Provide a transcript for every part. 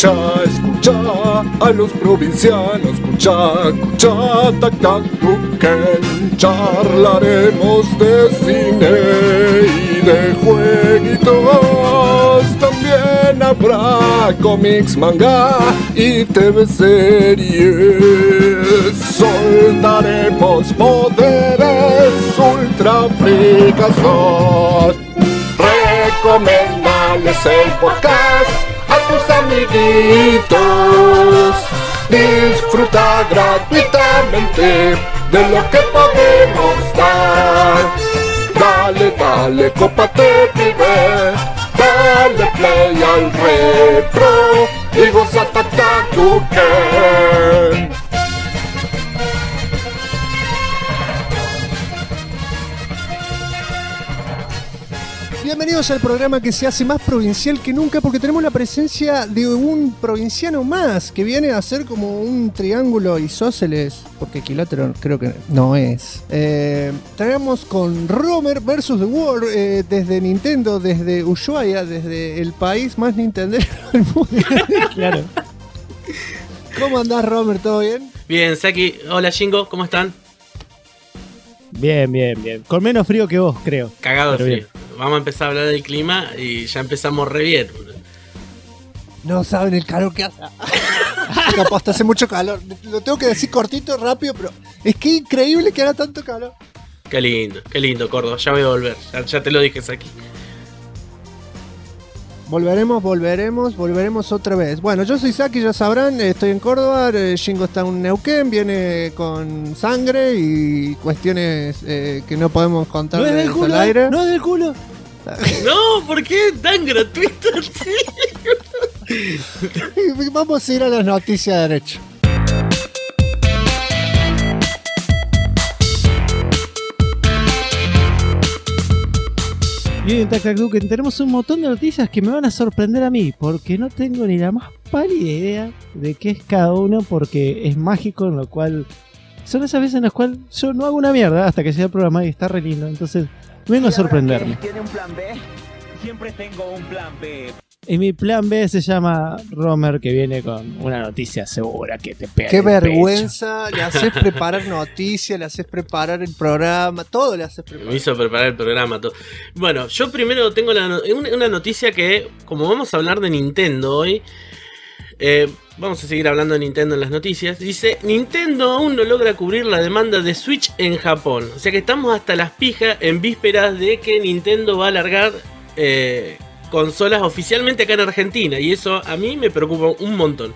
escucha a los provincianos, escucha, tac, tac, tuquen. Charlaremos de cine y de jueguitos. También habrá cómics, manga y TV series. Soltaremos poderes ultra fricazos. Recomendales el podcast a tus amiguitos. Disfruta gratuitamente de lo que podemos dar. Dale, cópate, pibe. Dale play al retro y goza Tuquen. Bienvenidos al programa que se hace más provincial que nunca porque tenemos la presencia de un provinciano más que viene a ser como un triángulo isósceles, porque equilátero creo que no es. Tenemos con Romer vs. The World desde Nintendo, desde Ushuaia, desde el país más nintendero del mundo. Claro. ¿Cómo andás, Romer? ¿Todo bien? Bien, Saki. Hola, Shingo. ¿Cómo están? Bien. Con menos frío que vos, creo. Cagado de frío. Bien. Vamos a empezar a hablar del clima y ya empezamos re bien. No saben el calor que hace. Capaz, hace mucho calor. Lo tengo que decir cortito, rápido, pero es que increíble que haga tanto calor. Qué lindo, Córdoba. Ya voy a volver. Ya te lo dije, Saki. Volveremos otra vez. Bueno, yo soy Saki, ya sabrán, estoy en Córdoba, Shingo está en Neuquén, viene con sangre y cuestiones que no podemos contar no es del culo, al aire. No es del culo. No, ¿por qué tan gratuito? Vamos a ir a las noticias de derecho. Bien, Tac-Tac-Tuquen, tenemos un montón de noticias que me van a sorprender a mí, porque no tengo ni la más pálida idea de qué es cada uno, porque es mágico, en lo cual son esas veces en las cuales yo no hago una mierda hasta que sea el programa y está re lindo, entonces vengo a sorprenderme. ¿Tiene un plan B? Siempre tengo un plan B. Y mi plan B se llama Romer, que viene con una noticia segura que te pega. Qué en el vergüenza, le haces preparar noticias, le haces preparar el programa, todo le haces preparar. Me hizo preparar el programa, todo. Bueno, yo primero tengo una noticia que, como vamos a hablar de Nintendo hoy, vamos a seguir hablando de Nintendo en las noticias. Dice, Nintendo aún no logra cubrir la demanda de Switch en Japón. O sea que estamos hasta las pijas en vísperas de que Nintendo va a largar consolas oficialmente acá en Argentina. Y eso a mí me preocupa un montón.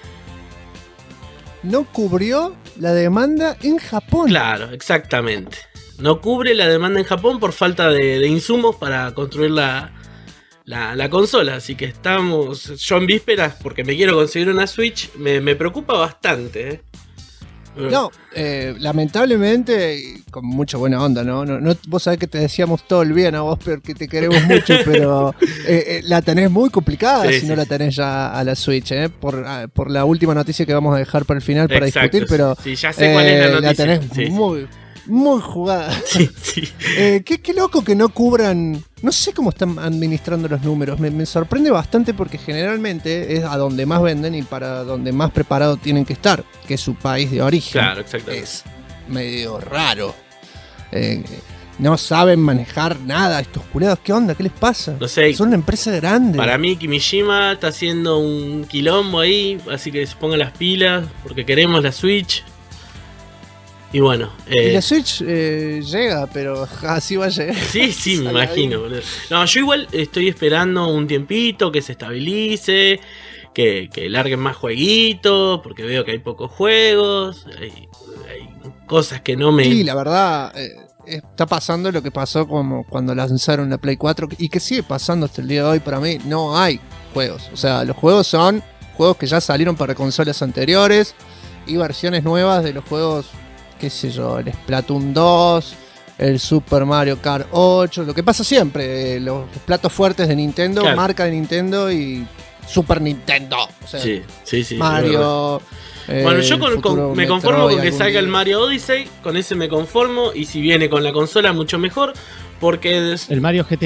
No cubrió la demanda en Japón. Claro, exactamente. No cubre la demanda en Japón por falta de insumos para construir la consola. Así que estamos yo en vísperas porque me quiero conseguir una Switch. Me preocupa bastante. No, lamentablemente, con mucha buena onda, ¿no? Vos sabés que te decíamos todo el bien a vos, porque te queremos mucho, pero la tenés muy complicada si no la tenés ya a la Switch, por la última noticia que vamos a dejar para el final para discutir, pero sí, ya sé cuál es la noticia. La tenés muy jugada. Sí. Qué loco que no cubran. No sé cómo están administrando los números. Me sorprende bastante porque generalmente es a donde más venden y para donde más preparados tienen que estar, que es su país de origen. Claro, exactamente. Es medio raro. No saben manejar nada estos culiados. ¿Qué onda? ¿Qué les pasa? No sé. Son una empresa grande. Para mí Kimishima está haciendo un quilombo ahí, así que se pongan las pilas porque queremos la Switch. Y bueno. Y la Switch llega, pero así va a llegar. Sí, me imagino. Boludo. No, yo igual estoy esperando un tiempito que se estabilice, que larguen más jueguitos, porque veo que hay pocos juegos, hay cosas que no me... Sí, la verdad, está pasando lo que pasó como cuando lanzaron la Play 4, y que sigue pasando hasta el día de hoy. Para mí no hay juegos. O sea, los juegos son juegos que ya salieron para consolas anteriores y versiones nuevas de los juegos... qué sé yo, el Splatoon 2, el Super Mario Kart 8, lo que pasa siempre, los platos fuertes de Nintendo, claro. Marca de Nintendo y Super Nintendo. O sea, sí. Mario. Bueno, yo me conformo con que salga el Mario Odyssey, con ese me conformo, y si viene con la consola mucho mejor, porque... ¿El Mario GTA?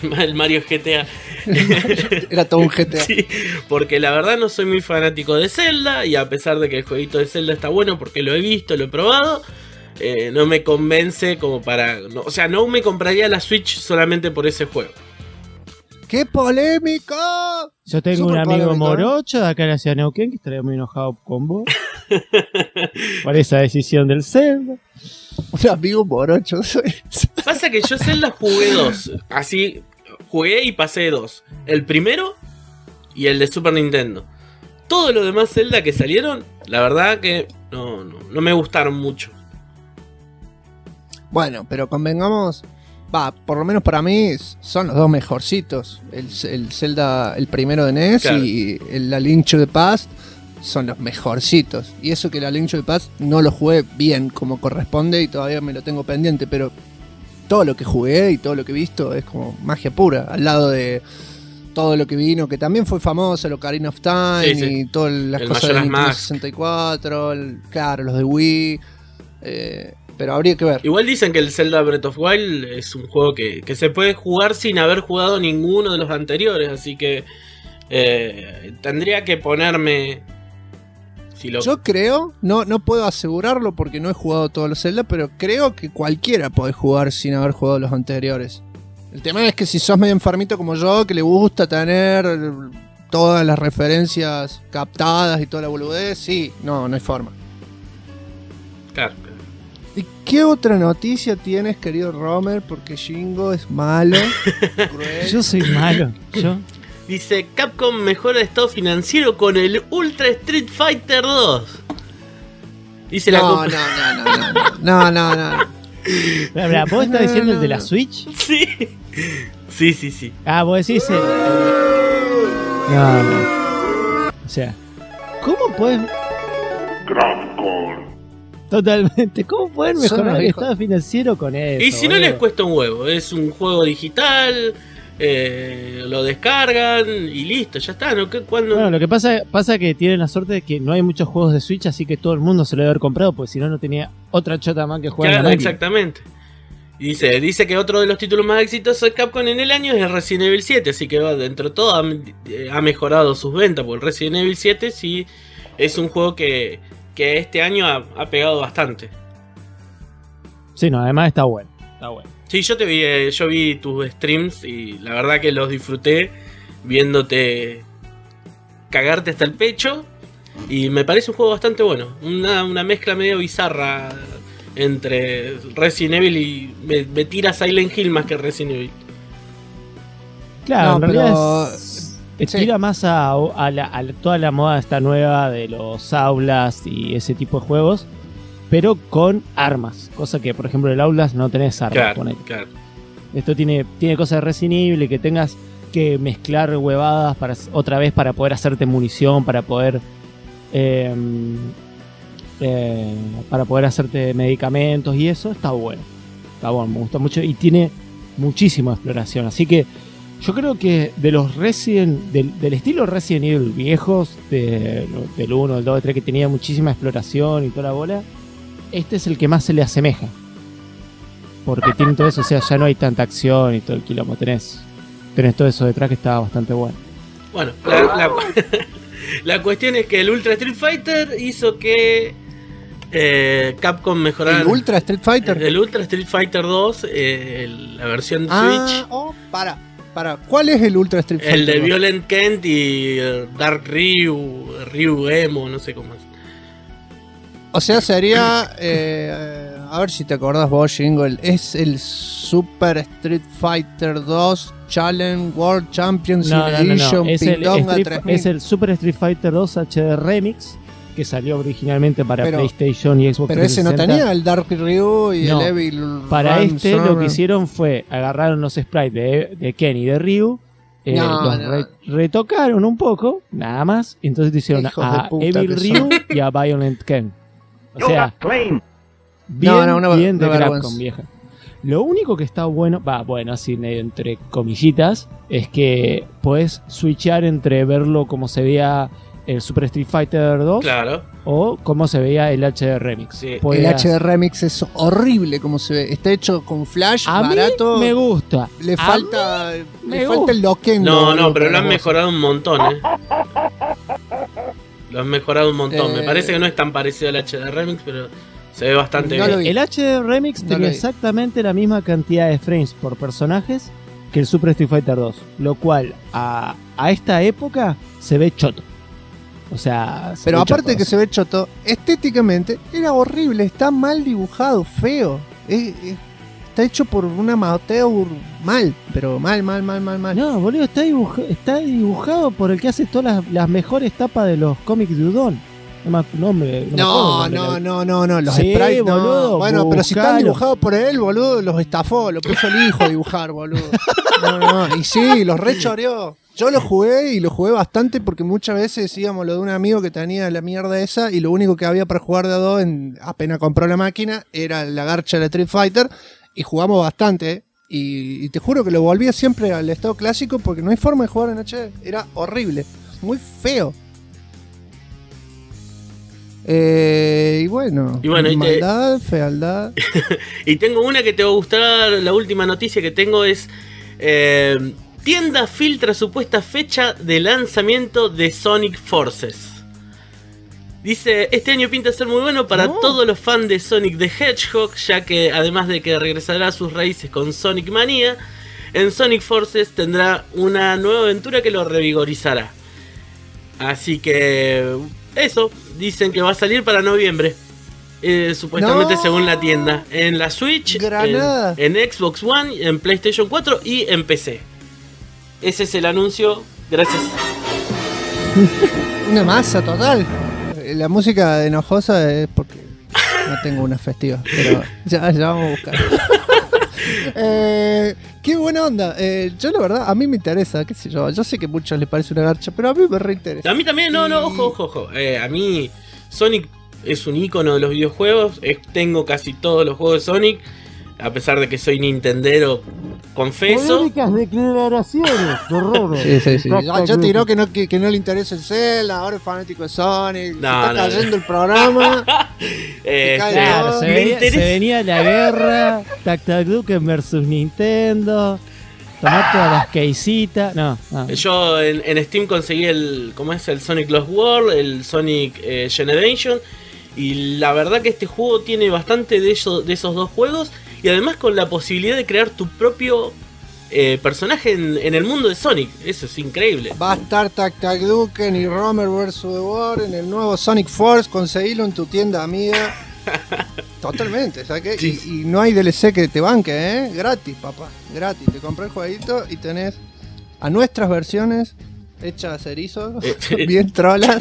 El Mario GTA. Era todo un GTA. Sí, porque la verdad no soy muy fanático de Zelda. Y a pesar de que el jueguito de Zelda está bueno porque lo he visto, lo he probado, no me convence como para... No, o sea, no me compraría la Switch solamente por ese juego. ¡Qué polémico! Yo tengo Súper un amigo polémico, morocho de acá en la ciudad de Neuquén que estaría muy enojado con vos por esa decisión del Zelda. Un amigo morocho. Pasa que yo Zelda jugué 2. Así, jugué y pasé 2. El primero y el de Super Nintendo. Todo lo demás Zelda que salieron, la verdad que no me gustaron mucho. Bueno, pero convengamos, por lo menos para mí son los dos mejorcitos. El Zelda, el primero de NES, Claro. y la Link to the Past son los mejorcitos. Y eso que la Link to the Past no lo jugué bien como corresponde y todavía me lo tengo pendiente, pero todo lo que jugué y todo lo que he visto es como magia pura, al lado de todo lo que vino, que también fue famoso, el Ocarina of Time, Sí, sí. y todas las El cosas de Majora's Nintendo Mask. 64, claro, los de Wii, pero habría que ver. Igual dicen que el Zelda Breath of Wild es un juego que se puede jugar sin haber jugado ninguno de los anteriores, así que tendría que ponerme... Si lo... Yo creo, no puedo asegurarlo porque no he jugado todos los Zelda, pero creo que cualquiera puede jugar sin haber jugado los anteriores. El tema es que si sos medio enfermito como yo, que le gusta tener todas las referencias captadas y toda la boludez, sí, no hay forma. Claro. ¿Y qué otra noticia tienes, querido Romer? Porque Shingo es malo, cruel. Yo soy malo. Yo Dice, Capcom mejora el estado financiero con el Ultra Street Fighter 2. Dice la No. Mira, ¿vos estás diciendo el de la Switch? Sí. Ah, vos decís el... No. O sea, ¿cómo pueden... Totalmente, ¿cómo pueden Son mejorar los el viejos. estado financiero con eso? Y si no boludo? les cuesta un huevo, es un juego digital, lo descargan y listo, ya está. ¿No? ¿Cuándo? Bueno, lo que pasa que tienen la suerte de que no hay muchos juegos de Switch, así que todo el mundo se lo debe haber comprado, porque si no, no tenía otra chota más que jugar en Claro, la máquina. exactamente. Y dice que otro de los títulos más exitosos de Capcom en el año es el Resident Evil 7, así que dentro de todo ha mejorado sus ventas, porque el Resident Evil 7 sí es un juego que este año ha pegado bastante. Sí, no, además está bueno. Está bueno. Sí, yo vi tus streams y la verdad que los disfruté viéndote cagarte hasta el pecho. Y me parece un juego bastante bueno. Una mezcla medio bizarra entre Resident Evil y me tira Silent Hill más que Resident Evil. Claro, No, en realidad pero- tira más a toda la moda esta nueva de los aulas y ese tipo de juegos, pero con armas. Cosa que, por ejemplo, en el Outlast no tenés armas. Claro, ponele. claro. Esto tiene cosas de Resident Evil y que tengas que mezclar huevadas otra vez para poder hacerte munición, para poder hacerte medicamentos y eso. Está bueno, me gusta mucho y tiene muchísima exploración. Así que yo creo que de los del estilo Resident Evil viejos, del 1, del 2, del 3, que tenía muchísima exploración y toda la bola, este es el que más se le asemeja. Porque tiene todo eso, o sea, ya no hay tanta acción y todo el quilombo. Tenés todo eso detrás que está bastante bueno. Bueno, la cuestión es que el Ultra Street Fighter hizo que Capcom mejorara ¿El Ultra Street Fighter? el Ultra Street Fighter 2, la versión de Switch. Para. ¿Cuál es el Ultra Street Fighter? El de Violent Kent y Dark Ryu Emo, no sé cómo es. O sea, sería... a ver si te acordás vos, Shingo. Es el Super Street Fighter 2 Challenge World Championship Edition Pindonga 3000. Es el Super Street Fighter 2 HD Remix, que salió originalmente para Pero- PlayStation y Xbox Pero ese no 360. tenía el Dark Ryu y No. el Evil Para Ram este lo Summer. que hicieron fue agarraron los sprites de Ken y de Ryu, los retocaron un poco, nada más, y entonces te hicieron Hijos de a puta Evil que Ryu son. y a Violent Ken. O sea, bien, una bien de vergüenza. Capcom, vieja. Lo único que está bueno, así medio entre comillitas, es que podés switchar entre verlo como se veía el Super Street Fighter 2 Claro. o cómo se veía el HD Remix. Sí. El HD Remix es horrible como se ve. Está hecho con flash, A barato. mí me gusta. Le A falta, me le gusta. falta el loquendo. No, pero lo han para mejorado un montón, Lo han mejorado un montón. Me parece que no es tan parecido al HD Remix, pero se ve bastante No lo bien. vi. El HD Remix No tenía lo vi. exactamente la misma cantidad de frames por personajes que el Super Street Fighter 2, lo cual a esta época se ve choto. O sea, Pero ve aparte choto. que se ve choto, estéticamente era horrible, está mal dibujado, feo. Está hecho por un amateur mal, pero mal. No, boludo, está dibujado por el que hace todas las mejores tapas de los cómics de Udon. No, los Sí, sprites, no. boludo, Bueno, pero si están buscalo. dibujados por él, boludo, los estafó, lo puso el hijo a dibujar, boludo. No, y sí, los rechoreó. Yo lo jugué y lo jugué bastante porque muchas veces íbamos lo de un amigo que tenía la mierda esa y lo único que había para jugar de a dos apenas compró la máquina era la garcha de Street Fighter y jugamos bastante. Y te juro que lo volvía siempre al estado clásico porque no hay forma de jugar en HD. Era horrible, muy feo. Y bueno, maldad, fealdad. Y tengo una que te va a gustar. La última noticia que tengo es: tienda filtra supuesta fecha de lanzamiento de Sonic Forces. Dice: este año pinta ser muy bueno para todos los fans de Sonic the Hedgehog, ya que además de que regresará a sus raíces con Sonic Mania, en Sonic Forces tendrá una nueva aventura que lo revigorizará. Así que eso, dicen que va a salir para noviembre. Supuestamente según la tienda. En la Switch, en Xbox One, en PlayStation 4 y en PC. Ese es el anuncio. Gracias. Una masa total. La música de enojosa es porque no tengo una festiva, pero ya vamos a buscar. Qué buena onda. Yo la verdad, a mí me interesa, qué sé yo. Yo sé que a muchos les parece una garcha, pero a mí me reinteresa. A mí también, ojo. A mí Sonic es un icono de los videojuegos. Tengo casi todos los juegos de Sonic, a pesar de que soy nintendero, confeso. Polémicas declaraciones, horror. Sí. Ya tiró que no le interesa el Zelda, ahora es fanático de Sonic. Está cayendo el programa. Claro, se venía la guerra, Tac Tac Duken versus Nintendo. Tomar todas las queisitas. No. Yo en Steam conseguí el Sonic Lost World, el Sonic Generation. Y la verdad que este juego tiene bastante de esos dos juegos. Y además con la posibilidad de crear tu propio personaje en el mundo de Sonic. Eso es increíble. Va a estar Tac Tac Duken y Romer vs. The World en el nuevo Sonic Force. Conseguilo en tu tienda amiga. Totalmente, ¿sabes qué? Sí. Y no hay DLC que te banque, gratis, papá. Gratis. Te compré el jueguito y tenés a nuestras versiones hechas erizos, bien trolas.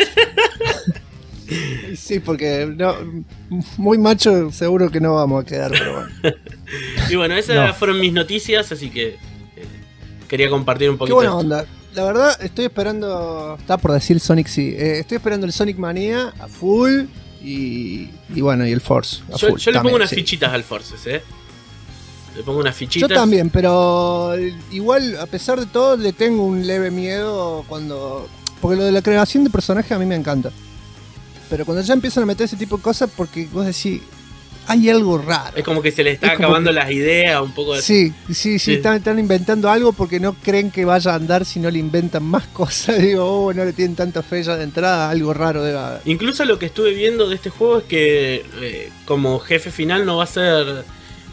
Sí, porque muy macho seguro que no vamos a quedar, pero bueno. Y bueno, esas fueron mis noticias, así que quería compartir un poquito. Qué buena onda. La verdad, estoy esperando. Está por decir Sonic, sí. Estoy esperando el Sonic Mania a full. Y bueno, y el Force a full. Yo le pongo unas fichitas al Forces, Le pongo unas fichitas. Yo también, pero igual, a pesar de todo, le tengo un leve miedo porque lo de la creación de personajes a mí me encanta. Pero cuando ya empiezan a meter ese tipo de cosas, porque vos decís, hay algo raro. Es como que se les está acabando las ideas, un poco así. Sí. Están inventando algo porque no creen que vaya a andar si no le inventan más cosas. Digo, no le tienen tanta fe ya de entrada, algo raro debe haber. Incluso lo que estuve viendo de este juego es que como jefe final no va a ser,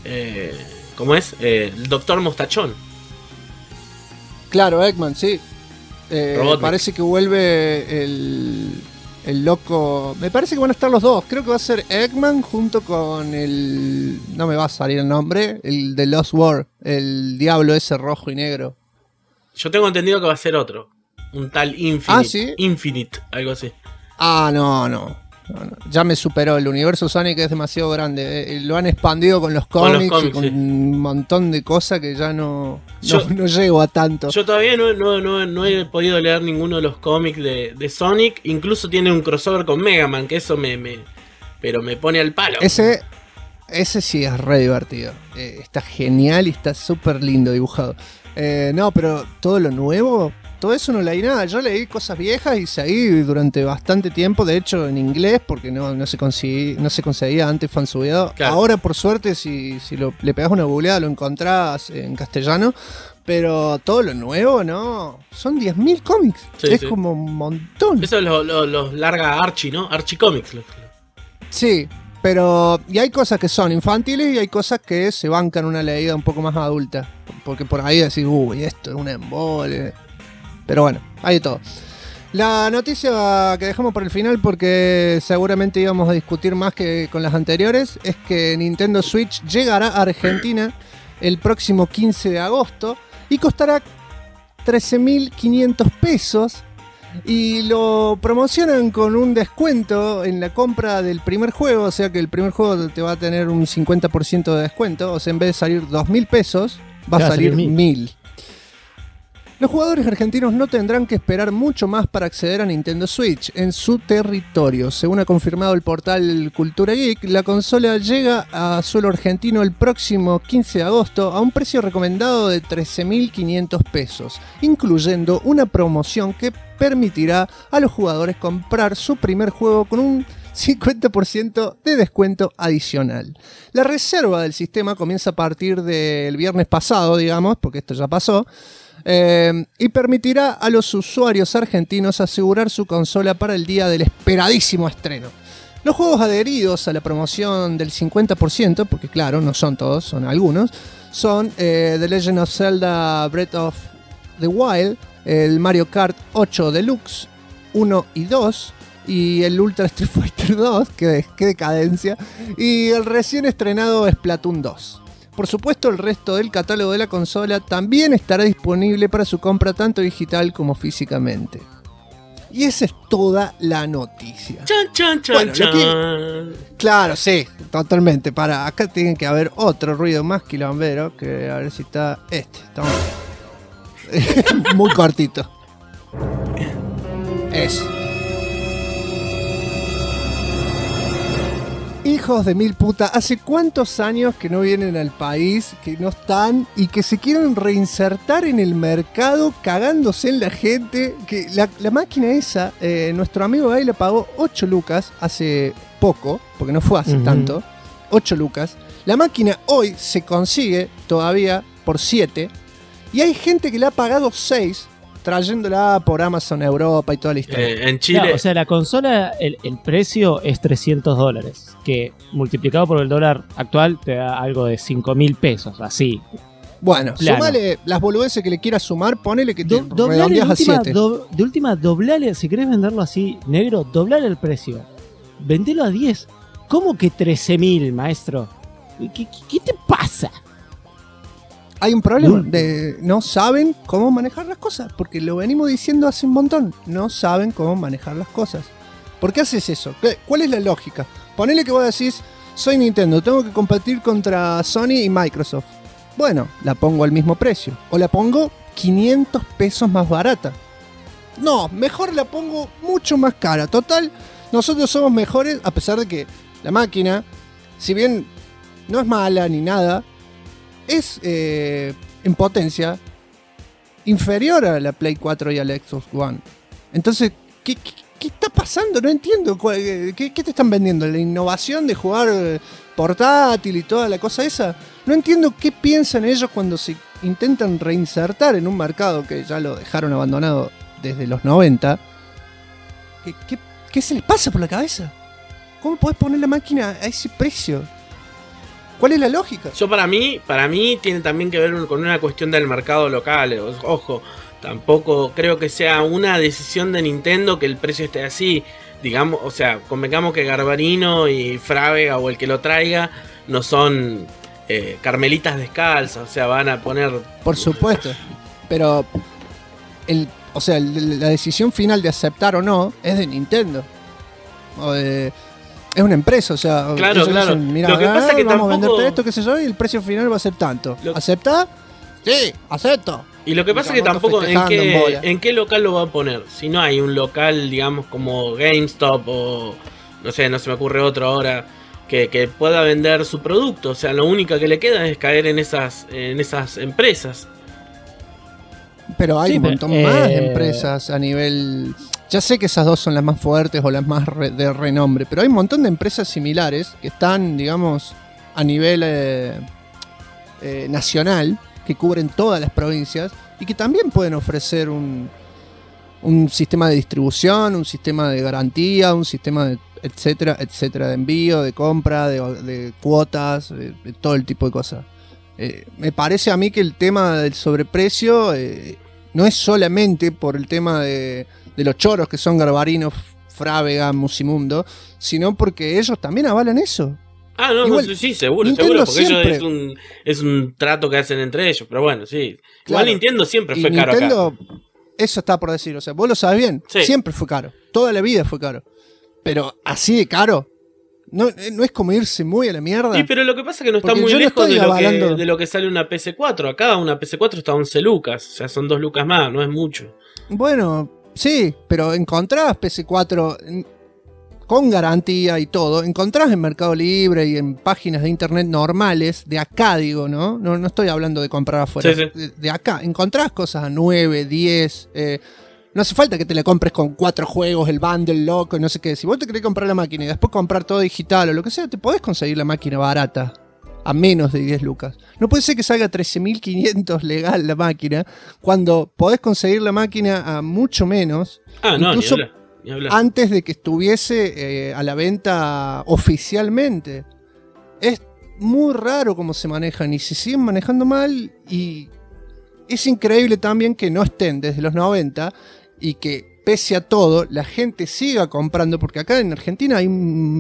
el Doctor Mostachón. Claro, Eggman, sí. Parece que vuelve el loco. Me parece que van a estar los dos. Creo que va a ser Eggman junto con el. No me va a salir el nombre. El de Lost World. El diablo ese rojo y negro. Yo tengo entendido que va a ser otro. Un tal Infinite. Ah, ¿sí? Infinite, algo así. Ah, no. Ya me superó. El universo Sonic es demasiado grande. Lo han expandido con los cómics y con un montón de cosas que ya no llego a tanto. Yo todavía no he podido leer ninguno de los cómics de Sonic. Incluso tiene un crossover con Mega Man, que eso me pone al palo. Ese sí es re divertido. Está genial y está súper lindo dibujado. No, pero todo lo nuevo todo eso no leí nada. Yo leí cosas viejas y seguí durante bastante tiempo, de hecho en inglés, porque no se conseguía antes fansubiado. Claro. Ahora, por suerte, si le pegas una googleada, lo encontrás en castellano. Pero todo lo nuevo, ¿no? Son 10.000 cómics. Sí, es sí. como un montón. Eso los larga Archie, ¿no? Archie Comics. Sí, pero y hay cosas que son infantiles y hay cosas que se bancan una leída un poco más adulta. Porque por ahí decís, uy, esto es un embole. Pero bueno, hay de todo. La noticia que dejamos por el final, porque seguramente íbamos a discutir más que con las anteriores, es que Nintendo Switch llegará a Argentina el próximo 15 de agosto y costará 13.500 pesos. Y lo promocionan con un descuento en la compra del primer juego, o sea que el primer juego te va a tener un 50% de descuento, o sea, en vez de salir 2.000 pesos, va a salir 1.000. Los jugadores argentinos no tendrán que esperar mucho más para acceder a Nintendo Switch en su territorio. Según ha confirmado el portal Cultura Geek, la consola llega a suelo argentino el próximo 15 de agosto a un precio recomendado de 13.500 pesos, incluyendo una promoción que permitirá a los jugadores comprar su primer juego con un 50% de descuento adicional. La reserva del sistema comienza a partir del viernes pasado, digamos, porque esto ya pasó, y permitirá a los usuarios argentinos asegurar su consola para el día del esperadísimo estreno. Los juegos adheridos a la promoción del 50%, porque claro, no son todos, son algunos, son The Legend of Zelda Breath of the Wild, el Mario Kart 8 Deluxe 1 y 2, y el Ultra Street Fighter 2, qué decadencia, y el recién estrenado Splatoon 2. Por supuesto, el resto del catálogo de la consola también estará disponible para su compra tanto digital como físicamente. Y esa es toda la noticia. Chan, chan, chan, Bueno, chan. Claro, sí, totalmente. Acá tiene que haber otro ruido más quilombero, que a ver si está este. Estamos... muy cortito. Eso. Hijos de mil puta, ¿hace cuántos años que no vienen al país, que no están y que se quieren reinsertar en el mercado cagándose en la gente? Que la máquina esa, nuestro amigo Guy la pagó 8 lucas hace poco, porque no fue hace tanto, 8 lucas. La máquina hoy se consigue todavía por 7 y hay gente que le ha pagado 6 trayéndola por Amazon Europa y toda la historia. En Chile. Claro, o sea, la consola, el precio es $300, que multiplicado por el dólar actual te da algo de 5.000 pesos, así. Bueno, plano. sumale las boludeces que le quieras sumar, ponele que te Doblale redondeas a 7. de última, doblale, si querés venderlo así, negro, doblale el precio. Vendelo a 10. ¿Cómo que 13.000, maestro? ¿Qué te pasa? Hay un problema, no saben cómo manejar las cosas, porque lo venimos diciendo hace un montón, no saben cómo manejar las cosas. ¿Por qué haces eso? ¿Cuál es la lógica? Ponele que vos decís, soy Nintendo, tengo que competir contra Sony y Microsoft. Bueno, la pongo al mismo precio, o la pongo 500 pesos más barata. No, mejor la pongo mucho más cara. Total, nosotros somos mejores, a pesar de que la máquina, si bien no es mala ni nada, es en potencia inferior a la Play 4 y a la Xbox One. Entonces, ¿qué está pasando? No entiendo. ¿Qué te están vendiendo? ¿La innovación de jugar portátil y toda la cosa esa? No entiendo qué piensan ellos cuando se intentan reinsertar en un mercado que ya lo dejaron abandonado desde los 90. ¿Qué se les pasa por la cabeza? ¿Cómo podés poner la máquina a ese precio? ¿Cuál es la lógica? Para mí tiene también que ver con una cuestión del mercado local. Ojo, tampoco creo que sea una decisión de Nintendo que el precio esté así. Digamos, o sea, convengamos que Garbarino y Frávega o el que lo traiga no son carmelitas descalzas, o sea, van a poner... Por supuesto, pero la decisión final de aceptar o no es de Nintendo. Es una empresa, o sea, claro. Dicen, mirá, lo que pasa es que vamos tampoco... a venderte esto, qué sé yo, y el precio final va a ser tanto. ¿Acepta? Sí, acepto. Y lo que pasa es que tampoco en qué local lo va a poner. Si no hay un local, digamos, como GameStop o no sé, no se me ocurre otro ahora que pueda vender su producto. O sea, lo único que le queda es caer en esas empresas. Pero hay Sí, un montón pero, más de empresas a nivel... Ya sé que esas dos son las más fuertes o las más de renombre, pero hay un montón de empresas similares que están, digamos, a nivel nacional, que cubren todas las provincias y que también pueden ofrecer un sistema de distribución, un sistema de garantía, un sistema de etcétera, etcétera, de envío, de compra, de cuotas, de todo el tipo de cosas. Me parece a mí que el tema del sobreprecio no es solamente por el tema de los choros que son Garbarino, Frávega, Musimundo, sino porque ellos también avalan eso. Ah, no, Igual, sí, seguro, Nintendo porque siempre- ellos es un trato que hacen entre ellos, pero bueno, sí. Claro. Igual Nintendo siempre Y fue caro Nintendo, acá. eso está por decir, o sea, vos lo sabés bien, Sí. siempre fue caro, toda la vida fue caro. Pero así de caro, no es como irse muy a la mierda. Sí, pero lo que pasa es que no está Porque muy yo no lejos estoy avalando- de lo que sale una PC4. Acá una PC4 está a 11 lucas, o sea, son 2 lucas más, no es mucho. Bueno, sí, pero encontrás PS4 con garantía y todo, encontrás en Mercado Libre y en páginas de internet normales, de acá digo, ¿no? No estoy hablando de comprar afuera, Sí, sí. de acá, encontrás cosas a 9, 10, no hace falta que te la compres con 4 juegos, el bundle loco y no sé qué. Si vos te querés comprar la máquina y después comprar todo digital o lo que sea, te podés conseguir la máquina barata a menos de 10 lucas. No puede ser que salga 13.500 legal la máquina cuando podés conseguir la máquina a mucho menos. Ah, no, Incluso ni hablar. antes de que estuviese a la venta oficialmente. Es muy raro cómo se manejan y se siguen manejando mal, y es increíble también que no estén desde los 90 y que pese a todo la gente siga comprando, porque acá en Argentina hay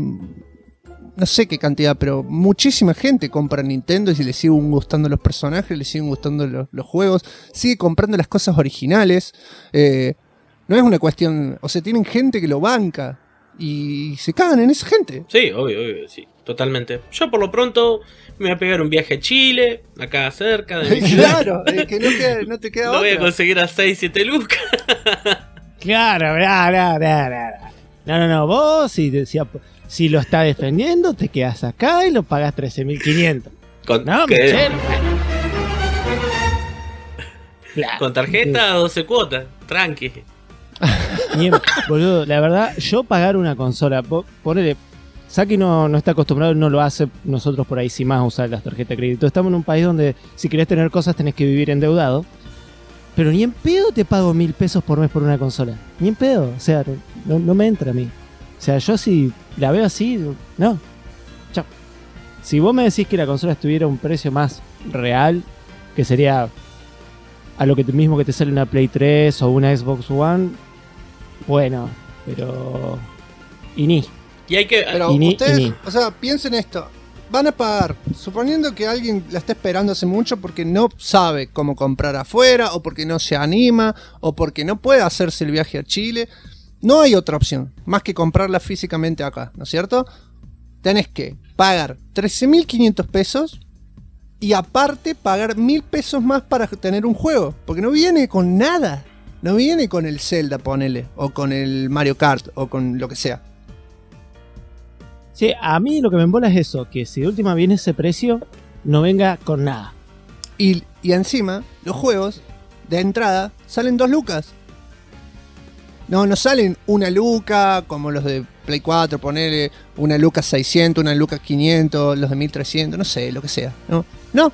no sé qué cantidad, pero muchísima gente compra Nintendo y le siguen gustando los personajes, le siguen gustando los juegos, sigue comprando las cosas originales. No es una cuestión, o sea, tienen gente que lo banca y se cagan en esa gente. Sí, obvio, sí, totalmente. Yo por lo pronto me voy a pegar un viaje a Chile, acá cerca de mi ciudad. Claro, es que no te queda Lo voy a otra. conseguir a 6, 7 lucas. Claro, no, vos si lo está defendiendo, te quedas acá y lo pagas 13.500. No, ¿Qué? Michelle. Claro. Con tarjeta 12 cuotas, tranqui. Boludo, la verdad, yo pagar una consola, ponele, Saki no está acostumbrado, no lo hace, nosotros por ahí sí más usar las tarjetas de crédito. Estamos en un país donde si querés tener cosas tenés que vivir endeudado. Pero ni en pedo te pago 1.000 pesos por mes por una consola. Ni en pedo, o sea, no me entra a mí. O sea, yo si la veo así, no. Chao. Si vos me decís que la consola estuviera a un precio más real, que sería a lo que mismo que te sale una Play 3 o una Xbox One, bueno, pero... Y hay que... Pero Y ni- ustedes, y ni. o sea, piensen esto. Van a pagar, suponiendo que alguien la está esperando hace mucho porque no sabe cómo comprar afuera, o porque no se anima, o porque no puede hacerse el viaje a Chile. No hay otra opción, más que comprarla físicamente acá, ¿no es cierto? Tenés que pagar 13.500 pesos y aparte pagar 1.000 pesos más para tener un juego. Porque no viene con nada. No viene con el Zelda, ponele, o con el Mario Kart, o con lo que sea. Sí, a mí lo que me embola es eso, que si de última viene ese precio, no venga con nada. Y encima, los juegos de entrada salen 2 lucas. No salen 1 luca como los de Play 4, ponele 1 luca 600, 1 luca 500, los de 1300, no sé, lo que sea. No.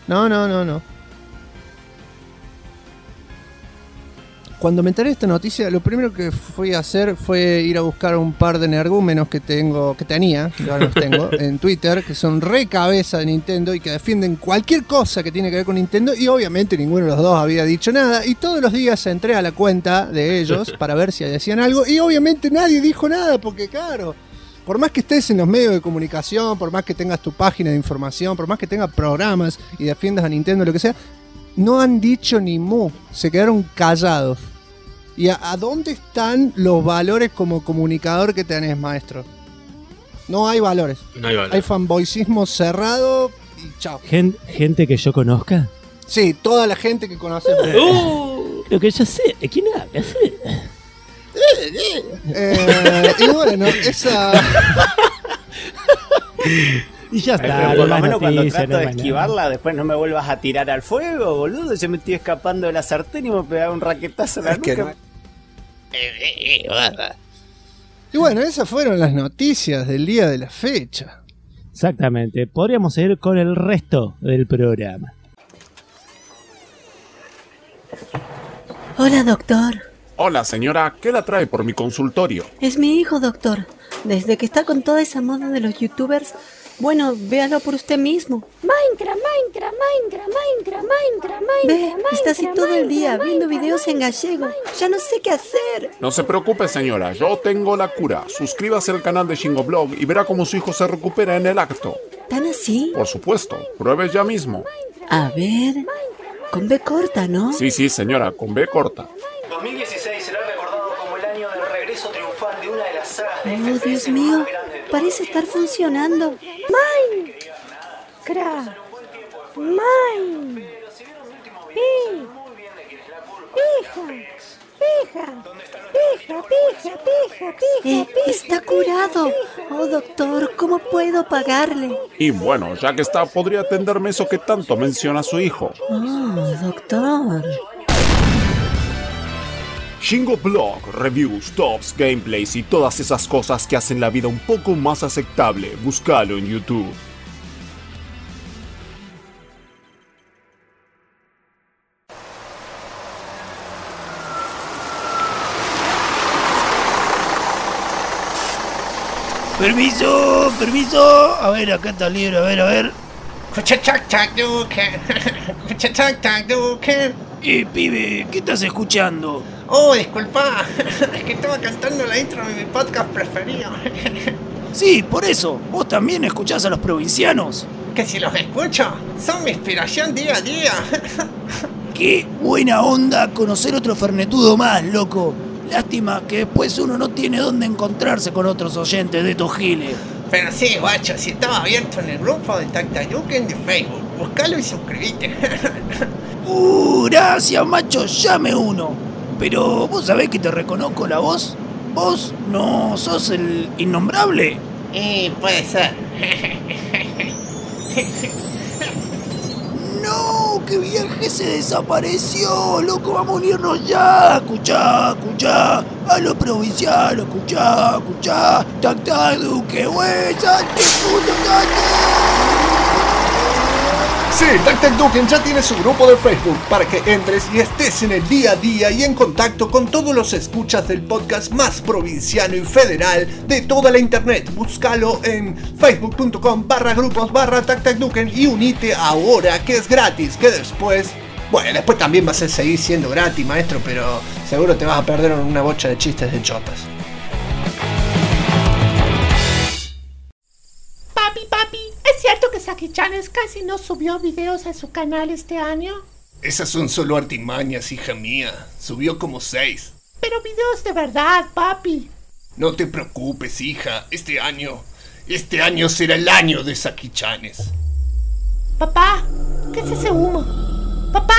Cuando me enteré de esta noticia, lo primero que fui a hacer fue ir a buscar un par de energúmenos que tenía, que ahora los tengo, en Twitter, que son re cabeza de Nintendo y que defienden cualquier cosa que tiene que ver con Nintendo, y obviamente ninguno de los dos había dicho nada, y todos los días entré a la cuenta de ellos para ver si decían algo, y obviamente nadie dijo nada, porque claro, por más que estés en los medios de comunicación, por más que tengas tu página de información, por más que tengas programas y defiendas a Nintendo, lo que sea, no han dicho ni mu, se quedaron callados. ¿Y a dónde están los valores como comunicador que tenés, maestro? No hay valores. No hay valor. Hay fanboycismo cerrado y chao. Gente que yo conozca. Sí, toda la gente que conoces. Lo que yo sé, ¿de quién habla? Y bueno, esa... Y ya está. Pero no por lo más menos cuando noticias, trato no de más nada. esquivarla, después no me vuelvas a tirar al fuego, boludo. Yo me estoy escapando de la sartén y me pegaba un raquetazo en la Es que nuca. Y bueno, esas fueron las noticias del día de la fecha. Exactamente. Podríamos seguir con el resto del programa. Hola, doctor. Hola señora, ¿qué la trae por mi consultorio? Es mi hijo, doctor. Desde que está con toda esa moda de los youtubers, bueno, véalo por usted mismo. Minecraft. Ve, está así todo el día viendo videos en gallego. Ya no sé qué hacer. No se preocupe señora, yo tengo la cura. Suscríbase al canal de Shingoblog y verá cómo su hijo se recupera en el acto. ¿Tan así? Por supuesto, pruebe ya mismo. A ver, con B corta, ¿no? Sí, señora, con B corta. 2016 será recordado como el año del regreso triunfal de una de las sagas de Oh, FPS Dios más mío, grandes del parece estar funcionando. Minecraft. Está curado. Oh, doctor, ¿cómo puedo pagarle? Y bueno, ya que está, podría atenderme eso que tanto menciona su hijo. Oh, doctor. Shingoblog, reviews, tops, gameplays y todas esas cosas que hacen la vida un poco más aceptable. Búscalo en YouTube. Permiso. A ver, acá está el libro, a ver. Pibe, ¿qué estás escuchando? Oh, disculpa, es que estaba cantando la intro de mi podcast preferido. Sí, por eso. ¿Vos también escuchás a los provincianos? Que si los escucho, son mi inspiración día a día. Qué buena onda conocer otro fernetudo más, loco. Lástima que después uno no tiene dónde encontrarse con otros oyentes de estos giles. Pero sí, guacho, si estaba abierto en el grupo de Tactayuken de Facebook, buscalo y suscríbete. Gracias, macho, llame uno. Pero vos sabés que te reconozco la voz. ¿Vos no sos el innombrable? Puede ser. No, que viaje se desapareció, loco, vamos a unirnos ya. Escuchá, a los provincianos, escuchá, tac, duque, güey, salte, puto, Sí, Tactayuken ya tiene su grupo de Facebook para que entres y estés en el día a día y en contacto con todos los escuchas del podcast más provinciano y federal de toda la internet. Búscalo en facebook.com/grupos/Tactayuken y unite ahora, que es gratis, que después... Bueno, después también vas a seguir siendo gratis, maestro, pero seguro te vas a perder una bocha de chistes de chotas. Papi, ¿es cierto que Saki-Chanes casi no subió videos a su canal este año? Esas son solo artimañas, hija mía. Subió como 6. Pero videos de verdad, papi. No te preocupes, hija. Este año será el año de Saki-Chanes. Papá, ¿qué es ese humo? ¡Papá!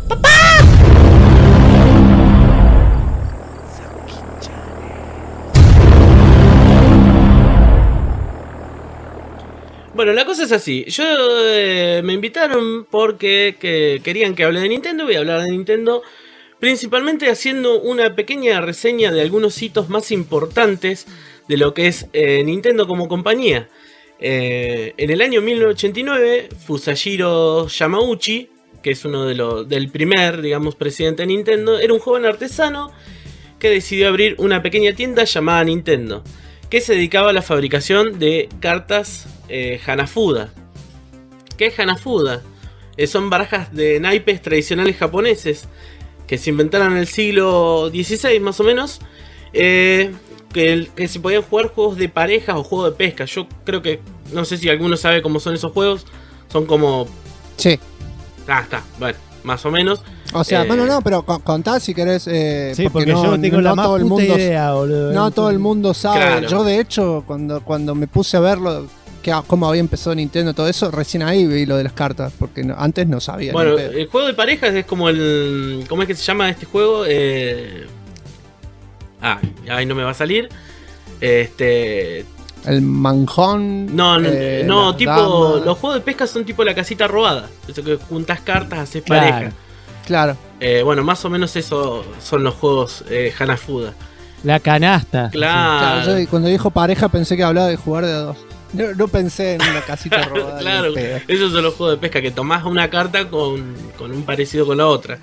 Bueno, la cosa es así. Me invitaron porque querían que hable de Nintendo. Voy a hablar de Nintendo, principalmente haciendo una pequeña reseña de algunos hitos más importantes de lo que es Nintendo como compañía. En el año 1989, Fusajiro Yamauchi, que es uno del primer, digamos, presidente de Nintendo, era un joven artesano que decidió abrir una pequeña tienda llamada Nintendo, que se dedicaba a la fabricación de cartas Hanafuda. ¿Qué es Hanafuda? Son barajas de naipes tradicionales japoneses que se inventaron en el siglo XVI más o menos, que se podían jugar juegos de parejas o juegos de pesca. Yo creo que, no sé si alguno sabe cómo son esos juegos, son como... Sí. Está, bueno, más o menos. O sea, bueno, no, pero contá si querés. Sí, porque yo no tengo la más puta idea, boludo. No todo el mundo sabe. Claro. Yo, de hecho, cuando me puse a verlo, cómo había empezado Nintendo, todo eso, recién ahí vi lo de las cartas, porque antes no sabía. Bueno, el juego de parejas es como el... ¿Cómo es que se llama este juego? Ahí no me va a salir. El manjón. No, tipo. dama. Los juegos de pesca son tipo la casita robada. Eso que juntas cartas, haces Claro. pareja. Claro. Bueno, más o menos eso son los juegos Hanafuda. La canasta. Claro. Claro, yo cuando dijo pareja pensé que hablaba de jugar de a dos. No pensé en una casita robada. Claro, ni pedo. esos son los juegos de pesca que tomás una carta con un parecido con la otra.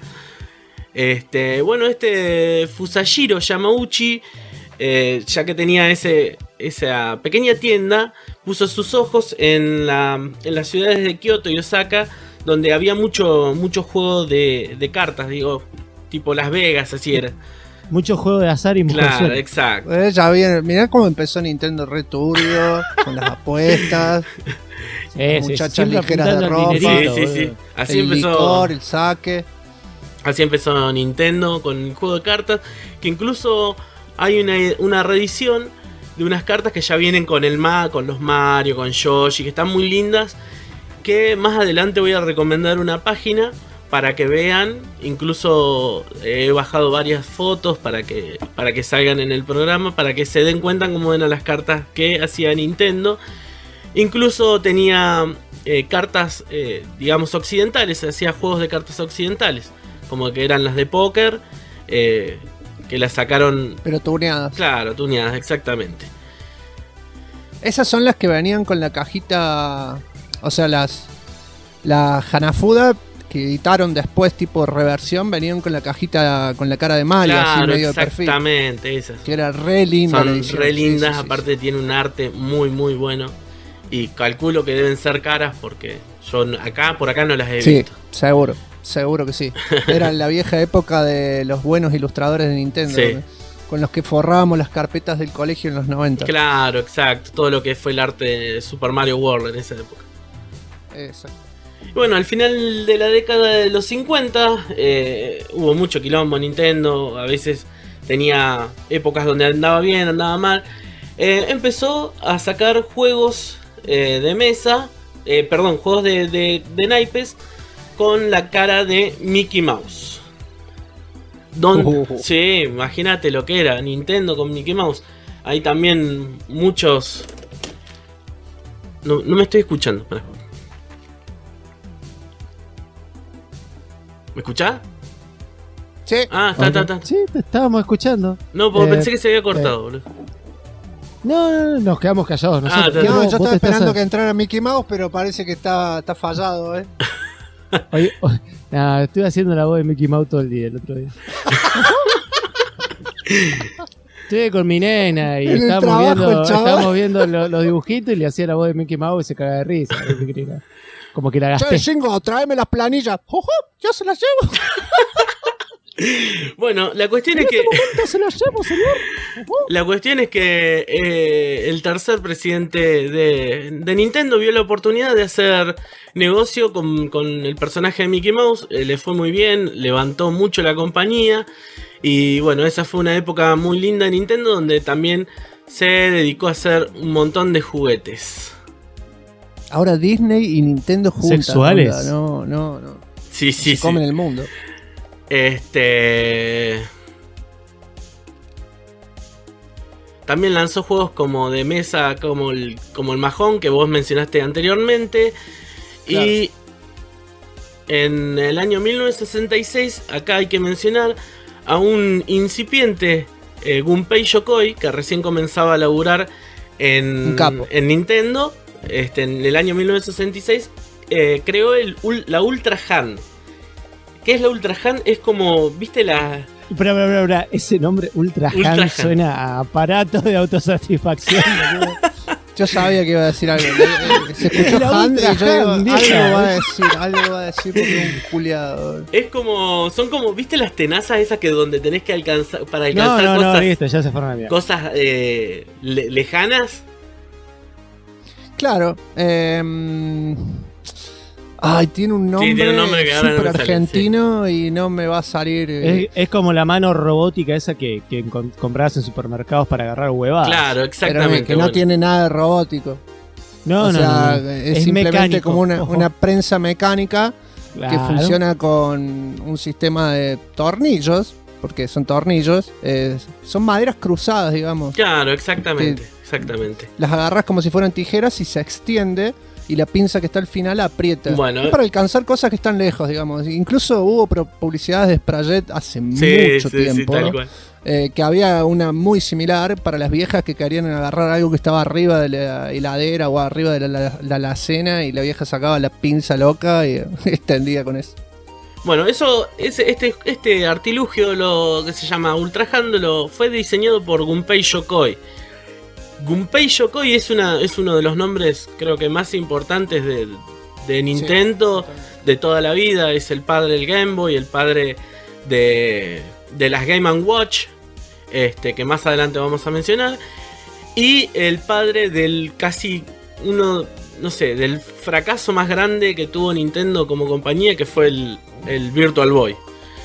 Bueno, Fusajiro Yamauchi, ya que tenía esa pequeña tienda, puso sus ojos en las ciudades de Kioto y Osaka, donde había mucho juego de cartas, digo, tipo Las Vegas, así era. Mucho juego de azar y mujer Claro, suelta. exacto. Ya viene, mirá cómo empezó Nintendo re turbio, con las apuestas, muchachas siempre ligeras de apuntando al ropa, dinerito, Sí. boludo. Así el empezó. licor, el saque. Así empezó Nintendo con el juego de cartas, que incluso hay una reedición de unas cartas que ya vienen con con los Mario, con Yoshi, que están muy lindas, que más adelante voy a recomendar una página para que vean. Incluso he bajado varias fotos para que salgan en el programa, para que se den cuenta cómo eran las cartas que hacía Nintendo. Incluso tenía cartas, digamos, occidentales, hacía juegos de cartas occidentales, como que eran las de póker, que las sacaron... Pero tuneadas. Claro, tuneadas, exactamente. Esas son las que venían con la cajita. O sea, la Hanafuda que editaron después, tipo reversión, venían con la cajita con la cara de Mario, así Claro, medio de perfil. exactamente, esas. Que era re linda. la Son edición. re lindas, Sí, sí, aparte tiene un arte muy muy bueno. Y calculo que deben ser caras porque yo por acá no las he sí, visto. seguro que sí. Era la vieja época de los buenos ilustradores de Nintendo, Sí. con los que forrábamos las carpetas del colegio en los 90. Claro, exacto. Todo lo que fue el arte de Super Mario World en esa época. Exacto. Bueno, al final de la década de los 50 hubo mucho quilombo en Nintendo. A veces tenía épocas donde andaba bien, andaba mal. Empezó a sacar juegos de mesa, juegos de naipes con la cara de Mickey Mouse. Sí, imagínate lo que era Nintendo con Mickey Mouse. Hay también muchos... No me estoy escuchando. Pará. ¿Me escuchás? Sí. Ah, está. Sí, te estábamos escuchando. No, porque pensé que se había cortado, boludo. No, nos quedamos callados. Ah, Nosotros. está. No, Vos yo estaba te estás esperando a- que entrara Mickey Mouse, pero parece que está fallado, Oye, estuve haciendo la voz de Mickey Mouse todo el día, el otro día. Estuve con mi nena y En el estábamos trabajo, el chaval. viendo los dibujitos y le hacía la voz de Mickey Mouse y se cagaba de risa. Como que la gasté. Chingo, tráeme las planillas. ¡Ojo! ¡Yo se las llevo! Bueno, la cuestión es que... Se los llevo, señor. La cuestión es que el tercer presidente de Nintendo vio la oportunidad de hacer negocio con el personaje de Mickey Mouse. Le fue muy bien, levantó mucho la compañía. Y bueno, esa fue una época muy linda de Nintendo, donde también se dedicó a hacer un montón de juguetes. Ahora Disney y Nintendo juntas. ¿Sexuales? onda, No. Sí, Se comen el mundo. También lanzó juegos como de mesa, como el Mahjong que vos mencionaste anteriormente. Claro. Y en el año 1966, acá hay que mencionar a un incipiente Gunpei Yokoi, que recién comenzaba a laburar Un capo. en Nintendo. En el año 1966 creó la Ultra Hand. ¿Qué es la Ultra Hand? Es como, ¿viste la...? Espera, ese nombre Ultra Ultra Hand Hand. suena a aparato de autosatisfacción. boludo. Yo sabía que iba a decir algo. Se escuchó La Hand y Ultra yo Hand, digo, vieja. algo va a decir porque es un culiado. Es como, son como, ¿viste las tenazas esas que donde tenés que alcanzar, para alcanzar No, cosas, listo, ya se fueron a la mierda. cosas lejanas? Claro. Ay, tiene un nombre, tiene un nombre que ahora no súper me sale, argentino y no me va a salir. Es como la mano robótica esa que comprabas en supermercados para agarrar huevadas. Claro, pero exactamente. que no bueno. tiene nada de robótico. No, o sea, no. es simplemente mecánico. como Ojo. una prensa mecánica que Claro. funciona con un sistema de tornillos, porque son tornillos, son maderas cruzadas, digamos. Claro, exactamente. exactamente. Las agarras como si fueran tijeras y se extiende. Y la pinza que está al final aprieta. Bueno, es para alcanzar cosas que están lejos, digamos. Incluso hubo publicidades de Sprayet hace mucho tiempo. Sí, tal cual. Que había una muy similar para las viejas que querían agarrar algo que estaba arriba de la heladera o arriba de la alacena, y la vieja sacaba la pinza loca y extendía con eso. Bueno, este artilugio, lo que se llama Ultra Hand, fue diseñado por Gunpei Yokoi. Gunpei Yokoi es uno de los nombres, creo que más importantes de Nintendo, de toda la vida. Es el padre del Game Boy, el padre de las Game & Watch, que más adelante vamos a mencionar, y el padre del del fracaso más grande que tuvo Nintendo como compañía, que fue el Virtual Boy.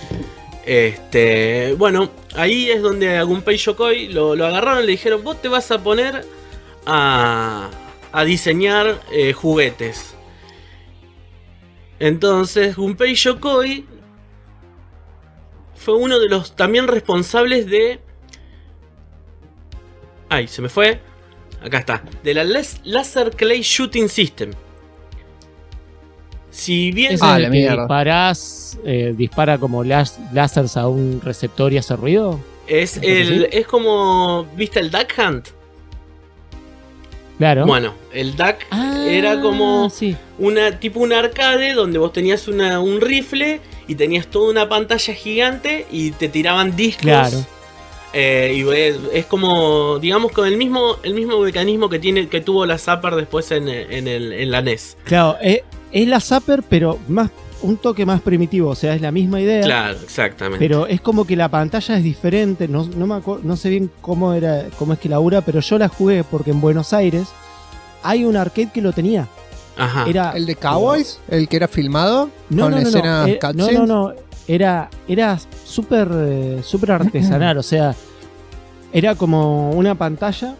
Bueno, ahí es donde a Gunpei Yokoi lo agarraron y le dijeron: vos te vas a poner a diseñar juguetes. Entonces Gunpei Yokoi fue uno de los también responsables de... Ay, se me fue. Acá está. De la Laser Clay Shooting System. Si bien... ¿Es el que dispara como láseres a un receptor y hace ruido? Es como... ¿Viste el Duck Hunt? Claro. Bueno, el Duck era como un arcade donde vos tenías un rifle y tenías toda una pantalla gigante y te tiraban discos. Claro. Y es como, digamos, con el mismo mecanismo que tuvo la Zapper después en la NES. Claro, es la Zapper, pero un toque más primitivo, o sea, es la misma idea. Claro, exactamente. Pero es como que la pantalla es diferente, no sé bien cómo es que labura, pero yo la jugué porque en Buenos Aires hay un arcade que lo tenía. Ajá. Era el de Cowboys, el que era filmado con escenas cutscenes. No, era súper artesanal, o sea, era como una pantalla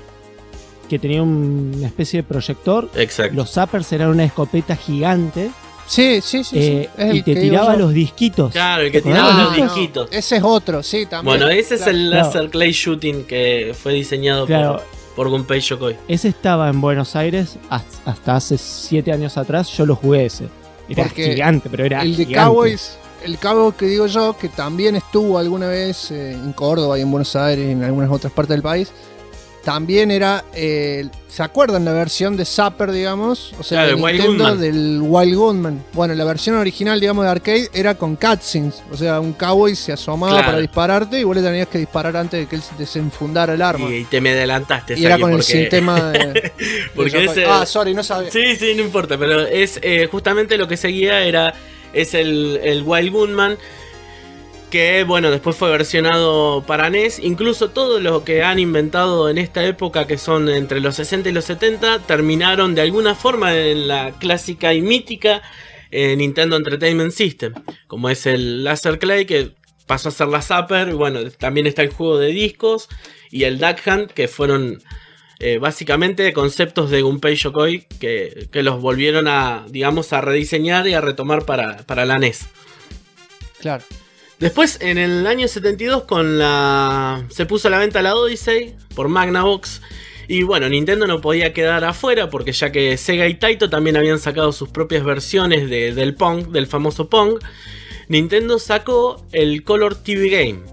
que tenía una especie de proyector. Exacto. Los zappers eran una escopeta gigante. Sí. Y te tiraba los disquitos. Claro, el que tiraba los disquitos. Ese es otro, sí, también. Bueno, ese es el Laser Clay Shooting que fue diseñado por Gunpei Yokoi. Ese estaba en Buenos Aires hasta hace 7 años atrás. Yo lo jugué ese. Era gigante, pero era el de gigante. Cowboys, el Cowboy que digo yo, que también estuvo alguna vez en Córdoba y en Buenos Aires y en algunas otras partes del país. También era, ¿se acuerdan la versión de Zapper, digamos? O sea, de Nintendo del Wild Gunman. Bueno, la versión original, digamos, de arcade era con cutscenes. O sea, un cowboy se asomaba para dispararte y vos le tenías que disparar antes de que él se desenfundara el arma. Y te me adelantaste. Y era con el sistema de... sorry, no sabía. Sí, no importa, pero es justamente lo que seguía es el Wild Gunman. Que bueno, después fue versionado para NES. Incluso todo lo que han inventado en esta época, que son entre los 60 y los 70, terminaron de alguna forma en la clásica y mítica Nintendo Entertainment System. Como es el Laser Clay, que pasó a ser la Zapper. Y bueno, también está el juego de discos y el Duck Hunt, que fueron básicamente conceptos de Gunpei Yokoi que los volvieron a rediseñar y a retomar para la NES. Claro. Después, en el año 72, se puso a la venta la Odyssey por Magnavox. Y bueno, Nintendo no podía quedar afuera, porque ya que Sega y Taito también habían sacado sus propias versiones del Pong, del famoso Pong, Nintendo sacó el Color TV Game,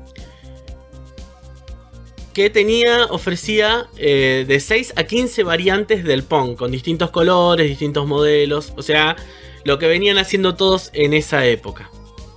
que ofrecía de 6 a 15 variantes del Pong, con distintos colores, distintos modelos. O sea, lo que venían haciendo todos en esa época.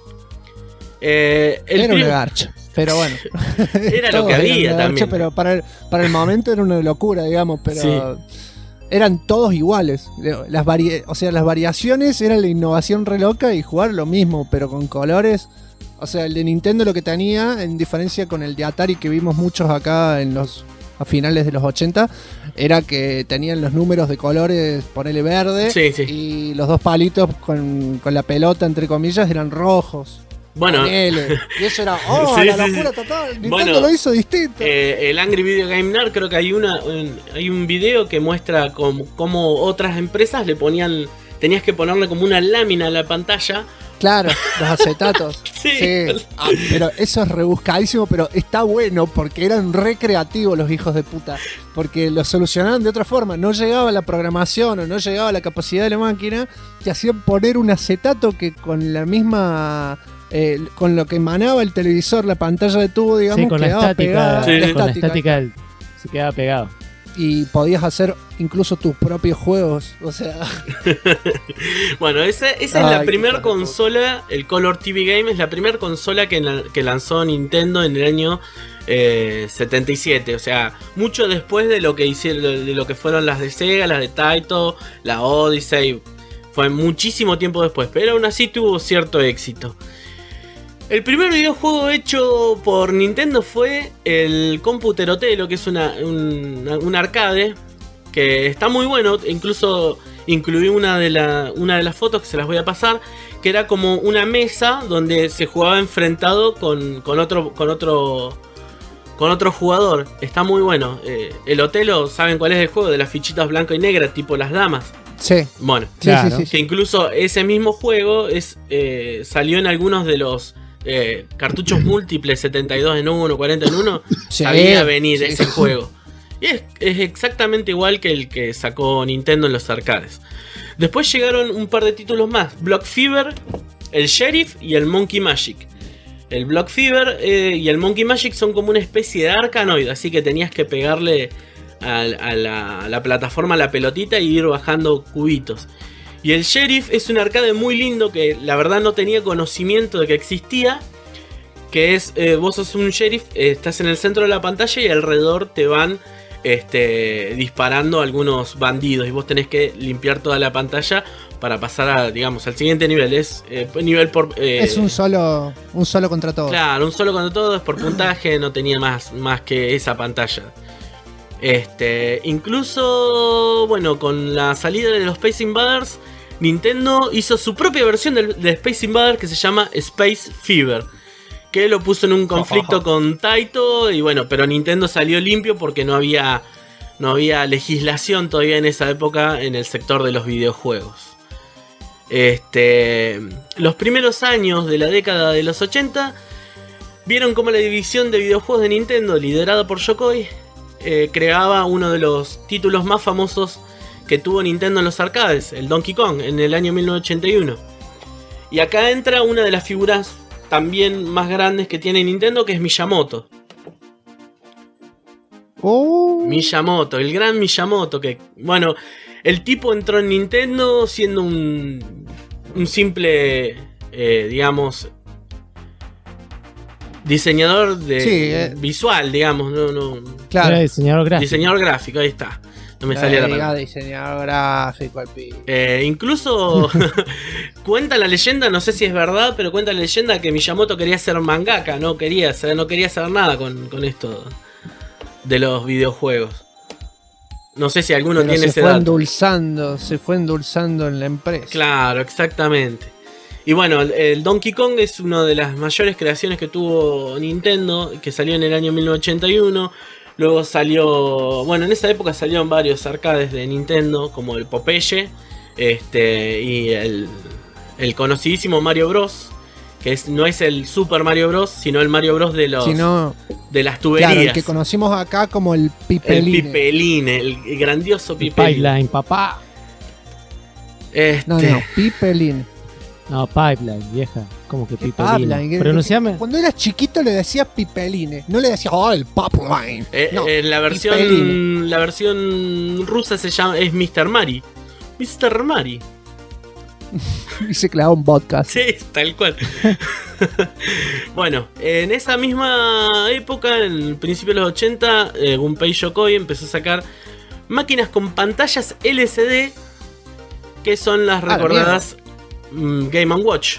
Era una garcha, pero bueno. Era lo que había también. Pero para el momento era una locura, digamos, pero eran todos iguales. Las variaciones eran la innovación re loca y jugar lo mismo, pero con colores. O sea, el de Nintendo lo que tenía, en diferencia con el de Atari que vimos muchos acá a finales de los 80, era que tenían los números de colores, ponele verde, y los dos palitos con la pelota, entre comillas, eran rojos. Bueno, y eso era la locura total. Nintendo lo hizo distinto. El Angry Video Game Nerd, creo que hay un video que muestra cómo otras empresas tenías que ponerle como una lámina a la pantalla Claro, los acetatos. Sí. Pero eso es rebuscadísimo, pero está bueno porque eran recreativos los hijos de puta. Porque lo solucionaron de otra forma. No llegaba la programación o no llegaba la capacidad de la máquina. Te hacían poner un acetato que con la misma... con lo que emanaba el televisor, la pantalla de tubo, digamos, con quedaba la estática, pegada. Sí. con la estática se quedaba pegado. Y podías hacer incluso tus propios juegos. O sea... Bueno, esa es Ay, la qué primera hijo de consola, el Color TV Game es la primera consola que lanzó Nintendo en el año 77. O sea, mucho después de lo que hicieron, de lo que fueron las de Sega, las de Taito, la Odyssey. Fue muchísimo tiempo después, pero aún así tuvo cierto éxito. El primer videojuego hecho por Nintendo fue el Computer Otelo, que es un arcade que está muy bueno. Incluso incluí una de las fotos que se las voy a pasar, que era como una mesa donde se jugaba enfrentado con otro jugador. Está muy bueno. El Otelo, ¿saben cuál es el juego? De las fichitas blanco y negra, tipo las damas. Sí. Bueno, Claro. que incluso ese mismo juego salió en algunos de los cartuchos múltiples, 72 en 1, 40 en 1. Sí, sabía venir sí. ese juego. Y es exactamente igual que el que sacó Nintendo en los arcades. Después llegaron un par de títulos más: Block Fever, el Sheriff y el Monkey Magic. El Block Fever y el Monkey Magic son como una especie de Arkanoid, así que tenías que pegarle a la plataforma la pelotita y ir bajando cubitos. Y el Sheriff es un arcade muy lindo que la verdad no tenía conocimiento de que existía. Que es, vos sos un sheriff, estás en el centro de la pantalla y alrededor te van disparando algunos bandidos. Y vos tenés que limpiar toda la pantalla para pasar al siguiente nivel. Es nivel por... es un solo contra todos. Claro, un solo contra todos, por puntaje, no tenía más que esa pantalla. Incluso, bueno, con la salida de los Space Invaders, Nintendo hizo su propia versión de Space Invaders que se llama Space Fever, que lo puso en un conflicto con Taito. Y bueno, pero Nintendo salió limpio porque no había legislación todavía en esa época en el sector de los videojuegos. Los primeros años de la década de los 80 vieron como la división de videojuegos de Nintendo, liderada por Yokoi, creaba uno de los títulos más famosos que tuvo Nintendo en los arcades, el Donkey Kong, en el año 1981. Y acá entra una de las figuras también más grandes que tiene Nintendo, que es Miyamoto. Miyamoto, el gran Miyamoto, que, bueno, el tipo entró en Nintendo siendo un simple, diseñador visual, digamos, no. Claro. Era diseñador gráfico. Diseñador gráfico, ahí está. No me salía la palabra. Diseñador gráfico, al pibe. Incluso cuenta la leyenda, no sé si es verdad, pero cuenta la leyenda que Miyamoto quería ser mangaka, no quería hacer nada con esto de los videojuegos. No sé si alguno tiene ese dato. Se fue endulzando en la empresa. Claro, exactamente. Y bueno, el Donkey Kong es una de las mayores creaciones que tuvo Nintendo, que salió en el año 1981. Luego salió, bueno, en esa época salieron varios arcades de Nintendo, como el Popeye, y el conocidísimo Mario Bros, que no es el Super Mario Bros, sino el Mario Bros de las tuberías. Claro, el que conocimos acá como el Pipeline. El Pipeline, el grandioso Pipeline. Pipeline, papá. No, Pipeline. No, Pipeline, vieja. ¿Cómo que Pipeline? Pronunciame. Cuando eras chiquito le decías Pipeline, no le decías, el Pipeline. La versión rusa es Mr. Mari. Mr. Mari. Y se clavó un podcast. Sí, tal cual. Bueno, en esa misma época, en el principio de los 80, Gunpei Yokoi empezó a sacar máquinas con pantallas LCD, que son las recordadas Game & Watch.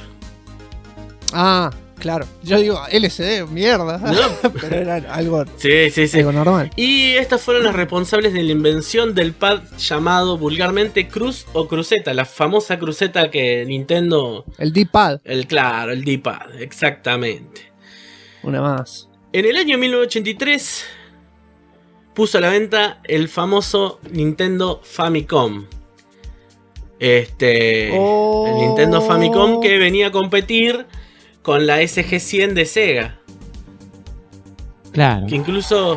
Claro. Yo digo LCD, mierda. No. Pero era algo, algo normal. Y estas fueron las responsables de la invención del pad llamado vulgarmente Cruz o Cruceta, la famosa cruceta que Nintendo... El D-Pad. El D-Pad, exactamente. Una más. En el año 1983 puso a la venta el famoso Nintendo Famicom. El Nintendo Famicom, que venía a competir con la SG-100 de Sega. Claro. Que incluso...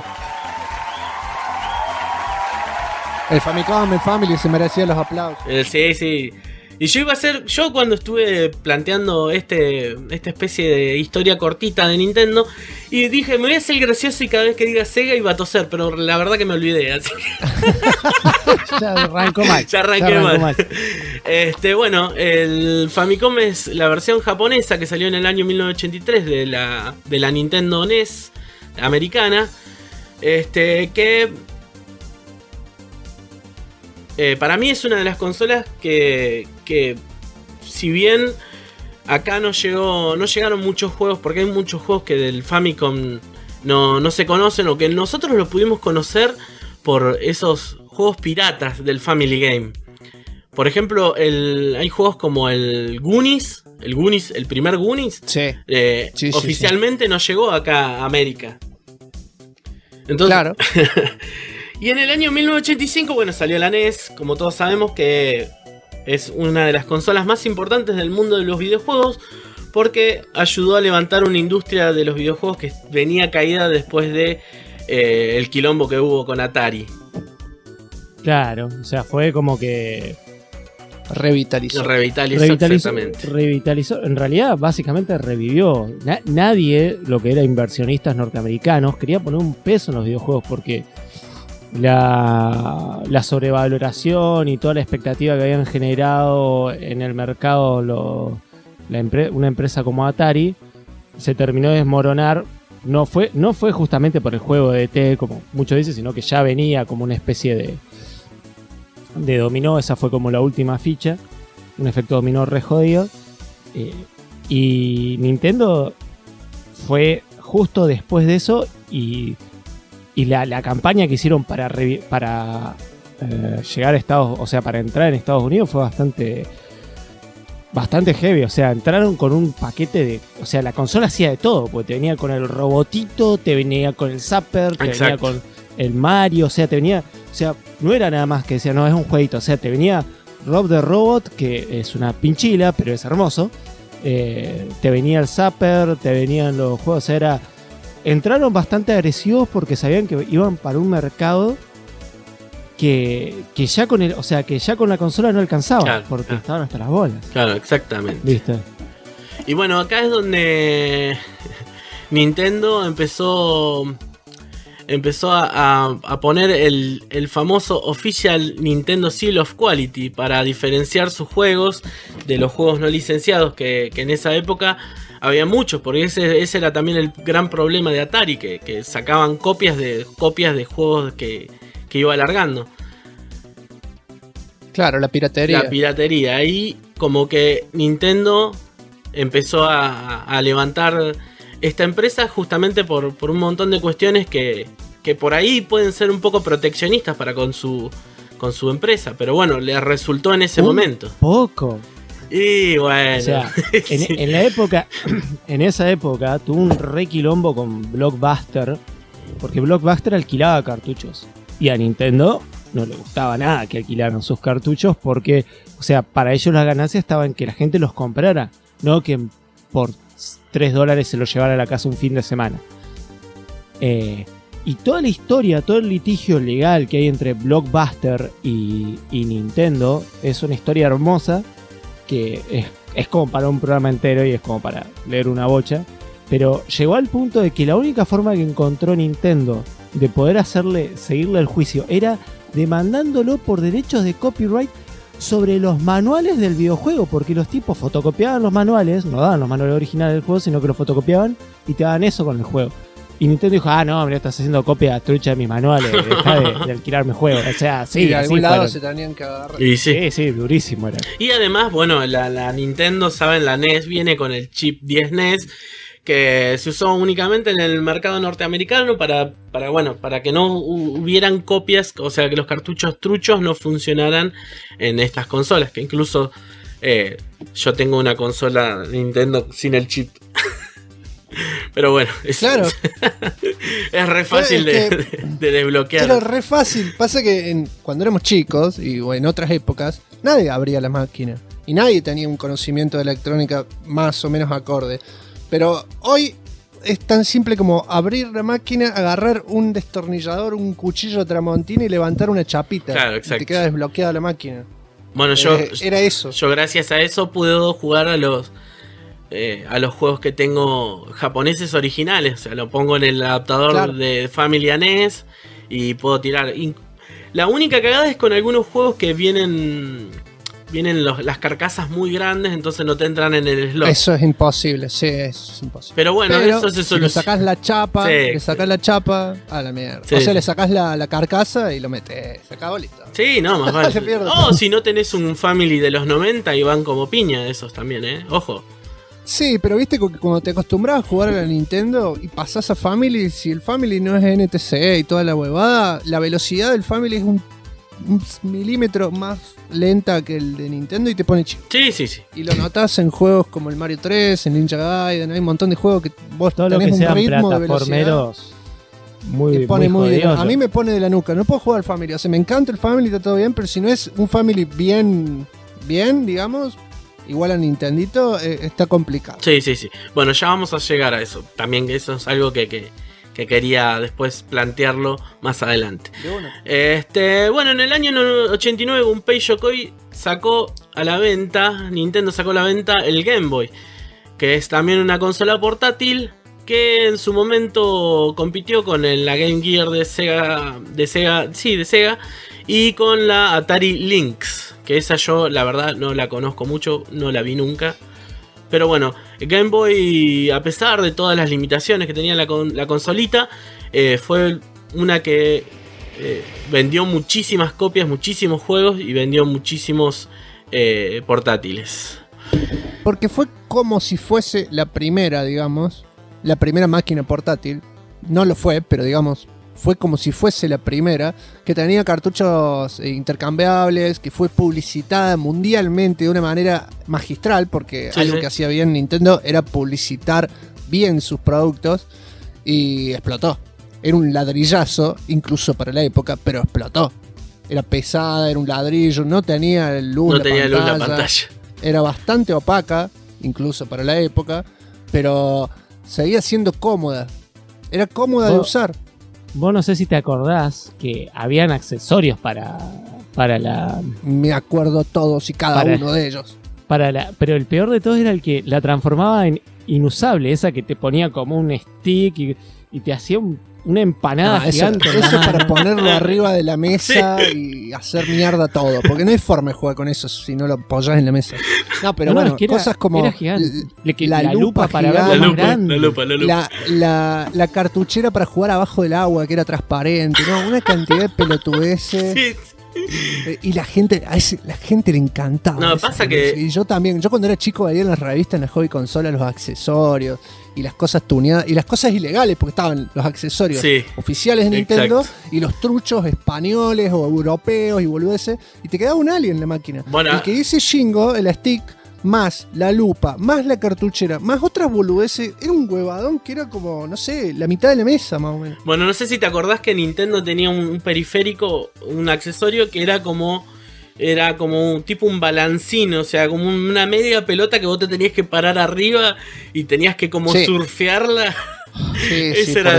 El Famicom, el Family se merecía los aplausos. Sí. Y yo cuando estuve planteando esta especie de historia cortita de Nintendo, y dije, me voy a hacer gracioso y cada vez que diga Sega iba a toser, pero la verdad que me olvidé, así que... Ya arrancó mal. Ya arranqué mal. Bueno, el Famicom es la versión japonesa que salió en el año 1983 de la Nintendo NES americana. Que... para mí es una de las consolas que si bien acá no llegaron muchos juegos, porque hay muchos juegos que del Famicom no se conocen, o que nosotros los pudimos conocer por esos juegos piratas del Family Game. Por ejemplo, hay juegos como el Goonies, el primer Goonies, oficialmente no llegó acá a América. Entonces, claro. Y en el año 1985, bueno, salió la NES, como todos sabemos que es una de las consolas más importantes del mundo de los videojuegos, porque ayudó a levantar una industria de los videojuegos que venía caída después de el quilombo que hubo con Atari. Claro, o sea, fue como que... Revitalizó, exactamente. Revitalizó, en realidad básicamente revivió. Nadie, lo que era inversionistas norteamericanos, quería poner un peso en los videojuegos porque... La sobrevaloración y toda la expectativa que habían generado en el mercado una empresa como Atari se terminó de desmoronar. No fue justamente por el juego de ET, como muchos dicen, sino que ya venía como una especie de dominó. Esa fue como la última ficha, un efecto dominó re jodido. Y Nintendo fue justo después de eso, y la campaña que hicieron para llegar a Estados, o sea, para entrar en Estados Unidos fue bastante heavy. O sea, entraron con un paquete de... O sea, la consola hacía de todo, porque te venía con el robotito, te venía con el Zapper, te venía con el Mario, o sea, te venía... O sea, no era nada más que decía, no, es un jueguito. O sea, te venía Rob the Robot, que es una pinchila, pero es hermoso. Te venía el Zapper, te venían los juegos, o sea, entraron bastante agresivos porque sabían que iban para un mercado que ya con la consola no alcanzaba, porque estaban hasta las bolas. Claro, exactamente. ¿Viste? Y bueno, acá es donde Nintendo empezó a poner el famoso Official Nintendo Seal of Quality para diferenciar sus juegos de los juegos no licenciados, que en esa época había muchos, porque ese era también el gran problema de Atari, que sacaban copias de juegos que iba alargando. Claro, la piratería. La piratería. Ahí como que Nintendo empezó a levantar esta empresa justamente por un montón de cuestiones que por ahí pueden ser un poco proteccionistas para con su empresa. Pero bueno, le resultó en ese momento. Poco. Y bueno, o sea, en esa época tuvo un re quilombo con Blockbuster, porque Blockbuster alquilaba cartuchos y a Nintendo no le gustaba nada que alquilaran sus cartuchos, porque, o sea, para ellos la ganancia estaba en que la gente los comprara, no que por $3 se los llevara a la casa un fin de semana. Y toda la historia, todo el litigio legal que hay entre Blockbuster y Nintendo es una historia hermosa, que es como para un programa entero y es como para leer una bocha, pero llegó al punto de que la única forma que encontró Nintendo de poder seguirle el juicio era demandándolo por derechos de copyright sobre los manuales del videojuego, porque los tipos fotocopiaban los manuales, no daban los manuales originales del juego, sino que los fotocopiaban y te daban eso con el juego. Y Nintendo dijo, no, mira, estás haciendo copia trucha de mis manuales, deja de alquilarme juegos. O sea, sí, y de algún lado se tenían que agarrar. Y sí, durísimo era. Y además, bueno, la Nintendo, saben, la NES viene con el chip 10 NES, que se usó únicamente en el mercado norteamericano para que no hubieran copias, o sea, que los cartuchos truchos no funcionaran en estas consolas, que incluso yo tengo una consola Nintendo sin el chip. Pero bueno, claro. Es re fácil de desbloquear. Era re fácil. Pasa que cuando éramos chicos y en otras épocas, nadie abría la máquina. Y nadie tenía un conocimiento de electrónica más o menos acorde. Pero hoy es tan simple como abrir la máquina, agarrar un destornillador, un cuchillo tramontina y levantar una chapita. Claro, y exacto. te queda desbloqueada la máquina. Bueno, Era eso. Yo gracias a eso puedo jugar a los juegos que tengo japoneses originales. O sea, lo pongo en el adaptador de Family NES y puedo tirar. La única cagada es con algunos juegos que vienen las carcasas muy grandes, entonces no te entran en el slot. Eso es imposible, sí, eso es imposible. Pero bueno, eso se si le soluciona. sacás la chapa, Sí. le sacás la chapa, a la mierda. Sí. O sea, le sacás la carcasa y lo metés. Se acabó, listo. Sí, no, más vale. Se pierde. O si no tenés un Family de los 90 y van como piña esos también, ojo. Sí, pero viste que cuando te acostumbras a jugar a la Nintendo y pasás a Family, si el Family no es NTSC y toda la huevada, la velocidad del Family es un milímetro más lenta que el de Nintendo y te pone chico. Sí. Y lo notas en juegos como el Mario 3, en Ninja Gaiden, hay un montón de juegos que vos Todo lo tenés que un sean ritmo de velocidad. plataformeros muy, Te pone muy jodidos. a mí me pone de la nuca. No puedo jugar al Family. O sea, me encanta el Family, está todo bien, pero si no es un Family bien, digamos, igual a Nintendito, está complicado. Sí. Bueno, ya vamos a llegar a eso. También eso es algo que quería después plantearlo más adelante. Bueno, en el año 89 Gunpei Yokoi sacó a la venta, Nintendo sacó a la venta el Game Boy, que es también una consola portátil que en su momento compitió con la Game Gear de Sega, y con la Atari Lynx, que esa yo la verdad no la conozco mucho, no la vi nunca. Pero bueno, Game Boy, a pesar de todas las limitaciones que tenía la consolita, fue una que vendió muchísimas copias, muchísimos juegos y vendió muchísimos portátiles. Porque fue como si fuese la primera, digamos, la primera máquina portátil. No lo fue, pero digamos, fue como si fuese la primera, que tenía cartuchos intercambiables, que fue publicitada mundialmente de una manera magistral, porque algo que hacía bien Nintendo era publicitar bien sus productos, y explotó. Era un ladrillazo, incluso para la época, pero explotó. Era pesada, era un ladrillo, no tenía luz, la pantalla. Era bastante opaca, incluso para la época, pero seguía siendo cómoda. Era cómoda de usar. Vos no sé si te acordás que habían accesorios para la... Me acuerdo todos y cada uno de ellos. Pero el peor de todos era el que la transformaba en inusable, esa que te ponía como un stick y te hacía una empanada gigante. Eso para ponerlo arriba de la mesa y hacer mierda todo. Porque no hay forma de jugar con eso si no lo apoyas en la mesa. No, pero bueno, es que cosas como la lupa para ver gigante, más grande. La cartuchera para jugar abajo del agua, que era transparente, ¿no? Una cantidad de pelotudeces. Y la gente le encantaba. No, pasa que... Y yo también, yo cuando era chico veía en las revistas, en la Hobby Consola, los accesorios y las cosas tuneadas y las cosas ilegales, porque estaban los accesorios oficiales de Nintendo y los truchos españoles o europeos y boludeces, y te quedaba un alien en la máquina. Bueno, el que dice Shingo, el stick, más la lupa, más la cartuchera, más otras boludeces, era un huevadón que era como, no sé, la mitad de la mesa más o menos. Bueno, no sé si te acordás que Nintendo tenía un periférico, un accesorio que era como un tipo un balancín, o sea, como una media pelota que vos te tenías que parar arriba y tenías que como surfearla. Ese era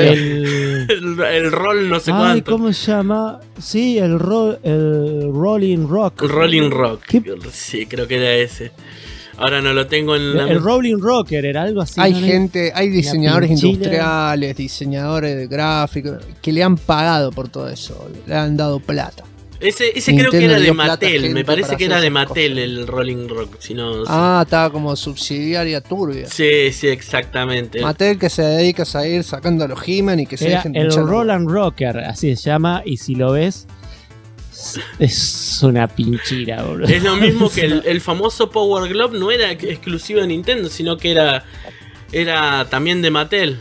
el rol no sé cuánto. ¿Cómo se llama? Sí, el Rolling Rock. El Rolling Rock. Sí, creo que era ese. Ahora no lo tengo en el Rolling Rocker era algo así. Hay diseñadores industriales, diseñadores de gráficos que le han pagado por todo eso, le han dado plata. Ese creo que era de Mattel, me parece que era de Mattel el Rolling Rock, si no. Estaba como subsidiaria turbia. Sí, exactamente. Mattel que se dedica a seguir sacando a los He-Man y que se dejen el Roland Rocker, así se llama, y si lo ves es una pinchira, boludo. Es lo mismo que el famoso Power Glove, no era exclusivo de Nintendo, sino que era también de Mattel.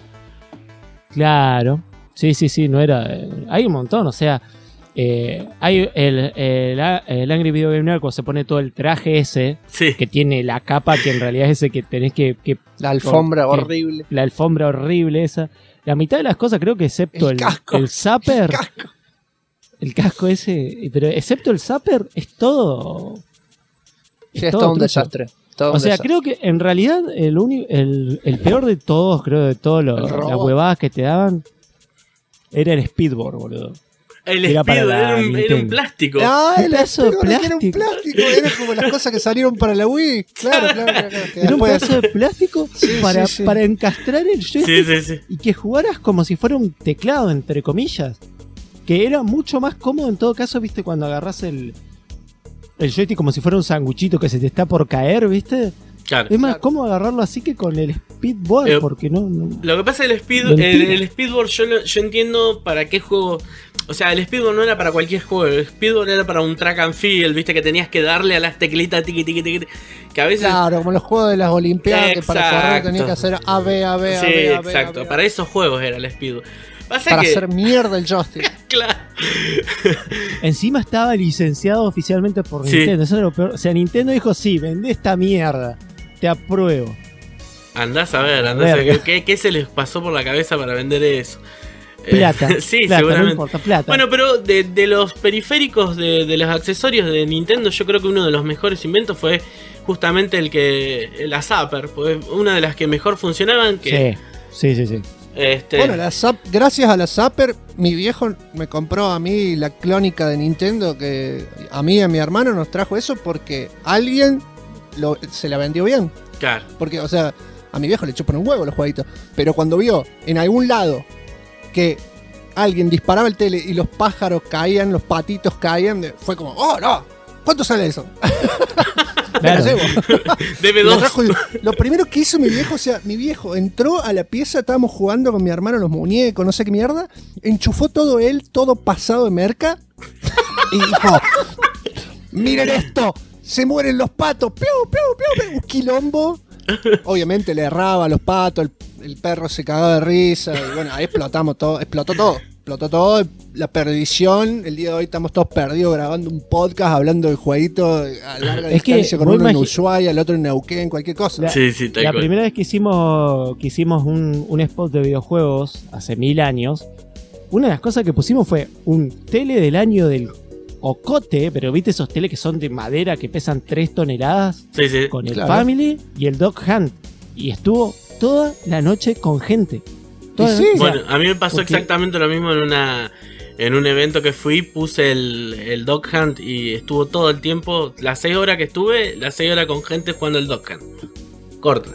Claro, sí, no era. Hay un montón, o sea, hay el Angry Video Game Nerd, cuando se pone todo el traje ese, que tiene la capa que en realidad es ese que tenés que la alfombra horrible. La alfombra horrible esa. La mitad de las cosas creo que excepto el zapper. el casco ese, pero excepto el zapper, es todo. Sí, es todo un trucho. desastre. Todo O un sea, desastre. creo que en realidad el peor de todos, creo, de todas El robot. las huevadas que te daban, era el speedboard, boludo. El Era para Speed la era un Nintendo. plástico. Ah, el pedazo de Speedball era un plástico. plástico. Era como las cosas que salieron para la Wii. Claro. Que Era un después- pedazo de plástico Sí, para, sí, sí. para encastrar el joystick Sí. y que jugaras como si fuera un teclado, entre comillas. Que era mucho más cómodo en todo caso, viste, cuando agarras el joystick como si fuera un sanguchito que se te está por caer, viste. Claro. Es más cómodo agarrarlo así que con el speedboard, porque no. Lo que pasa es Mentira. el Speedboard, yo entiendo para qué juego. O sea, el Speedboard no era para cualquier juego. El Speedboard era para un track and field, viste, que tenías que darle a las teclitas tiqui, tiqui, tiqui, que a veces. Claro, como los juegos de las Olimpiadas, que para correr Exacto. tenías que hacer AB. Sí, exacto. Para esos juegos era el Speedboard. Pasa Para que. hacer mierda el joystick. Claro. Encima estaba licenciado oficialmente por Sí. Nintendo. Eso era lo peor. O sea, Nintendo dijo: sí, vendé esta mierda. Te apruebo. Andás a ver, ¿qué se les pasó por la cabeza para vender eso? Plata. Sí, plata, seguramente. No importa, plata. Bueno, pero de los periféricos, de los accesorios de Nintendo, yo creo que uno de los mejores inventos fue justamente la Zapper, pues una de las que mejor funcionaban. Que, Sí. Bueno, gracias a la Zapper, mi viejo me compró a mí la clónica de Nintendo, que a mí y a mi hermano nos trajo eso porque alguien se la vendió bien. Claro. Porque, o sea, a mi viejo le chupan un huevo los jueguitos. Pero cuando vio en algún lado que alguien disparaba el tele y los pájaros caían, los patitos caían, fue como, ¡oh, no! ¿Cuánto sale eso? Me la llevo. Deme Y lo dos. trajo lo primero que hizo mi viejo, o sea, mi viejo entró a la pieza, estábamos jugando con mi hermano los muñecos, no sé qué mierda, enchufó todo él, todo pasado de merca, y dijo, miren esto, se mueren los patos, ¡piu, piu, piu! Un quilombo. Obviamente le erraba a los patos, el perro se cagaba de risa, y bueno, ahí explotamos todo, explotó todo, la perdición. El día de hoy estamos todos perdidos grabando un podcast, hablando del jueguito a larga Es que distancia con vos uno en imagi- Ushuaia, el otro en Neuquén, cualquier cosa. La primera vez que hicimos un spot de videojuegos hace 1000 años, una de las cosas que pusimos fue un tele del año del Ocote, pero viste esos tele que son de madera que pesan 3 toneladas, Sí, con el claro. Family y el Dog Hunt. Y estuvo toda la noche con gente. Toda la Sí. noche, o sea, Bueno, a mí me pasó porque- exactamente lo mismo en un evento que fui, puse el Dog Hunt y estuvo todo el tiempo, las 6 horas que estuve, las 6 horas con gente jugando el Dog Hunt. Corta.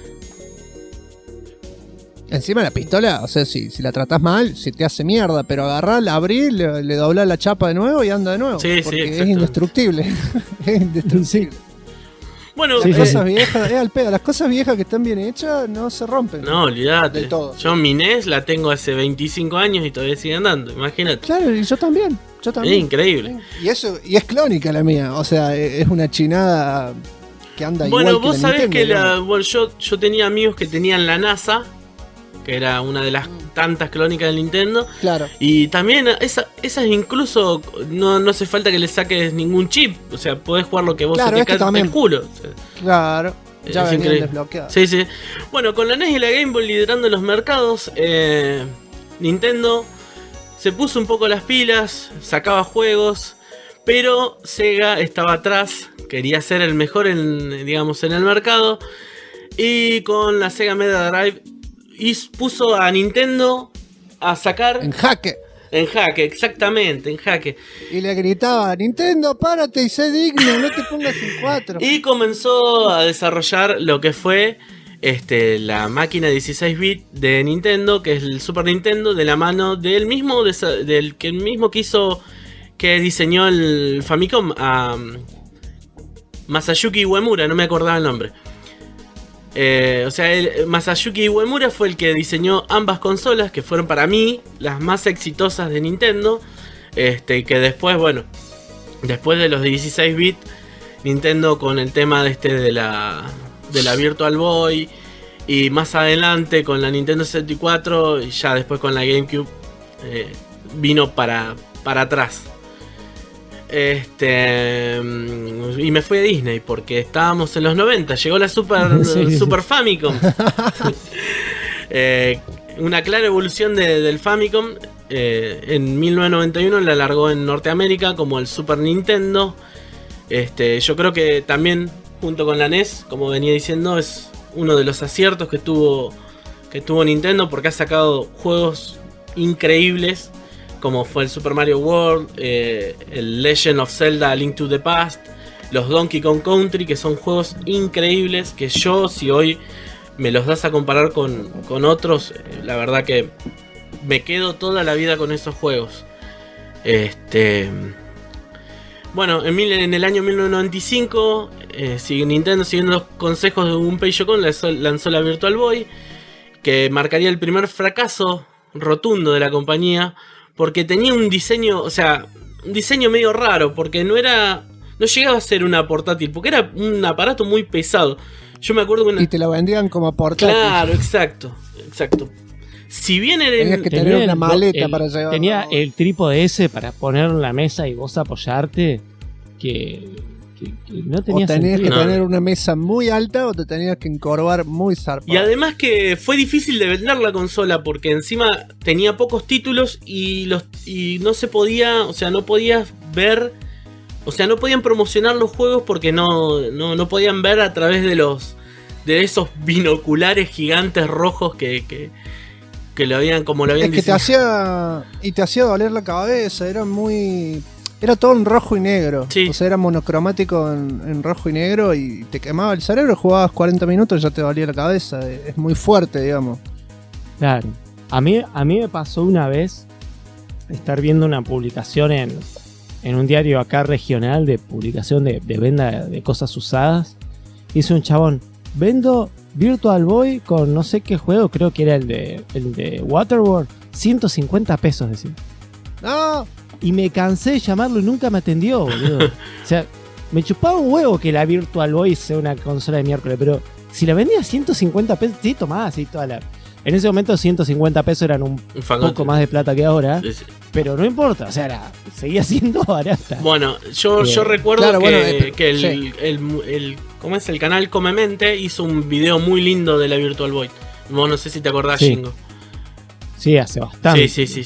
Encima la pistola, o sea, si la tratás mal, se te hace mierda, pero agarrarla, abrir, le doblás la chapa de nuevo y anda de nuevo. Sí, sí, porque es exacto. indestructible. Es indestructible. Bueno, Las cosas viejas, al pedo, las cosas viejas que están bien hechas no se rompen. no, olvídate. Del todo. Yo mi NES la tengo hace 25 años y todavía sigue andando, imagínate. Claro, y yo también. Es increíble. Y es clónica la mía, o sea, es una chinada que anda Bueno, igual que vos la sabés Nintendo, que digamos. bueno, yo tenía amigos que tenían la NASA, que era una de las tantas clónicas de Nintendo. Claro. Y también esas incluso no hace falta que le saques ningún chip. O sea, podés jugar lo que vos Claro, se es te que cante también- el culo. O sea, Claro, ya es venían increíble. desbloqueadas. Sí, sí. Bueno, con la NES y la Game Boy liderando los mercados, Nintendo se puso un poco las pilas, sacaba juegos, pero Sega estaba atrás, quería ser el mejor en el mercado. Y con la Sega Mega Drive puso a Nintendo a sacar... En jaque. En jaque, exactamente, en jaque. Y le gritaba, Nintendo, párate y sé digno, no te pongas en 4. Y comenzó a desarrollar lo que fue la máquina 16 bits de Nintendo, que es el Super Nintendo, de la mano del mismo que diseñó el Famicom, a Masayuki Uemura, no me acordaba el nombre. Masayuki Uemura fue el que diseñó ambas consolas, que fueron para mí las más exitosas de Nintendo. Que después, bueno, después de los 16 bits, Nintendo con el tema de la Virtual Boy, y más adelante con la Nintendo 64, y ya después con la GameCube, vino para atrás. Y me fui a Disney porque estábamos en los 90. Llegó la Super Famicom. Una clara evolución del Famicom. en 1991 la largó en Norteamérica como el Super Nintendo. Yo creo que también, junto con la NES, como venía diciendo, es uno de los aciertos que tuvo Nintendo, porque ha sacado juegos increíbles, como fue el Super Mario World, el Legend of Zelda: A Link to the Past, los Donkey Kong Country, que son juegos increíbles que yo, si hoy me los das a comparar con otros, la verdad que me quedo toda la vida con esos juegos. Bueno, en el año 1995, Nintendo, siguiendo los consejos de Gunpei Yokon, lanzó la Virtual Boy, que marcaría el primer fracaso rotundo de la compañía, porque tenía un diseño, medio raro, porque no llegaba a ser una portátil, porque era un aparato muy pesado. Yo me acuerdo que y te lo vendían como portátil. Claro, exacto. Si bien tenías que tener una maleta para llevar. Tenía el trípode ese para poner en la mesa y vos apoyarte, que no tenía o tenías sentido. que tener una mesa muy alta o te tenías que encorvar muy zarpado. Y además que fue difícil de vender la consola, porque encima tenía pocos títulos y no se podía, no podías ver, no podían promocionar los juegos porque no podían ver a través de esos binoculares gigantes rojos que lo habían, como lo habían es que te hacía doler la cabeza, era todo en rojo y negro. Sí. O sea, era monocromático en rojo y negro y te quemaba el cerebro, jugabas 40 minutos y ya te dolía la cabeza. Es muy fuerte, digamos. Claro. A mí me pasó una vez estar viendo una publicación en un diario acá regional de publicación de venta de cosas usadas. Hizo un chabón: vendo Virtual Boy con no sé qué juego, creo que era el de Waterworld, 150 pesos, decía. ¡No! Y me cansé de llamarlo y nunca me atendió, boludo. O sea, me chupaba un huevo que la Virtual Boy sea una consola de miércoles, pero si la vendía a 150 pesos, sí, tomá, así toda la... En ese momento 150 pesos eran un poco más de plata que ahora, sí. Pero no importa, o sea, seguía siendo barata. Bueno, yo recuerdo ¿cómo es? El canal Comemente hizo un video muy lindo de la Virtual Boy. Vos no sé si te acordás, sí. Shingo. Sí, hace bastante. Sí.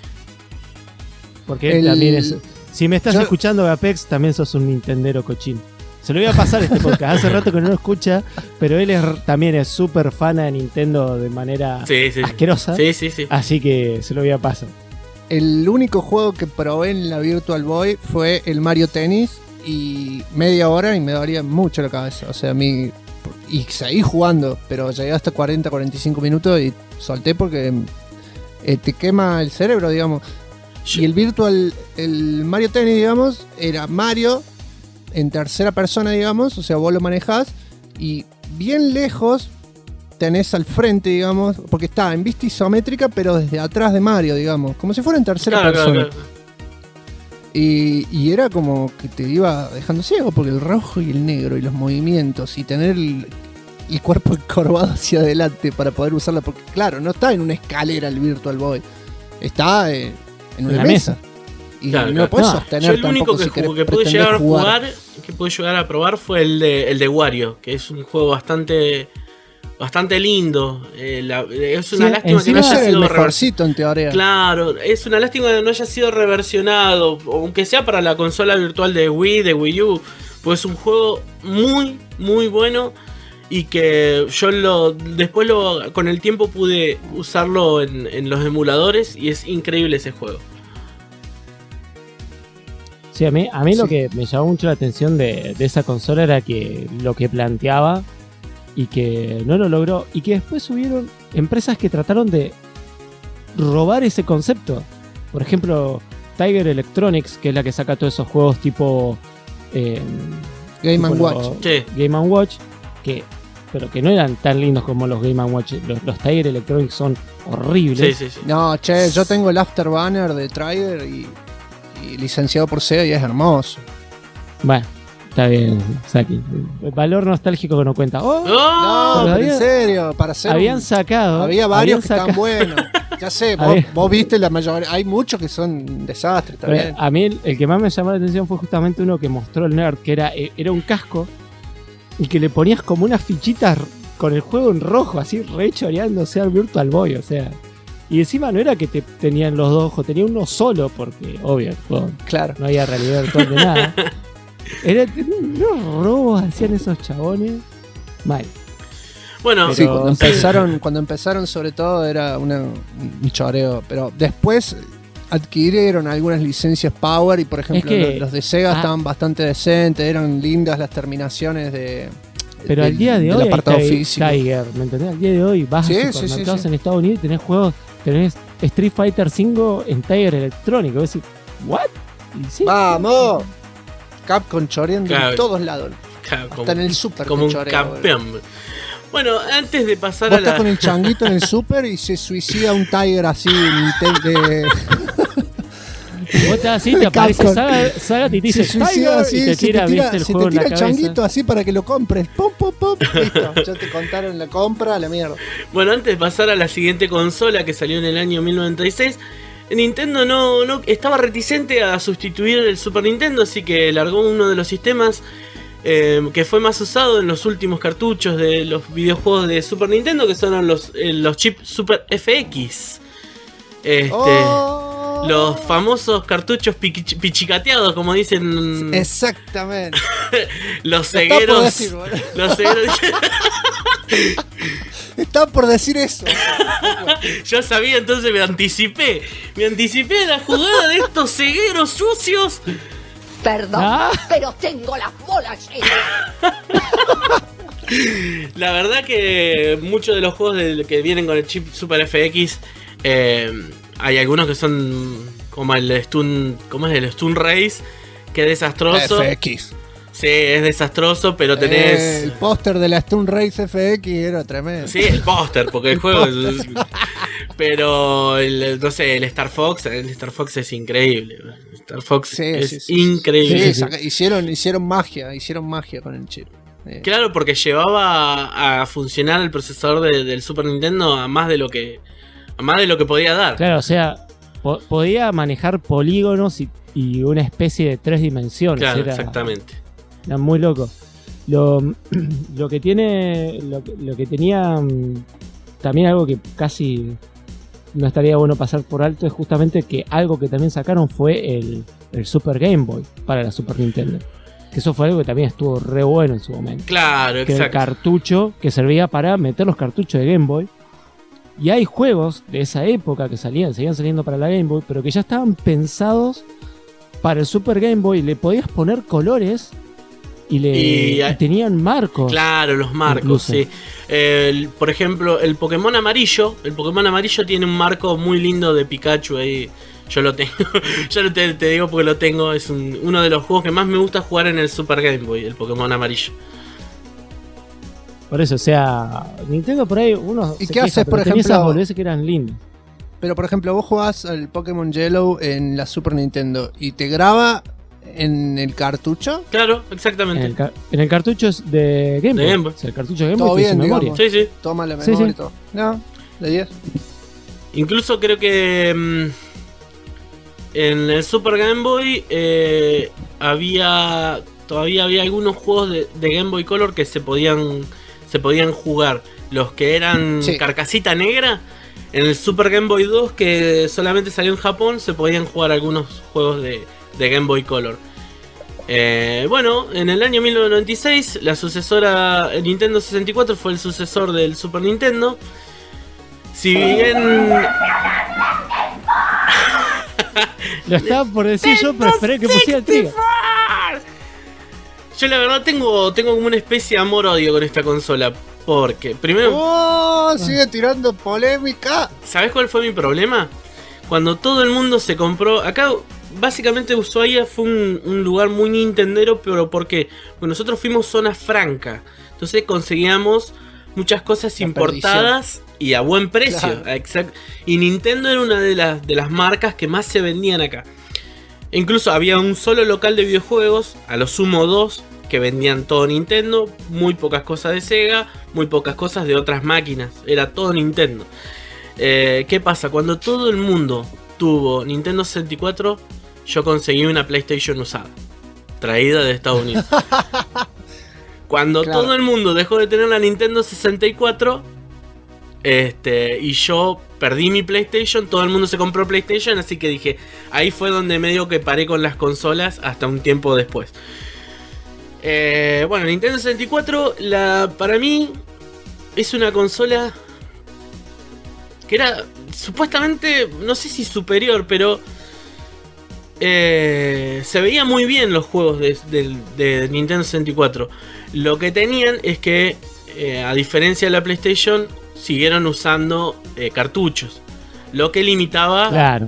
Porque también es... Si me estás escuchando, Apex, también sos un nintendero cochino. Se lo voy a pasar este podcast. Hace rato que no lo escucha, pero él también es súper fan de Nintendo de manera asquerosa. Sí. Así que se lo voy a pasar. El único juego que probé en la Virtual Boy fue el Mario Tennis, y media hora y me dolía mucho la cabeza. O sea, y seguí jugando, pero llegué hasta 40-45 minutos y solté porque te quema el cerebro, digamos. Y el Mario Tennis, digamos, era Mario en tercera persona, digamos, o sea, vos lo manejás y bien lejos tenés al frente, digamos, porque está en vista isométrica, pero desde atrás de Mario, digamos, como si fuera en tercera persona. Claro. Y era como que te iba dejando ciego, porque el rojo y el negro y los movimientos y tener el cuerpo encorvado hacia adelante para poder usarla, porque claro, no está en una escalera el Virtual Boy, está en una mesa. Y no lo puedes sostener. Yo el único que pude llegar a jugar, que pude llegar a probar, fue el de Wario, que es un juego bastante lindo. Es una lástima que no haya sido mejorcito en teoría. Claro, es una lástima que no haya sido reversionado, aunque sea para la consola virtual de Wii, de Wii U. Pues es un juego muy, muy bueno y que yo después con el tiempo pude usarlo en los emuladores y es increíble ese juego. Sí, a mí lo que me llamó mucho la atención de esa consola era que lo que planteaba y que no lo logró, y que después hubieron empresas que trataron de robar ese concepto. Por ejemplo, Tiger Electronics, que es la que saca todos esos juegos tipo Game & Watch. Sí. Game & Watch, pero que no eran tan lindos como los Game & Watch. Los Tiger Electronics son horribles. Sí. No, yo tengo el Afterburner de Tiger y licenciado por Sega y es hermoso. Bueno, está bien, Saki. El valor nostálgico que no cuenta. No, pero en serio, para hacer. Había varios que están buenos. Ya sé, vos viste la mayoría. Hay muchos que son desastres también. A mí el que más me llamó la atención fue justamente uno que mostró el Nerd, que era un casco y que le ponías como unas fichitas con el juego en rojo, así re choreándose al Virtual Boy. O sea, Y encima no era que te tenían los dos ojos, tenía uno solo, porque, obvio, claro, no había realidad virtual de nada. Era unos robos hacían esos chabones. Mal. Bueno, pero, sí, cuando empezaron sobre todo era un choreo, pero después adquirieron algunas licencias Power y por ejemplo los de Sega estaban bastante decentes, eran lindas las terminaciones pero al día de hoy hay Tiger, ¿me entendés? Al día de hoy vas a supermercados en Estados Unidos y tenés juegos, tenés Street Fighter 5 en Tiger electrónico. Y vos decís, ¿what? Sí, ¡vamos! Capcom choreando en todos lados. Hasta en el Super. Como un campeón. Bueno, antes de pasar vos estás con el changuito en el Super y se suicida un Tiger así de... Vos estás así, te aparece Saga y te dice Tiger así, y te tira el juego en la cabeza. El changuito así para que lo compres. Pum, pum, pum. Listo, ya te contaron la compra, la mierda. Bueno, antes de pasar a la siguiente consola que salió en el año 1996, Nintendo no estaba reticente a sustituir el Super Nintendo, así que largó uno de los sistemas que fue más usado en los últimos cartuchos de los videojuegos de Super Nintendo, que son los chips Super FX. Los famosos cartuchos pichicateados, como dicen. Exactamente. Los cegueros. Los cegueros. Estaba por decir eso. Yo sabía, entonces me anticipé. Me anticipé a la jugada de estos cegueros sucios. Perdón, pero tengo las bolas llenas. La verdad que muchos de los juegos que vienen con el chip Super FX, hay algunos que son como el Stun, ¿cómo es el Stun Race? Que es desastroso. FX. Sí, es desastroso, pero tenés... el póster de la Stun Race FX era tremendo. Sí, el póster, porque el juego es... Pero, no sé, el Star Fox es increíble. Star Fox es increíble. Sí, hicieron magia con el chip. Claro, porque llevaba a funcionar el procesador del Super Nintendo a más de lo que podía dar. Claro, o sea, podía manejar polígonos y una especie de 3 dimensiones. Claro, exactamente. Era muy loco. Lo que tenía también algo que casi no estaría bueno pasar por alto es justamente que algo que también sacaron fue el Super Game Boy para la Super Nintendo. Que eso fue algo que también estuvo re bueno en su momento. Claro, que exacto. El cartucho que servía para meter los cartuchos de Game Boy. Y hay juegos de esa época que seguían saliendo para la Game Boy, pero que ya estaban pensados para el Super Game Boy. Le podías poner colores y tenían marcos. Claro, los marcos, incluso. Sí. Por ejemplo, el Pokémon amarillo. El Pokémon amarillo tiene un marco muy lindo de Pikachu ahí. Yo lo tengo. Yo te digo porque lo tengo. Es uno de los juegos que más me gusta jugar en el Super Game Boy, el Pokémon amarillo. Por eso, o sea, Nintendo por ahí uno. ¿Y qué haces, por ejemplo? Esas boludeces que eran lindas. Pero por ejemplo, vos jugás al Pokémon Yellow en la Super Nintendo y te graba en el cartucho. Claro, exactamente. En el cartucho de Game Boy. O sea, el cartucho de Game Boy tiene memoria. Sí, sí. Toma la memoria y todo. No, de 10. Incluso creo que en el Super Game Boy todavía había algunos juegos de Game Boy Color que se podían jugar. Los que eran carcasita negra. En el Super Game Boy 2, que solamente salió en Japón, se podían jugar algunos juegos de Game Boy Color. Bueno, en el año 1996, la sucesora Nintendo 64 fue el sucesor del Super Nintendo. Si bien... Lo estaba por decir yo, pero esperé que pusiera el trigger. Yo la verdad tengo como una especie de amor-odio con esta consola. Porque, primero... sigue tirando polémica. ¿Sabes cuál fue mi problema? Cuando todo el mundo se compró... Acá, básicamente, Ushuaia fue un lugar muy nintendero, pero ¿por qué? Porque nosotros fuimos zona franca. Entonces conseguíamos muchas cosas importadas y a buen precio. Claro. Exacto. Y Nintendo era una de las marcas que más se vendían acá. Incluso había un solo local de videojuegos, a lo sumo 2, que vendían todo Nintendo, muy pocas cosas de Sega, muy pocas cosas de otras máquinas, era todo Nintendo. ¿Qué pasa? Cuando todo el mundo tuvo Nintendo 64, yo conseguí una PlayStation usada, traída de Estados Unidos. Cuando todo el mundo dejó de tener la Nintendo 64, Y yo perdí mi PlayStation, todo el mundo se compró PlayStation, así que dije, ahí fue donde medio que paré con las consolas hasta un tiempo después. Bueno, Nintendo 64, para mí es una consola que era supuestamente, no sé si superior, pero se veía muy bien los juegos de Nintendo 64. Lo que tenían es que, a diferencia de la PlayStation, siguieron usando cartuchos. Lo que limitaba, claro,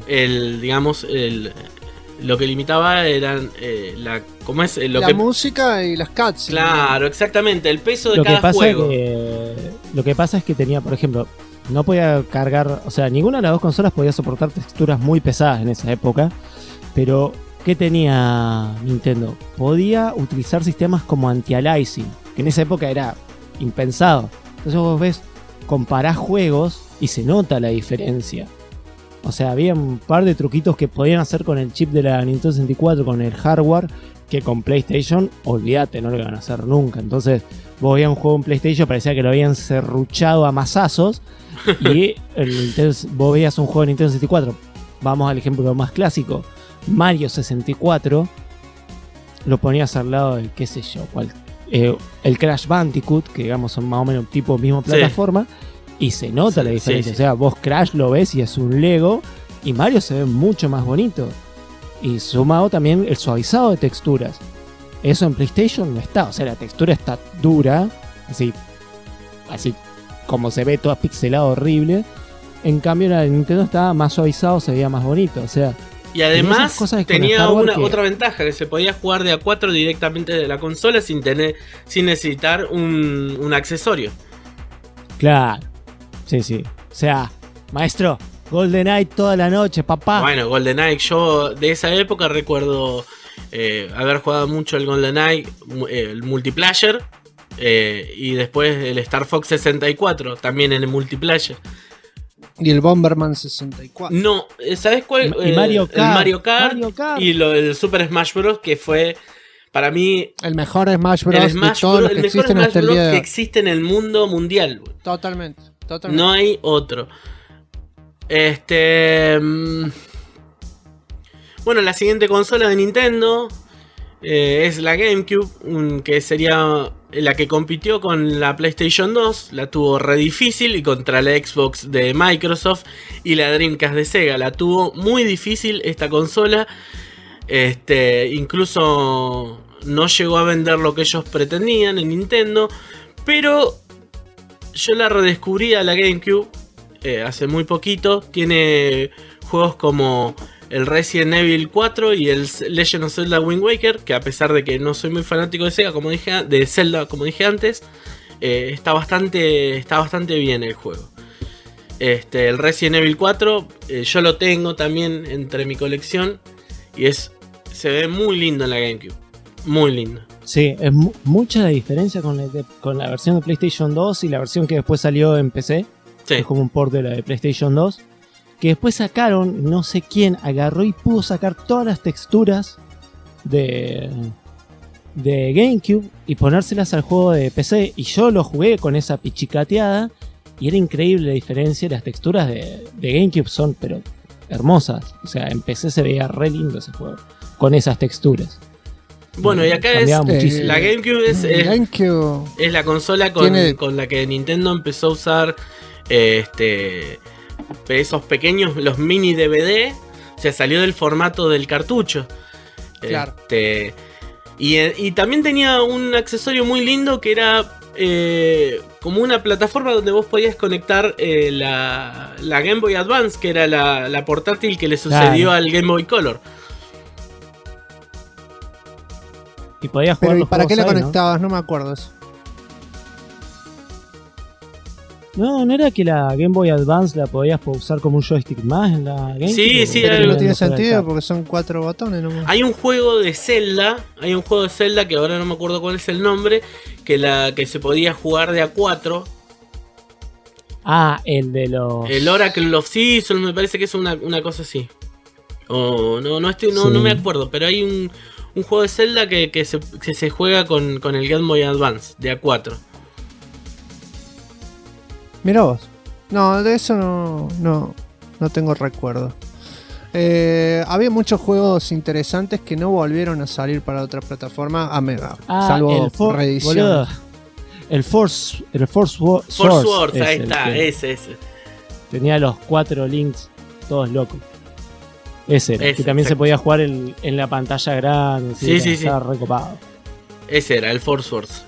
lo que limitaba eran la música y las cutscenes. Claro, exactamente, el peso de cada juego. Lo que pasa es que tenía, por ejemplo, no podía cargar, o sea, ninguna de las dos consolas podía soportar texturas muy pesadas en esa época, pero ¿qué tenía Nintendo? Podía utilizar sistemas como anti-aliasing, que en esa época era impensado. Entonces vos ves, comparás juegos y se nota la diferencia. O sea, había un par de truquitos que podían hacer con el chip de la Nintendo 64, con el hardware, que con PlayStation, olvídate, no lo iban a hacer nunca. Entonces, vos veías un juego en PlayStation, parecía que lo habían serruchado a mazazos, y vos veías un juego de Nintendo 64. Vamos al ejemplo más clásico, Mario 64, lo ponías al lado del, qué sé yo, el Crash Bandicoot, que digamos son más o menos tipo misma plataforma, y se nota la diferencia. O sea, vos Crash lo ves y es un Lego, y Mario se ve mucho más bonito. Y sumado también el suavizado de texturas. Eso en PlayStation no está. O sea, la textura está dura, así como se ve, toda pixelada, horrible. En cambio, la de Nintendo estaba más suavizado, se veía más bonito. O sea, y además tenía otra ventaja, que se podía jugar de a 4 directamente de la consola sin necesitar un accesorio. Claro. Sí. O sea, maestro, GoldenEye toda la noche, papá. Bueno, GoldenEye, yo de esa época recuerdo haber jugado mucho el GoldenEye, el multiplayer, y después el Star Fox 64, también en el multiplayer. Y el Bomberman 64. No, ¿sabes cuál? Y Mario Kart. El Mario Kart. Y el Super Smash Bros. Que fue, para mí, el mejor Smash Bros. De todos los que existen hasta el día de hoy. Que existe en el mundo mundial. Totalmente. No hay otro. Bueno, la siguiente consola de Nintendo es la GameCube, que sería la que compitió con la PlayStation 2. La tuvo re difícil, y contra la Xbox de Microsoft y la Dreamcast de Sega. La tuvo muy difícil esta consola. Incluso no llegó a vender lo que ellos pretendían en Nintendo. Pero yo la redescubrí a la GameCube hace muy poquito. Tiene juegos como el Resident Evil 4 y el Legend of Zelda Wind Waker, que a pesar de que no soy muy fanático de Zelda, como dije antes, está bastante bien el juego. El Resident Evil 4 yo lo tengo también entre mi colección, y se ve muy lindo en la GameCube, muy lindo. Sí, es mucha la diferencia con la versión de PlayStation 2 y la versión que después salió en PC. Sí. Es como un port de la de PlayStation 2. Que después sacaron, no sé quién agarró y pudo sacar todas las texturas de GameCube y ponérselas al juego de PC. Y yo lo jugué con esa pichicateada y era increíble la diferencia. Las texturas de GameCube son pero hermosas. O sea, en PC se veía re lindo ese juego con esas texturas. Bueno, y acá la GameCube es la consola con la que Nintendo empezó a usar esos pequeños, los mini DVD. O sea, salió del formato del cartucho. Claro. Y también tenía un accesorio muy lindo que era como una plataforma donde vos podías conectar la Game Boy Advance, que era la portátil que le sucedió al Game Boy Color. Y podías jugar. Pero ¿y para qué la conectabas? No me acuerdo eso. No era que la Game Boy Advance la podías usar como un joystick más en la GameCube. Sí, no tiene sentido porque son 4 botones nomás. Hay un juego de Zelda, que ahora no me acuerdo cuál es el nombre, que se podía jugar de a 4. Ah, el de los... El Oracle of Seasons, me parece que es una cosa así. No me acuerdo, pero hay un juego de Zelda que se juega con el Game Boy Advance de a 4. Mirá vos. No, de eso no tengo recuerdo. Había muchos juegos interesantes que no volvieron a salir para otras plataformas, salvo reedición. Boludo. El Force Wars, ahí está, ese. Tenía los 4 links, todos locos. Ese era, que también se podía jugar en la pantalla grande. Sí. Estaba recopado. Ese era, el Force Wars.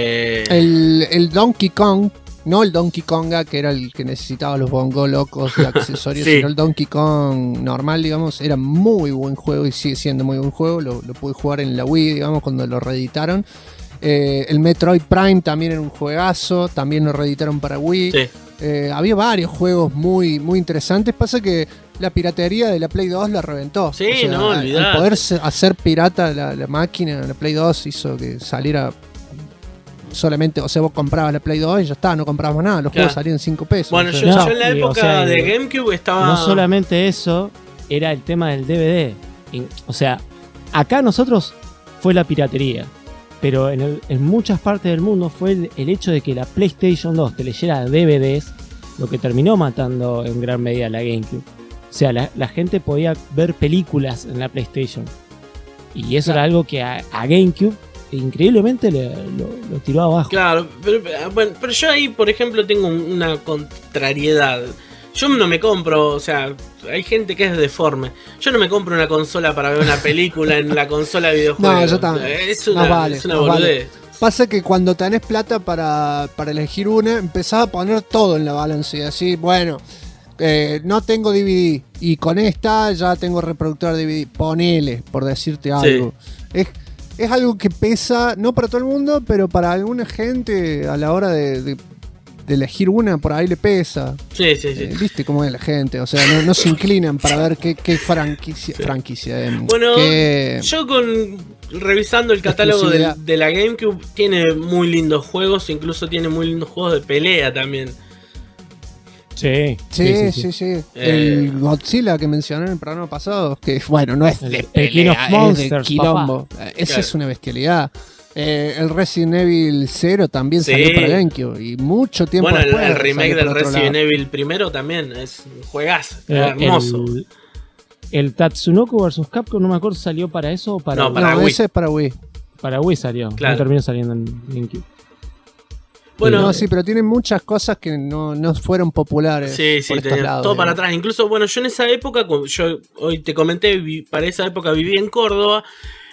El Donkey Kong, no el Donkey Konga, que era el que necesitaba los bongo locos de accesorios, sino el Donkey Kong normal, digamos, era muy buen juego y sigue siendo muy buen juego. Lo pude jugar en la Wii, digamos, cuando lo reeditaron. El Metroid Prime también era un juegazo, también lo reeditaron para Wii. Había varios juegos muy, muy interesantes. Pasa que la piratería de la Play 2 la reventó. Sí, no olvidar. Al poder hacer pirata la máquina, la Play 2 hizo que saliera solamente, o sea, vos comprabas la Play 2 y ya está, no comprabas más nada, los juegos salían 5 pesos. Bueno, yo en la época de GameCube estaba... No solamente eso, era el tema del DVD. O sea, acá nosotros fue la piratería, pero en muchas partes del mundo fue el hecho de que la PlayStation 2 te leyera DVDs lo que terminó matando en gran medida la GameCube. O sea, la gente podía ver películas en la PlayStation. Y eso era algo que a GameCube increíblemente lo tiró abajo. Claro, pero yo ahí, por ejemplo, tengo una contrariedad. Yo no me compro, o sea, hay gente que es deforme. Yo no me compro una consola para ver una película en la consola de videojuegos. No, yo también. Es una boludez. Pasa que cuando tenés plata para elegir una, empezás a poner todo en la balanza y decir, bueno, no tengo DVD y con esta ya tengo reproductor de DVD. Ponele, por decirte algo. Es algo que pesa, no para todo el mundo, pero para alguna gente a la hora de elegir una, por ahí le pesa. Sí. Viste cómo es la gente, o sea, no se inclinan para ver qué franquicia. Bueno, yo revisando el catálogo de la GameCube, tiene muy lindos juegos, incluso tiene muy lindos juegos de pelea también. Sí. El Godzilla que mencioné en el programa pasado, que bueno, no es de pelea, King of Monsters, es de quilombo. Esa es una bestialidad. El Resident Evil 0 también salió para GameCube y mucho tiempo después. Bueno, el remake del Resident Evil primero también es un juegazo, hermoso. El Tatsunoko vs Capcom, no me acuerdo, ¿salió para eso o para Wii? No, ese es para Wii. Para Wii salió, claro. No terminó saliendo en GameCube. Bueno, no, sí, pero tienen muchas cosas que no fueron populares. Sí, todo para atrás. Incluso, bueno, yo en esa época, yo hoy te comenté, para esa época viví en Córdoba,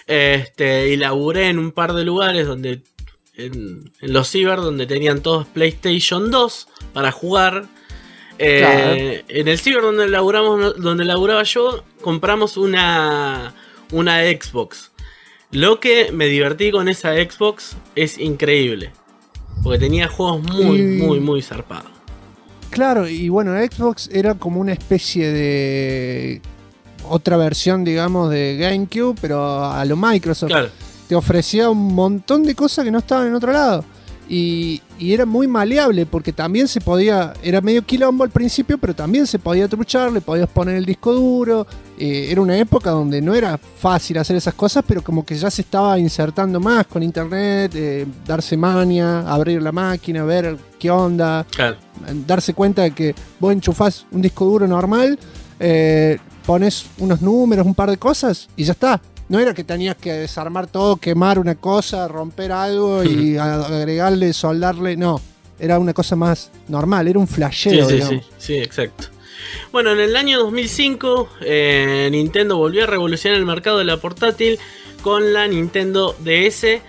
y laburé en un par de lugares donde en los ciber, donde tenían todos PlayStation 2 para jugar. Claro. En el ciber donde laburaba yo, compramos una Xbox. Lo que me divertí con esa Xbox es increíble. Porque tenía juegos muy zarpados. Claro, y bueno, Xbox era como una especie de otra versión, digamos, de GameCube, pero a lo Microsoft. Claro. Te ofrecía un montón de cosas que no estaban en otro lado. Y era muy maleable, porque también se podía, era medio quilombo al principio, pero también se podía truchar, le podías poner el disco duro. Era una época donde no era fácil hacer esas cosas, pero como que ya se estaba insertando más con internet, darse maña, abrir la máquina, ver qué onda, claro. Darse cuenta de que vos enchufás un disco duro normal, pones unos números, un par de cosas y ya está. No era que tenías que desarmar todo, quemar una cosa, romper algo y agregarle, soldarle. No, era una cosa más normal, era un flashero, digamos. Sí, exacto. Bueno, en el año 2005, Nintendo volvió a revolucionar el mercado de la portátil con la Nintendo DS.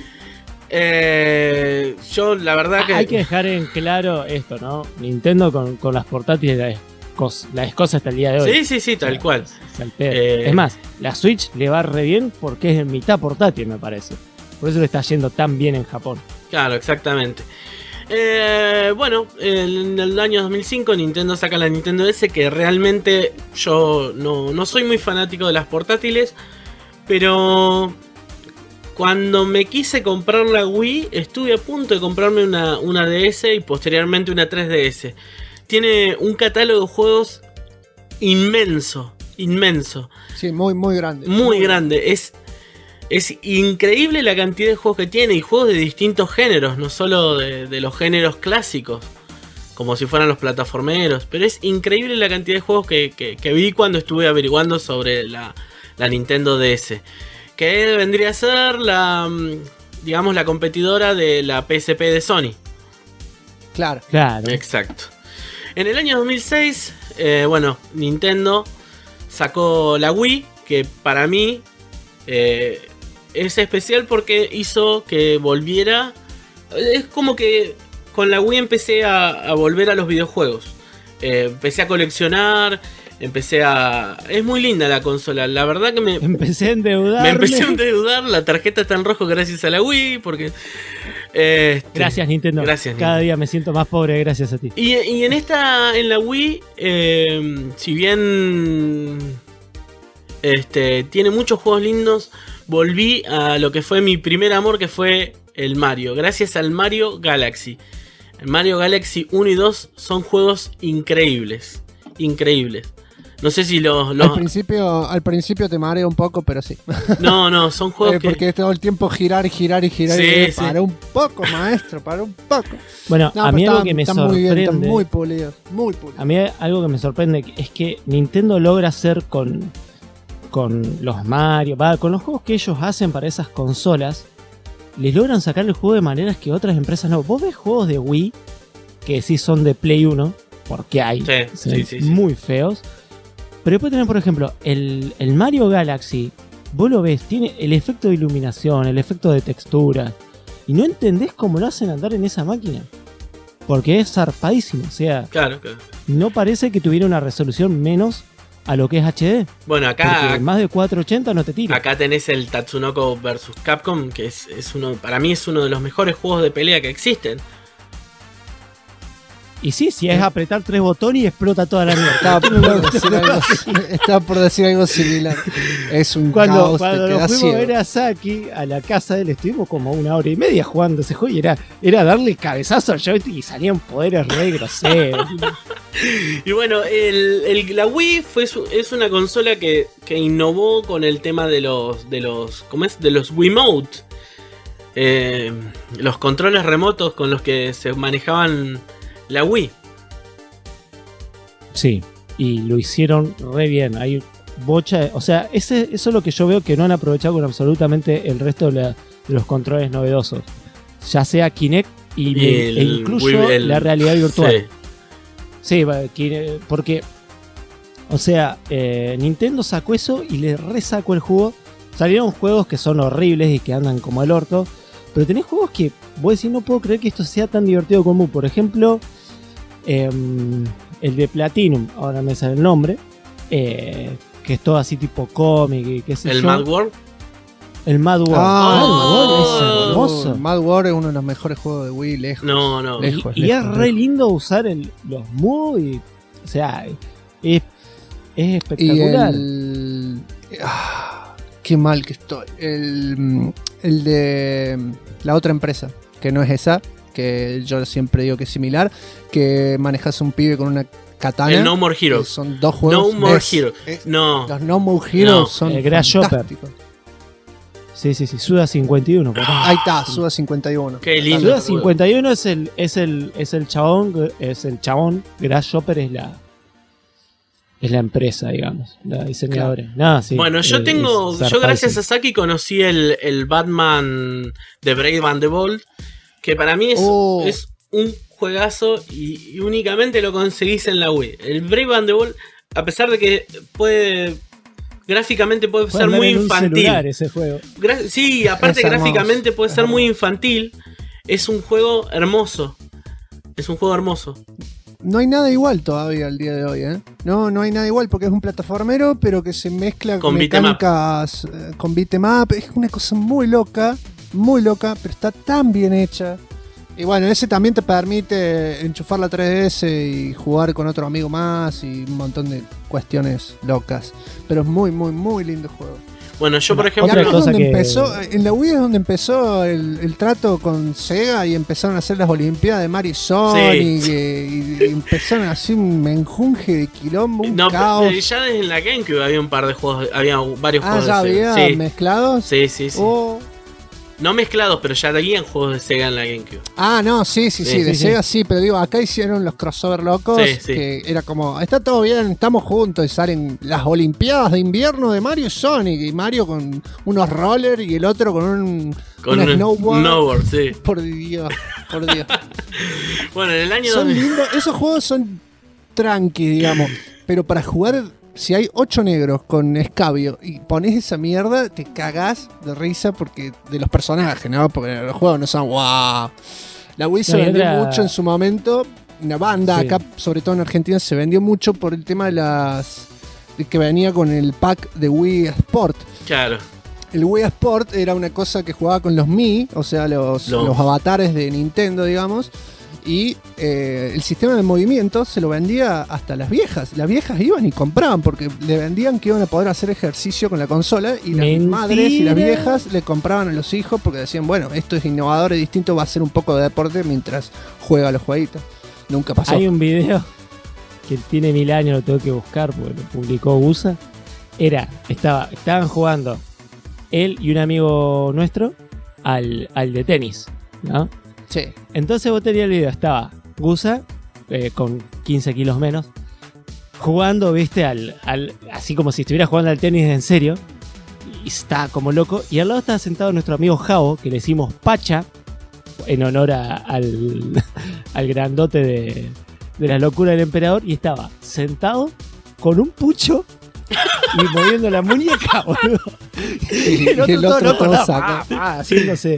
Yo, la verdad que... Hay que dejar en claro esto, ¿no? Nintendo con las portátiles la descosa hasta el día de hoy. Sí, tal cual. Es más, la Switch le va re bien porque es mitad portátil, me parece. Por eso le está yendo tan bien en Japón. Claro, exactamente. Bueno, en el año 2005 Nintendo saca la Nintendo DS, que realmente yo no soy muy fanático de las portátiles, pero cuando me quise comprar la Wii estuve a punto de comprarme una DS y posteriormente una 3DS. Tiene un catálogo de juegos inmenso. Sí, muy grande. Muy grande. Es increíble la cantidad de juegos que tiene y juegos de distintos géneros, no solo de los géneros clásicos. como si fueran los plataformeros. Pero es increíble la cantidad de juegos que vi cuando estuve averiguando sobre la Nintendo DS. Que vendría a ser la competidora de la PSP de Sony. Claro. Exacto. En el año 2006, Nintendo sacó la Wii, que para mí es especial porque hizo que volviera. Es como que con la Wii empecé a volver a los videojuegos. Empecé a coleccionar. Es muy linda la consola. La verdad que me empecé a endeudar. La tarjeta está en rojo gracias a la Wii. Porque gracias Nintendo. Cada día me siento más pobre gracias a ti. Y en la Wii, si bien tiene muchos juegos lindos, volví a lo que fue mi primer amor, que fue el Mario. Gracias al Mario Galaxy. El Mario Galaxy 1 y 2 son juegos increíbles. No sé si Al principio te marea un poco, pero sí. No, son juegos porque todo el tiempo girar. Sí, para un poco, maestro, para un poco. Bueno, a mí algo que me sorprende... Muy bien, están muy pulidos. A mí algo que me sorprende es que Nintendo logra hacer con los Mario, con los juegos que ellos hacen para esas consolas, les logran sacar el juego de maneras que otras empresas no. Vos ves juegos de Wii que sí son de Play 1, porque hay muy feos. Pero después tenés, por ejemplo, el Mario Galaxy. Vos lo ves, tiene el efecto de iluminación, el efecto de textura. Y no entendés cómo lo hacen andar en esa máquina. Porque es zarpadísimo. O sea, claro. No parece que tuviera una resolución menos a lo que es HD. Bueno, acá... Porque más de 480 no te tira. Acá tenés el Tatsunoko vs Capcom, que para mí es uno de los mejores juegos de pelea que existen. Y sí, si es apretar 3 botones y explota toda la mierda. Estaba por decir algo similar. Es un caos. Cuando nos fuimos a ver a Saki a la casa de él, estuvimos como 1 hora y media jugando ese juego y era darle cabezazo al joystick y salían poderes re groseros. Y bueno, la Wii es una consola que innovó con el tema de los Wiimote. Los controles remotos con los que se manejaban la Wii. Sí, y lo hicieron re bien. Hay bocha, o sea, eso es lo que yo veo que no han aprovechado con absolutamente el resto de los controles novedosos. Ya sea Kinect e incluso la realidad virtual. Sí, porque, o sea, Nintendo sacó eso y le resacó el juego. Salieron juegos que son horribles y que andan como el orto. Pero tenés juegos que vos decís, no puedo creer que esto sea tan divertido como, por ejemplo, el de Platinum, ahora me sale el nombre, que es todo así tipo cómic y qué sé yo. ¿El Mad World? El Mad World. Mad World es hermoso. Mad World es uno de los mejores juegos de Wii, lejos. No. Lejos, y es re lindo usar los moves, o sea, es espectacular. Qué mal que estoy. El de la otra empresa, que no es esa, que yo siempre digo que es similar, que manejas un pibe con una katana. El No More Heroes. Son 2 juegos. No More Heroes. No. Los No More Heroes son el fantásticos. Sí, Suda 51. Ahí está, Suda 51. Qué lindo. Suda 51 es el chabón. Grasshopper es la empresa, digamos, la diseñadora. Claro. Bueno, yo gracias a Saki conocí el Batman de Brave and the Bold, que para mí es un juegazo y únicamente lo conseguís en la Wii. El Brave and the Bold, a pesar de que gráficamente puede ser muy infantil. Ese juego. Sí, aparte gráficamente puede ser muy infantil. Es un juego hermoso. No hay nada igual todavía al día de hoy, ¿eh? No hay nada igual porque es un plataformero, pero que se mezcla con mecánicas con beat'em up. Es una cosa muy loca, pero está tan bien hecha. Y bueno, ese también te permite enchufar la 3DS y jugar con otro amigo más y un montón de cuestiones locas. Pero es muy, muy, muy lindo juego. Bueno, yo por ejemplo... En la Wii es donde empezó el trato con Sega y empezaron a hacer las Olimpiadas de Mario y Sonic, y empezaron así un menjunje de quilombo, un caos. Ya desde la GameCube había un par de juegos, había varios juegos. ¿Ya había mezclados? Sí. No mezclados, pero ya habían juegos de Sega en la GameCube. Ah, no, sí, de Sega sí, pero digo, acá hicieron los crossover locos, que era como, está todo bien, estamos juntos, y salen las Olimpiadas de invierno de Mario y Sonic, y Mario con unos rollers y el otro con un snowboard. Sí. Por Dios. Bueno, en el año son lindos, esos juegos son tranqui, digamos, pero para jugar, si hay 8 negros con escabio y pones esa mierda, te cagás de risa porque de los personajes, ¿no? Porque los juegos no son wow. La Wii se vendió mucho en su momento. Una banda acá, sobre todo en Argentina, se vendió mucho por el tema de que venía con el pack de Wii Sport. Claro. El Wii Sport era una cosa que jugaba con los Mi, o sea, los avatares de Nintendo, digamos. Y el sistema de movimiento se lo vendía hasta las viejas. Las viejas iban y compraban porque le vendían que iban a poder hacer ejercicio con la consola. Y las madres y las viejas le compraban a los hijos porque decían, bueno, esto es innovador y distinto, va a ser un poco de deporte mientras juega los jueguitos. Nunca pasó. Hay un video que tiene 1000 años, lo tengo que buscar porque lo publicó USA. Estaban jugando él y un amigo nuestro al de tenis, ¿no? Sí. Entonces vos tenías el video, estaba Gusa con 15 kilos menos, jugando, viste, así como si estuviera jugando al tenis en serio, y estaba como loco, y al lado estaba sentado nuestro amigo Javo, que le decimos Pacha, en honor al grandote de la locura del emperador, y estaba sentado con un pucho y moviendo la muñeca, boludo. Y el otro todo loco, haciéndose.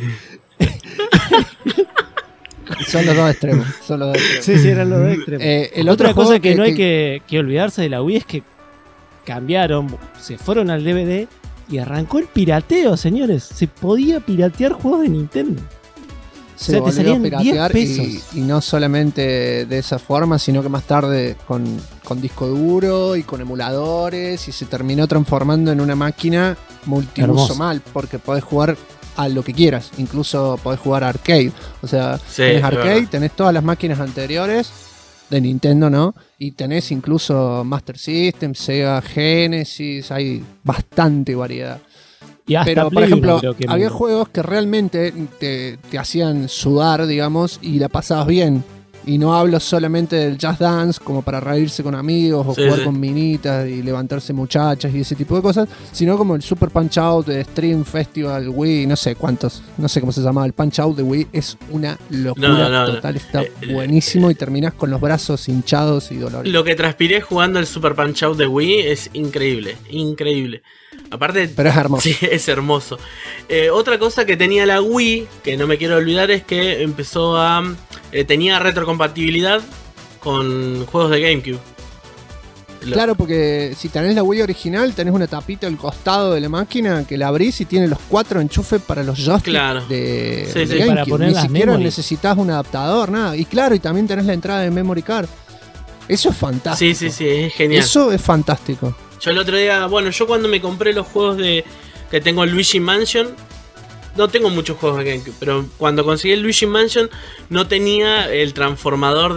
Son los dos extremos. Sí, eran los dos extremos. Otra cosa que no hay que olvidarse de la Wii es que cambiaron, se fueron al DVD y arrancó el pirateo, señores. Se podía piratear juegos de Nintendo. Se te salían piratear 10 pesos. Y no solamente de esa forma, sino que más tarde con disco duro y con emuladores, y se terminó transformando en una máquina multiuso mal, porque podés jugar a lo que quieras, incluso podés jugar arcade. O sea, tenés arcade, tenés todas las máquinas anteriores de Nintendo, ¿no? Y tenés incluso Master System, Sega Genesis, hay bastante variedad. Pero, por ejemplo, había juegos que realmente te hacían sudar, digamos, y la pasabas bien. Y no hablo solamente del Just Dance como para reírse con amigos o jugar con minitas y levantarse muchachas y ese tipo de cosas, sino como el Super Punch Out de Stream Festival Wii, no sé cómo se llamaba, el Punch Out de Wii es una locura total, está buenísimo y terminás con los brazos hinchados y doloridos. Lo que transpiré jugando el Super Punch Out de Wii es increíble. Aparte, pero es hermoso. Sí, es hermoso. Otra cosa que tenía la Wii, que no me quiero olvidar, es que empezó a... tenía retrocompatibilidad con juegos de GameCube. Claro, porque si tenés la Wii original, tenés una tapita al costado de la máquina que la abrís y tiene los 4 enchufes para los joysticks de GameCube. Para poner ni siquiera memory. Necesitas un adaptador, nada. Y claro, y también tenés la entrada de Memory Card. Eso es fantástico. Sí, es genial. Eso es fantástico. Yo el otro día, yo cuando me compré los juegos que tengo el Luigi Mansion, no tengo muchos juegos de GameCube, pero cuando conseguí el Luigi Mansion no tenía el transformador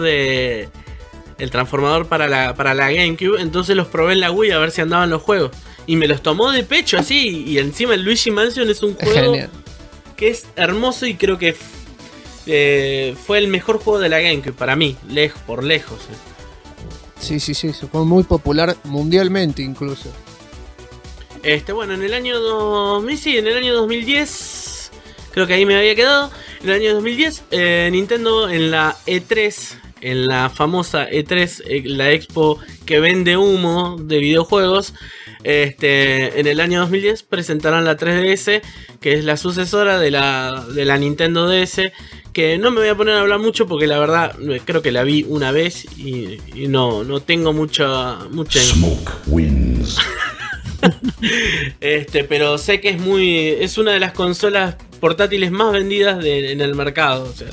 para la GameCube, entonces los probé en la Wii a ver si andaban los juegos y me los tomó de pecho así, y encima el Luigi Mansion es un juego que es hermoso y creo que fue el mejor juego de la GameCube para mí, por lejos. Sí, fue muy popular mundialmente incluso. En el año 2010, creo que ahí me había quedado. En el año 2010, Nintendo en la E3, en la famosa E3, la expo que vende humo de videojuegos, en el año 2010 presentaron la 3DS, que es la sucesora de la Nintendo DS, que no me voy a poner a hablar mucho porque la verdad creo que la vi una vez y no tengo mucha Smoke wins. Pero sé que es una de las consolas portátiles más vendidas en el mercado, o sea.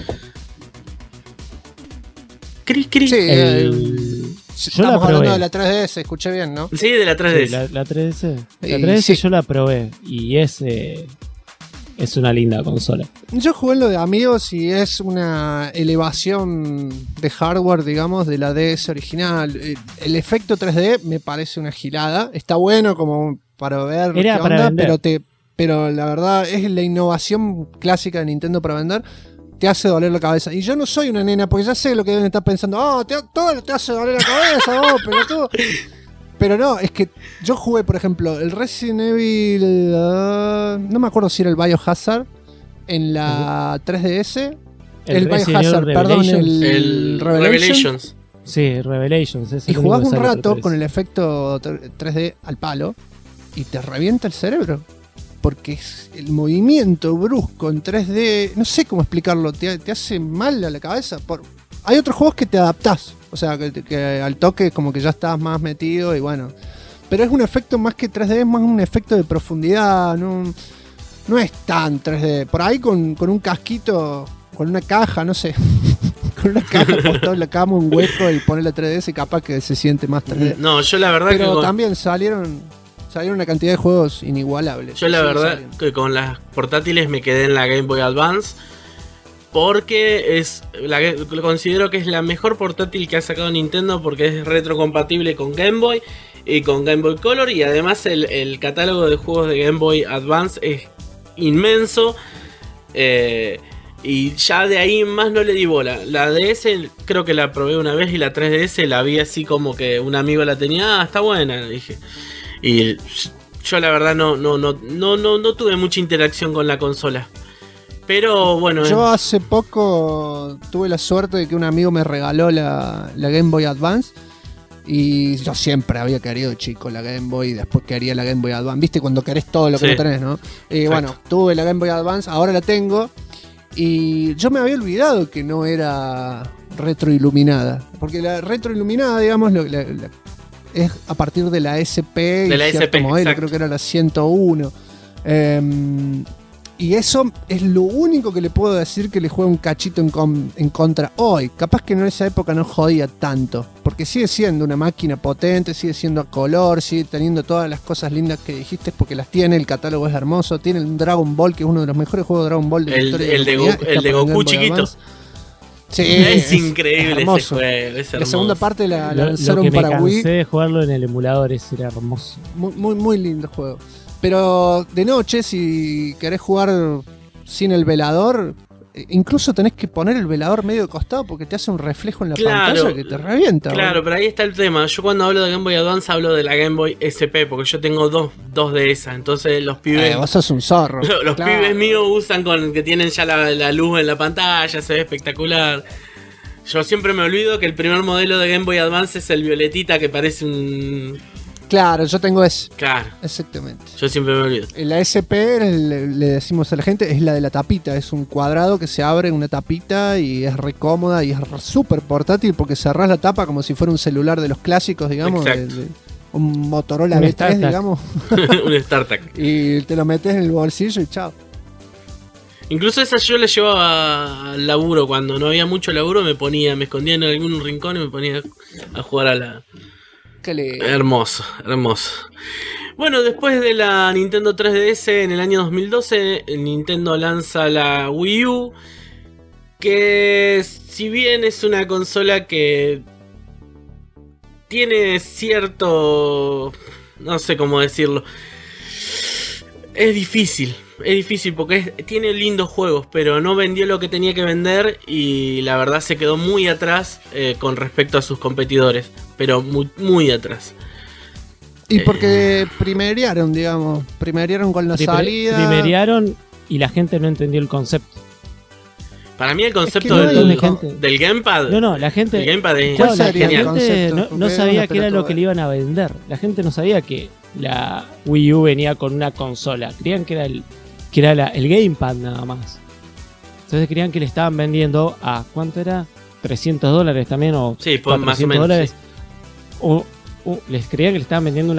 Estamos hablando de la 3DS, escuché bien, ¿no? Sí, de la 3DS. Sí, la 3DS. La 3DS yo la probé y es una linda consola. Yo jugué en lo de amigos y es una elevación de hardware, digamos, de la DS original. El efecto 3D me parece una gilada. Está bueno como para ver qué onda, pero te pero la verdad es la innovación clásica de Nintendo para vender. Te hace doler la cabeza. Y yo no soy una nena, porque ya sé lo que deben estar pensando. Todo te hace doler la cabeza, vos, pero todo. Pero no, es que yo jugué, por ejemplo, el Resident Evil. No me acuerdo si era el Biohazard en la 3DS. El Biohazard, perdón, el Revelations. Sí, Revelations. Y jugás un rato con el efecto 3D al palo y te revienta el cerebro. Porque es el movimiento brusco en 3D, no sé cómo explicarlo, te hace mal a la cabeza. Hay otros juegos que te adaptás, o sea, que al toque como que ya estás más metido y bueno. Pero es un efecto más que 3D, es más un efecto de profundidad, no es tan 3D. Por ahí con un casquito, con una caja, no sé, con una caja postado en la cama, un hueco y ponerle 3DS y capaz que se siente más 3D. No, yo la verdad pero también salieron una cantidad de juegos inigualables. Yo la verdad que con las portátiles me quedé en la Game Boy Advance porque considero que es la mejor portátil que ha sacado Nintendo porque es retrocompatible con Game Boy y con Game Boy Color y además el catálogo de juegos de Game Boy Advance es inmenso y ya de ahí más no le di bola. La DS creo que la probé una vez y la 3DS la vi así como que un amigo la tenía, está buena, dije. Y yo la verdad no tuve mucha interacción con la consola. Pero bueno. Yo hace poco tuve la suerte de que un amigo me regaló la Game Boy Advance. Y yo siempre había querido chico la Game Boy. Después quería la Game Boy Advance. ¿Viste? Cuando querés todo lo que no tenés, ¿no? Y bueno, tuve la Game Boy Advance. Ahora la tengo. Y yo me había olvidado que no era retroiluminada. Porque la retroiluminada, digamos, es a partir de la SP de la SP, modelo, creo que era la 101. Y eso es lo único que le puedo decir que le juega un cachito en contra hoy. Capaz que en esa época no jodía tanto, porque sigue siendo una máquina potente, sigue siendo a color, sigue teniendo todas las cosas lindas que dijiste, porque las tiene, el catálogo es hermoso, tiene un Dragon Ball, que es uno de los mejores juegos de Dragon Ball de la historia. El de Goku chiquito. Sí, es increíble ese juego, es hermoso. La segunda parte la lanzaron lo que me para Wii. Cansé de jugarlo en el emulador, era hermoso. Muy lindo juego. Pero de noche, si querés jugar sin el velador, incluso tenés que poner el velador medio de costado porque te hace un reflejo en la pantalla que te revienta. Claro, pero ahí está el tema. Yo cuando hablo de Game Boy Advance hablo de la Game Boy SP, porque yo tengo dos de esas. Entonces los pibes... vos sos un zorro. Los pibes míos usan que tienen ya la luz en la pantalla, se ve espectacular. Yo siempre me olvido que el primer modelo de Game Boy Advance es el violetita que parece un... Claro, yo tengo ese. Claro. Exactamente. Yo siempre me olvido. La SP, le decimos a la gente, es la de la tapita. Es un cuadrado que se abre en una tapita y es re cómoda y es súper portátil porque cerrás la tapa como si fuera un celular de los clásicos, digamos. Un Motorola B3, digamos. Un StarTAC. Y te lo metes en el bolsillo y chao. Incluso esa yo la llevaba al laburo. Cuando no había mucho laburo me escondía en algún rincón y me ponía a jugar a la... Hermoso. Bueno, después de la Nintendo 3DS en el año 2012, Nintendo lanza la Wii U, que si bien es una consola que tiene cierto... no sé cómo decirlo. Es difícil porque tiene lindos juegos, pero no vendió lo que tenía que vender y la verdad se quedó muy atrás con respecto a sus competidores, pero muy atrás. Y porque primerearon con la salida. Primerearon y la gente no entendió el concepto. Para mí el concepto del Gamepad. No, la gente. El Gamepad es la gente no sabía qué era lo que le iban a vender. La gente no sabía que la Wii U venía con una consola. Creían que era el Gamepad nada más. Entonces creían que le estaban vendiendo a ¿cuánto era? $300 también o sí, pues más o menos. Sí. Les creían que le estaban vendiendo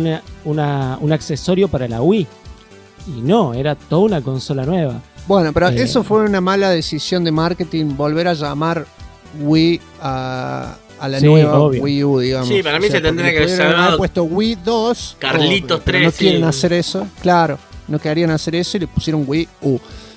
un accesorio para la Wii. Y no, era toda una consola nueva. Bueno, pero eso fue una mala decisión de marketing, volver a llamar Wii a la nueva Wii U, digamos. Sí, para mí se tendría que haber puesto Wii 2. Carlitos 3. No quieren hacer eso, claro. No querían hacer eso y le pusieron Wii U.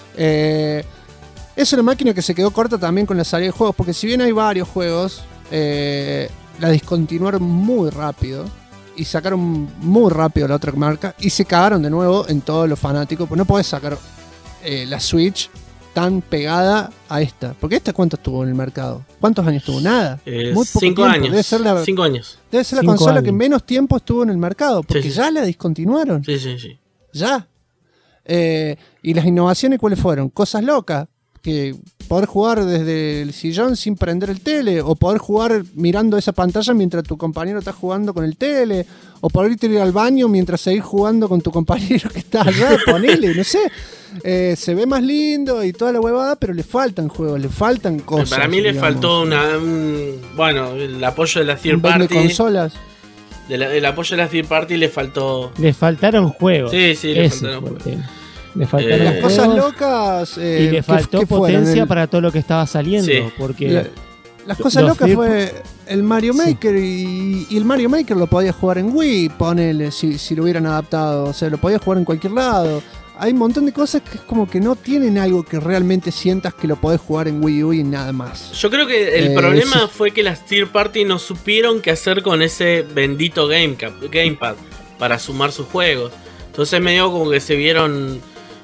Es una máquina que se quedó corta también con la salida de juegos, porque si bien hay varios juegos, la discontinuaron muy rápido. y sacaron muy rápido la otra marca y se cagaron de nuevo en todos los fanáticos. Pues no podés sacar la Switch tan pegada a esta. Porque esta, ¿cuánto estuvo en el mercado? ¿Cuántos años tuvo? Nada. Muy poco 5 años. Debe ser la 5 años. Debe ser la consola que menos tiempo estuvo en el mercado. Porque ya la discontinuaron. Sí. Ya. Y las innovaciones, ¿cuáles fueron? Cosas locas. Que poder jugar desde el sillón sin prender el tele, o poder jugar mirando esa pantalla mientras tu compañero está jugando con el tele, o poder ir al baño mientras seguís jugando con tu compañero que está allá, ponele, no sé. Se ve más lindo y toda la huevada, pero le faltan juegos, le faltan cosas. Para mí le faltó bueno, el apoyo de la third party. De consolas. El apoyo de la third party le faltó. Le faltaron juegos. Sí, le faltaron juegos. Le faltaron las cosas locas y le faltó potencia para todo lo que estaba saliendo. Sí. Porque las cosas locas fue el Mario Maker y el Mario Maker lo podías jugar en Wii, ponele, si lo hubieran adaptado. O sea, lo podías jugar en cualquier lado. Hay un montón de cosas que es como que no tienen algo que realmente sientas que lo podés jugar en Wii U y nada más. Yo creo que el problema fue que las third party no supieron qué hacer con ese bendito Gamepad para sumar sus juegos. Entonces medio como que se vieron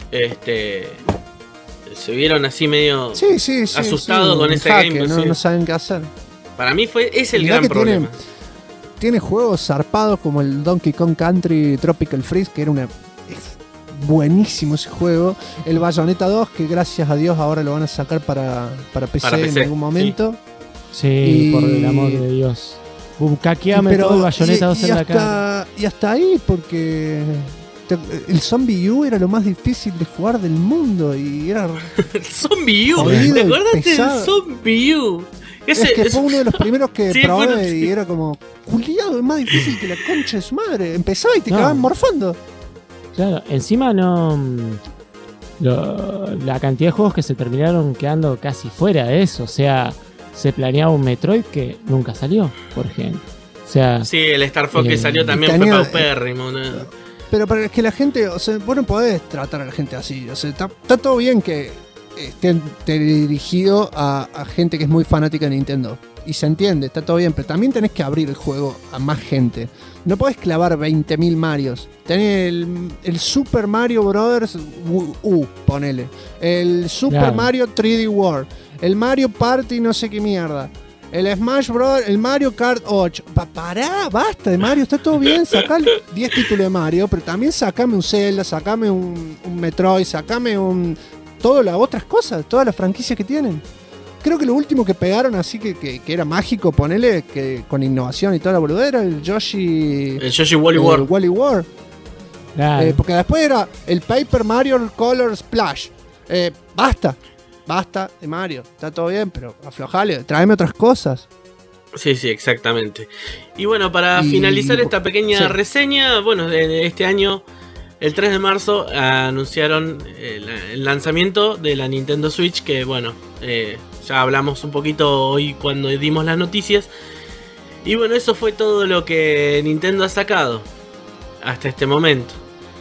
así medio asustados con ese Gamepad. No saben qué hacer. Para mí es el gran problema. Tiene juegos zarpados como el Donkey Kong Country Tropical Freeze, que era buenísimo ese juego. El Bayonetta 2, que gracias a Dios ahora lo van a sacar para PC en algún momento. Sí, por el amor de Dios. Caqueame todo el Bayonetta 2 en la cara. Y hasta ahí, porque el Zombie U era lo más difícil de jugar del mundo. Y era el Zombie U, ¿te acuerdas del Zombie U? Es que fue uno de los primeros que probé y era como, culiado, es más difícil que la concha de su madre. Empezaba y te cagaban morfando. Claro, encima la cantidad de juegos que se terminaron quedando casi fuera de eso. O sea, se planeaba un Metroid que nunca salió, por ejemplo. O sea, sí, el Star Fox que salió también fue paupérrimo, ¿no? Pero para que la gente, o sea, vos no podés tratar a la gente así. O sea, está todo bien que esté dirigido a gente que es muy fanática de Nintendo. Y se entiende, está todo bien, pero también tenés que abrir el juego a más gente. No podés clavar 20.000 Marios. Tenés el Super Mario Brothers ponele. El Super Mario 3D World. El Mario Party no sé qué mierda. El Smash Bros. El Mario Kart 8. Pará, basta de Mario, está todo bien. Sacá 10 títulos de Mario, pero también sacame un Zelda, sacame un Metroid, sacame todas las otras cosas, todas las franquicias que tienen. Creo que lo último que pegaron así que era mágico, ponele, que con innovación y toda la boludera, el Yoshi Wally World. Wally World. Claro. Porque después era el Paper Mario Color Splash. Basta de Mario. Está todo bien, pero aflojale, tráeme otras cosas. Sí, exactamente. Y bueno, para finalizar esta pequeña reseña, bueno, de este año, el 3 de marzo anunciaron el lanzamiento de la Nintendo Switch, que bueno, ya hablamos un poquito hoy cuando dimos las noticias. Y bueno, eso fue todo lo que Nintendo ha sacado hasta este momento.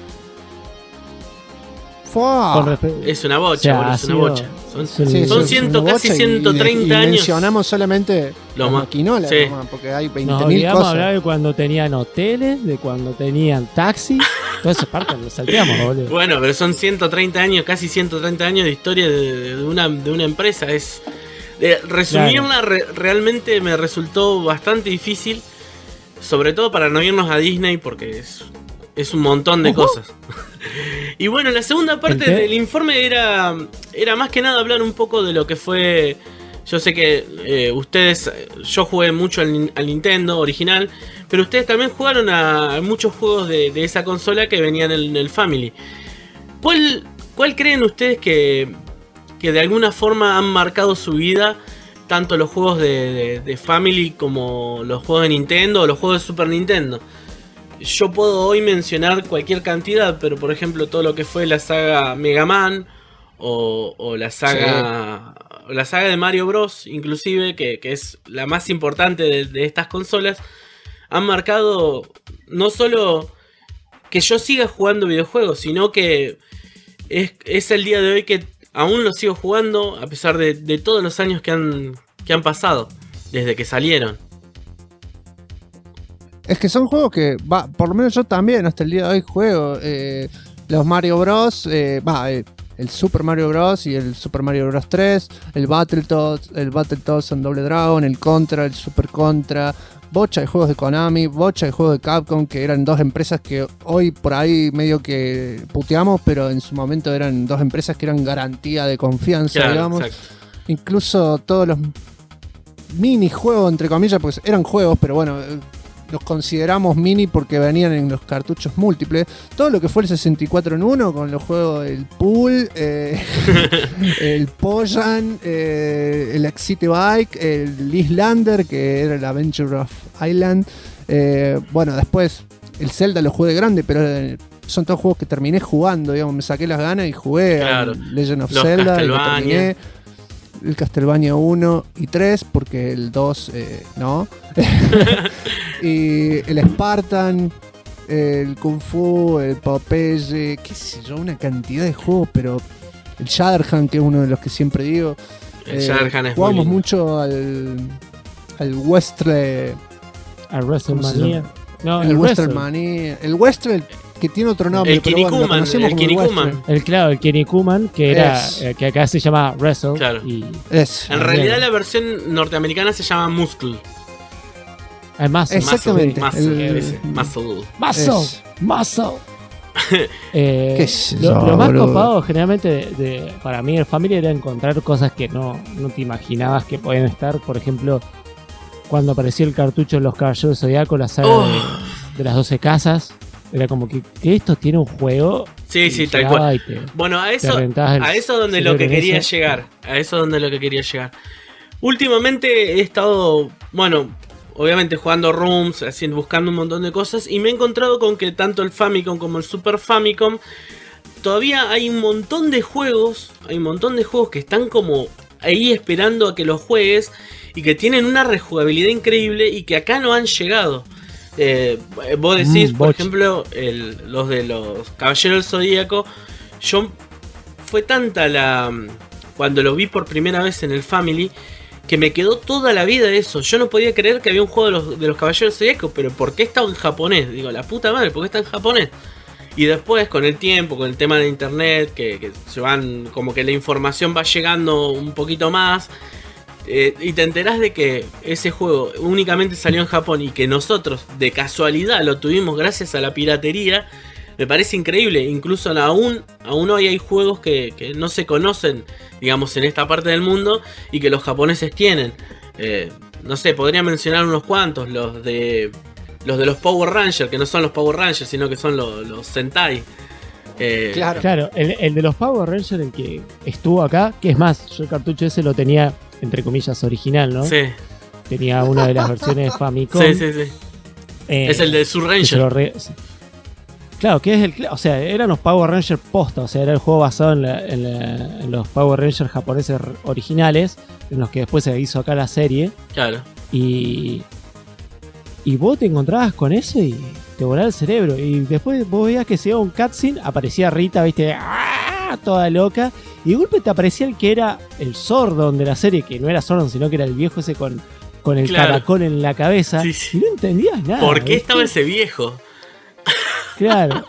Es una bocha, es una bocha. Son casi 130 años. Mencionamos solamente los maquinolas, porque hay 20.000 cosas. Hablar de cuando tenían hoteles, de cuando tenían taxis. Toda esa parte lo salteamos, boludo. Bueno, pero son 130 años, casi 130 años de historia de una empresa. Resumirla realmente me resultó bastante difícil. Sobre todo para no irnos a Disney, porque es un montón de cosas. Y bueno, la segunda parte del informe era más que nada hablar un poco de lo que fue. Yo sé que yo jugué mucho al Nintendo original, pero ustedes también jugaron a muchos juegos de esa consola que venían en el Family. ¿Cuál creen ustedes que de alguna forma han marcado su vida? Tanto los juegos de Family como los juegos de Nintendo o los juegos de Super Nintendo. Yo puedo hoy mencionar cualquier cantidad, pero por ejemplo todo lo que fue la saga Mega Man o la saga de Mario Bros, inclusive, que es la más importante de estas consolas, han marcado no solo que yo siga jugando videojuegos, sino que es el día de hoy que aún lo sigo jugando a pesar de todos los años que han pasado desde que salieron. Es que son juegos que, por lo menos yo también hasta el día de hoy juego. Los Mario Bros. El Super Mario Bros. Y el Super Mario Bros. 3, el Battletoads en Double Dragon, el Contra, el Super Contra, bocha de juegos de Konami, bocha de juegos de Capcom, que eran dos empresas que hoy por ahí medio que puteamos, pero en su momento eran dos empresas que eran garantía de confianza, Claro, digamos. exacto. Incluso todos los minijuegos, entre comillas, porque eran juegos, pero bueno, los consideramos mini porque venían en los cartuchos múltiples. Todo lo que fue el 64 en 1 con los juegos el Pool, el Poyan, el Excite Bike, el Islander, que era el Adventure of Island. Bueno, después el Zelda lo jugué de grande, pero son todos juegos que terminé jugando, digamos, me saqué las ganas y jugué Claro. a Legend of Los Zelda, y lo Castlevania. terminé. El Castlevania 1 y 3, porque el 2 no. Y el Spartan, el Kung Fu, el Popeye, qué sé yo, una cantidad de juegos, pero el Shatterhand, que es uno de los que siempre digo. El Shatterhand es jugamos muy lindo. mucho al Wrestle. Al WrestleMania. No, el el WrestleMania. El Wrestle, que tiene otro nombre, El pero bueno, lo Kinnikuman, conocemos el como Kinnikuman. Wrestle. El Kinnikuman, que era que acá se llama Wrestle. Claro. Y En realidad la versión norteamericana se llama Muscle. además, Exactamente. Muscle. Muscle. ¿Qué sé lo yo, más boludo? copado generalmente para mí en Family era encontrar cosas que no te imaginabas que podían estar. Por ejemplo, cuando apareció el cartucho de los Caballeros del Zodiaco, la saga de las 12 casas, era como que esto tiene un juego. Sí, sí, tal llegaba cual. y te- Bueno, a te eso rentabas el donde lo que cerebro en quería eso. llegar. A eso donde lo que quería llegar. Últimamente he estado, bueno, obviamente jugando rooms, buscando un montón de cosas, y me he encontrado con que tanto el Famicom como el Super Famicom todavía hay un montón de juegos, que están como ahí esperando a que los juegues y que tienen una rejugabilidad increíble y que acá no han llegado. Vos decís, por ejemplo, los de los Caballeros del Zodíaco. Fue tanta cuando lo vi por primera vez en el Family, que me quedó toda la vida eso. Yo no podía creer que había un juego de los Caballeros del Zodíaco, pero ¿por qué estaba en japonés? Digo, la puta madre, ¿por qué está en japonés? Y después, con el tiempo, con el tema de internet, que se van, como que la información va llegando un poquito más, y te enterás de que ese juego únicamente salió en Japón y que nosotros de casualidad lo tuvimos gracias a la piratería, me parece increíble. Incluso aún hoy hay juegos que no se conocen, digamos, en esta parte del mundo y que los japoneses tienen. No sé, podría mencionar unos cuantos, los de los Power Rangers, que no son los Power Rangers, sino que son los Sentai. Claro, el de los Power Rangers, el que estuvo acá, que es más, yo el cartucho ese lo tenía, entre comillas, original, ¿no? Sí. Tenía una de las versiones de Famicom. Sí. Es el de Sur Ranger. Claro, que es o sea, eran los Power Rangers posta, o sea, era el juego basado en los Power Rangers japoneses originales, en los que después se hizo acá la serie. Claro. Y vos te encontrabas con eso y te volaba el cerebro. Y después vos veías que se iba un cutscene, aparecía Rita, viste, ¡ah! Toda loca. Y de golpe te aparecía el que era el Zordon de la serie, que no era Zordon, sino que era el viejo ese con el caracol en la cabeza. Sí, sí. Y no entendías nada. ¿Por qué ¿viste? estaba ese viejo? Claro.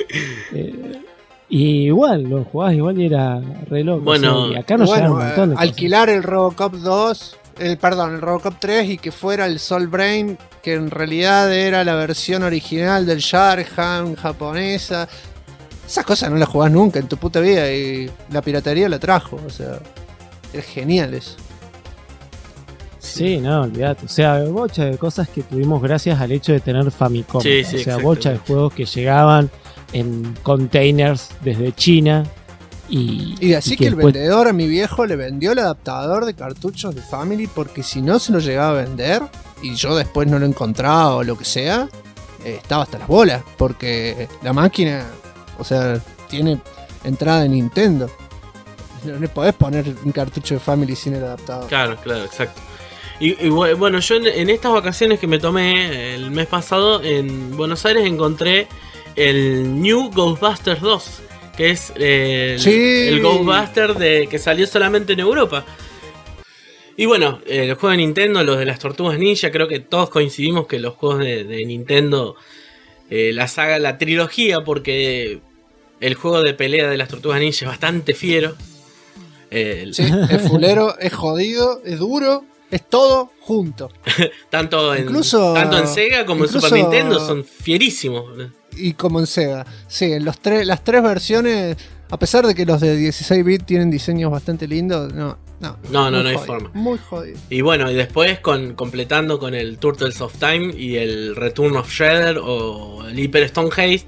Y igual, lo jugabas igual y era re loco. Bueno, o sea, y acá nos llegaron un montón de cosas. alquilar el Robocop 2, el Robocop 3 y que fuera el Soul Brain, que en realidad era la versión original del Sharhan japonesa. Esas cosas no las jugás nunca en tu puta vida y la piratería la trajo, o sea, es genial eso. Sí, no, olvidate. O sea, bocha de cosas que tuvimos gracias al hecho de tener Famicom. Sí, o sea, exactamente. bocha de juegos que llegaban en containers desde China. Y así y que el después- vendedor a mi viejo le vendió el adaptador de cartuchos de Family porque si no se lo llegaba a vender y yo después no lo encontraba o lo que sea, estaba hasta las bolas porque la máquina, o sea, tiene entrada de Nintendo. No le podés poner un cartucho de Family sin el adaptador. Claro, exacto. Y bueno, yo en estas vacaciones que me tomé el mes pasado en Buenos Aires encontré el New Ghostbusters 2, que es el Sí. Ghostbuster que salió solamente en Europa. Y bueno, los juegos de Nintendo, los de las Tortugas Ninja, creo que todos coincidimos que los juegos de Nintendo, la saga, la trilogía, porque el juego de pelea de las Tortugas Ninja es bastante fiero. Sí, es fulero, es jodido, es duro, es todo junto. tanto en Sega como en Super Nintendo son fierísimos. Y como en Sega. Sí, en las tres versiones, a pesar de que los de 16 bits tienen diseños bastante lindos, no hay forma. Muy jodido. Y bueno, y después completando con el Turtles of Time y el Return of Shredder o el Hyper Stone Haste.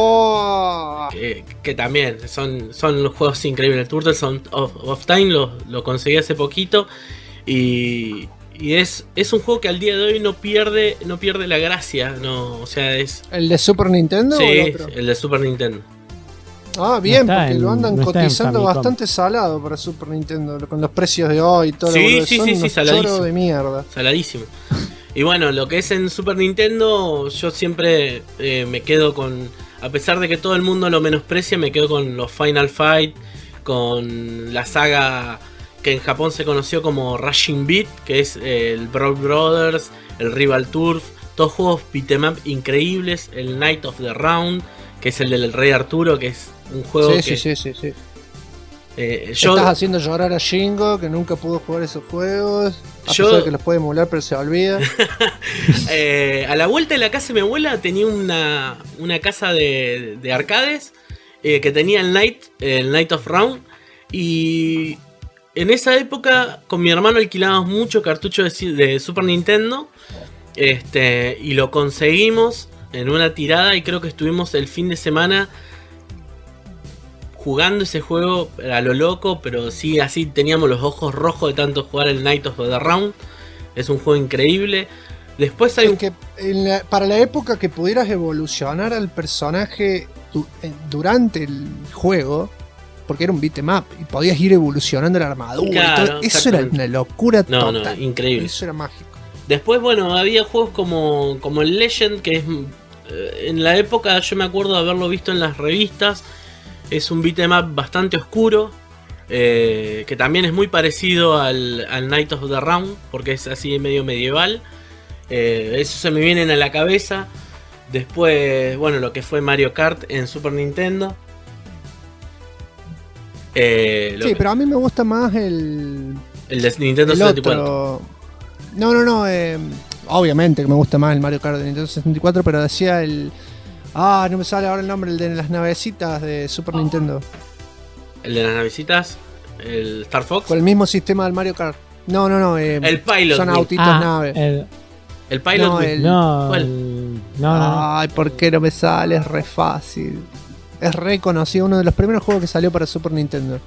Oh. Que también son los juegos increíbles. El Turtles of Time lo conseguí hace poquito. Y es un juego que al día de hoy no pierde la gracia. No, o sea, es. ¿El de Super Nintendo? Sí, o el otro? El de Super Nintendo. Ah, bien, porque lo andan cotizando bastante salado para Super Nintendo, con los precios de hoy y todo. Sí, son saladísimo. De mierda. Saladísimo. Y bueno, lo que es en Super Nintendo, yo siempre me quedo con, a pesar de que todo el mundo lo menosprecia, me quedo con los Final Fight, con la saga que en Japón se conoció como Rushing Beat, que es el Brawl Brothers, el Rival Turf, todos juegos beat'em up increíbles, el Knight of the Round, que es el del Rey Arturo, que es un juego sí. Estás haciendo llorar a Shingo, que nunca pudo jugar esos juegos. A pesar de que los puede emular, pero se olvida. A la vuelta de la casa de mi abuela tenía una casa de arcades que tenía el Knight of Round. Y en esa época con mi hermano alquilábamos mucho cartucho de Super Nintendo. Y lo conseguimos en una tirada y creo que estuvimos el fin de semana jugando ese juego a lo loco, pero sí, así teníamos los ojos rojos de tanto jugar el Knight of the Round. Es un juego increíble. Después hay para la época que pudieras evolucionar al personaje durante el juego, porque era un beat'em up y podías ir evolucionando la armadura, claro, y todo. Eso era una locura total. No, increíble. Eso era mágico. Después, bueno, había juegos como el Legend, que es en la época yo me acuerdo de haberlo visto en las revistas. Es un beat'em up bastante oscuro, que también es muy parecido al Knight of the Round, porque es así medio medieval. Eso se me viene a la cabeza. Después, bueno, lo que fue Mario Kart en Super Nintendo. Pero a mí me gusta más el de Nintendo 64. No, obviamente que me gusta más el Mario Kart de Nintendo 64, pero decía no me sale ahora el nombre, el de las navecitas de Super Nintendo. ¿El de las navecitas? ¿El Star Fox? Con el mismo sistema del Mario Kart. No. El Pilot. Son autitos naves. El Pilot. ¿Cuál? No. Ay, ¿por qué no me sale? Es re fácil. Es re conocido, uno de los primeros juegos que salió para Super Nintendo.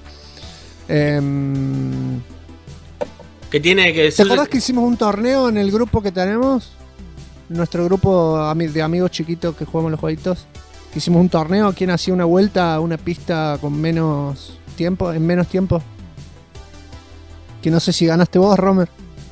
¿Te acordás que hicimos un torneo en el grupo que tenemos? Nuestro grupo de amigos chiquitos que jugamos los jueguitos. Que hicimos un torneo, ¿quién hacía una vuelta a una pista con menos tiempo? En menos tiempo. Que no sé si ganaste vos, Romer.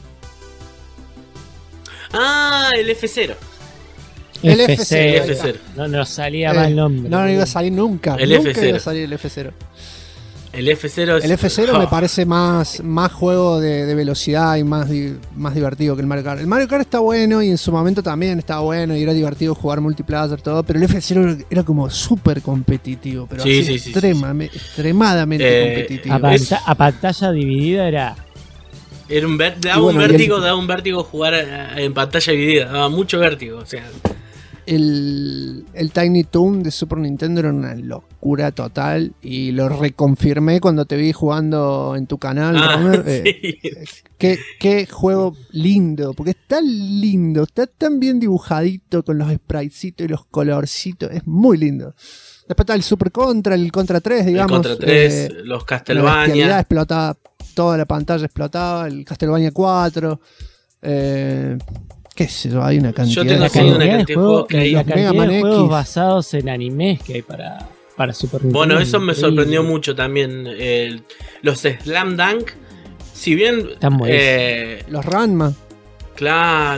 Ah, el F0. El F0. No nos salía mal el nombre. No iba a salir nunca. Nunca iba a salir el F0. El F0 El F0 me parece más juego de velocidad y más divertido que el Mario Kart. El Mario Kart está bueno y en su momento también estaba bueno y era divertido jugar multiplayer, todo, pero el F0 era como súper competitivo, pero extremadamente competitivo. A pantalla dividida era... Daba un vértigo jugar en pantalla dividida, daba mucho vértigo, o sea... El Tiny Toon de Super Nintendo era una locura total y lo reconfirmé cuando te vi jugando en tu canal, Romer. Sí. Qué juego lindo, porque es tan lindo, está tan bien dibujadito con los spritecitos y los colorcitos, es muy lindo. Después está el Super Contra, el Contra 3, digamos. El Contra 3, los Castlevania. Explotaba, toda la pantalla explotaba, el Castlevania 4. ¿Qué sé yo? Hay una cantidad de juegos que hay. La cantidad de juegos basados en animes que hay para Super Nintendo. Bueno, eso me sorprendió mucho también. Los Slam Dunk, si bien... los Ranma. Claro.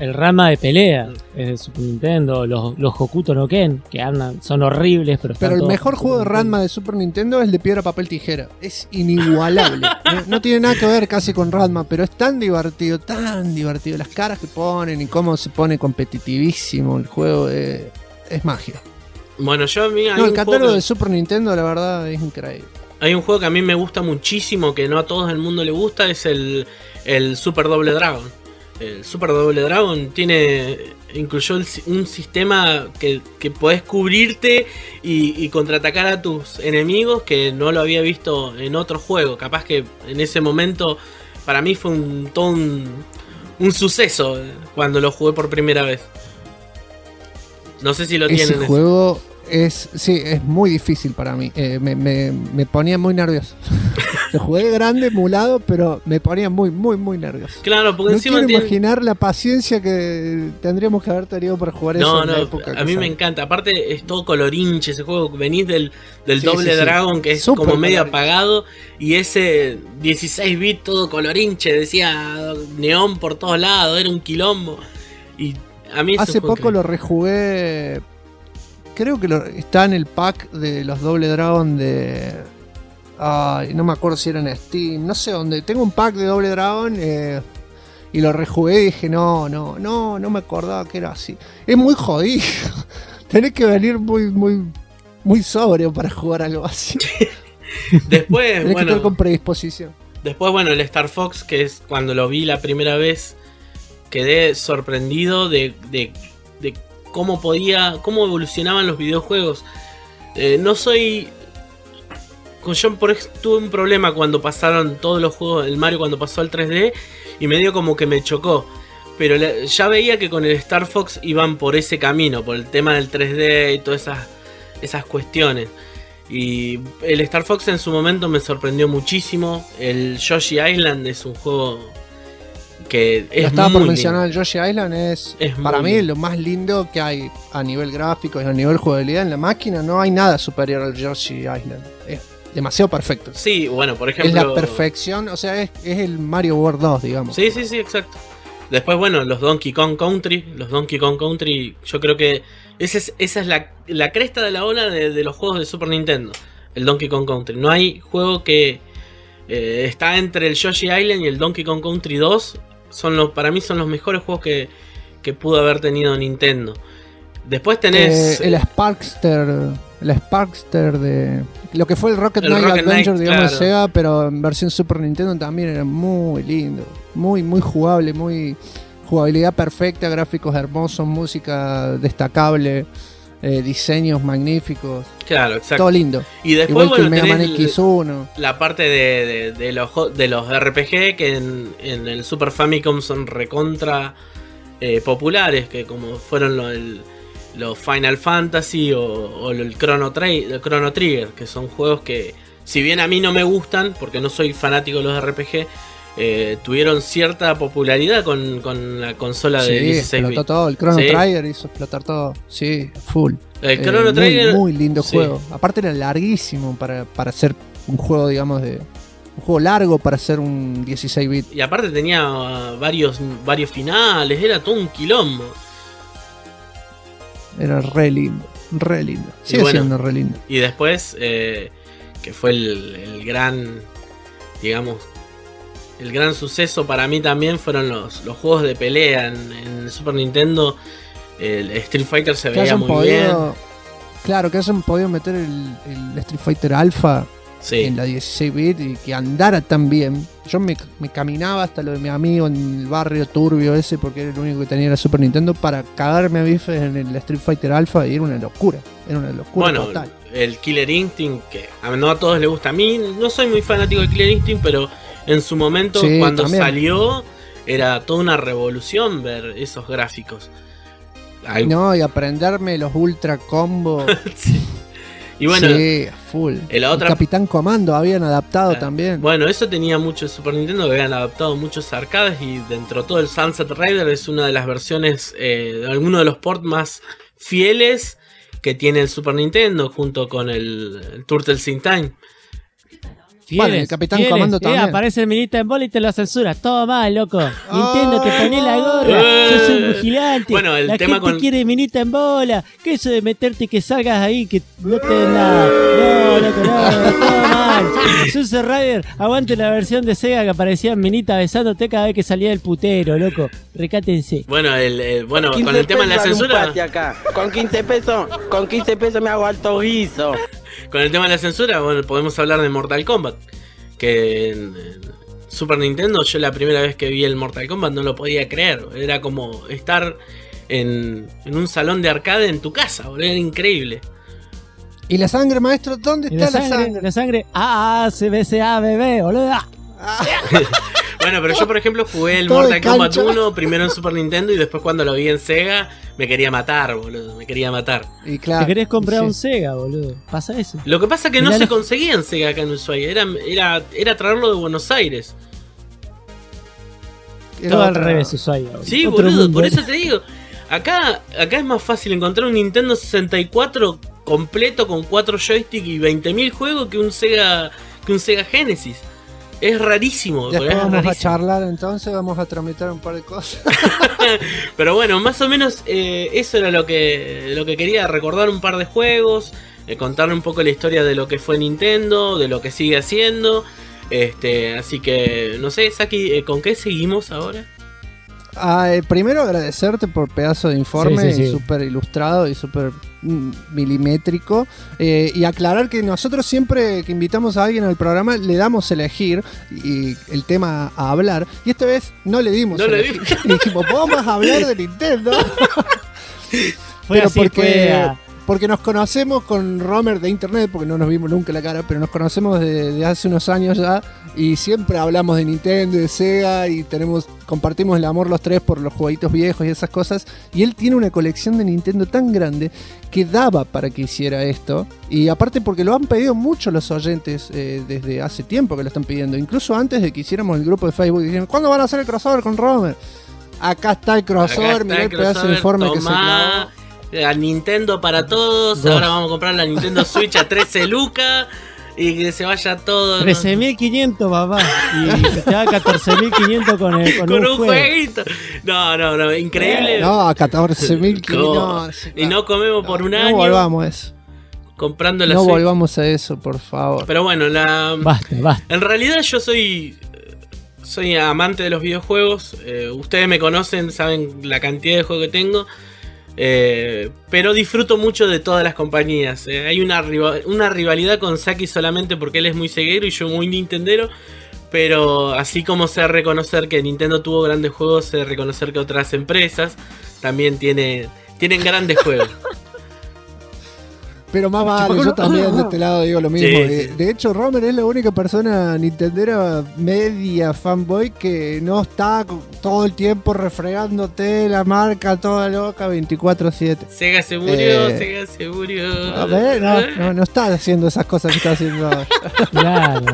el Ranma de pelea es de Super Nintendo, los Hokuto no Ken, que son horribles, pero están Pero el todos mejor en juego de Super Ranma de Super Nintendo es el de piedra, papel, tijera. Es inigualable. No tiene nada que ver casi con Ranma, pero es tan divertido, tan divertido. Las caras que ponen y cómo se pone competitivísimo el juego es magia. Bueno, yo a mí hay No, el un catálogo juego de Super Nintendo, la verdad, es increíble. hay un juego que a mí me gusta muchísimo, que no a todo el mundo le gusta, es el Super Double Dragon. El Super Double Dragon incluyó un sistema que podés cubrirte y contraatacar a tus enemigos, que no lo había visto en otro juego. Capaz que en ese momento para mí fue todo un suceso cuando lo jugué por primera vez. No sé si lo tienen. Ese juego es muy difícil para mí. Me ponía muy nervioso. Lo jugué grande, emulado, pero me ponía muy, muy, muy nervioso. Claro, porque no encima quiero imaginar la paciencia que tendríamos que haber tenido para jugar eso en la época. A mí me encanta. Aparte es todo colorinche ese juego. Venís del Double Dragon, que es Super como medio colorinche. apagado, y ese 16 bits todo colorinche, decía neón por todos lados, era un quilombo. Y a mí Hace poco lo rejugué. Creo que está en el pack de los Double Dragon de... Ay, no me acuerdo si era en Steam, no sé dónde. Tengo un pack de Double Dragon y lo rejugué y dije, no me acordaba que era así. Es muy jodido. Tenés que venir muy sobrio para jugar algo así. Después, Tenés que bueno, estar con predisposición. después, bueno, el Star Fox, que es cuando lo vi la primera vez, quedé sorprendido de cómo evolucionaban los videojuegos. No soy... Yo tuve un problema cuando pasaron todos los juegos del Mario, cuando pasó al 3D, y medio como que me chocó. Pero ya veía que con el Star Fox iban por ese camino, por el tema del 3D y todas esas cuestiones. Y el Star Fox en su momento me sorprendió muchísimo. El Yoshi Island es un juego que es Estaba por muy mencionar, lindo. el Yoshi Island es para muy mí lindo. lo más lindo que hay a nivel gráfico y a nivel jugabilidad en la máquina. No hay nada superior al Yoshi Island. Es demasiado perfecto. Sí, bueno, por ejemplo... Es la perfección, o sea, es el Mario World 2, digamos. Sí, exacto. Después, bueno, los Donkey Kong Country. Los Donkey Kong Country, yo creo que esa es la cresta de la ola de los juegos de Super Nintendo. El Donkey Kong Country. No hay juego que está entre el Yoshi Island y el Donkey Kong Country 2. Para mí son los mejores juegos que pudo haber tenido Nintendo. Después tenés... el Sparkster de... Lo que fue el Rocket Knight Adventure, digamos, de Sega, pero en versión Super Nintendo también era muy lindo. Muy jugable, muy... Jugabilidad perfecta, gráficos hermosos, música destacable, diseños magníficos. Claro, exacto. Todo lindo. Y después, igual que el Mega Man tenés X1. la parte de los RPG que en el Super Famicom son recontra populares, que como fueron los Final Fantasy o el Chrono Trigger, que son juegos que, si bien a mí no me gustan, porque no soy fanático de los RPG, tuvieron cierta popularidad con la consola de 16 bits. Explotó todo. El Chrono Trigger hizo explotar todo. Sí, full. El Chrono Trigger, muy lindo sí. juego. Aparte era larguísimo para ser un juego, digamos, un juego largo para ser un 16 bits. Y aparte tenía varios finales, era todo un quilombo. Era re lindo. Sigue siendo re lindo. Y después, que fue el gran, digamos, el gran suceso para mí también fueron los juegos de pelea en Super Nintendo. El Street Fighter se veía muy bien. Claro, que hayan podido meter el Street Fighter Alpha en la 16 bit y que andara tan bien. Yo me caminaba hasta lo de mi amigo en el barrio turbio ese, porque era el único que tenía la Super Nintendo, para cagarme a bifes en el Street Fighter Alpha, y era una locura. Bueno, total. El Killer Instinct, que no a todos les gusta. A mí no soy muy fanático del Killer Instinct, pero en su momento, cuando salió, era toda una revolución ver esos gráficos. No, y aprenderme los ultra combos. Sí. Y bueno, sí, full. El Capitán Comando habían adaptado también. Bueno, eso tenía mucho Super Nintendo, que habían adaptado muchos arcades, y dentro de todo el Sunset Rider es una de las versiones, de alguno de los ports más fieles que tiene el Super Nintendo, junto con el Turtles in Time. Bueno, el Capitán Comando también. Aparece el minita en bola y te lo censura. Todo mal, loco. Nintendo, te ponés la gorra. Yo soy un vigilante. Bueno, el la tema gente con... quiere minita en bola. ¿Qué eso de meterte y que salgas ahí que no te den nada? No, loco, no. Todo mal. Sunset Rider, aguante la versión de Sega que aparecía minita besándote cada vez que salía el putero, loco. Recátense. Bueno, bueno, con el tema de la censura... Acá. Con 15 pesos me hago alto guiso. Con el tema de la censura, bueno, podemos hablar de Mortal Kombat. Que en Super Nintendo, yo la primera vez que vi el Mortal Kombat no lo podía creer. Era como estar en un salón de arcade en tu casa, boludo. Era increíble. ¿Y la sangre, maestro? ¿Dónde está la sangre? La sangre. CBCA, bebé, boludo. Bueno, pero yo por ejemplo jugué el Mortal Kombat 1 primero en Super Nintendo y después cuando lo vi en Sega me quería matar, boludo, me quería matar. Y claro, te querés comprar un Sega, boludo, pasa eso. Lo que pasa es que no se conseguía en Sega acá en Ushuaia, era traerlo de Buenos Aires. Todo al revés, Ushuaia. Sí, boludo, por eso te digo, acá es más fácil encontrar un Nintendo 64 completo con 4 joysticks y 20.000 juegos que un Sega Genesis. Es rarísimo. Después vamos a charlar, entonces vamos a tramitar un par de cosas. Pero bueno, más o menos eso era lo que quería, recordar un par de juegos, contarle un poco la historia de lo que fue Nintendo, de lo que sigue haciendo. Así que, no sé, Saki, ¿con qué seguimos ahora? Primero agradecerte por pedazo de informe, sí. súper ilustrado y súper milimétrico, y aclarar que nosotros siempre que invitamos a alguien al programa le damos a elegir y el tema a hablar, y esta vez no le dimos a elegir. Y dijimos, vamos a hablar de Nintendo. Pero así, porque nos conocemos con Romer de internet, porque no nos vimos nunca la cara, pero nos conocemos de hace unos años ya, y siempre hablamos de Nintendo y de Sega, y compartimos el amor los tres por los jueguitos viejos y esas cosas, y él tiene una colección de Nintendo tan grande que daba para que hiciera esto, y aparte porque lo han pedido mucho los oyentes desde hace tiempo que lo están pidiendo, incluso antes de que hiciéramos el grupo de Facebook, dijeron, ¿cuándo van a hacer el crossover con Romer? Acá está el crossover, mirá el pedazo de informe que se clavó. A Nintendo para todos. Ahora vamos a comprar la Nintendo Switch a 13 lucas y que se vaya todo. 13.500, papá. Y se te da 14.500 con un jueguito. No, increíble. No, a 14.500. Y no comemos por un año. No volvamos a eso. Comprando la Switch. No volvamos a eso, por favor. Pero bueno, Basta. En realidad yo soy amante de los videojuegos. Ustedes me conocen, saben la cantidad de juegos que tengo. Pero disfruto mucho de todas las compañías. Hay una rivalidad con Saki solamente porque él es muy ceguero y yo muy nintendero. Pero así como sé reconocer que Nintendo tuvo grandes juegos, sé reconocer que otras empresas también tienen grandes juegos. Pero más vale, yo también de este lado digo lo mismo. Sí. De hecho, Romer es la única persona nintendera media fanboy que no está todo el tiempo refregándote la marca toda loca 24/7. Sega se murió, A ver, no está haciendo esas cosas que está haciendo ahora. Claro.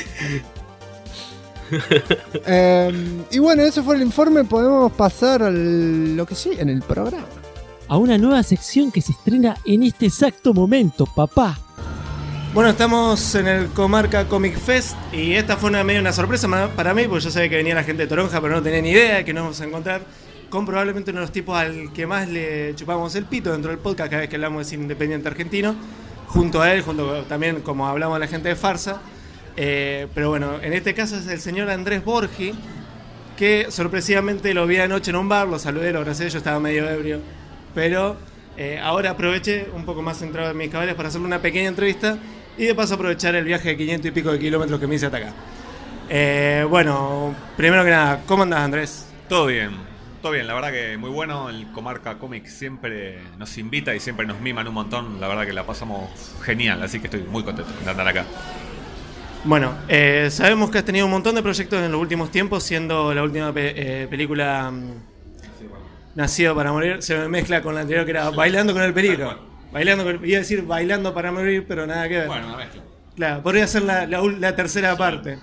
Y bueno, ese fue el informe. Podemos pasar a lo que sigue en el programa. A una nueva sección que se estrena en este exacto momento, papá. Bueno, estamos en el Comarca Comic Fest y esta fue medio una sorpresa para mí, porque yo sabía que venía la gente de Toronja, pero no tenía ni idea de que nos vamos a encontrar con probablemente uno de los tipos al que más le chupamos el pito dentro del podcast cada vez que hablamos de cine independiente argentino, junto a él, junto también como hablamos a la gente de Farsa. Pero bueno, en este caso es el señor Andrés Borgi, que sorpresivamente lo vi anoche en un bar, lo saludé, lo abracé, yo estaba medio ebrio. Pero ahora aproveché un poco más centrado en mis cabales para hacerle una pequeña entrevista y de paso aprovechar el viaje de 500 y pico de kilómetros que me hice hasta acá. Bueno, primero que nada, ¿cómo andás, Andrés? Todo bien, la verdad que muy bueno. El Comarca Comics siempre nos invita y siempre nos miman un montón. La verdad que la pasamos genial, así que estoy muy contento de andar acá. Bueno, sabemos que has tenido un montón de proyectos en los últimos tiempos, siendo la última película... Nacido para morir, se me mezcla con la anterior que era Bailando con el peligro. Iba a decir Bailando para morir, pero nada que ver. Bueno, una mezcla. Claro, podría ser la tercera parte.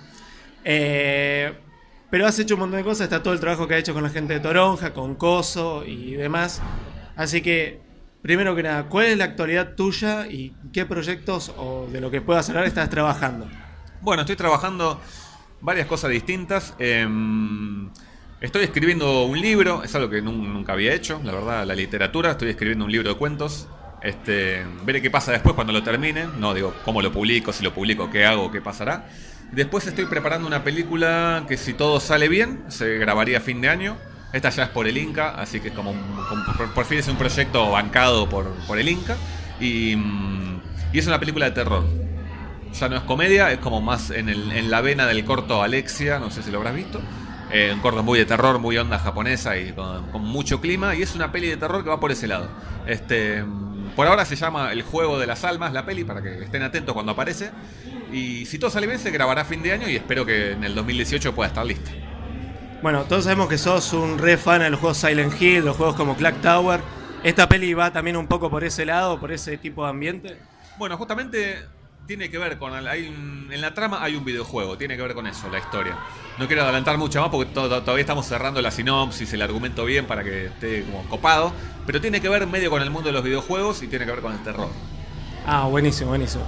Pero has hecho un montón de cosas, está todo el trabajo que has hecho con la gente de Toronja, con Coso y demás. Así que, primero que nada, ¿cuál es la actualidad tuya y qué proyectos o de lo que puedas hablar estás trabajando? Bueno, estoy trabajando varias cosas distintas. Estoy escribiendo un libro, es algo que nunca había hecho, la verdad, la literatura. Estoy escribiendo un libro de cuentos. Veré qué pasa después cuando lo termine. No digo cómo lo publico, si lo publico, qué hago, qué pasará. Después estoy preparando una película que, si todo sale bien, se grabaría a fin de año. Esta ya es por el Inca, así que es como por fin es un proyecto bancado por el Inca. Y es una película de terror. Ya no es comedia, es como más en la vena del corto Alexia, no sé si lo habrás visto. Un corto muy de terror, muy onda japonesa y con mucho clima. Y es una peli de terror que va por ese lado. Por ahora se llama El Juego de las Almas, la peli, para que estén atentos cuando aparece. Y si todo sale bien, se grabará a fin de año y espero que en el 2018 pueda estar lista. Bueno, todos sabemos que sos un re fan de los juegos Silent Hill, los juegos como Clock Tower. ¿Esta peli va también un poco por ese lado, por ese tipo de ambiente? Bueno, justamente tiene que ver con... en la trama hay un videojuego, tiene que ver con eso, la historia. No quiero adelantar mucho más porque todavía estamos cerrando la sinopsis, el argumento bien para que esté como copado. Pero tiene que ver medio con el mundo de los videojuegos y tiene que ver con el terror. Ah, buenísimo, buenísimo.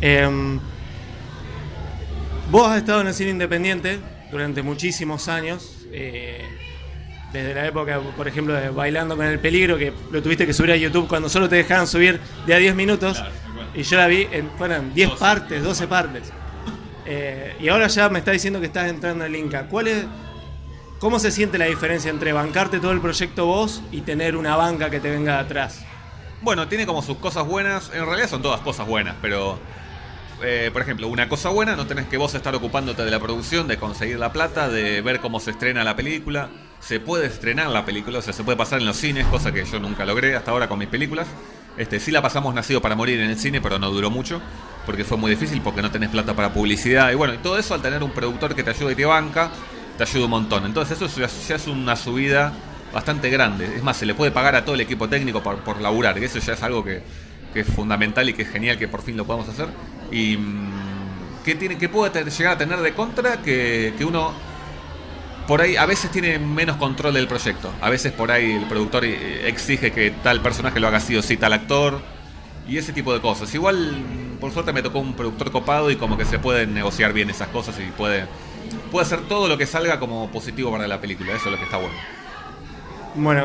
Vos has estado en el cine independiente durante muchísimos años. Desde la época, por ejemplo, de Bailando con el Peligro, que lo tuviste que subir a YouTube cuando solo te dejaban subir de a 10 minutos. Claro, y yo la vi en 10 partes, 12 partes. Y ahora ya me está diciendo que estás entrando en el Inca. ¿Cómo se siente la diferencia entre bancarte todo el proyecto vos y tener una banca que te venga de atrás? Bueno, tiene como sus cosas buenas. En realidad son todas cosas buenas, pero... por ejemplo, una cosa buena, no tenés que vos estar ocupándote de la producción, de conseguir la plata, de ver cómo se estrena la película. Se puede estrenar la película, o sea, se puede pasar en los cines, cosa que yo nunca logré hasta ahora con mis películas. Sí la pasamos Nacido para Morir en el cine, pero no duró mucho, porque fue muy difícil, porque no tenés plata para publicidad. Y bueno, y todo eso al tener un productor que te ayuda y te banca, te ayuda un montón. Entonces eso ya es una subida bastante grande. Es más, se le puede pagar a todo el equipo técnico por laburar, y eso ya es algo que es fundamental y que es genial que por fin lo podamos hacer. Y que puede llegar a tener de contra que uno por ahí a veces tiene menos control del proyecto. A veces por ahí el productor exige que tal personaje lo haga sí o sí tal actor y ese tipo de cosas. Igual, por suerte me tocó un productor copado y como que se pueden negociar bien esas cosas y puede hacer todo lo que salga como positivo para la película. Eso es lo que está bueno. Bueno,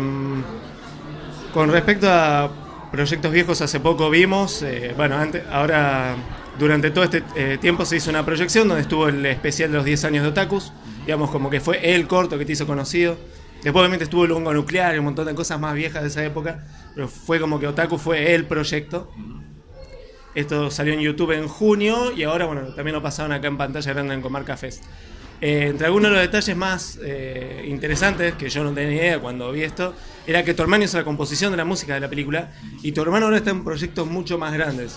con respecto a proyectos viejos, hace poco vimos, ahora durante todo este tiempo se hizo una proyección donde estuvo el especial de los 10 años de Otakus, digamos como que fue el corto que te hizo conocido. Después obviamente estuvo el Hongo Nuclear y un montón de cosas más viejas de esa época, pero fue como que Otaku fue el proyecto. Esto salió en YouTube en junio y ahora bueno también lo pasaron acá en pantalla grande en Comarca Fest. Entre algunos de los detalles más interesantes que yo no tenía idea cuando vi esto era que tu hermano hizo la composición de la música de la película y tu hermano ahora está en proyectos mucho más grandes.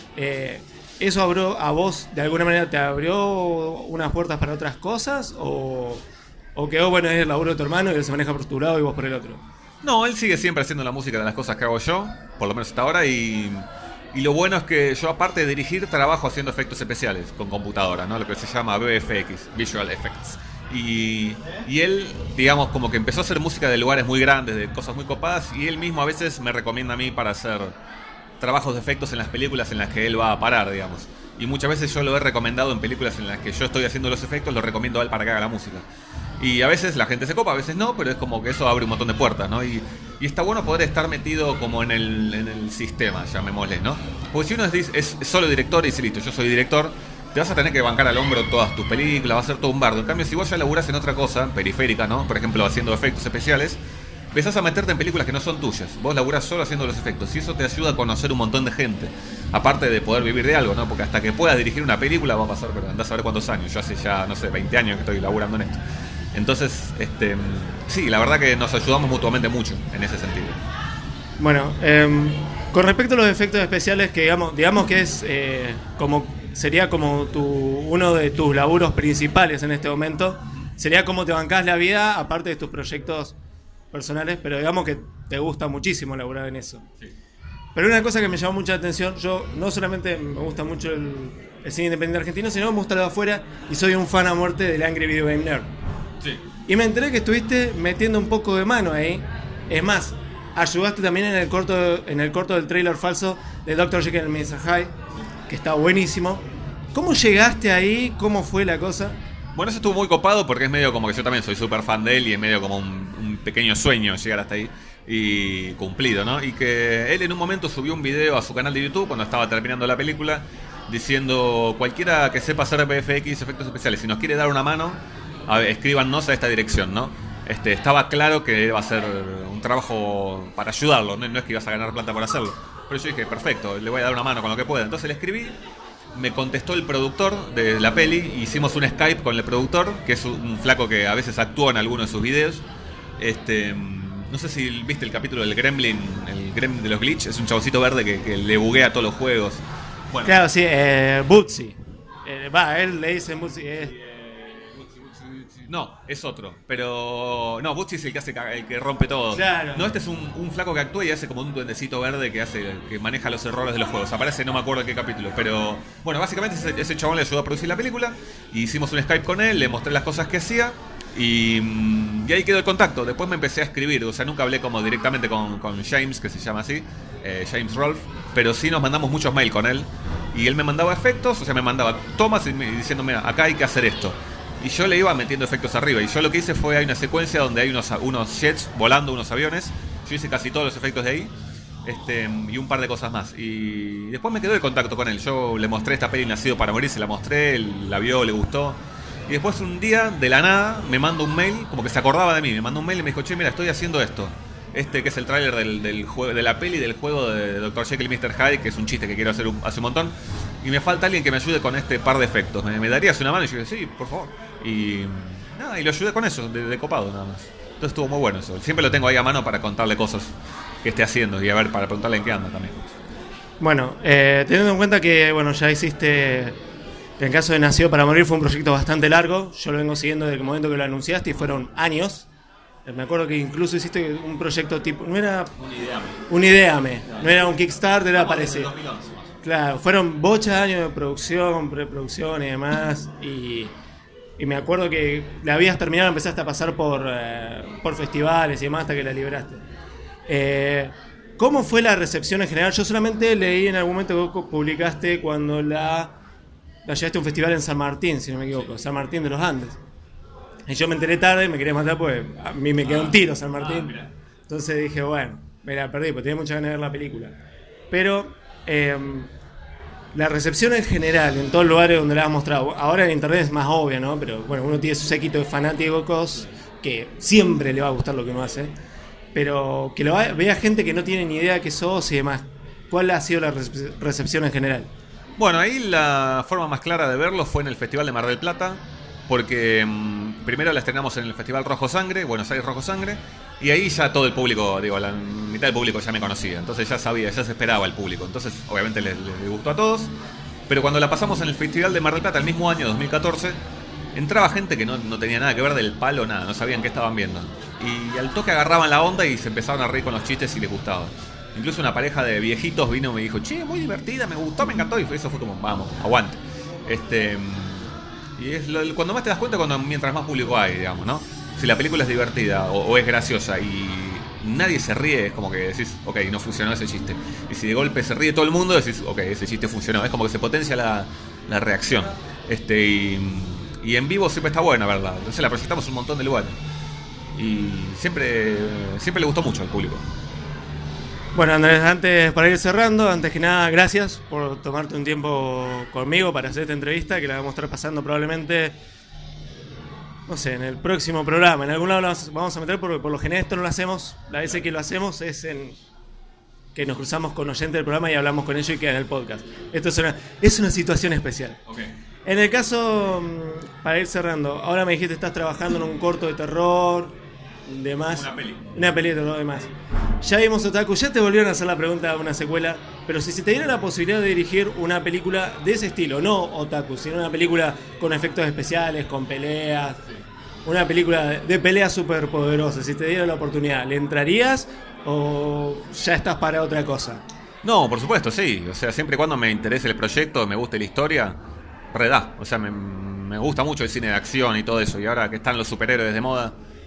¿Eso a vos de alguna manera te abrió unas puertas para otras cosas o quedó bueno es el laburo de tu hermano y él se maneja por tu lado y vos por el otro? No, él sigue siempre haciendo la música de las cosas que hago yo, por lo menos hasta ahora, y lo bueno es que yo, aparte de dirigir, trabajo haciendo efectos especiales con computadora, ¿no? Lo que se llama VFX, Visual Effects. Y él, digamos, como que empezó a hacer música de lugares muy grandes, de cosas muy copadas, y él mismo a veces me recomienda a mí para hacer trabajos de efectos en las películas en las que él va a parar, digamos. Y muchas veces yo lo he recomendado en películas en las que yo estoy haciendo los efectos, lo recomiendo a él para que haga la música. Y a veces la gente se copa, a veces no, pero es como que eso abre un montón de puertas, ¿no? Y está bueno poder estar metido como en el sistema, llamémosle, ¿no? Porque si uno es solo director y dice, listo, yo soy director, te vas a tener que bancar al hombro todas tus películas, va a ser todo un bardo. En cambio, si vos ya laburás en otra cosa, periférica, ¿no? Por ejemplo, haciendo efectos especiales, empezás a meterte en películas que no son tuyas. Vos laburás solo haciendo los efectos y eso te ayuda a conocer un montón de gente. Aparte de poder vivir de algo, ¿no? Porque hasta que puedas dirigir una película va a pasar, pero andás a ver cuántos años. Yo hace ya, no sé, 20 años que estoy laburando en esto. Entonces, sí, la verdad que nos ayudamos mutuamente mucho en ese sentido. Bueno, con respecto a los efectos especiales, que digamos que es sería como uno de tus laburos principales en este momento, sería como te bancás la vida, aparte de tus proyectos personales, pero digamos que te gusta muchísimo laburar en eso. Sí. Pero una cosa que me llamó mucha atención, yo no solamente me gusta mucho el cine independiente argentino, sino me gusta lo de afuera y soy un fan a muerte del Angry Video Game Nerd. Sí. Y me enteré que estuviste metiendo un poco de mano ahí. Es más, ayudaste también en el corto del trailer falso de Dr. Jekyll and Mr. Hyde, que está buenísimo. ¿Cómo llegaste ahí? ¿Cómo fue la cosa? Bueno, eso estuvo muy copado porque es medio como que yo también soy súper fan de él y es medio como un pequeño sueño llegar hasta ahí y cumplido, ¿no? Y que él en un momento subió un video a su canal de YouTube cuando estaba terminando la película diciendo: cualquiera que sepa hacer VFX, efectos especiales, si nos quiere dar una mano, escríbanos a esta dirección, ¿no? Estaba claro que iba a ser un trabajo para ayudarlo, no es que ibas a ganar plata por hacerlo. Pero yo dije, perfecto, le voy a dar una mano con lo que pueda. Entonces le escribí, me contestó el productor de la peli, hicimos un Skype con el productor, que es un flaco que a veces actuó en alguno de sus videos. No sé si viste el capítulo del Gremlin, el Gremlin de los glitch, es un chaboncito verde que le buguea todos los juegos. Bueno. Claro, sí, Bootsy. Él le dice Bootsy. No, es otro. Pero no, Bootsy es el que hace el que rompe todo. Claro. No, este es un flaco que actúa y hace como un duendecito verde que maneja los errores de los juegos. Aparece, no me acuerdo en qué capítulo. Pero bueno, básicamente ese chabón le ayudó a producir la película. Y hicimos un Skype con él, le mostré las cosas que hacía. Y ahí quedó el contacto. Después me empecé a escribir. O sea, nunca hablé como directamente con James, que se llama así, James Rolfe. Pero sí nos mandamos muchos mails con él. Y él me mandaba efectos, o sea, me mandaba tomas diciendo, mira, acá hay que hacer esto. Y yo le iba metiendo efectos arriba. Y yo lo que hice fue, hay una secuencia donde hay unos jets volando, unos aviones. Yo hice casi todos los efectos de ahí. Y un par de cosas más. Y después me quedó el contacto con él. Yo le mostré esta peli Nacido para Morir, se la mostré, él la vio, le gustó. Y después un día, de la nada, me manda un mail, como que se acordaba de mí. Me mandó un mail y me dijo, che, mira, estoy haciendo esto. Que es el tráiler del juego, de la peli del juego de Dr. Jekyll y Mr. Hyde, que es un chiste que quiero hacer hace un montón. Y me falta alguien que me ayude con este par de efectos. ¿Me darías una mano? Y yo dije, sí, por favor. Y nada, y lo ayudé con eso, de copado nada más. Entonces estuvo muy bueno eso. Siempre lo tengo ahí a mano para contarle cosas que esté haciendo y a ver, para preguntarle en qué anda también. Bueno, teniendo en cuenta que ya hiciste... En el caso de Nacido para Morir fue un proyecto bastante largo. Yo lo vengo siguiendo desde el momento que lo anunciaste y fueron años. Me acuerdo que incluso hiciste un proyecto tipo... No era un Ideame. No era un Kickstarter, era parecido. Claro, fueron bochas de años de producción, preproducción y demás. Y me acuerdo que la habías terminado, empezaste a pasar por festivales y demás hasta que la liberaste. ¿Cómo fue la recepción en general? Yo solamente leí en algún momento que publicaste cuando la llevaste a un festival en San Martín, si no me equivoco, San Martín de los Andes. Y yo me enteré tarde y me quería matar porque a mí me quedó un tiro San Martín. Entonces dije, bueno, me la perdí porque tenía mucha ganas de ver la película. Pero la recepción en general, en todos los lugares donde la has mostrado, ahora en internet es más obvia, ¿no? Pero bueno, uno tiene su séquito de fanáticos que siempre le va a gustar lo que uno hace. Pero que vea gente que no tiene ni idea que sos y demás. ¿Cuál ha sido la recepción en general? Bueno, ahí la forma más clara de verlo fue en el Festival de Mar del Plata, porque primero la estrenamos en el Festival Rojo Sangre, Buenos Aires Rojo Sangre, y ahí ya todo el público, la mitad del público ya me conocía, entonces ya sabía, ya se esperaba el público, entonces obviamente les gustó a todos, pero cuando la pasamos en el Festival de Mar del Plata el mismo año, 2014, entraba gente que no tenía nada que ver del palo, nada, no sabían qué estaban viendo, y al toque agarraban la onda y se empezaron a reír con los chistes y les gustaba. Incluso una pareja de viejitos vino y me dijo, che, muy divertida, me gustó, me encantó. Y eso fue como, vamos, aguante. Y es cuando más te das cuenta mientras más público hay, digamos, ¿no? Si la película es divertida o es graciosa y nadie se ríe, es como que decís, ok, no funcionó ese chiste. Y si de golpe se ríe todo el mundo, decís, ok, ese chiste funcionó. Es como que se potencia la reacción. Y en vivo siempre está buena, ¿verdad? Entonces la proyectamos en un montón de lugares. Y siempre le gustó mucho al público. Bueno, Andrés, antes para ir cerrando, antes que nada, gracias por tomarte un tiempo conmigo para hacer esta entrevista, que la vamos a estar pasando probablemente, no sé, en el próximo programa. En algún lado la vamos a meter porque por lo general esto no lo hacemos. La vez que lo hacemos es en que nos cruzamos con oyentes del programa y hablamos con ellos y queda en el podcast. Esto es una situación especial. Okay. En el caso, para ir cerrando, ahora me dijiste que estás trabajando en un corto de terror, demás. Una peli de terror, demás. Ya vimos Otaku, ya te volvieron a hacer la pregunta de una secuela, pero si se te diera la posibilidad de dirigir una película de ese estilo, no Otaku, sino una película con efectos especiales, con peleas, una película de peleas superpoderosas, si te diera la oportunidad, ¿le entrarías o ya estás para otra cosa? No, por supuesto, sí. O sea, siempre y cuando me interese el proyecto, me guste la historia, redá. O sea, me gusta mucho el cine de acción y todo eso, y ahora que están los superhéroes de moda,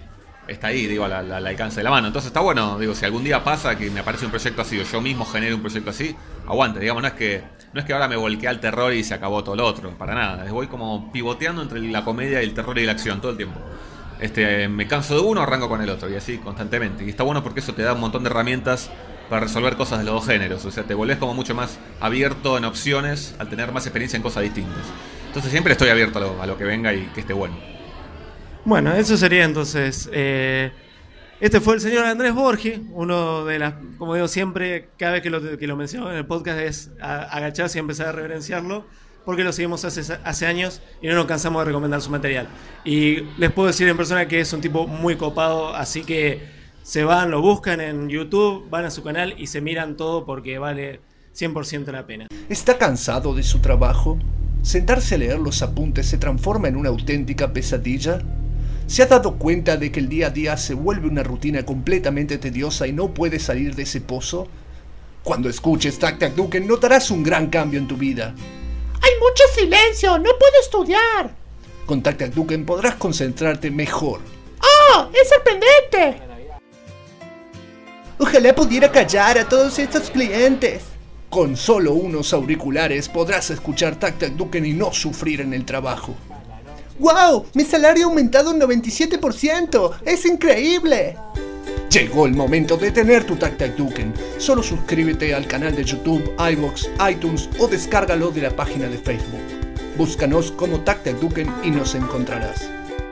está ahí, digo, al alcance de la mano. Entonces está bueno, digo, si algún día pasa que me aparece un proyecto así o yo mismo genero un proyecto así, aguante, digamos, no es que ahora me volqué al terror y se acabó todo lo otro, para nada. Voy como pivoteando entre la comedia y el terror y la acción todo el tiempo. Me canso de uno, arranco con el otro y así constantemente. Y está bueno porque eso te da un montón de herramientas para resolver cosas de los dos géneros. O sea, te volvés como mucho más abierto en opciones al tener más experiencia en cosas distintas. Entonces siempre estoy abierto a lo que venga y que esté bueno. Bueno, eso sería entonces. Este fue el señor Andrés Borgi, uno de las, como digo siempre, cada vez que lo menciono en el podcast es agacharse y empezar a reverenciarlo, porque lo seguimos hace años y no nos cansamos de recomendar su material. Y les puedo decir en persona que es un tipo muy copado, así que se van, lo buscan en YouTube, van a su canal y se miran todo porque vale 100% la pena. ¿Está cansado de su trabajo? ¿Sentarse a leer los apuntes se transforma en una auténtica pesadilla? ¿Se ha dado cuenta de que el día a día se vuelve una rutina completamente tediosa y no puede salir de ese pozo? Cuando escuches Tac Tac Duken notarás un gran cambio en tu vida. ¡Hay mucho silencio! ¡No puedo estudiar! Con Tac Tac Duken podrás concentrarte mejor. ¡Oh! ¡Es sorprendente! Ojalá pudiera callar a todos estos clientes. Con solo unos auriculares podrás escuchar Tac Tac Duken y no sufrir en el trabajo. ¡Wow! ¡Mi salario ha aumentado un 97%! ¡Es increíble! Llegó el momento de tener tu Tac Tac Duken. Solo suscríbete al canal de YouTube, iVoox, iTunes o descárgalo de la página de Facebook. Búscanos como Tac Tac Duken y nos encontrarás.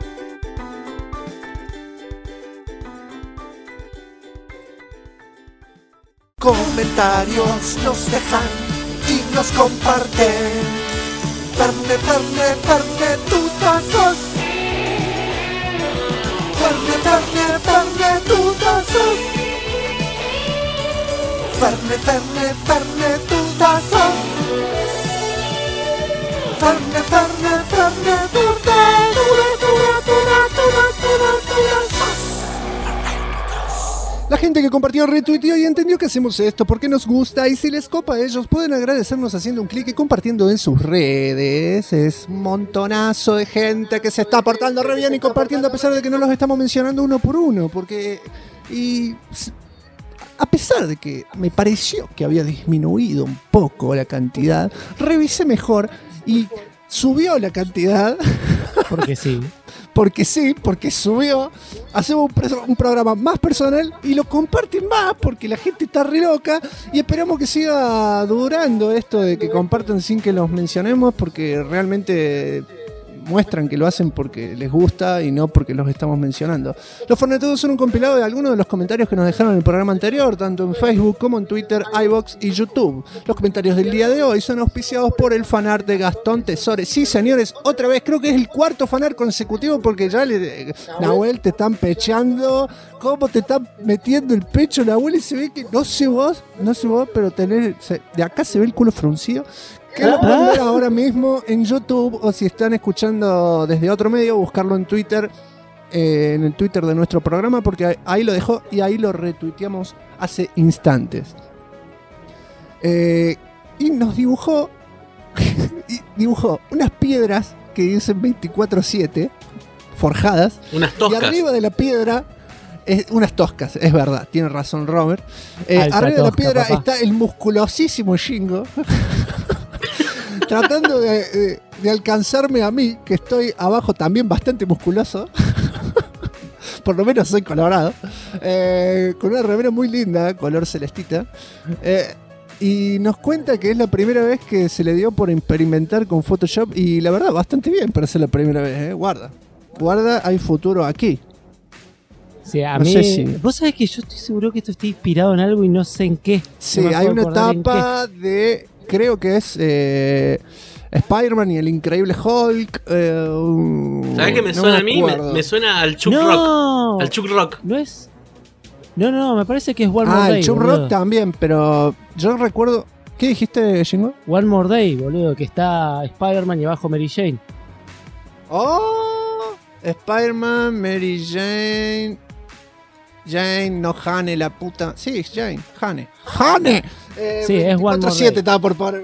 Comentarios nos dejan y nos comparten. Ferne, tú sos. Ferne, tú sos. Ferne, tú sos. Ferne, La gente que compartió, retuiteó y entendió que hacemos esto porque nos gusta, y si les copa a ellos pueden agradecernos haciendo un clic y compartiendo en sus redes. Es un montonazo de gente que se está portando re bien y compartiendo a pesar de que no los estamos mencionando uno por uno, porque y a pesar de que me pareció que había disminuido un poco la cantidad, revisé mejor y subió la cantidad. Porque sí. Porque subió. Hacemos un programa más personal y lo comparten más porque la gente está re loca, y esperamos que siga durando esto de que compartan sin que los mencionemos, porque realmente muestran que lo hacen porque les gusta y no porque los estamos mencionando. Los Fornetudos son un compilado de algunos de los comentarios que nos dejaron en el programa anterior, tanto en Facebook como en Twitter, iVoox y YouTube. Los comentarios del día de hoy son auspiciados por el fanart de Gastón Tesore. Sí, señores, otra vez, creo que es el cuarto fanart consecutivo, porque ya Nahuel, te están pecheando. ¿Cómo te están metiendo el pecho, Nahuel? Y se ve que, no sé vos, pero de acá se ve el culo fruncido. Que lo pueden ver ahora mismo en YouTube, o si están escuchando desde otro medio, buscarlo en Twitter, en el Twitter de nuestro programa, porque ahí lo dejó y ahí lo retuiteamos hace instantes. Y nos dibujó unas piedras que dicen 24/7 forjadas. Unas toscas. Y arriba de la piedra, unas toscas, es verdad, tiene razón Robert. Arriba de la piedra está el musculosísimo Shingo. Tratando de alcanzarme a mí, que estoy abajo también bastante musculoso. Por lo menos soy colorado. Con una remera muy linda, color celestita. Y nos cuenta que es la primera vez que se le dio por experimentar con Photoshop. Y la verdad, bastante bien para ser la primera vez. Guarda, hay futuro aquí. Sí, a mí, vos sabés que yo estoy seguro que esto está inspirado en algo y no sé en qué. Sí, hay una etapa de... Creo que es Spider-Man y el Increíble Hulk. ¿Sabés qué me suena a mí? Me suena al Chuck Rock. Al Chuck Rock. ¿No es? No, me parece que es One More Day. El Chuck Rock también, pero yo recuerdo... ¿Qué dijiste, Shingo? One More Day, boludo, que está Spider-Man y abajo Mary Jane. ¡Oh! Spider-Man, Mary Jane... no Hane, la puta... Sí, Jane, Hane. Sí, es One More Day. 7 estaba por poner.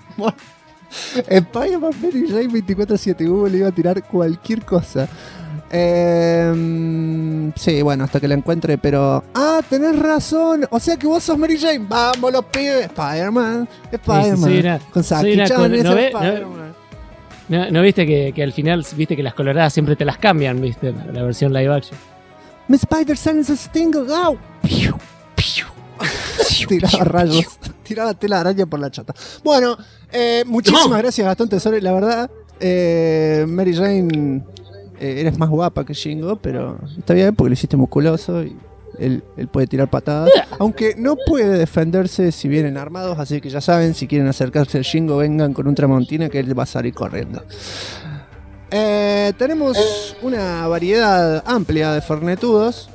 Spider-Man Mary Jane 24/7. Google le iba a tirar cualquier cosa. Sí, bueno, hasta que la encuentre, pero... Ah, tenés razón. O sea que vos sos Mary Jane. Vamos los pibes. Spider-Man. Con Saki Chan, Spider-Man. ¿No viste que al final, viste que las coloradas siempre te las cambian, viste? La versión live action. Mi Spider-Man es Stingo. ¡Au! ¡Piu! ¡Piu! Tiraba rayos. Tiraba tela de araña por la chata. Bueno, muchísimas gracias, Gastón Tesoro. La verdad, Mary Jane, eres más guapa que Shingo, pero está bien porque lo hiciste musculoso y él puede tirar patadas. Aunque no puede defenderse si vienen armados, así que ya saben, si quieren acercarse al Shingo, vengan con un Tramontina que él va a salir corriendo. Tenemos una variedad amplia de fernetudos.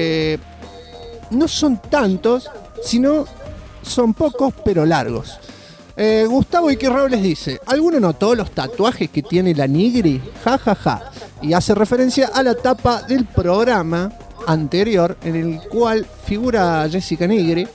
No son tantos, sino son pocos pero largos. Gustavo Iker Robles dice: ¿alguno notó los tatuajes que tiene la Nigri? Ja, ja, ja. Y hace referencia a la tapa del programa anterior en el cual figura Jessica Nigri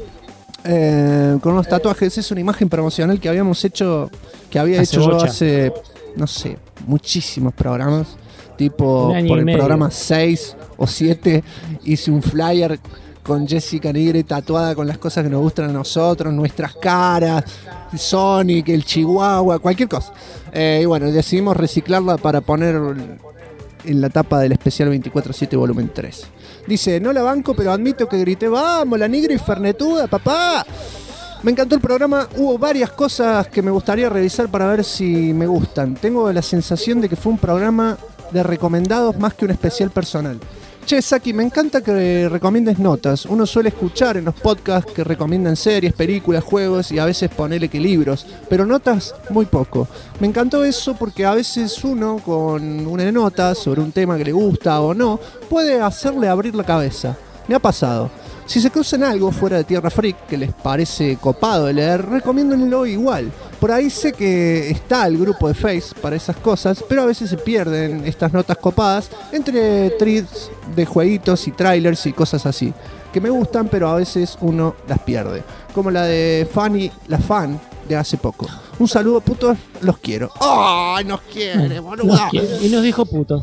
con unos tatuajes. Es una imagen promocional que habíamos hecho, que había hecho yo hace, no sé, muchísimos programas. Tipo, por el programa 6 o 7 hice un flyer con Jessica Nigri tatuada con las cosas que nos gustan a nosotros, nuestras caras, Sonic, el Chihuahua, cualquier cosa. Y bueno, decidimos reciclarla para poner en la tapa del especial 24/7 volumen 3. Dice: no la banco, pero admito que grité: ¡vamos, la Nigri fernetuda, papá! Me encantó el programa, hubo varias cosas que me gustaría revisar para ver si me gustan. Tengo la sensación de que fue un programa de recomendados más que un especial personal. Che, Saki, me encanta que recomiendes notas. Uno suele escuchar en los podcasts que recomiendan series, películas, juegos y a veces ponele que libros, pero notas muy poco. Me encantó eso porque a veces uno con una nota sobre un tema que le gusta o no puede hacerle abrir la cabeza. Me ha pasado. Si se cruzan algo fuera de Tierra Freak que les parece copado de leer, recomiéndenlo igual. Por ahí sé que está el grupo de Face para esas cosas, pero a veces se pierden estas notas copadas entre threads de jueguitos y trailers y cosas así, que me gustan, pero a veces uno las pierde. Como la de Fanny, la fan de hace poco. Un saludo, putos, los quiero. ¡Ay, nos quiere, boludo! Y nos dijo putos.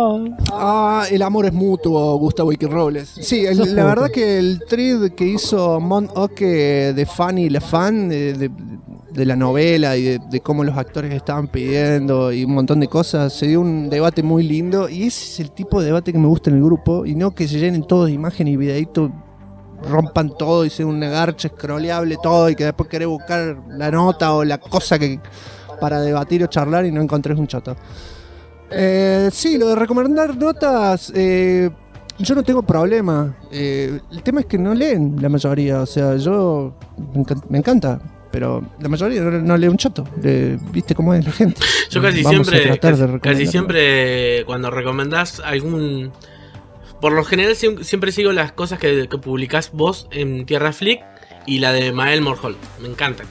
El amor es mutuo, Gustavo Iker Robles. Sí, la verdad que el thread que hizo Mont Oke de Fanny, la fan, de la novela y de cómo los actores estaban pidiendo y un montón de cosas, se dio un debate muy lindo y ese es el tipo de debate que me gusta en el grupo y no que se llenen todos de imágenes y videitos, rompan todo y sea un garche scrolleable todo y que después querés buscar la nota o la cosa que para debatir o charlar y no encontrés un choto. Sí, lo de recomendar notas, yo no tengo problema. El tema es que no leen la mayoría, o sea, yo me encanta, pero la mayoría no lee un choto. ¿Viste cómo es la gente? Yo casi siempre cuando recomendás algún... Por lo general siempre sigo las cosas que publicás vos en Tierra Flick y la de Mael Morholt. Me encantan.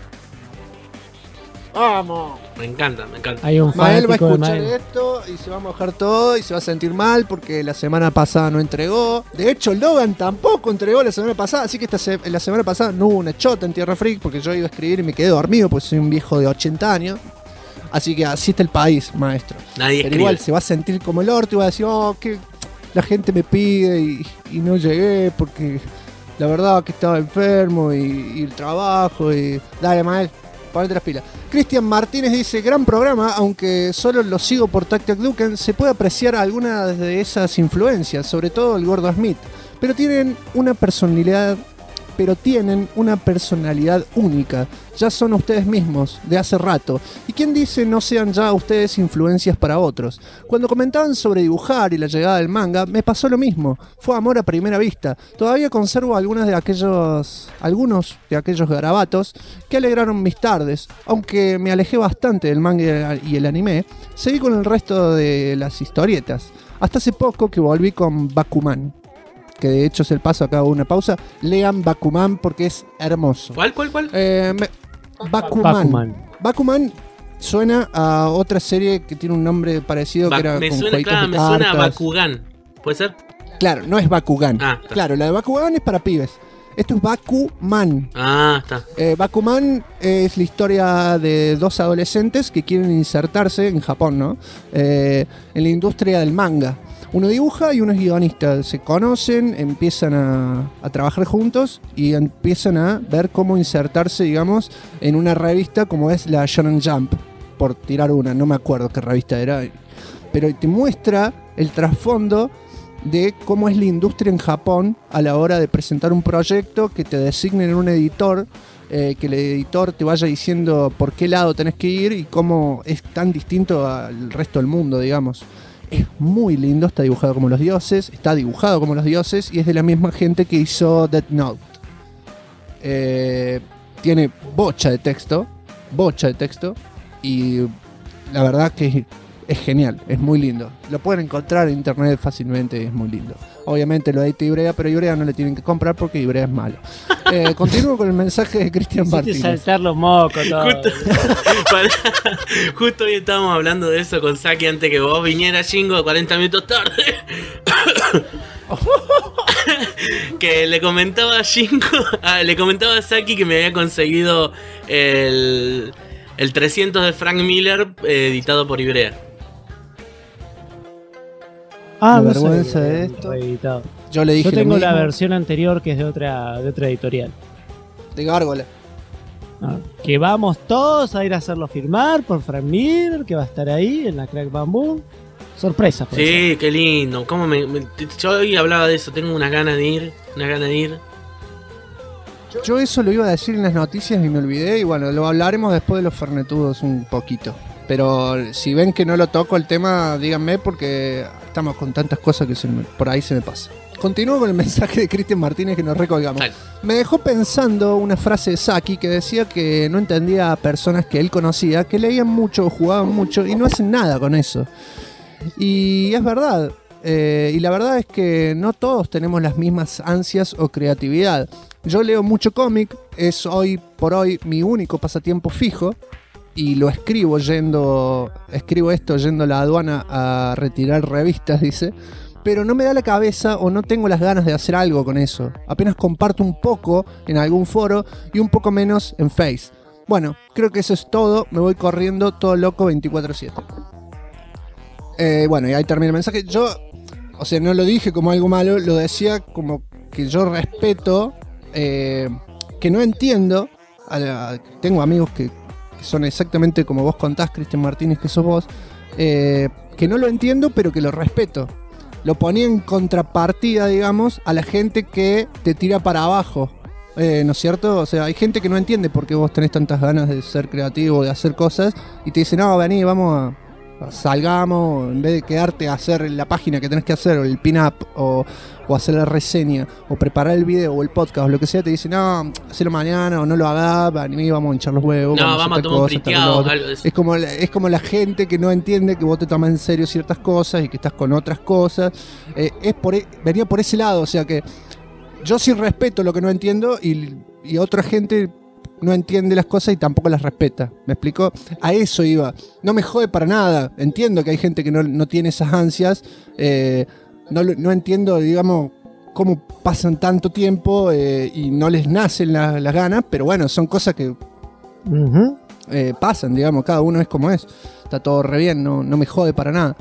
¡Vamos! Me encanta. Mael va a escuchar esto y se va a mojar todo y se va a sentir mal porque la semana pasada no entregó. De hecho, Logan tampoco entregó la semana pasada, así que la semana pasada no hubo una chota en Tierra Freak porque yo iba a escribir y me quedé dormido porque soy un viejo de 80 años. Así que así está el país, maestro. Pero igual se va a sentir como el orto y va a decir: oh, que la gente me pide y no llegué porque la verdad que estaba enfermo y el trabajo y... Dale, Mael, ponete las pilas. Cristian Martínez dice: gran programa, aunque solo lo sigo por Tactic Duken, se puede apreciar algunas de esas influencias, sobre todo el Gordo Smith, pero tienen una personalidad única. Ya son ustedes mismos, de hace rato. ¿Y quién dice no sean ya ustedes influencias para otros? Cuando comentaban sobre dibujar y la llegada del manga, me pasó lo mismo. Fue amor a primera vista. Todavía conservo algunos de aquellos garabatos que alegraron mis tardes. Aunque me alejé bastante del manga y el anime, seguí con el resto de las historietas. Hasta hace poco que volví con Bakuman, que de hecho es el paso, acá hago una pausa. Lean Bakuman porque es hermoso. ¿Cuál? Bakuman suena a otra serie que tiene un nombre parecido, que era con jueguitos de cartas. Me suena a Bakugan, ¿puede ser? Claro, no es Bakugan. Claro, la de Bakugan es para pibes. Esto es Bakuman. Ah, está. Bakuman es la historia de dos adolescentes que quieren insertarse en Japón, ¿no? En la industria del manga. Uno dibuja y uno es guionista. Se conocen, empiezan a trabajar juntos y empiezan a ver cómo insertarse, digamos, en una revista como es la Shonen Jump. Por tirar una, no me acuerdo qué revista era. Pero te muestra el trasfondo de cómo es la industria en Japón a la hora de presentar un proyecto, que te designen un editor, que el editor te vaya diciendo por qué lado tenés que ir y cómo es tan distinto al resto del mundo, digamos. Es muy lindo, está dibujado como los dioses, y es de la misma gente que hizo Death Note. Tiene bocha de texto, y la verdad que es genial, es muy lindo. Lo pueden encontrar en internet fácilmente, es muy lindo. Obviamente lo edita Ibrea, pero Ibrea no le tienen que comprar porque Ibrea es malo. Continúo con el mensaje de Cristian Martínez. saltar los mocos, todo. Justo hoy estábamos hablando de eso con Saki antes que vos vinieras, Shingo, 40 minutos tarde. Que le comentaba a Shingo, le comentaba a Saki que me había conseguido el 300 de Frank Miller editado por Ibrea. La vergüenza de esto. Reeditado. Yo le dije Yo tengo lo mismo. la versión anterior que es de otra editorial. De Gárgola. Que vamos todos a ir a hacerlo firmar por Frank Miller, que va a estar ahí en la Crack Bamboo. Sorpresa. Por Sí, qué lindo. Yo hoy hablaba de eso, tengo unas ganas de ir. Yo eso lo iba a decir en las noticias y me olvidé. Y bueno, lo hablaremos después de los fernetudos un poquito. Pero si ven que no lo toco el tema, díganme, porque estamos con tantas cosas que por ahí se me pasa. Continúo con el mensaje de Cristian Martínez que nos recolgamos. Dale. Me dejó pensando una frase de Saki que decía que no entendía a personas que él conocía, que leían mucho, jugaban mucho y no hacen nada con eso. Y es verdad. Y la verdad es que no todos tenemos las mismas ansias o creatividad. Yo leo mucho cómic, es hoy por hoy mi único pasatiempo fijo. Y lo escribo yendo a la aduana a retirar revistas, dice. Pero no me da la cabeza o no tengo las ganas de hacer algo con eso. Apenas comparto un poco en algún foro y un poco menos en Face. Bueno, creo que eso es todo. Me voy corriendo todo loco 24/7. Bueno, y ahí termina el mensaje. Yo, o sea, no lo dije como algo malo, lo decía como que yo respeto, que no entiendo. Tengo amigos que son exactamente como vos contás, Cristian Martínez, que sos vos, que no lo entiendo, pero que lo respeto. Lo ponía en contrapartida, digamos, a la gente que te tira para abajo, ¿no es cierto? O sea, hay gente que no entiende por qué vos tenés tantas ganas de ser creativo, de hacer cosas, y te dice, no, vení, vamos salgamos, en vez de quedarte a hacer la página que tenés que hacer, o el pin-up, o hacer la reseña, o preparar el video, o el podcast, o lo que sea, te dicen, no, hacelo mañana, o no lo hagas, vamos a hinchar los huevos. No, vamos a tomar un priteado. Es como la gente que no entiende que vos te tomas en serio ciertas cosas y que estás con otras cosas. Venía por ese lado, o sea que yo sí respeto lo que no entiendo y otra gente no entiende las cosas y tampoco las respeta. ¿Me explico? A eso iba. No me jode para nada. Entiendo que hay gente que no tiene esas ansias. No entiendo, digamos, cómo pasan tanto tiempo y no les nacen las ganas. Pero bueno, son cosas que pasan, digamos. Cada uno es como es. Está todo re bien. No me jode para nada.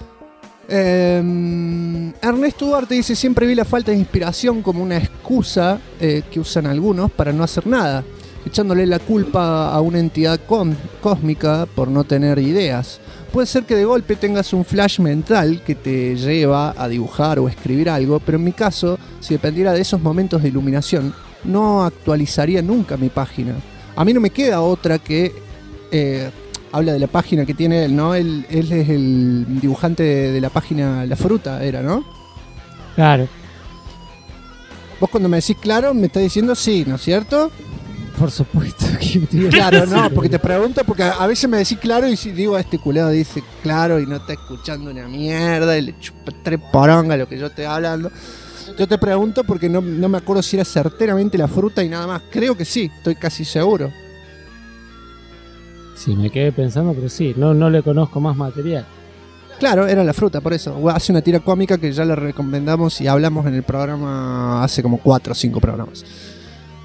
Ernesto Duarte dice: siempre vi la falta de inspiración como una excusa que usan algunos para no hacer nada, echándole la culpa a una entidad cósmica por no tener ideas. Puede ser que de golpe tengas un flash mental que te lleva a dibujar o escribir algo, pero en mi caso, si dependiera de esos momentos de iluminación, no actualizaría nunca mi página. A mí no me queda otra que... habla de la página que tiene él, ¿no? Él es el dibujante de la página La Fruta, era, ¿no? Claro. Vos cuando me decís claro, me estás diciendo sí, ¿no es cierto? Por supuesto. Claro, no, porque te pregunto, porque a veces me decís claro y digo, este culero dice claro y no está escuchando una mierda y le chupa tres poronga lo que yo estoy hablando. Yo te pregunto porque no me acuerdo si era certeramente La Fruta y nada más. Creo que sí, estoy casi seguro. Sí, me quedé pensando, pero sí, no le conozco más material. Claro, era La Fruta, por eso. Hace una tira cómica que ya le recomendamos y hablamos en el programa hace como 4 o 5 programas.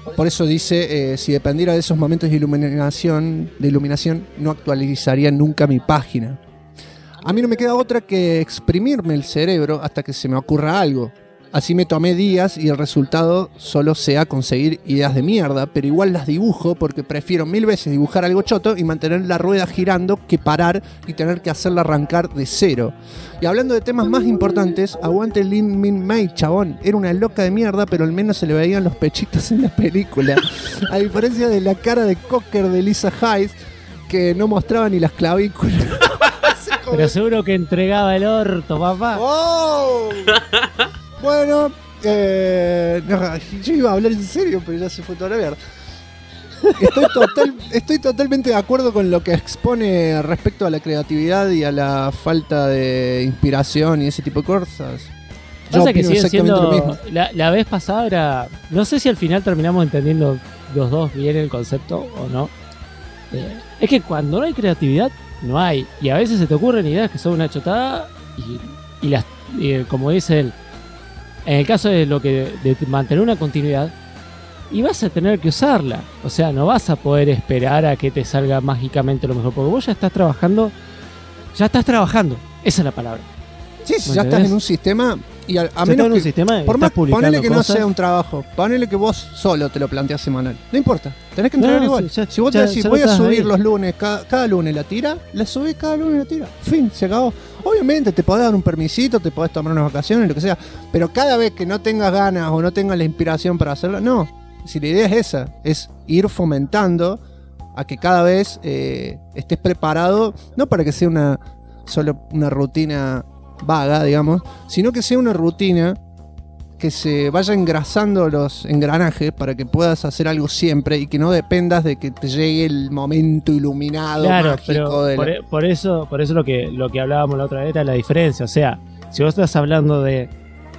Por eso dice, si dependiera de esos momentos de iluminación, no actualizaría nunca mi página. A mí no me queda otra que exprimirme el cerebro hasta que se me ocurra algo. Así me tomé días y el resultado solo sea conseguir ideas de mierda, pero igual las dibujo porque prefiero 1000 veces dibujar algo choto y mantener la rueda girando que parar y tener que hacerla arrancar de cero. Y hablando de temas más importantes, aguante Lin Min May, chabón. Era una loca de mierda, pero al menos se le veían los pechitos en la película. A diferencia de la cara de Cocker de Lisa Hayes, que no mostraba ni las clavículas. Pero seguro que entregaba el orto, papá. ¡Oh! Bueno, yo iba a hablar en serio, pero ya se fue toda la mierda. Estoy totalmente de acuerdo con lo que expone respecto a la creatividad y a la falta de inspiración y ese tipo de cosas. Pasa que siguen siendo lo mismo. La vez pasada era... No sé si al final terminamos entendiendo los dos bien el concepto o no. Es que cuando no hay creatividad, no hay. Y a veces se te ocurren ideas que son una chotada y las, como dice él, en el caso de mantener una continuidad, y vas a tener que usarla. O sea, no vas a poder esperar a que te salga mágicamente lo mejor, porque vos ya estás trabajando. Esa es la palabra. Sí, si ya estás en un sistema, y a menos que, sistema, por más, ponele que cosas, no sea un trabajo, ponele que vos solo te lo planteas semanal, no importa, tenés que entregar igual. Si vos te decís, voy a subir los lunes, cada lunes la tira, la subís cada lunes la tira, fin, se acabó. Obviamente te podés dar un permisito, te podés tomar unas vacaciones, lo que sea, pero cada vez que no tengas ganas o no tengas la inspiración para hacerlo, no. Si la idea es esa, es ir fomentando a que cada vez estés preparado, no para que sea solo una rutina vaga, digamos, sino que sea una rutina que se vaya engrasando los engranajes para que puedas hacer algo siempre y que no dependas de que te llegue el momento iluminado, mágico. Pero por eso lo que hablábamos la otra vez era la diferencia. O sea, si vos estás hablando de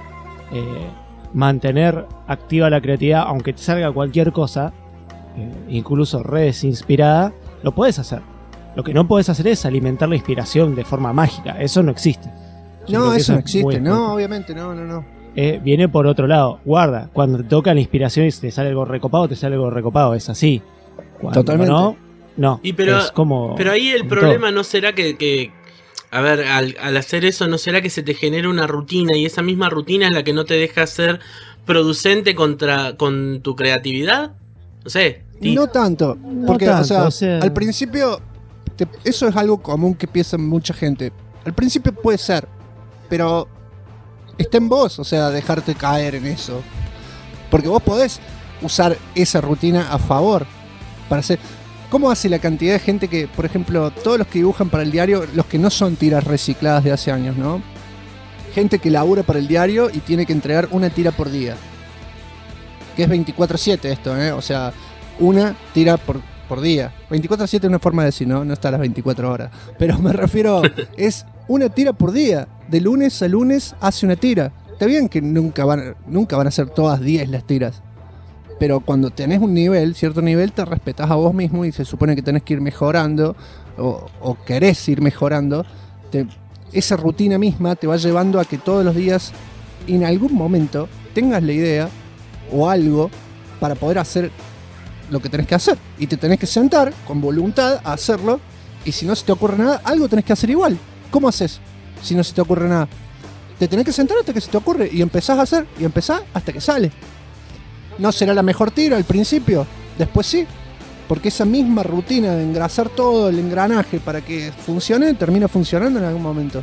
mantener activa la creatividad, aunque te salga cualquier cosa, incluso re desinspirada, lo puedes hacer. Lo que no puedes hacer es alimentar la inspiración de forma mágica. Eso no existe. No, eso no existe, no, obviamente, no. Viene por otro lado. Guarda, cuando te toca la inspiración y te sale algo recopado, te sale algo recopado, es así. Cuando totalmente. No. Pero ahí el problema no será que a ver, al hacer eso, ¿no será que se te genera una rutina y esa misma rutina es la que no te deja ser producente con tu creatividad? No sé. No tanto, porque o sea, al principio eso es algo común que piensa mucha gente. Al principio puede ser, pero está en vos, o sea, dejarte caer en eso. Porque vos podés usar esa rutina a favor para hacer... ¿Cómo hace la cantidad de gente que, por ejemplo, todos los que dibujan para el diario, los que no son tiras recicladas de hace años, ¿no? Gente que labura para el diario y tiene que entregar una tira por día. Que es 24/7 esto, ¿eh? O sea, una tira por día. 24/7 es una forma de decir, ¿no? No está a las 24 horas. Pero me refiero, es una tira por día. De lunes a lunes hace una tira. Está bien que nunca van a ser todas 10 las tiras. Pero cuando tenés un nivel, cierto nivel, te respetás a vos mismo y se supone que tenés que ir mejorando o querés ir mejorando. Esa rutina misma te va llevando a que todos los días, en algún momento, tengas la idea o algo para poder hacer lo que tenés que hacer. Y te tenés que sentar con voluntad a hacerlo. Y si no se te ocurre nada, algo tenés que hacer igual. ¿Cómo haces si no se te ocurre nada? Te tenés que sentar hasta que se te ocurre y empezás a hacer y empezás hasta que sale. No será la mejor tira al principio, después sí, porque esa misma rutina de engrasar todo el engranaje para que funcione, termina funcionando en algún momento.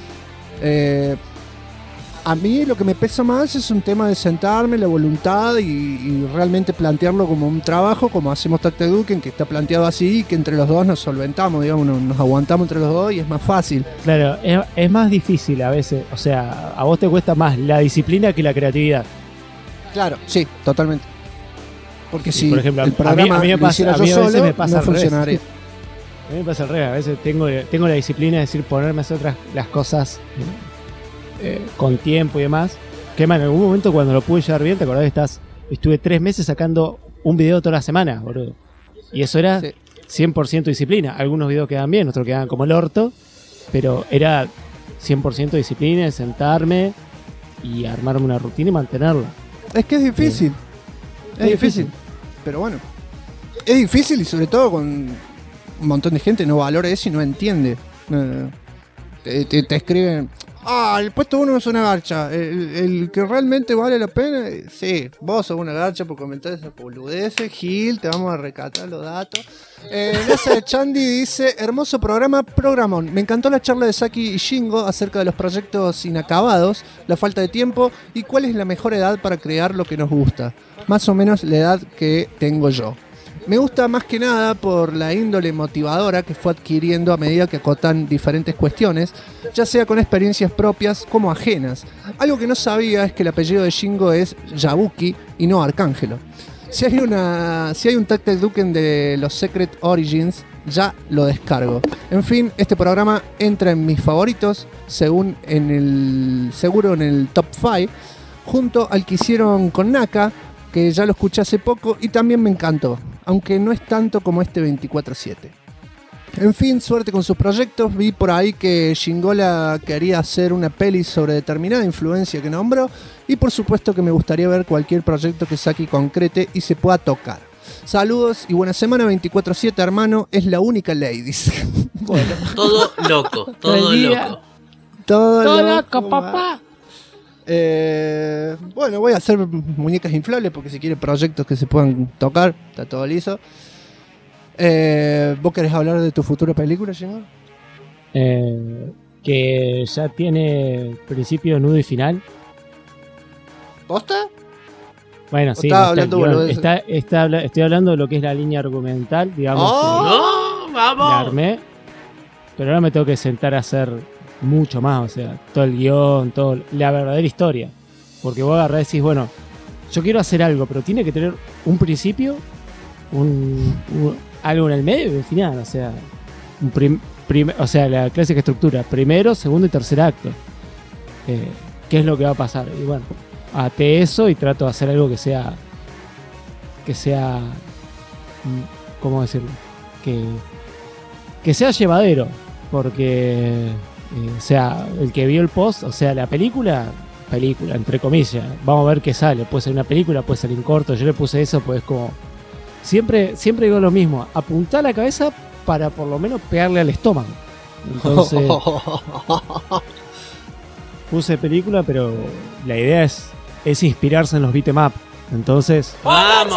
A mí lo que me pesa más es un tema de sentarme, la voluntad y realmente plantearlo como un trabajo, como hacemos Tactic Duken, que está planteado así, que entre los dos nos solventamos, digamos, nos aguantamos entre los dos y es más fácil. Claro, es más difícil a veces, o sea, a vos te cuesta más la disciplina que la creatividad. Claro, sí, totalmente. Porque si por ejemplo, el programa lo hiciera yo solo, no funcionaría. A mí me pasa al revés. A veces tengo la disciplina de decir ponerme a hacer las cosas con tiempo y demás. Que man, en algún momento cuando lo pude llevar bien, ¿te acordás que estuve 3 meses sacando un video toda la semana, boludo? Y eso era 100% disciplina. Algunos videos quedaban bien, otros quedaban como el orto. Pero era 100% disciplina, de sentarme y armarme una rutina y mantenerla. Es que es difícil. Es difícil. pero bueno. Es difícil y sobre todo con un montón de gente no valora eso y no entiende. Te escriben, el puesto 1 es una garcha, el que realmente vale la pena, sí, vos sos una garcha por comentar esa boludez, Gil, te vamos a recatar los datos. Nasa de Chandy dice, hermoso programa, programón. Me encantó la charla de Saki y Shingo acerca de los proyectos inacabados, la falta de tiempo y cuál es la mejor edad para crear lo que nos gusta. Más o menos la edad que tengo yo. Me gusta más que nada por la índole motivadora que fue adquiriendo a medida que acotan diferentes cuestiones, ya sea con experiencias propias como ajenas. Algo que no sabía es que el apellido de Shingo es Yabuki y no Arcángelo. Si hay un Tactic Duken de los Secret Origins, ya lo descargo. En fin, este programa entra en mis favoritos, seguro en el top 5, junto al que hicieron con Naka, que ya lo escuché hace poco y también me encantó, aunque no es tanto como este 24/7. En fin, suerte con sus proyectos. Vi por ahí que Shingola quería hacer una peli sobre determinada influencia que nombró y por supuesto que me gustaría ver cualquier proyecto que Saki concrete y se pueda tocar. Saludos y buena semana. 24/7, hermano, es la única ley, dice. Bueno. Todo loco, todo loco. Todo loco, papá. Bueno, voy a hacer muñecas inflables porque si quiere proyectos que se puedan tocar, está todo liso. ¿Vos querés hablar de tu futura película, Shingo? Que ya tiene principio, nudo y final. ¿Posta? Bueno, sí, estoy hablando de lo que es la línea argumental, digamos. ¡Oh! ¡Vamos! La armé, pero ahora me tengo que sentar a hacer mucho más, o sea, todo el guión, todo la verdadera historia. Porque vos agarrás y decís, bueno, yo quiero hacer algo, pero tiene que tener un principio, algo en el medio y el final, o sea, o sea, la clásica estructura, primero, segundo y tercer acto. ¿Qué es lo que va a pasar? Y bueno, até eso y trato de hacer algo que sea, ¿cómo decirlo? Que sea llevadero, porque o sea, el que vio el post, o sea, la película, entre comillas, vamos a ver qué sale, puede ser una película, puede salir un corto, yo le puse eso, pues como siempre digo lo mismo, apuntar la cabeza para por lo menos pegarle al estómago. Entonces puse película, pero la idea es inspirarse en los beat'em up. Entonces, ¡vamos!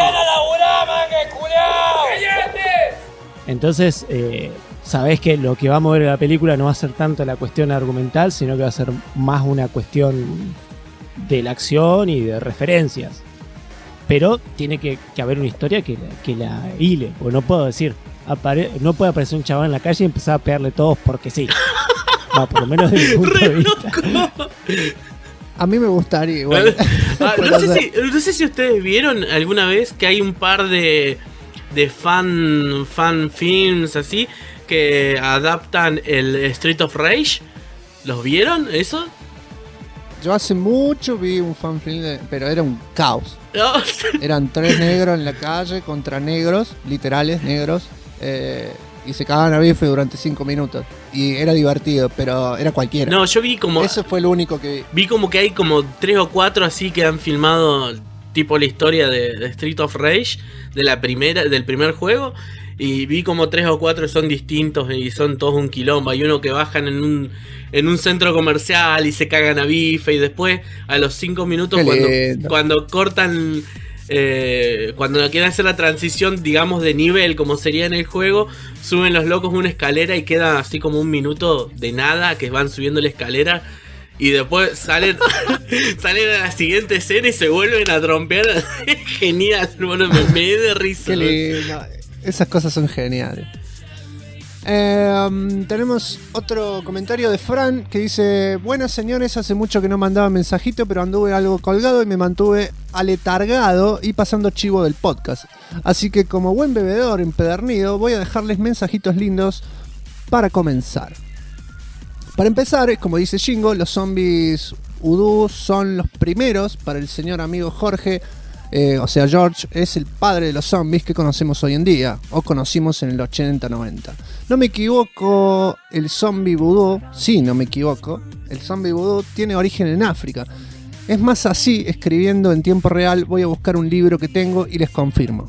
Entonces, sabés que lo que va a mover la película no va a ser tanto la cuestión argumental, sino que va a ser más una cuestión de la acción y de referencias. Pero tiene que haber una historia que la hile. O no puedo decir, no puede aparecer un chaval en la calle y empezar a pegarle todos porque sí. No, por lo menos desde mi punto de vista. A mí me gustaría igual. No sé si ustedes vieron alguna vez que hay un par de fan films así que adaptan el Street of Rage. ¿Los vieron eso? Yo hace mucho vi un fanfilm, pero era un caos. Eran 3 negros en la calle contra negros, literales negros, y se cagaban a bife durante 5 minutos. Y era divertido, pero era cualquiera. No, yo vi como... Eso fue lo único que vi. Vi como que hay como 3 o 4 así que han filmado tipo la historia de Street of Rage, del primer juego. Y vi como 3 o 4 son distintos y son todos un quilombo. Hay uno que bajan en un centro comercial y se cagan a bife. Y después a los 5 minutos cuando cortan, cuando quieren hacer la transición, digamos, de nivel como sería en el juego, suben los locos una escalera y queda así como un minuto de nada que van subiendo la escalera. Y después salen a la siguiente escena y se vuelven a trompear. Genial, bueno, me de risa. Qué lindo. Esas cosas son geniales. Tenemos otro comentario de Fran que dice: buenas señores, hace mucho que no mandaba mensajito, pero anduve algo colgado y me mantuve aletargado y pasando chivo del podcast. Así que como buen bebedor empedernido voy a dejarles mensajitos lindos para comenzar. Para empezar, como dice Shingo, los zombies Voodoo son los primeros para el señor amigo Jorge. O sea, George es el padre de los zombies que conocemos hoy en día, o conocimos en el 80-90. No me equivoco, el zombie vudú, sí, no me equivoco, el zombie vudú tiene origen en África. Es más, así, escribiendo en tiempo real, voy a buscar un libro que tengo y les confirmo.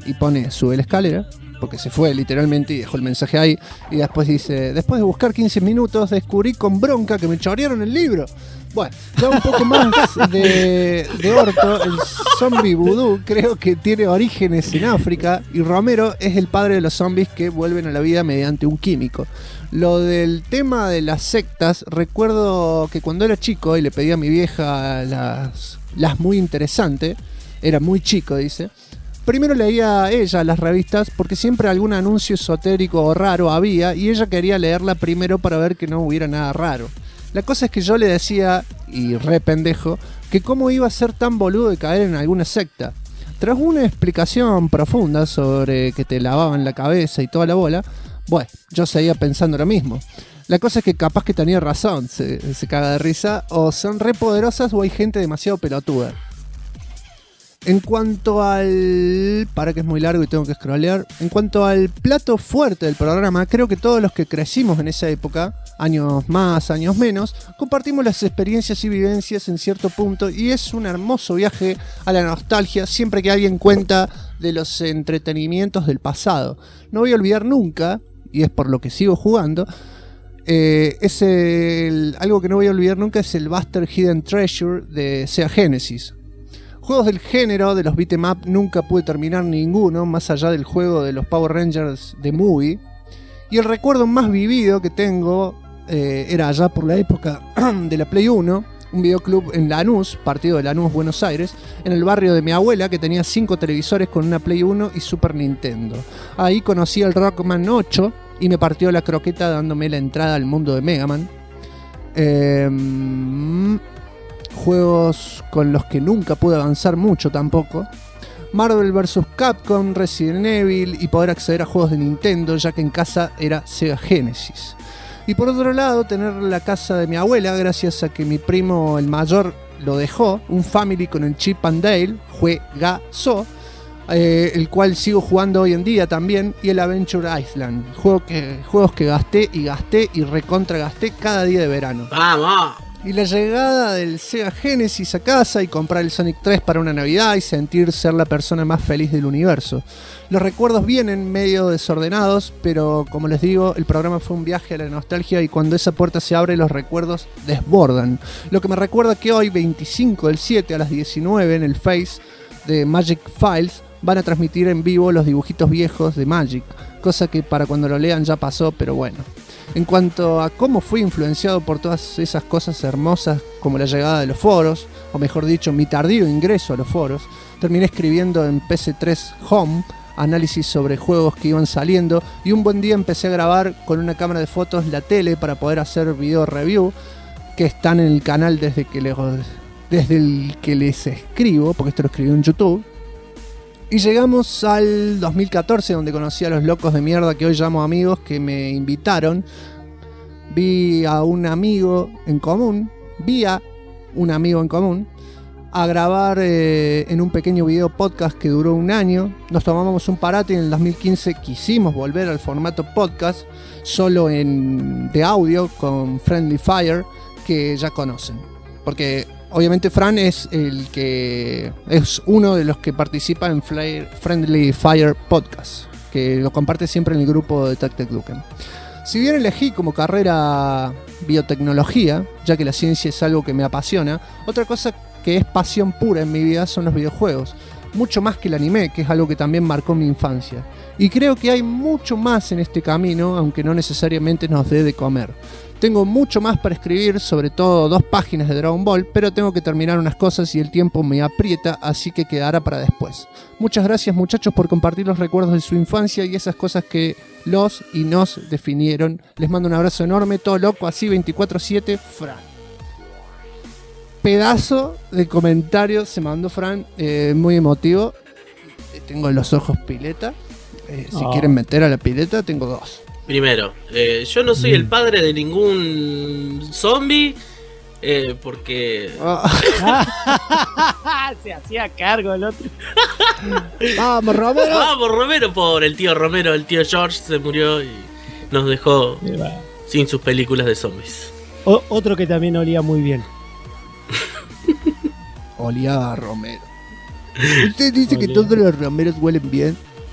y pone sube la escalera, porque se fue literalmente y dejó el mensaje ahí, y después dice, después de buscar 15 minutos descubrí con bronca que me chorearon el libro. Bueno, ya un poco más de orto, el zombie vudú creo que tiene orígenes en África y Romero es el padre de los zombies que vuelven a la vida mediante un químico. Lo del tema de las sectas, recuerdo que cuando era chico y le pedí a mi vieja las muy interesantes, era muy chico, dice. Primero leía ella las revistas porque siempre algún anuncio esotérico o raro había y ella quería leerla primero para ver que no hubiera nada raro. La cosa es que yo le decía, y re pendejo, que cómo iba a ser tan boludo de caer en alguna secta. Tras una explicación profunda sobre que te lavaban la cabeza y toda la bola, bueno, yo seguía pensando lo mismo. La cosa es que capaz que tenía razón, se caga de risa, o son re poderosas o hay gente demasiado pelotuda. En cuanto al... Para que es muy largo y tengo que scrollear. En cuanto al plato fuerte del programa, creo que todos los que crecimos en esa época, años más, años menos, compartimos las experiencias y vivencias en cierto punto y es un hermoso viaje a la nostalgia siempre que alguien cuenta de los entretenimientos del pasado. No voy a olvidar nunca, y es por lo que sigo jugando, algo que no voy a olvidar nunca es el Buster Hidden Treasure de Sega Genesis. Juegos del género de los beat'em up nunca pude terminar ninguno, más allá del juego de los Power Rangers de Movie. Y el recuerdo más vivido que tengo era allá por la época de la Play 1, un videoclub en Lanús, partido de Lanús, Buenos Aires, en el barrio de mi abuela que tenía 5 televisores con una Play 1 y Super Nintendo. Ahí conocí al Rockman 8 y me partió la croqueta dándome la entrada al mundo de Mega Man. Juegos con los que nunca pude avanzar mucho tampoco. Marvel vs. Capcom, Resident Evil y poder acceder a juegos de Nintendo, ya que en casa era Sega Genesis. Y por otro lado, tener la casa de mi abuela, gracias a que mi primo el mayor lo dejó, un Family con el Chip and Dale, juegazo, el cual sigo jugando hoy en día también, y el Adventure Island, juegos que gasté y recontra gasté cada día de verano. ¡Vamos! Y la llegada del Sega Genesis a casa y comprar el Sonic 3 para una Navidad y sentir ser la persona más feliz del universo. Los recuerdos vienen medio desordenados, pero como les digo, el programa fue un viaje a la nostalgia y cuando esa puerta se abre los recuerdos desbordan. Lo que me recuerda que hoy, 25/7 a las 19 en el Face de Magic Files, van a transmitir en vivo los dibujitos viejos de Magic, cosa que para cuando lo lean ya pasó, pero bueno. En cuanto a cómo fui influenciado por todas esas cosas hermosas como la llegada de los foros, o mejor dicho, mi tardío ingreso a los foros, terminé escribiendo en PC3 Home análisis sobre juegos que iban saliendo y un buen día empecé a grabar con una cámara de fotos la tele para poder hacer video review que están en el canal desde el que les escribo, porque esto lo escribí en YouTube. Y llegamos al 2014, donde conocí a los locos de mierda que hoy llamo amigos, que me invitaron. Vi a un amigo en común a grabar en un pequeño video podcast que duró un año. Nos tomamos un parate y en el 2015 quisimos volver al formato podcast, solo de audio con Friendly Fire, que ya conocen. Porque obviamente Fran es uno de los que participa en Friendly Fire Podcast, que lo comparte siempre en el grupo de Tactec Duken. Si bien elegí como carrera biotecnología, ya que la ciencia es algo que me apasiona, otra cosa que es pasión pura en mi vida son los videojuegos, mucho más que el anime, que es algo que también marcó mi infancia. Y creo que hay mucho más en este camino, aunque no necesariamente nos dé de comer. Tengo mucho más para escribir, sobre todo 2 páginas de Dragon Ball, pero tengo que terminar unas cosas y el tiempo me aprieta, así que quedará para después. Muchas gracias, muchachos, por compartir los recuerdos de su infancia y esas cosas que los y nos definieron. Les mando un abrazo enorme, todo loco, así 24/7, Fran. Pedazo de comentario se mandó Fran, muy emotivo. Tengo los ojos pileta. Si quieren meter a la pileta, tengo 2. Primero, yo no soy el padre de ningún zombie, porque... Se hacía cargo el otro. ¡Vamos, Romero! ¡Vamos, Romero! Pobre, el tío Romero, el tío George se murió y nos dejó sin sus películas de zombies. Otro que también olía muy bien. Olía a Romero. ¿Usted dice que todos los Romeros huelen bien?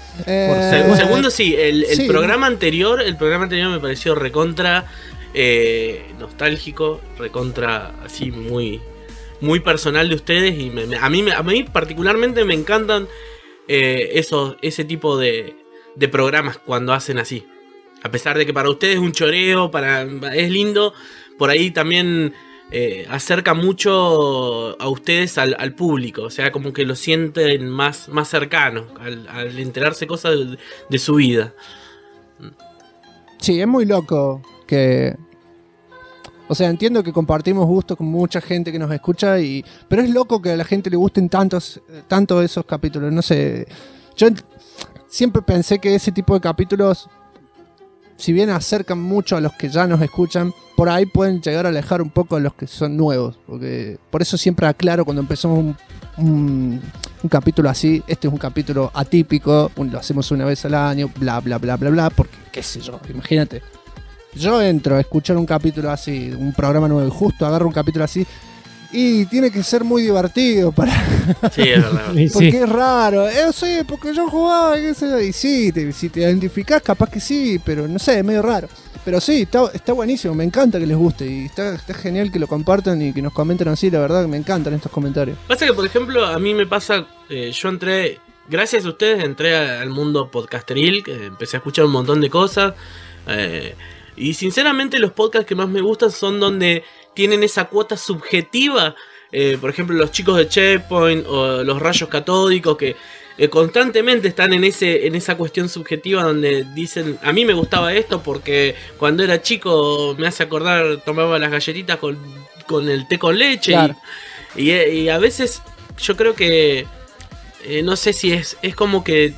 Segundo, sí, el sí. programa anterior me pareció recontra nostálgico, recontra así muy, muy personal de ustedes. Y a mí particularmente me encantan ese tipo de programas cuando hacen así. A pesar de que para ustedes es un choreo, es lindo, por ahí también acerca mucho a ustedes al público. O sea, como que lo sienten más cercano al enterarse cosas de su vida. Sí, es muy loco que... O sea, entiendo que compartimos gustos con mucha gente que nos escucha, pero es loco que a la gente le gusten tanto esos capítulos. No sé, yo siempre pensé que ese tipo de capítulos, si bien acercan mucho a los que ya nos escuchan, por ahí pueden llegar a alejar un poco a los que son nuevos. Porque por eso siempre aclaro cuando empezamos un capítulo así, este es un capítulo atípico, lo hacemos una vez al año, bla, bla, bla, bla, bla, porque qué sé yo, imagínate. Yo entro a escuchar un capítulo así, un programa nuevo, y justo agarro un capítulo así, y tiene que ser muy divertido para... Sí, es verdad. Porque es raro. Sí, porque yo jugaba, qué sé yo. Y sí, si te identificás, capaz que sí, pero no sé, es medio raro. Pero sí, está buenísimo, me encanta que les guste. Y está genial que lo compartan y que nos comenten así, la verdad que me encantan estos comentarios. Pasa que, por ejemplo, a mí me pasa, yo entré, gracias a ustedes, entré al mundo podcasteril, que empecé a escuchar un montón de cosas. Y sinceramente los podcasts que más me gustan son donde tienen esa cuota subjetiva. Por ejemplo, los chicos de Checkpoint o los Rayos Catódicos, que constantemente están en esa cuestión subjetiva donde dicen, a mí me gustaba esto porque cuando era chico me hace acordar, tomaba las galletitas con el té con leche. Claro. Y a veces yo creo que no sé si es como que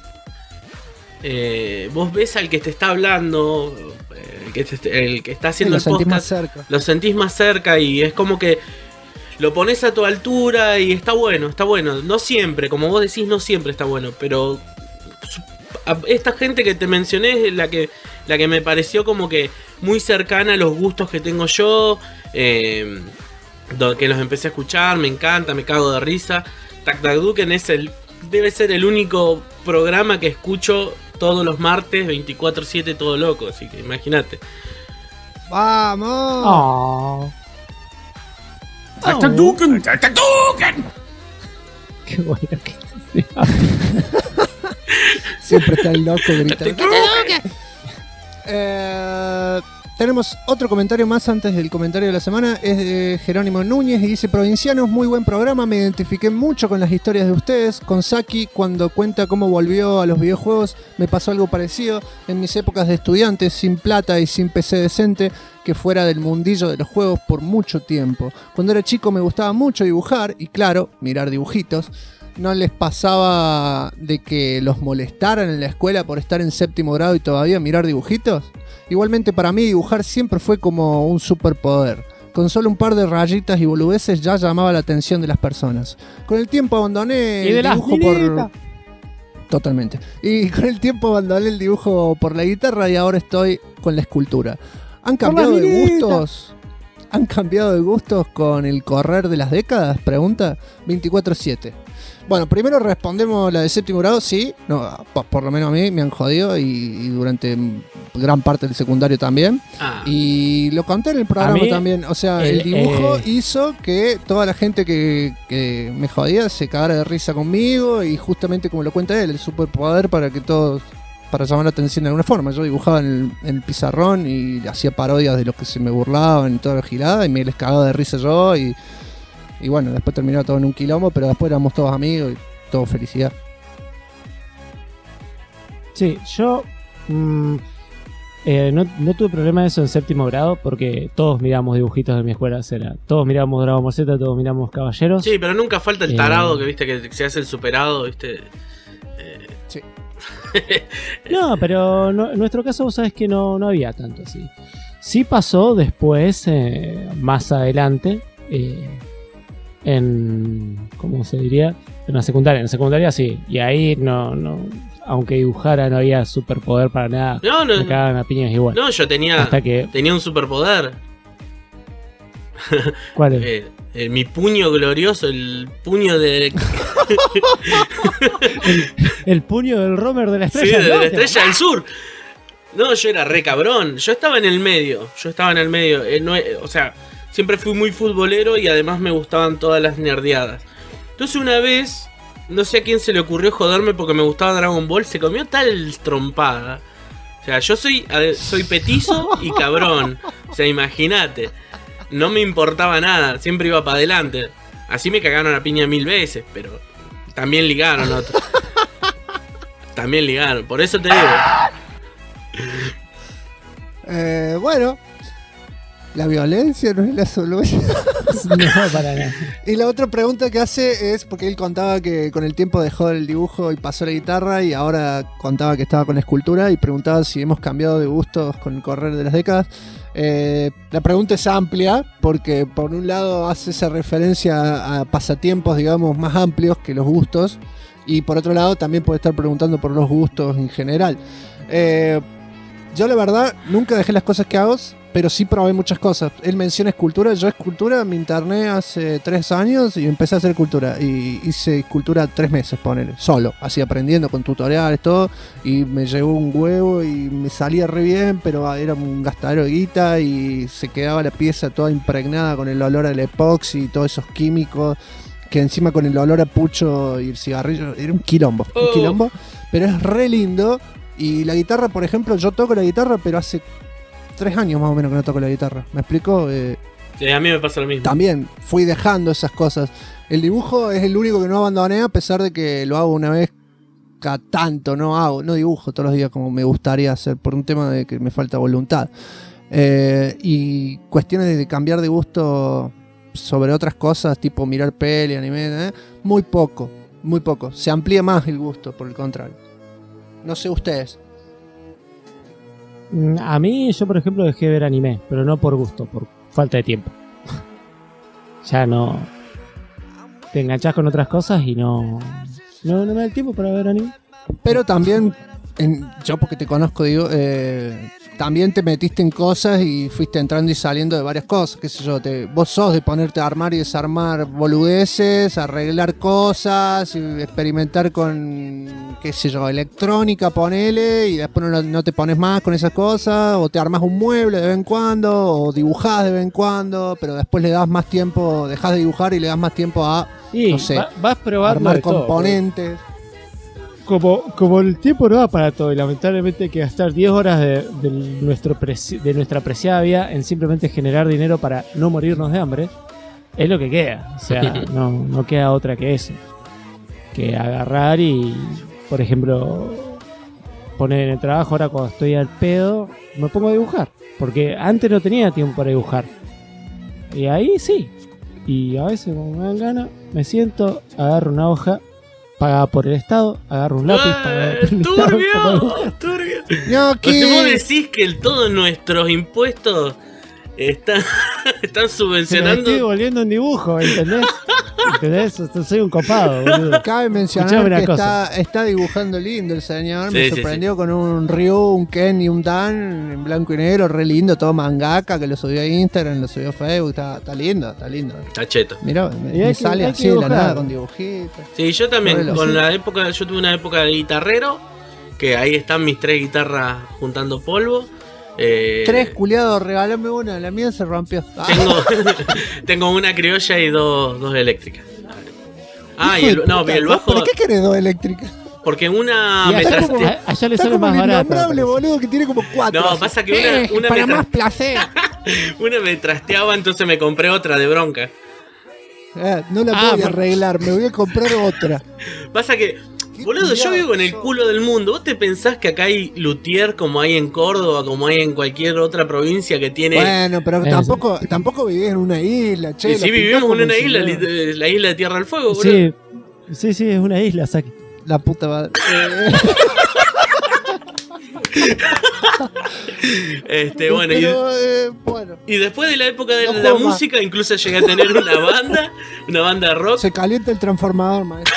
vos ves al que te está hablando, el que está haciendo el podcast, lo sentís más cerca y es como que lo pones a tu altura y está bueno. No siempre, como vos decís, no siempre está bueno, pero esta gente que te mencioné es la que me pareció como que muy cercana a los gustos que tengo yo, que los empecé a escuchar, me encanta, me cago de risa. Taktakduken debe ser el único programa que escucho todos los martes, 24/7, todo loco, así que imagínate. ¡Vamos! Oh. ¡Taktakduken! ¡Taktakduken! Qué bueno que siempre está el loco gritando. Tenemos otro comentario más antes del comentario de la semana. Es de Jerónimo Núñez y dice: provincianos, muy buen programa, me identifiqué mucho con las historias de ustedes. Con Saki, cuando cuenta cómo volvió a los videojuegos, me pasó algo parecido. En mis épocas de estudiante, sin plata y sin PC decente, que fuera del mundillo de los juegos por mucho tiempo. Cuando era chico me gustaba mucho dibujar y, claro, mirar dibujitos. ¿No les pasaba de que los molestaran en la escuela por estar en séptimo grado y todavía mirar dibujitos? Igualmente para mí dibujar siempre fue como un superpoder. Con solo un par de rayitas y boludeces ya llamaba la atención de las personas. Con el tiempo abandoné el dibujo por... Totalmente. Y con el tiempo abandoné el dibujo por la guitarra y ahora estoy con la escultura. ¿Han cambiado de gustos? ¿Han cambiado de gustos con el correr de las décadas? Pregunta 24/7. Bueno, primero respondemos la de séptimo grado, sí. No, por lo menos a mí me han jodido y durante gran parte del secundario también. Y lo conté en el programa también. O sea, el dibujo hizo que toda la gente que me jodía se cagara de risa conmigo. Y justamente como lo cuenta él, el superpoder para llamar la atención de alguna forma. Yo dibujaba en el pizarrón y hacía parodias de los que se me burlaban y toda la girada y me les cagaba de risa yo y bueno, después terminó todo en un quilombo, pero después éramos todos amigos y todo felicidad. Sí, yo no tuve problema de eso en séptimo grado porque todos miramos dibujitos de mi escuela. Todos miramos Dragon Ball Z, todos miramos Caballeros. Sí, pero nunca falta el tarado que viste que se hace el superado, viste. Sí. No, pero en nuestro caso vos sabés que no había tanto así. Sí pasó después, más adelante, ¿cómo se diría? En la secundaria. En la secundaria sí. Y ahí no aunque dibujara no había superpoder para nada. No. Me cagaban a piñas igual. No, yo tenía un superpoder. ¿Cuál es? Mi puño glorioso, el puño de... el puño del Romer de la Estrella del Norte. De la Estrella del Sur. No, yo era re cabrón. Yo estaba en el medio. O sea, siempre fui muy futbolero y además me gustaban todas las nerdeadas. Entonces una vez, no sé a quién se le ocurrió joderme porque me gustaba Dragon Ball, se comió tal trompada. O sea, yo soy petizo y cabrón. O sea, imagínate. No me importaba nada, siempre iba para adelante. Así me cagaron a piña 1000 veces, pero también ligaron otros. También ligaron, por eso te digo. Bueno, la violencia no es la solución. No, para nada. Y la otra pregunta que hace es porque él contaba que con el tiempo dejó el dibujo y pasó a la guitarra, y ahora contaba que estaba con la escultura, y preguntaba si hemos cambiado de gustos con el correr de las décadas. La pregunta es amplia porque por un lado hace esa referencia a pasatiempos, digamos, más amplios que los gustos, y por otro lado también puede estar preguntando por los gustos en general. Yo la verdad nunca dejé las cosas que hago, pero sí probé muchas cosas. Él menciona escultura. Yo escultura me interné hace 3 años y empecé a hacer escultura. Y hice escultura 3 meses, ponele, solo, así aprendiendo con tutoriales, todo. Y me llegó un huevo y me salía re bien, pero era un gastadero de guita y se quedaba la pieza toda impregnada con el olor al epoxi y todos esos químicos. Que encima con el olor a pucho y el cigarrillo era un quilombo. Un quilombo, pero es re lindo. Y la guitarra, por ejemplo, yo toco la guitarra, pero hace 3 años más o menos que no toco la guitarra. ¿Me explico? Sí, a mí me pasa lo mismo. También fui dejando esas cosas. El dibujo es el único que no abandoné, a pesar de que lo hago una vez cada tanto. No dibujo todos los días como me gustaría hacer, por un tema de que me falta voluntad. Y cuestiones de cambiar de gusto sobre otras cosas, tipo mirar peli, anime, muy poco. Se amplía más el gusto, por el contrario. No sé ustedes. A mí, yo por ejemplo dejé de ver anime, pero no por gusto, por falta de tiempo. Ya no. Te enganchás con otras cosas y no me da el tiempo para ver anime. Pero también, yo porque te conozco, digo, también te metiste en cosas y fuiste entrando y saliendo de varias cosas, qué sé yo, vos sos de ponerte a armar y desarmar boludeces, arreglar cosas, y experimentar con, qué sé yo, electrónica, ponele, y después no te pones más con esas cosas, o te armas un mueble de vez en cuando, o dibujás de vez en cuando, pero después le das más tiempo, dejás de dibujar y le das más tiempo a, no sé, vas probando armar de todo, componentes. Como el tiempo no da para todo y lamentablemente hay que gastar 10 horas de nuestra preciada vida en simplemente generar dinero para no morirnos de hambre, es lo que queda. O sea, no queda otra que eso. Que agarrar y, por ejemplo, poner en el trabajo, ahora cuando estoy al pedo, me pongo a dibujar. Porque antes no tenía tiempo para dibujar. Y ahí sí. Y a veces cuando me dan ganas, me siento, agarro una hoja pagada por el Estado, agarro un lápiz pagado por el Estado. ¡Turbio! No, O sea, vos decís que todos nuestros impuestos están subvencionando. Me estoy volviendo un dibujo, ¿entendés? Soy un copado, boludo. Cabe mencionar que está dibujando lindo el señor. Me sorprendió con un Ryu, un Ken y un Dan en blanco y negro, re lindo, todo mangaka, que lo subió a Instagram, lo subió a Facebook. Está lindo. Está cheto. Mirá, me sale así de la nada con dibujitos. Sí, yo también, yo tuve una época de guitarrero, que ahí están mis 3 guitarras juntando polvo. 3 culiados, regalame una, la mía se rompió. Tengo una criolla y 2 eléctricas. Y el bajo. ¿Por qué querés 2 eléctricas? Porque una me trastea. Allá le sale más barata. Boludo, que tiene como 4. No, pasa que una para más placer. Una me trasteaba, entonces me compré otra de bronca. No la voy a arreglar, me voy a comprar otra. Pasa que, boludo, yo vivo en el culo del mundo. ¿Vos te pensás que acá hay luthier como hay en Córdoba, como hay en cualquier otra provincia que tiene? Bueno, pero tampoco vivís en una isla, che. Y sí, vivimos en una isla, la isla de Tierra del Fuego, boludo. Sí, es una isla, Saki. La puta madre. Bueno, y después de la época de la música, incluso llegué a tener una banda de rock. Se calienta el transformador, maestro.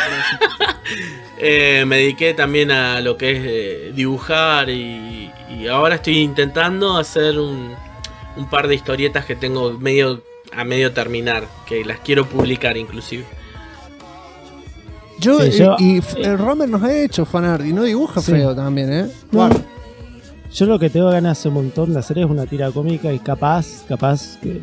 Me dediqué también a lo que es dibujar y ahora estoy intentando hacer un par de historietas que tengo medio a medio terminar, que las quiero publicar inclusive. El Romer nos ha hecho fanart y no dibuja feo también, ¿eh? No, yo lo que tengo ganas hace un montón de hacer es una tira cómica y capaz que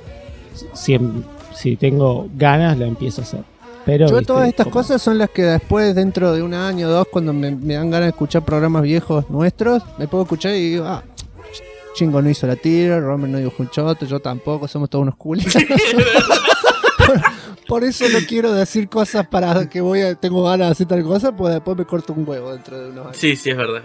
si tengo ganas la empiezo a hacer. Pero yo todas estas cosas son las que después, dentro de un año o dos, cuando me dan ganas de escuchar programas viejos nuestros, me puedo escuchar y digo, Chingo no hizo la tira, Romer no dibujó un choto, yo tampoco, somos todos unos culos. Por eso no quiero decir cosas para que tengo ganas de hacer tal cosa, pues después me corto un huevo dentro de unos años. Sí, es verdad.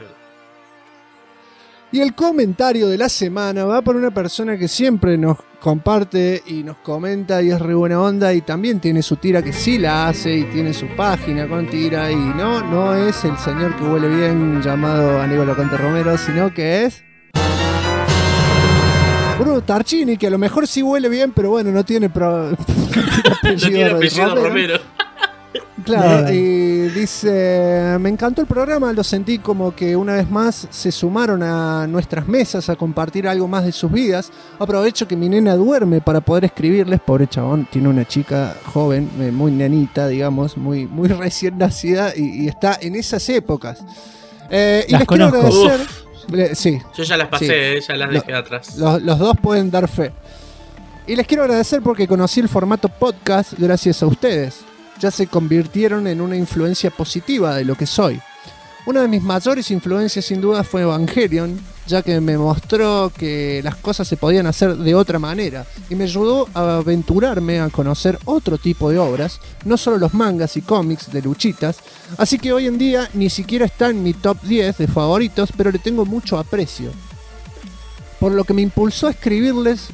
Y el comentario de la semana va por una persona que siempre nos comparte y nos comenta y es re buena onda y también tiene su tira que sí la hace y tiene su página con tira y no es el señor que huele bien llamado Aníbal Ocante Romero, sino que es Bruno Tarchini, que a lo mejor sí huele bien, pero bueno, no tiene apellido Romero. Claro, y dice, me encantó el programa, lo sentí como que una vez más se sumaron a nuestras mesas a compartir algo más de sus vidas. Aprovecho que mi nena duerme para poder escribirles, pobre chabón, tiene una chica joven, muy nenita, digamos, muy recién nacida y está en esas épocas. Y les quiero agradecer. Sí. Yo ya las pasé, ya las dejé atrás. Los dos pueden dar fe. Y les quiero agradecer porque conocí el formato podcast gracias a ustedes. Ya se convirtieron en una influencia positiva de lo que soy. Una de mis mayores influencias sin duda fue Evangelion, ya que me mostró que las cosas se podían hacer de otra manera y me ayudó a aventurarme a conocer otro tipo de obras, no solo los mangas y cómics de luchitas, así que hoy en día ni siquiera está en mi top 10 de favoritos, pero le tengo mucho aprecio. Por lo que me impulsó a escribirles,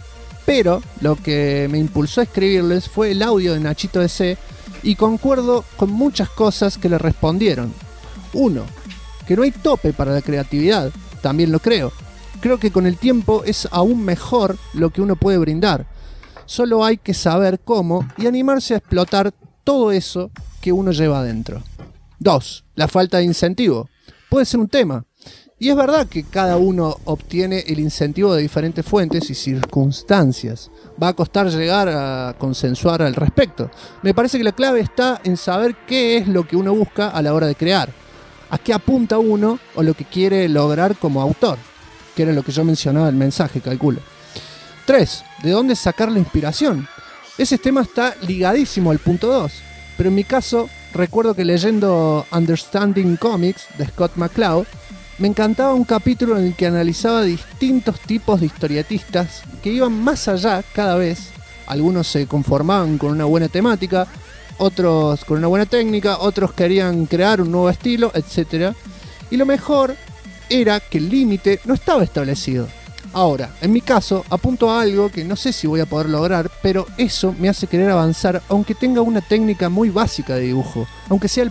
fue el audio de Nachito DC y concuerdo con muchas cosas que le respondieron. 1. Que no hay tope para la creatividad, también lo creo. Creo que con el tiempo es aún mejor lo que uno puede brindar. Solo hay que saber cómo y animarse a explotar todo eso que uno lleva adentro. 2. La falta de incentivo. Puede ser un tema. Y es verdad que cada uno obtiene el incentivo de diferentes fuentes y circunstancias. Va a costar llegar a consensuar al respecto. Me parece que la clave está en saber qué es lo que uno busca a la hora de crear. A qué apunta uno o lo que quiere lograr como autor. Que era lo que yo mencionaba en el mensaje, calculo. 3. ¿De dónde sacar la inspiración? Ese tema está ligadísimo al punto 2. Pero en mi caso, recuerdo que leyendo Understanding Comics de Scott McCloud, me encantaba un capítulo en el que analizaba distintos tipos de historietistas que iban más allá cada vez. Algunos se conformaban con una buena temática, otros con una buena técnica, otros querían crear un nuevo estilo, etc. Y lo mejor era que el límite no estaba establecido. Ahora, en mi caso, apunto a algo que no sé si voy a poder lograr, pero eso me hace querer avanzar aunque tenga una técnica muy básica de dibujo, aunque sea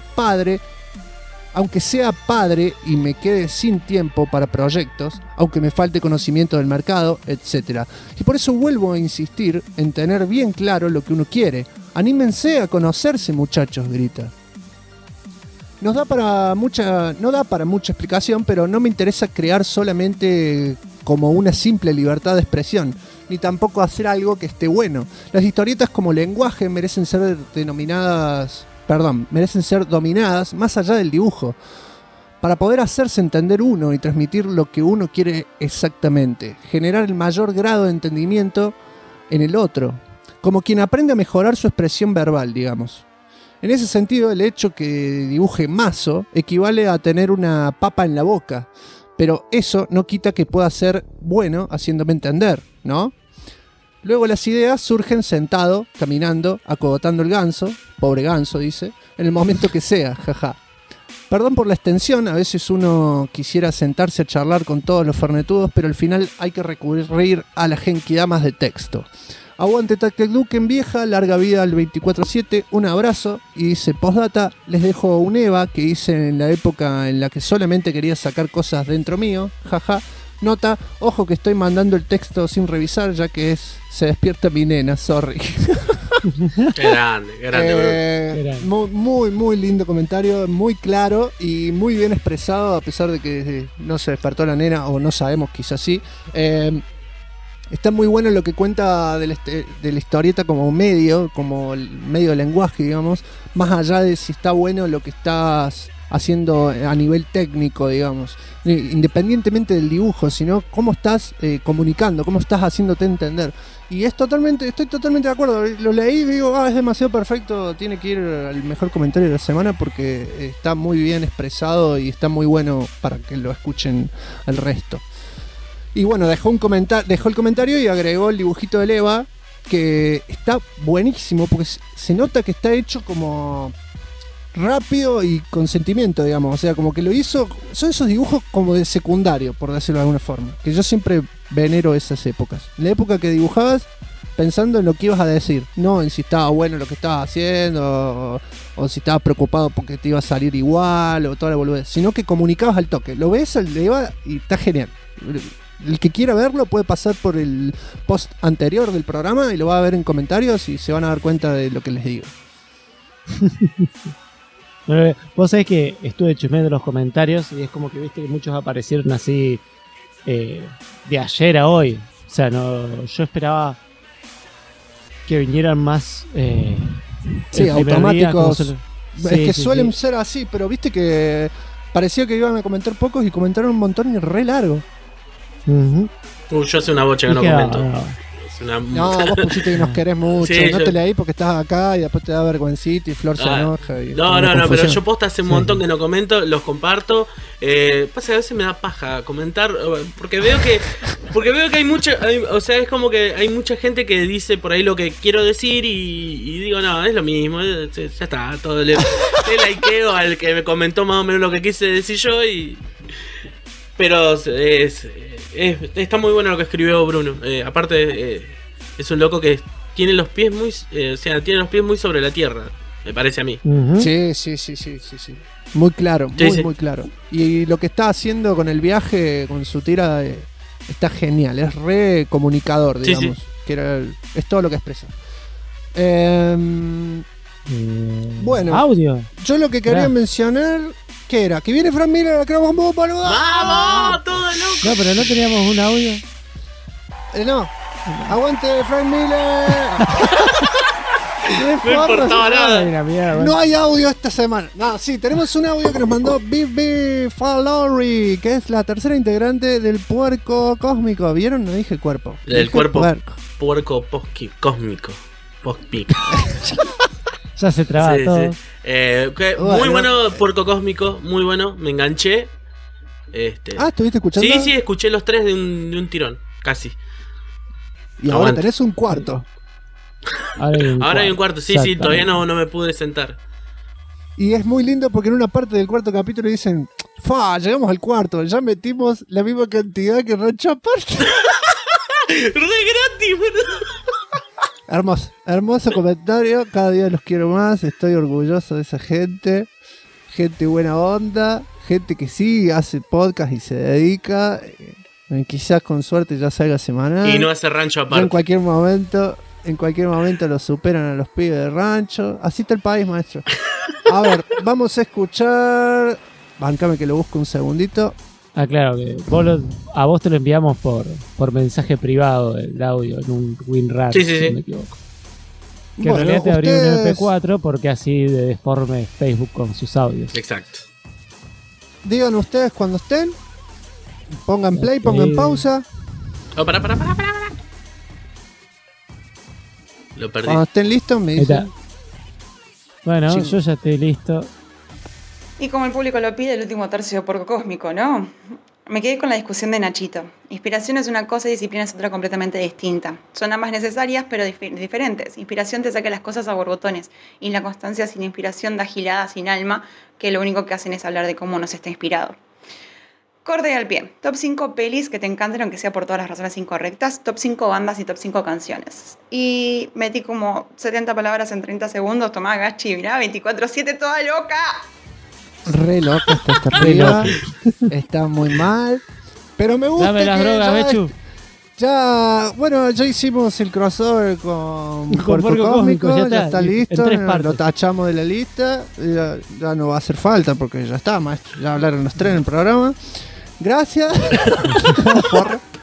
padre y me quede sin tiempo para proyectos, aunque me falte conocimiento del mercado, etc. Y por eso vuelvo a insistir en tener bien claro lo que uno quiere. Anímense a conocerse, muchachos, grita. No da para mucha explicación, pero no me interesa crear solamente como una simple libertad de expresión, ni tampoco hacer algo que esté bueno. Las historietas como lenguaje merecen ser dominadas más allá del dibujo, para poder hacerse entender uno y transmitir lo que uno quiere exactamente, generar el mayor grado de entendimiento en el otro, como quien aprende a mejorar su expresión verbal, digamos. En ese sentido, el hecho que dibuje mazo equivale a tener una papa en la boca, pero eso no quita que pueda ser bueno haciéndome entender, ¿no? Luego las ideas surgen sentado, caminando, acogotando el ganso, pobre ganso dice, en el momento que sea, jaja. Perdón por la extensión, a veces uno quisiera sentarse a charlar con todos los fernetudos, pero al final hay que recurrir a las genkidamas de texto. Aguante Tactecduken vieja, larga vida al 24/7, un abrazo, y dice, postdata, les dejo un EVA que hice en la época en la que solamente quería sacar cosas dentro mío, jaja. Nota, ojo que estoy mandando el texto sin revisar, ya que se despierta mi nena, sorry. Qué grande. Muy lindo comentario, muy claro y muy bien expresado, a pesar de que no se despertó la nena, o no sabemos, quizás sí. Está muy bueno lo que cuenta de la historieta como medio, como el medio de lenguaje, digamos, más allá de si está bueno lo que estás haciendo a nivel técnico, digamos, independientemente del dibujo, sino cómo estás comunicando, cómo estás haciéndote entender. Y estoy totalmente de acuerdo. Lo leí y digo, es demasiado perfecto, tiene que ir al mejor comentario de la semana porque está muy bien expresado y está muy bueno para que lo escuchen el resto. Y bueno, dejó el comentario y agregó el dibujito de Eva, que está buenísimo porque se nota que está hecho como rápido y con sentimiento, digamos. O sea, como que lo hizo. Son esos dibujos como de secundario, por decirlo de alguna forma. Que yo siempre venero esas épocas. La época que dibujabas pensando en lo que ibas a decir, no en si estaba bueno lo que estabas haciendo o si estabas preocupado porque te iba a salir igual o toda la boludez, sino que comunicabas al toque. Lo ves al de Eva y está genial. El que quiera verlo puede pasar por el post anterior del programa y lo va a ver en comentarios y se van a dar cuenta de lo que les digo. Vos sabés que estuve chusmeando los comentarios y es como que viste que muchos aparecieron así de ayer a hoy. O sea, no, yo esperaba que vinieran más sí, automáticos. Es que sí, suelen ser así, pero viste que parecía que iban a comentar pocos y comentaron un montón y re largo. Yo hace una bocha que no comento. No, vos pusiste que nos querés mucho. Sí, no te leí porque estás acá y después te da vergüencita y Flor se enoja. Y no, pero yo posta hace un montón que no comento, los comparto. Pasa que a veces me da paja comentar porque veo que hay mucha, o sea, es como que hay mucha gente que dice por ahí lo que quiero decir y digo, no, es lo mismo, ya está, todo le likeo al que me comentó más o menos lo que quise decir yo pero está muy bueno lo que escribió Bruno. Aparte, es un loco que tiene los pies muy sobre la tierra, me parece a mí. Sí. Muy claro, muy claro. Y lo que está haciendo con el viaje, con su tira, está genial. Es re comunicador, digamos. Que es todo lo que expresa. Bueno, audio. Yo lo que quería mencionar, ¿qué era? Que viene Frank Miller, que vamos a boludo. ¡Vamos! ¡Todo loco! No, pero no teníamos un audio. No. ¡Aguante, Frank Miller! No importaba nada. No hay audio esta semana. No, sí, tenemos un audio que nos mandó Bibi Falori, que es la tercera integrante del Puerco Cósmico. ¿Vieron? No dije cuerpo. Del cuerpo puerco cósmico. Ya se traba todo. Sí. Muy bueno, Puerco Cósmico, muy bueno, me enganché. ¿Estuviste escuchando? Sí, escuché los tres de un tirón, casi. Y ahora tenés un cuarto. Ahora hay un cuarto, sí, todavía no me pude sentar. Y es muy lindo porque en una parte del cuarto capítulo dicen, llegamos al cuarto, ya metimos la misma cantidad que Rancho aparte. ¡Re gratis, boludo! Hermoso comentario, cada día los quiero más, estoy orgulloso de esa gente buena onda, gente que sí hace podcast y se dedica, quizás con suerte ya salga semanal. Y no hace Rancho aparte. En cualquier momento lo superan a los pibes de Rancho, así está el país, maestro. A ver, vamos a escuchar, bancame que lo busco un segundito. Claro, que a vos te lo enviamos por mensaje privado el audio en un WinRAR, si no me equivoco. Que en realidad te abrió un MP4 porque así de deforme Facebook con sus audios. Exacto. Digan ustedes cuando estén, pongan play, pongan pausa. Oh, para. Lo perdí. Cuando estén listos me dicen. Bueno, yo ya estoy listo. Y como el público lo pide, el último tercio de Puerco Cósmico, ¿no? Me quedé con la discusión de Nachito. Inspiración es una cosa y disciplina es otra completamente distinta. Son ambas necesarias, pero diferentes. Inspiración te saca las cosas a borbotones. Y la constancia sin inspiración da giladas sin alma, que lo único que hacen es hablar de cómo uno se está inspirado. Corte al pie. Top 5 pelis que te encanten, aunque sea por todas las razones incorrectas. Top 5 bandas y top 5 canciones. Y metí como 70 palabras en 30 segundos. Tomá, Gachi, mirá, 24/7, toda loca. Re loca está arriba. Está muy mal. Pero me gusta. Dame las drogas, Bechu. Ya hicimos el crossover con Puerco Cósmico. Ya está listo. Lo tachamos de la lista. Ya no va a hacer falta porque ya está, maestro. Ya hablaron los tres en el programa. Gracias.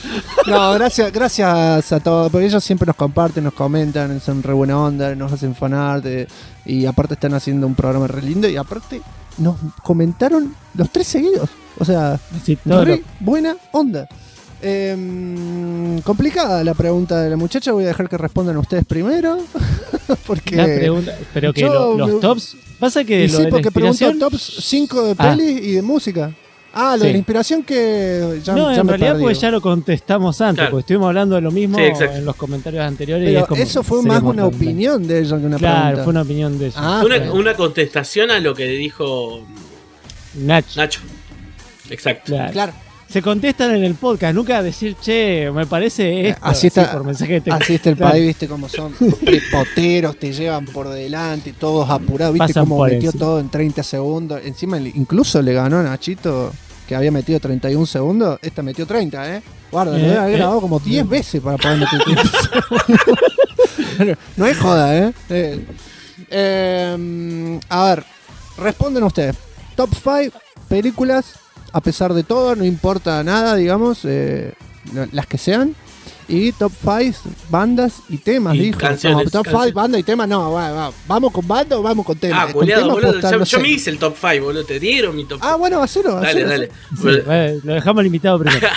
No, gracias a todos, porque ellos siempre nos comparten, nos comentan, son re buena onda, nos hacen fanart, y aparte están haciendo un programa re lindo, y aparte nos comentaron los 3 seguidos. O sea, sí, re buena onda. Complicada la pregunta de la muchacha, voy a dejar que respondan ustedes primero. Porque la pregunta, pero que los tops. Pasa que sí, porque preguntó tops 5 de pelis y de música. Lo de la inspiración que ya en me realidad perdí. pues ya lo contestamos antes, Claro. porque estuvimos hablando de lo mismo Sí, exacto. en los comentarios anteriores. Pero y es como, eso fue sería más como una también. opinión de ella que una Claro, pregunta. fue una opinión de ella. Una contestación a lo que dijo Nacho. Exacto. Claro. Se contestan en el podcast, nunca decir, che, me parece esto. Así está, por mensaje de texto. así está el Claro. país, viste cómo son prepoteros, te llevan por delante, todos apurados, viste Pasan cómo por metió encima. todo en 30 segundos. Encima incluso le ganó a Nachito, que había metido 31 segundos, esta metió 30, Guarda, lo debe haber grabado como 10 veces para poder meter 30 segundos. No es joda, a ver, responden ustedes. Top 5 películas, a pesar de todo, no importa nada, digamos, las que sean. Y top 5 bandas y temas, Y dijo. canciones, No, top 5 bandas y temas, no, ¿vamos con banda o vamos con temas? Con Culiado, temas boludo. puedo estar, Yo, no yo sé. me hice el top 5, boludo. Te dieron mi top 5. Bueno, hacelo. Dale. Sí, lo dejamos limitado primero.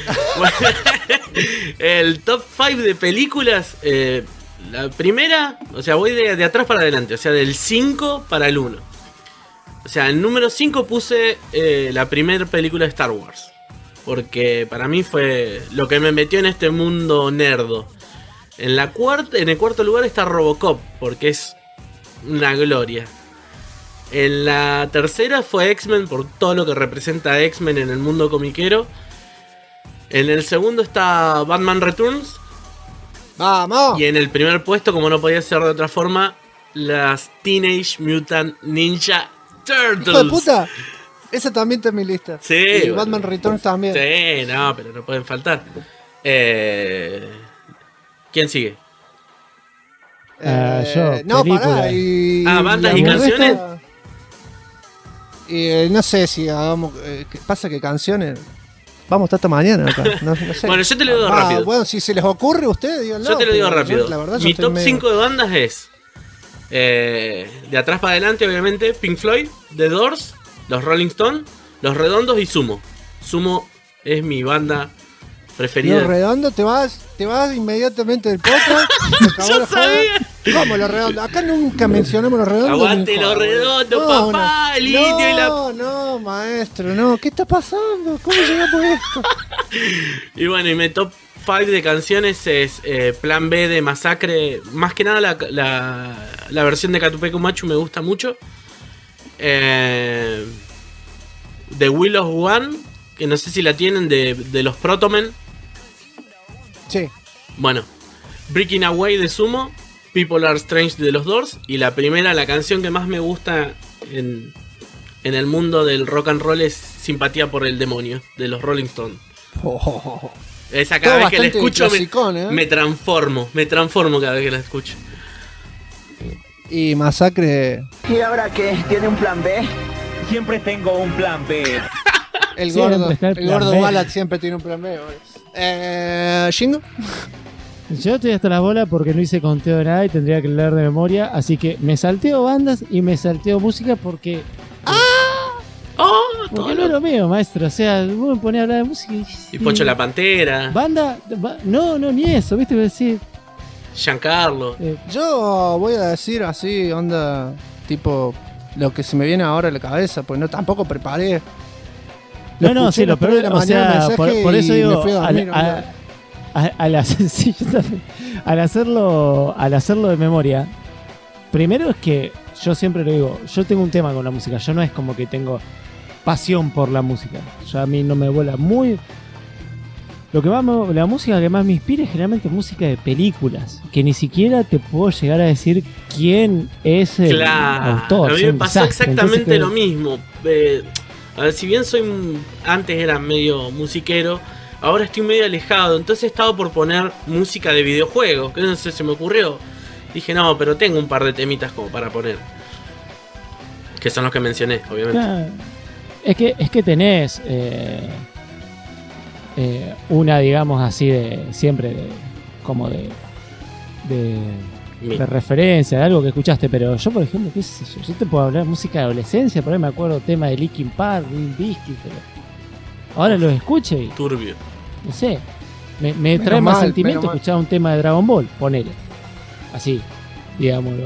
El top 5 de películas. La primera, o sea, voy de atrás para adelante. O sea, del 5 para el 1. O sea, en número 5 puse la primera película de Star Wars. Porque para mí fue lo que me metió en este mundo nerdo. En el cuarto lugar está Robocop, porque es una gloria. En la tercera fue X-Men, por todo lo que representa X-Men en el mundo comiquero. En el segundo está Batman Returns. ¡Vamos! Y en el primer puesto, como no podía ser de otra forma, las Teenage Mutant Ninja Turtles. ¡Hijo de puta! Esa también está en mi lista. Sí. Y Batman Returns también. Sí, no, pero no pueden faltar. ¿Quién sigue? Yo, no, película. pará. Y bandas y el canciones. resto- Y no sé si hagamos. Pasa que canciones. Vamos hasta mañana acá. No sé. Bueno, yo te lo digo rápido. Bueno, si se les ocurre a ustedes, díganlo. Yo te lo digo pero rápido. la verdad, yo Mi estoy top medio- 5 de bandas es de atrás para adelante, obviamente, Pink Floyd, The Doors, los Rolling Stones, Los Redondos y Sumo. Sumo es mi banda preferida. Los Redondos, te vas inmediatamente del podcast. Se acabó Yo la joda. sabía. ¿Cómo Los Redondos? Acá nunca mencionamos Los Redondos. Aguante ni Los joda. Redondos, No, papá, no. el indio y la... No, maestro, no. ¿Qué está pasando? ¿Cómo llegamos a esto? Y bueno, y mi top 5 de canciones es Plan B de Masacre. Más que nada la versión de Catupecu Machu me gusta mucho. The Will of One, que no sé si la tienen, de los Protomen. Sí. Bueno, Breaking Away de Sumo, People Are Strange de los Doors. Y la primera, la canción que más me gusta en el mundo del rock and roll es Simpatía por el Demonio, de los Rolling Stones. Esa cada Todo vez que la bastante escucho clasicón, me transformo cada vez que la escucho. Y Masacre. ¿Y ahora qué? ¿Tiene un plan B? Siempre tengo un plan B. El Siempre gordo, está el el plan gordo B. Balat siempre tiene un plan B. ¿Shingo? Yo estoy hasta las bolas porque no hice conteo de nada y tendría que leer de memoria. Así que me salteo bandas y me salteo música porque. Porque no es lo mío, maestro. O sea, vos me ponés a hablar de música Y Pocho la Pantera, Banda. No, ni eso, ¿viste? Voy a decir. Giancarlo. Yo voy a decir así, onda, tipo, lo que se me viene ahora a la cabeza, pues no tampoco preparé. No, sí, lo peor de la o mañana sea, mensaje por eso y digo, me fui a dormir, sí, yo también. Al hacerlo de memoria, primero es que yo siempre lo digo, yo tengo un tema con la música, yo no es como que tengo pasión por la música, yo a mí no me vuela muy... La música que más me inspira es generalmente música de películas, que ni siquiera te puedo llegar a decir quién es el autor. A mí soy me un pasó desastre, exactamente entonces, lo mismo. A ver, si bien antes era medio musiquero, ahora estoy medio alejado. Entonces he estado por poner música de videojuegos, que no sé, se me ocurrió. Dije, no, pero tengo un par de temitas como para poner. Que son los que mencioné, obviamente. Claro. Es que tenés... una, digamos así, de siempre como de referencia, de algo que escuchaste. Pero yo, por ejemplo, qué sé yo te puedo hablar de música de adolescencia, por ahí me acuerdo tema de Linkin Park, Limp Bizkit, pero ahora los escucho y turbio. No sé, me trae más sentimiento escuchar un tema de Dragon Ball, ponele. Así, digámoslo.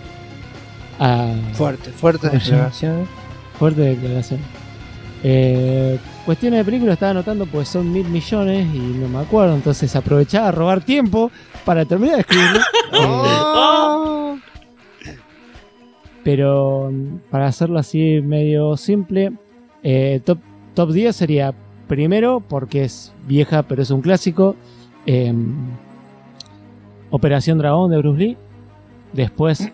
Fuerte declaración. Fuerte declaración. Cuestiones de película estaba anotando, pues son 1.000 millones y no me acuerdo, entonces aprovechaba a robar tiempo para terminar de escribirlo. Pero para hacerlo así medio simple, top 10 sería primero, porque es vieja pero es un clásico, Operación Dragón de Bruce Lee. Después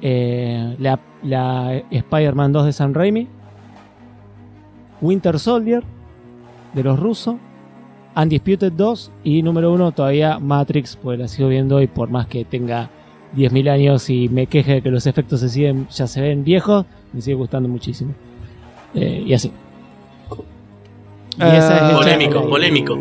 la Spider-Man 2 de Sam Raimi, Winter Soldier de los rusos, Undisputed 2 y número 1 todavía Matrix, pues la sigo viendo y por más que tenga 10.000 años y me queje de que los efectos ya se ven viejos, me sigue gustando muchísimo. Y así. Y esa es polémico.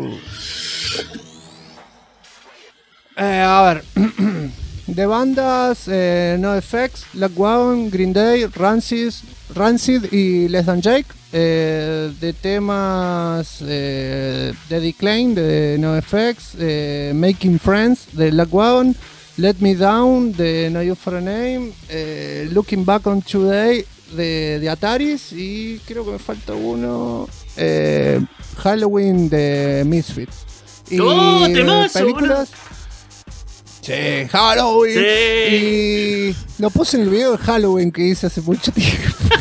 A ver. De bandas, NoFX, Lagwagon, Green Day, Rancid y Less Than Jake. De temas, de Decline de NoFX, Making Friends de Lagwagon, Let Me Down de No Use for a Name, Looking Back on Today de Ataris y creo que me falta uno, Halloween de Misfits. Y películas. Sí, Halloween. Sí. Y lo puse en el video de Halloween que hice hace mucho tiempo.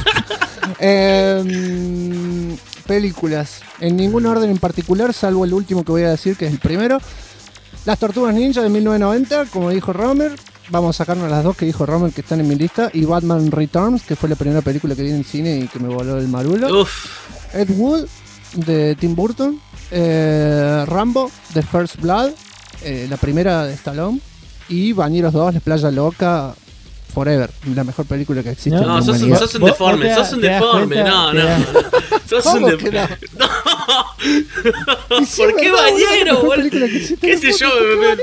Películas. En ningún orden en particular, salvo el último que voy a decir, que es el primero. Las Tortugas Ninja de 1990, como dijo Romer. Vamos a sacarnos las dos que dijo Romer, que están en mi lista. Y Batman Returns, que fue la primera película que vi en el cine y que me voló el marulo. Ed Wood, de Tim Burton. Rambo, The First Blood, la primera de Stallone. Y Bañeros 2, La Playa Loca, Forever, la mejor película que existe. No, sos un deforme, sos un deforme. No. Sos un deforme. No. ¿Por qué Bañero, boludo? ¿Qué sé yo?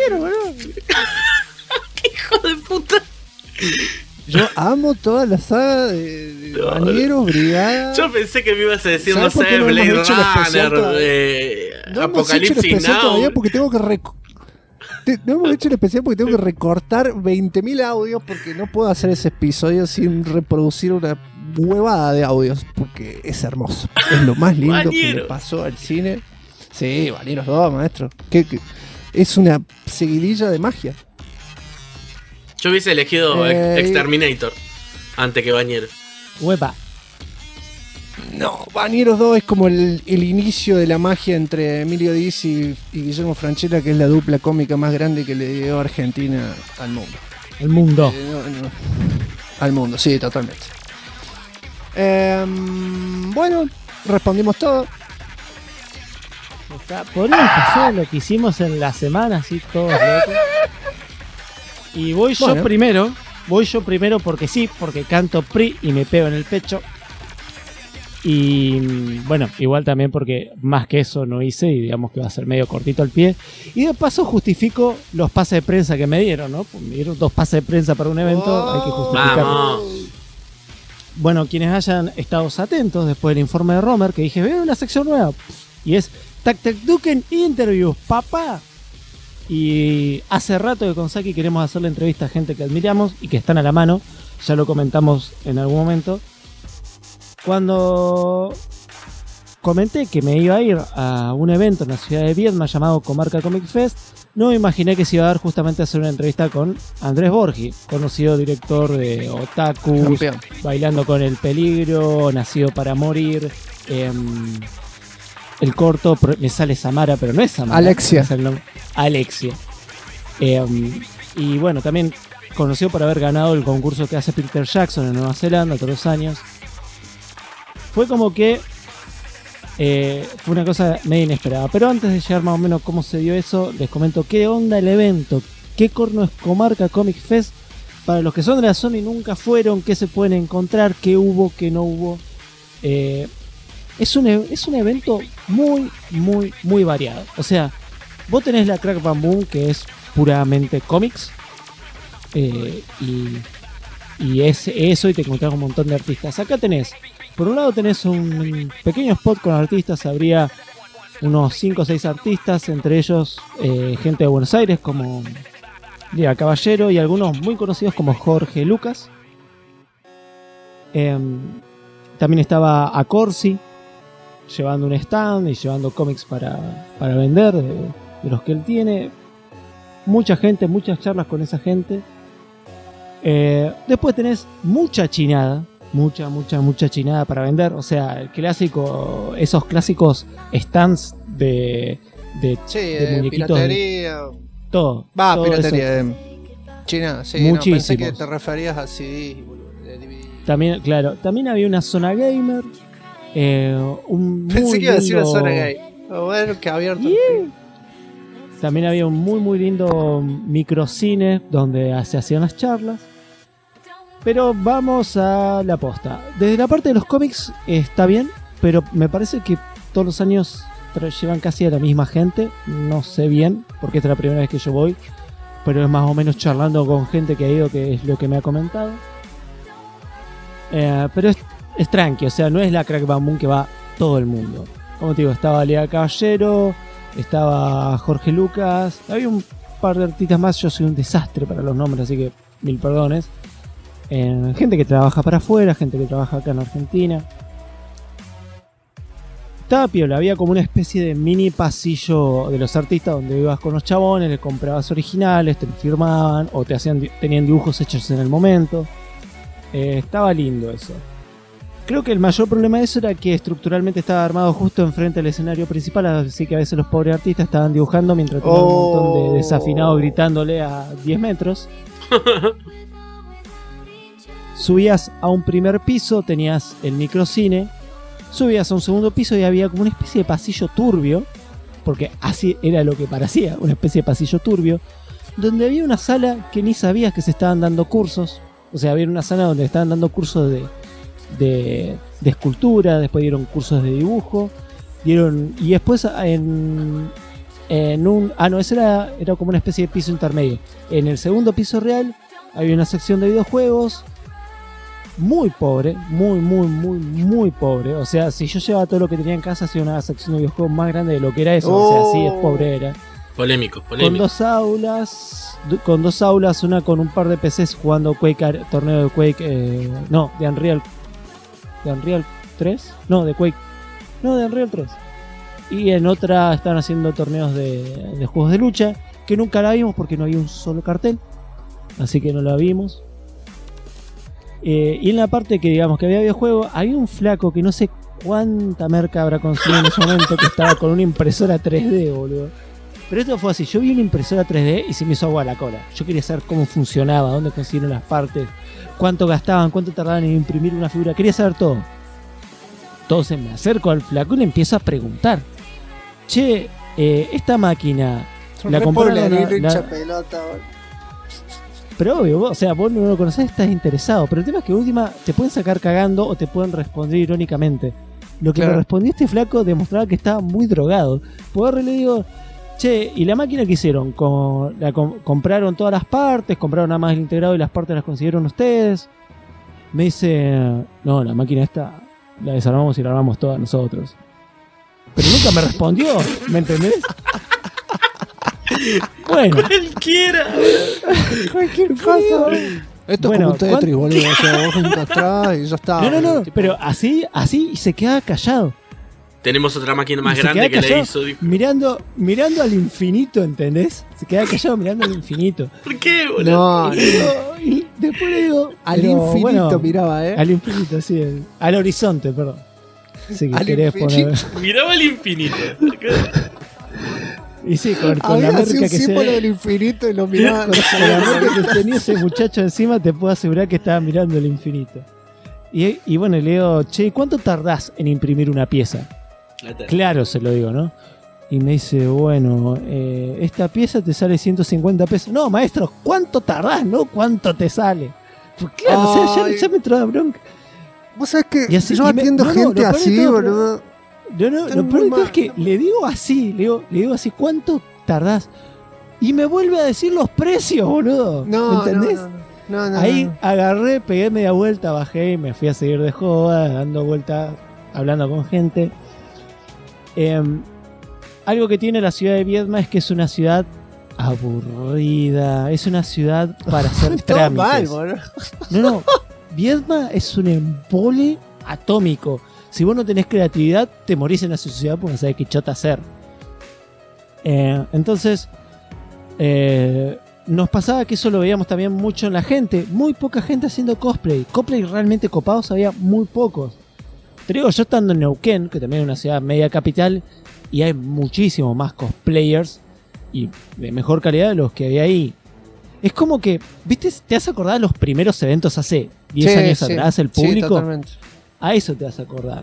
¿Qué hijo de puta? Yo amo toda la saga de Bañeros, Brigada. Yo pensé que me ibas a decir, no sé, Blade Runner, Apocalipsis Now. Todavía porque tengo que no hemos hecho el especial porque tengo que recortar 20.000 audios porque no puedo hacer ese episodio sin reproducir una huevada de audios porque es hermoso. Es lo más lindo que le pasó al cine. Sí, Bañeros 2, maestro. Es una seguidilla de magia. Yo hubiese elegido Exterminator antes que Bañeros. Huepa. No, Bañeros 2 es como el inicio de la magia entre Emilio Diz y Guillermo Francella, que es la dupla cómica más grande que le dio Argentina al mundo. El mundo. Al mundo, sí, totalmente. Bueno, respondimos todo. Podríamos hacer lo que hicimos en la semana, así todos locos. Y voy yo primero porque sí, porque canto PRI y me pego en el pecho. Y bueno, igual también porque más que eso no hice y digamos que va a ser medio cortito al pie. Y de paso justifico los pases de prensa que me dieron, ¿no? Me dieron 2 pases de prensa para un evento, hay que justificarlo. Bueno, quienes hayan estado atentos después del informe de Romer, que dije, veo una sección nueva. Y es Taktekduken Interviews, papá. Y hace rato que con Saki queremos hacerle entrevista a gente que admiramos y que están a la mano. Ya lo comentamos en algún momento. Cuando comenté que me iba a ir a un evento en la ciudad de Viedma llamado Comarca Comic Fest, no me imaginé que se iba a dar justamente a hacer una entrevista con Andrés Borghi, conocido director de Otaku, Bailando con el Peligro, Nacido para Morir, el corto, me sale Samara, pero no es Samara. Alexia. Alexia. Y bueno, también conocido por haber ganado el concurso que hace Peter Jackson en Nueva Zelanda todos los años. Fue como que fue una cosa medio inesperada. Pero antes de llegar más o menos cómo se dio eso, les comento qué onda el evento, qué corno es Comarca Comic Fest. Para los que son de la zona y nunca fueron, qué se pueden encontrar, qué hubo, qué no hubo. es un evento muy, muy, muy variado. O sea, vos tenés la Crack Bam Boom, que es puramente cómics, y es eso, y te encontrás un montón de artistas. Acá tenés, por un lado tenés un pequeño spot con artistas, habría unos 5 o 6 artistas, entre ellos gente de Buenos Aires como Lía Caballero y algunos muy conocidos como Jorge Lucas. También estaba Acorsi llevando un stand y llevando cómics para vender de los que él tiene. Mucha gente, muchas charlas con esa gente. Después tenés mucha chinada, mucha chinada para vender. O sea, el clásico, esos clásicos stands de muñequitos. Piratería. Todo. Todo piratería. Eso. China, sí. Muchísimos. No, pensé que te referías a CDs, de DVD. También, claro, también había una zona gamer. Pensé que iba a decir una zona gay. Bueno, que abierto. También había un muy lindo microcine donde se hacían las charlas. Pero vamos a la posta. Desde la parte de los cómics está bien, pero me parece que todos los años llevan casi a la misma gente. No sé bien, porque esta es la primera vez que yo voy, pero es más o menos charlando con gente que ha ido, que es lo que me ha comentado. Pero es tranqui, o sea, no es la Crack Bam Boom que va todo el mundo. Como te digo, estaba Lea Caballero, estaba Jorge Lucas, había un par de artistas más. Yo soy un desastre para los nombres, así que mil perdones. Gente que trabaja para afuera, gente que trabaja acá en Argentina. Estaba piola, había como una especie de mini pasillo de los artistas donde ibas con los chabones, les comprabas originales, te los firmaban o tenían dibujos hechos en el momento. Estaba lindo eso. Creo que el mayor problema de eso era que estructuralmente estaba armado justo enfrente del escenario principal, así que a veces los pobres artistas estaban dibujando mientras tenían un montón de desafinados gritándole a 10 metros. Subías a un primer piso, tenías el microcine. Subías a un segundo piso y había como una especie de pasillo turbio, porque así era lo que parecía, una especie de pasillo turbio, donde había una sala que ni sabías que se estaban dando cursos. O sea, había una sala donde estaban dando cursos de escultura, después dieron cursos de dibujo, y después ese era como una especie de piso intermedio. En el segundo piso real había una sección de videojuegos muy pobre, muy pobre. O sea, si yo llevaba todo lo que tenía en casa, hacía una sección de videojuegos más grande de lo que era eso. O sea, así es pobre era. Polémico. Con dos aulas, una con un par de PCs jugando Quake, torneo de Quake, de Unreal 3, de Quake, de Unreal 3. Y en otra estaban haciendo torneos de juegos de lucha, que nunca la vimos porque no había un solo cartel, así que no la vimos. Y en la parte que digamos que había videojuegos, había un flaco que no sé cuánta merca habrá conseguido en ese momento, que estaba con una impresora 3D, boludo. Pero esto fue así, yo vi una impresora 3D y se me hizo agua a la cola. Yo quería saber cómo funcionaba, dónde consiguieron las partes, cuánto gastaban, cuánto tardaban en imprimir una figura, quería saber todo. Entonces me acerco al flaco y le empiezo a preguntar: che, esta máquina la compraron pero obvio, o sea, vos no lo conocés, estás interesado. Pero el tema es que última te pueden sacar cagando o te pueden responder irónicamente. Lo que me respondió este flaco demostraba que estaba muy drogado. Por le digo: che, ¿y la máquina que hicieron? ¿Compraron todas las partes? ¿Compraron nada más el integrado y las partes las consiguieron ustedes? Me dice: no, la máquina esta la desarmamos y la armamos todas nosotros. Pero nunca me respondió, ¿me entendés? Bueno. Cualquier cosa. Esto es como un Tetris, boludo. O sea, vos juntas atrás y ya está. No, pero así y se quedaba callado. Tenemos otra máquina más grande que le hizo. Mirando al infinito, ¿entendés? Se quedaba callado mirando al infinito. ¿Por qué, boludo? No. Y después le digo... Al infinito miraba, Al infinito, sí. Al horizonte, perdón. Así que al infinito. Miraba al infinito. Y sí, con la merca que símbolo del infinito y lo miraba. Con la merca que tenía ese muchacho encima, te puedo asegurar que estaba mirando el infinito. Y bueno, le digo: che, ¿cuánto tardás en imprimir una pieza? Claro, se lo digo, ¿no? Y me dice: bueno, esta pieza te sale 150 pesos. No, maestro, ¿cuánto tardás? No, ¿cuánto te sale? Pues claro, o sea, ya me entró la bronca. Vos sabés que yo atiendo gente así, boludo. No, lo peor de todo es que le digo así, ¿cuánto tardás? Y me vuelve a decir los precios, boludo. No, ¿entendés? No, Ahí agarré, pegué media vuelta, bajé y me fui a seguir de joda, dando vueltas, hablando con gente. Algo que tiene la ciudad de Viedma es que es una ciudad aburrida. Es una ciudad para hacer trámites. Mal, boludo. No. Viedma es un embole atómico. Si vos no tenés creatividad, te morís en la ciudad porque no sabés qué chota hacer. Entonces, nos pasaba que eso lo veíamos también mucho en la gente. Muy poca gente haciendo cosplay. Cosplay realmente copados había muy pocos. Te digo, yo estando en Neuquén, que también es una ciudad media capital, y hay muchísimos más cosplayers y de mejor calidad de los que había ahí. Es como que, ¿viste? ¿Te has acordado de los primeros eventos hace 10 años atrás, el público? Sí, totalmente. A eso te vas a acordar.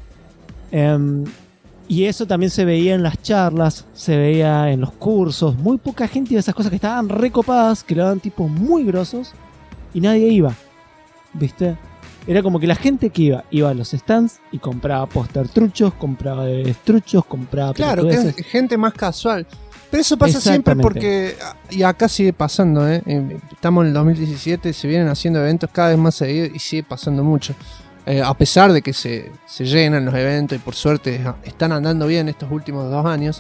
Y eso también se veía en las charlas, se veía en los cursos. Muy poca gente iba a esas cosas que estaban recopadas, que le daban tipos muy grosos, y nadie iba. ¿Viste? Era como que la gente que iba a los stands y compraba póster truchos, compraba bebés truchos, compraba... Claro, que es gente más casual. Pero eso pasa siempre porque, y acá sigue pasando, estamos en el 2017, se vienen haciendo eventos cada vez más seguidos y sigue pasando mucho. A pesar de que se llenan los eventos y por suerte están andando bien estos últimos 2 años,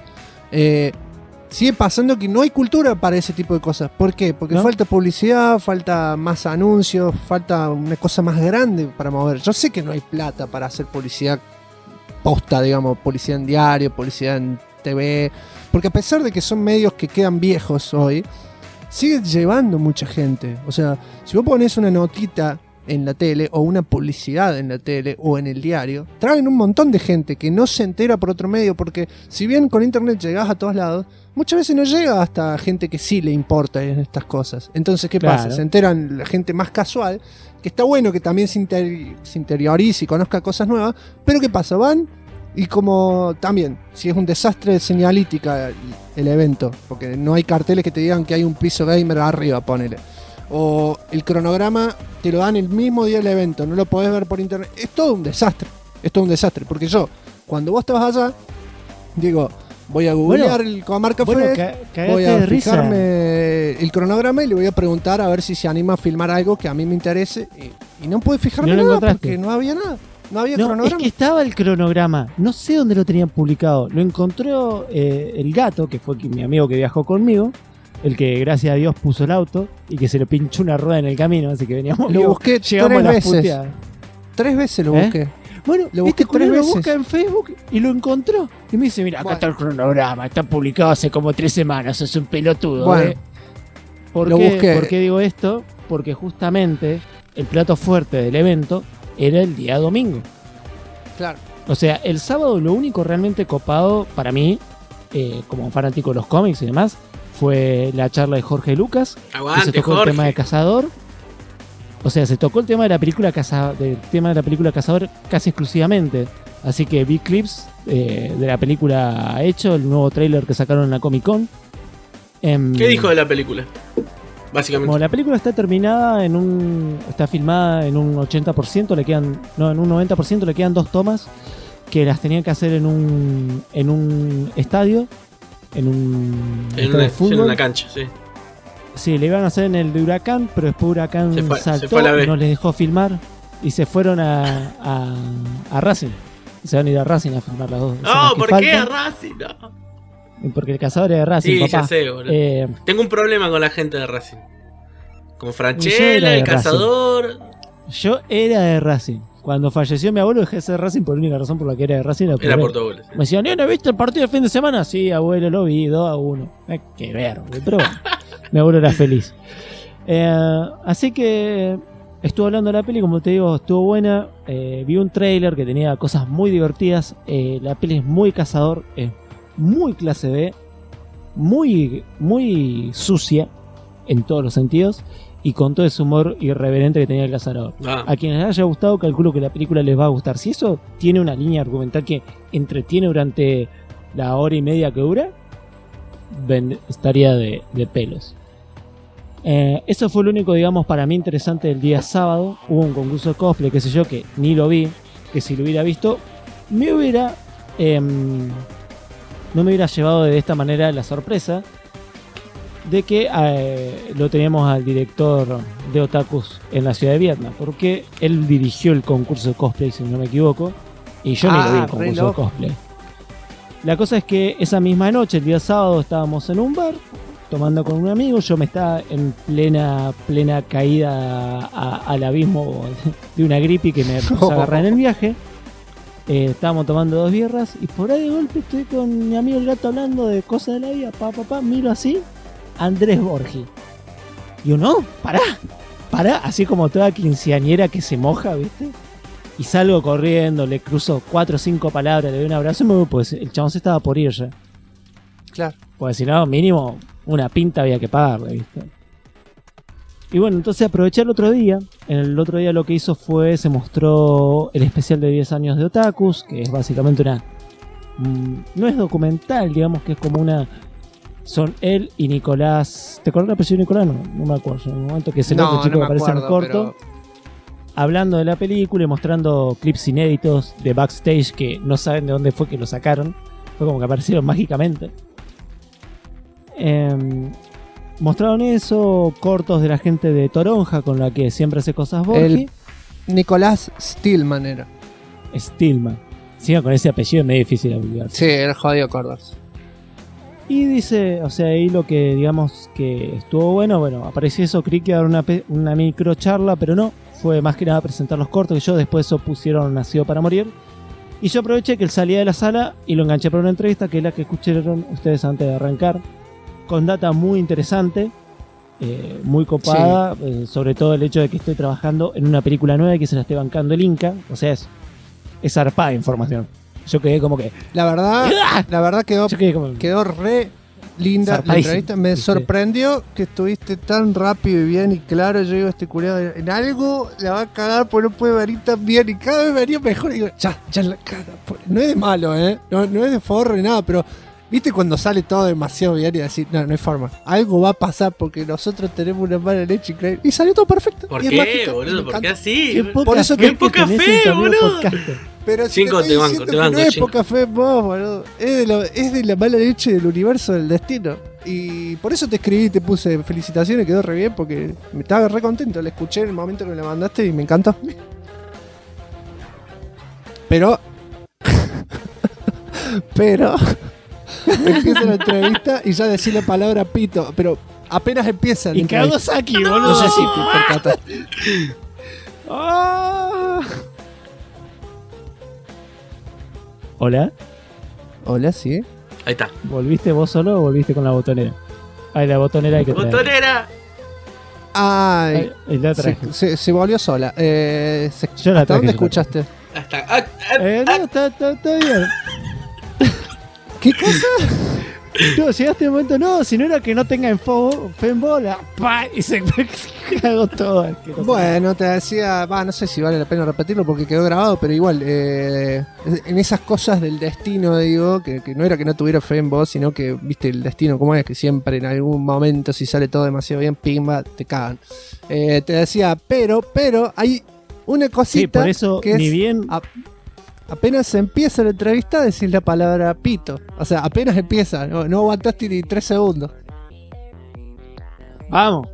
sigue pasando que no hay cultura para ese tipo de cosas. ¿Por qué? Porque falta publicidad, falta más anuncios, falta una cosa más grande para mover. Yo sé que no hay plata para hacer publicidad posta, digamos, publicidad en diario, publicidad en TV, porque a pesar de que son medios que quedan viejos hoy, sigue llevando mucha gente. O sea, si vos pones una notita en la tele o una publicidad en la tele o en el diario, traen un montón de gente que no se entera por otro medio, porque si bien con internet llegás a todos lados, muchas veces no llega hasta gente que sí le importa en estas cosas. Entonces, ¿qué pasa? Se enteran la gente más casual, que está bueno que también se interiorice y conozca cosas nuevas, pero ¿qué pasa? Van y como también, si es un desastre de señalítica el evento, porque no hay carteles que te digan que hay un piso gamer arriba, ponele. O el cronograma te lo dan el mismo día del evento, no lo podés ver por internet. Es todo un desastre. Porque yo, cuando vos te vas allá, digo, voy a googlear el Comarca Fest, voy a fijarme el cronograma y le voy a preguntar a ver si se anima a filmar algo que a mí me interese. Y no pude fijarme nada porque no había nada. No había cronograma. Es que estaba el cronograma. No sé dónde lo tenían publicado. Lo encontró el gato, que fue mi amigo que viajó conmigo. El que, gracias a Dios, puso el auto y que se le pinchó una rueda en el camino, así que veníamos. Lo busqué 3 veces. 3 veces lo busqué. Bueno, lo busqué 3 veces. Lo busca en Facebook y lo encontró. Y me dice, mira, acá está el cronograma, está publicado hace como 3 semanas, es un pelotudo. Bueno, ¿Por qué digo esto? Porque justamente el plato fuerte del evento era el día domingo. Claro. O sea, el sábado lo único realmente copado para mí, como fanático de los cómics y demás, fue la charla de Jorge Lucas. Aguante, que se tocó Jorge. el tema de Cazador. O sea, se tocó el tema de la película Cazador casi exclusivamente. Así que vi clips de la película hecho, el nuevo tráiler que sacaron en la Comic Con. ¿Qué dijo de la película? Básicamente. Como la película está terminada está filmada en un 80%, en un 90% le quedan 2 tomas que las tenían que hacer en un estadio. En una cancha, sí. Sí, le iban a hacer en el de Huracán, pero después Huracán saltó, no les dejó filmar y se fueron a Racing. Se van a ir a Racing a filmar las 2. No, ¿por qué a Racing? No. Porque el Cazador es de Racing, sí, papá. Ya sé, boludo. Tengo un problema con la gente de Racing. Con Franchella, el Racing. Cazador. Yo era de Racing. Cuando falleció mi abuelo dejé de ser Racing por la única razón por la que era de Racing. Era por tu abuelo. Sí. Me decían, ¿no viste el partido del fin de semana? Sí, abuelo, lo vi, 2-1. Qué verga, pero bueno, mi abuelo era feliz. Así que estuve hablando de la peli, como te digo, estuvo buena. Vi un trailer que tenía cosas muy divertidas. La peli es muy Cazador, es muy clase B, muy, muy sucia en todos los sentidos. Y con todo ese humor irreverente que tenía el Cazador. A quienes les haya gustado, calculo que la película les va a gustar. Si eso tiene una línea argumental que entretiene durante la hora y media que dura, estaría de pelos. Eso fue lo único, digamos, para mí interesante del día sábado. Hubo un concurso de cosplay, qué sé yo, que ni lo vi, que si lo hubiera visto, me hubiera no me hubiera llevado de esta manera la sorpresa de que lo teníamos al director de Otakus en la ciudad de Vietnam, porque él dirigió el concurso de cosplay, si no me equivoco, y yo ni lo vi el concurso de cosplay. La cosa es que esa misma noche, el día sábado, estábamos en un bar tomando con un amigo. Yo me estaba en plena caída al abismo de una gripe que me empezó a agarrar en el viaje. Estábamos tomando 2 birras y por ahí de golpe estoy con mi amigo el gato hablando de cosas de la vida. Miro así, Andrés Borgi. Y yo, no, pará, así como toda quinceañera que se moja, ¿viste? Y salgo corriendo, le cruzo 4 o 5 palabras, le doy un abrazo y me voy, pues el chabón se estaba por ir ya. Claro. Pues si no, mínimo una pinta había que pagarle, ¿viste? Y bueno, entonces aproveché el otro día. En el otro día lo que hizo fue, se mostró el especial de 10 años de Otakus, que es básicamente una... no es documental, digamos que es como una... Son él y Nicolás... ¿Te acuerdas el apellido de Nicolás? No me acuerdo. En un momento que se nota el chico que aparece en el corto. Pero... hablando de la película y mostrando clips inéditos de backstage que no saben de dónde fue que lo sacaron. Fue como que aparecieron mágicamente. Mostraron eso, cortos de la gente de Toronja con la que siempre hace cosas Borgi. Nicolás Stillman era. Stillman. Siga con ese apellido es medio difícil de olvidar. Sí, era jodido acordarse. Y dice, o sea, ahí lo que digamos que estuvo bueno, apareció eso, creí que iba a dar una micro charla, pero no, fue más que nada presentar los cortos, que yo después eso pusieron Nacido para Morir. Y yo aproveché que él salía de la sala y lo enganché para una entrevista, que es la que escucharon ustedes antes de arrancar, con data muy interesante, muy copada, sí. Sobre todo el hecho de que estoy trabajando en una película nueva y que se la esté bancando el Inca, o sea, es zarpada información. Yo quedé como que... La verdad quedó re linda la entrevista. Me sorprendió que estuviste tan rápido y bien y claro. Yo digo, este curado en algo la va a cagar porque no puede venir tan bien y cada vez venía mejor. Y digo, ya la caga. No es de malo, no es de forro ni nada, pero viste cuando sale todo demasiado bien y decir, no hay forma. Algo va a pasar porque nosotros tenemos una mala leche increíble. Y salió todo perfecto. ¿Por qué, boludo? ¿Por qué así? Por eso qué poca fe, boludo. Pero si te banco, no es poca fe en vos, boludo. Es de la mala leche del universo del destino. Y por eso te escribí y te puse felicitaciones, quedó re bien porque me estaba re contento. La escuché en el momento que me la mandaste y me encantó. Pero empieza la entrevista y ya decís la palabra pito. Pero apenas empieza. Y cago Saki, boludo. No sé si te percataste. ¿Hola? Hola, sí. Ahí está. ¿Volviste vos solo o volviste con la botonera? Ay, la botonera hay que traer. ¡Botonera! Ay, la traje. Se volvió sola. Yo la traje. ¿Dónde escuchaste? Hasta. No, está bien. ¿Qué cosa? No, si a este momento no, si no era que no tenga fe en bola, y se cagó todo. Bueno, te decía, no sé si vale la pena repetirlo porque quedó grabado, pero igual, en esas cosas del destino, digo, que no era que no tuviera fe en vos, sino que, viste, el destino como es, que siempre en algún momento, si sale todo demasiado bien, pimba, te cagan. Te decía, pero hay una cosita sí, por eso, que ni es... bien... Apenas empieza la entrevista, decís la palabra pito. O sea, apenas empieza, no aguantaste ni 3 segundos. Vamos.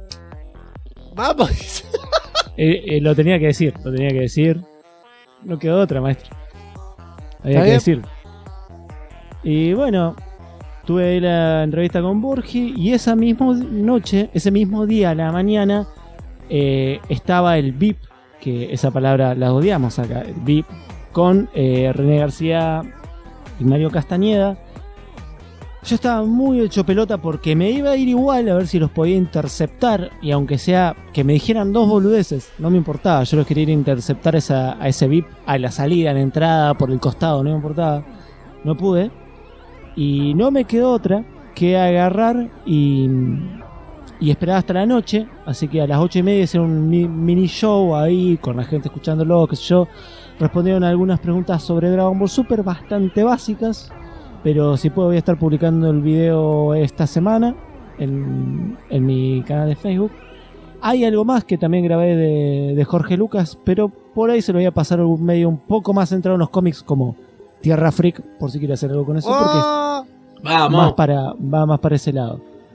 Lo tenía que decir. No quedó otra, maestro. Había que decirlo. Y bueno, tuve ahí la entrevista con Borgi y esa misma noche, ese mismo día, a la mañana, estaba el VIP, que esa palabra la odiamos acá, el VIP, con René García y Mario Castañeda. Yo estaba muy hecho pelota porque me iba a ir igual a ver si los podía interceptar, y aunque sea que me dijeran 2 boludeces, no me importaba. Yo los quería ir a interceptar a ese VIP a la salida, en la entrada, por el costado, no me importaba. No pude y no me quedó otra que agarrar y esperar hasta la noche. Así que a las 8:30 hice un mini show ahí con la gente escuchándolo, qué sé yo. Respondieron algunas preguntas sobre Dragon Ball Super, bastante básicas, pero si puedo voy a estar publicando el video esta semana en mi canal de Facebook. Hay algo más que también grabé de Jorge Lucas, pero por ahí se lo voy a pasar a un medio un poco más centrado en los cómics, como Tierra Freak, por si quiere hacer algo con eso, porque va más para ese lado.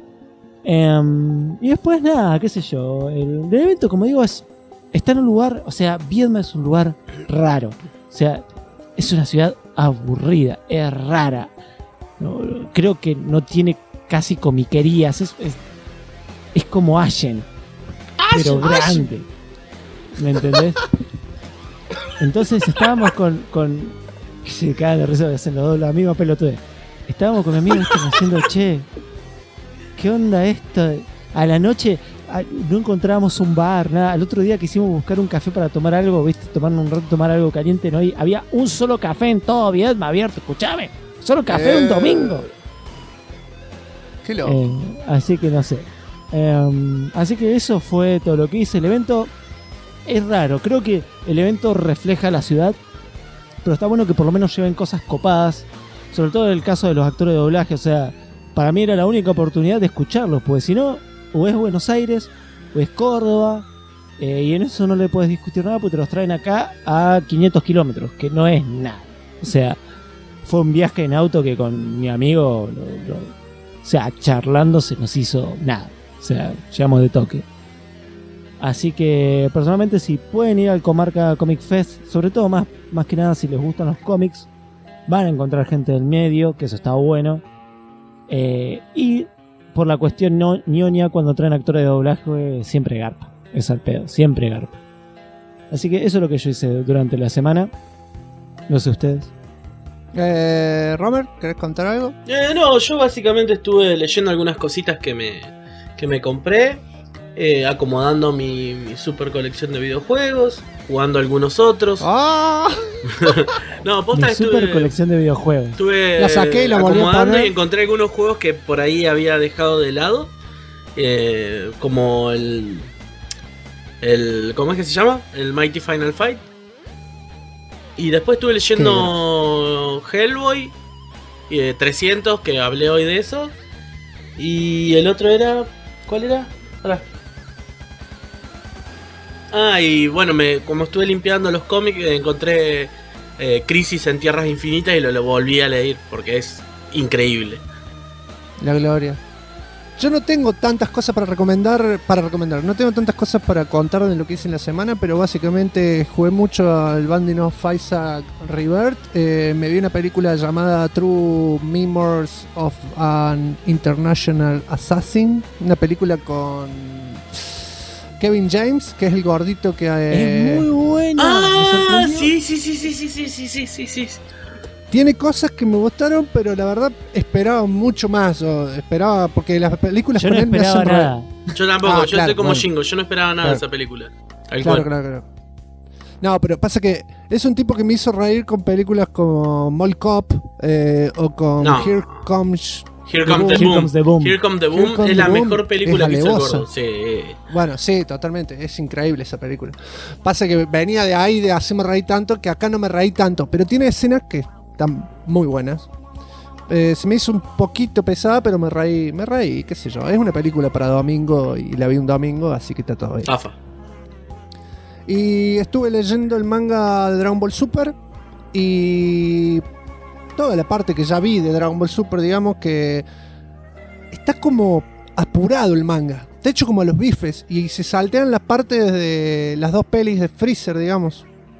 Y después nada, qué sé yo, el evento, como digo, está en un lugar, o sea, Viedma es un lugar raro, o sea, es una ciudad aburrida, es rara, no, creo que no tiene casi comiquerías, es como Ashen, pero grande, ¿me entendés? Entonces estábamos con se cagan de risa, hacen los dos la misma pelotudez. Estábamos con mi amigo haciendo, che, ¿qué onda esto? A la noche no encontrábamos un bar, nada. Al otro día quisimos buscar un café para tomar algo, viste, tomar un rato, tomar algo caliente, no había un solo café en todo Viedma abierto, escuchame, solo café un domingo. Qué loco. Así que no sé. Así que eso fue todo lo que hice. El evento es raro, creo que el evento refleja la ciudad, pero está bueno que por lo menos lleven cosas copadas, sobre todo en el caso de los actores de doblaje. O sea, para mí era la única oportunidad de escucharlos, porque si no, o es Buenos Aires o es Córdoba, y en eso no le puedes discutir nada porque te los traen acá a 500 kilómetros, que no es nada. O sea, fue un viaje en auto que con mi amigo, o sea, charlando se nos hizo nada. O sea, llegamos de toque. Así que personalmente, si pueden ir al Comarca Comic Fest, sobre todo más que nada si les gustan los cómics, van a encontrar gente del medio, que eso está bueno. Y por la cuestión ñoña, cuando traen actores de doblaje, siempre garpa. Es al pedo, siempre garpa. Así que eso es lo que yo hice durante la semana. No sé ustedes. Robert, ¿querés contar algo? No, yo básicamente estuve leyendo algunas cositas que me compré. Acomodando mi super colección de videojuegos, jugando algunos otros. No, posta, mi super colección de videojuegos. Estuve la saqué y la volví a acomodando poner. Y encontré algunos juegos que por ahí había dejado de lado, como el ¿cómo es que se llama? El Mighty Final Fight. Y después estuve leyendo Hellboy 300, que hablé hoy de eso. Y el otro era, ¿cuál era? Ahora. Y bueno, como estuve limpiando los cómics, encontré Crisis en Tierras Infinitas y lo volví a leer porque es increíble. La gloria. Yo no tengo tantas cosas para recomendar. No tengo tantas cosas para contar de lo que hice en la semana, pero básicamente jugué mucho al Binding of Isaac Rebirth. Me vi una película llamada True Memoirs of an International Assassin. Una película con Kevin James, que es el gordito que... es muy buena. Sí. Tiene cosas que me gustaron, pero la verdad esperaba mucho más. Esperaba, porque las películas yo no esperaba nada. Yo tampoco, yo estoy como Shingo, yo no esperaba nada de esa película. Claro. No, pero pasa que es un tipo que me hizo reír con películas como Mall Cop o con Here Comes the Boom. Here Comes the Boom es la mejor película que hizo el gordo. Sí. Bueno, sí, totalmente. Es increíble esa película. Pasa que venía de ahí de hacerme reír tanto que acá no me reí tanto. Pero tiene escenas que están muy buenas. Se me hizo un poquito pesada, pero me reí, qué sé yo. Es una película para domingo y la vi un domingo, así que está todo bien. Y estuve leyendo el manga de Dragon Ball Super y toda la parte que ya vi de Dragon Ball Super, digamos que está como apurado el manga. Está hecho como a los bifes y se saltean las partes de las dos pelis de Freezer, digamos.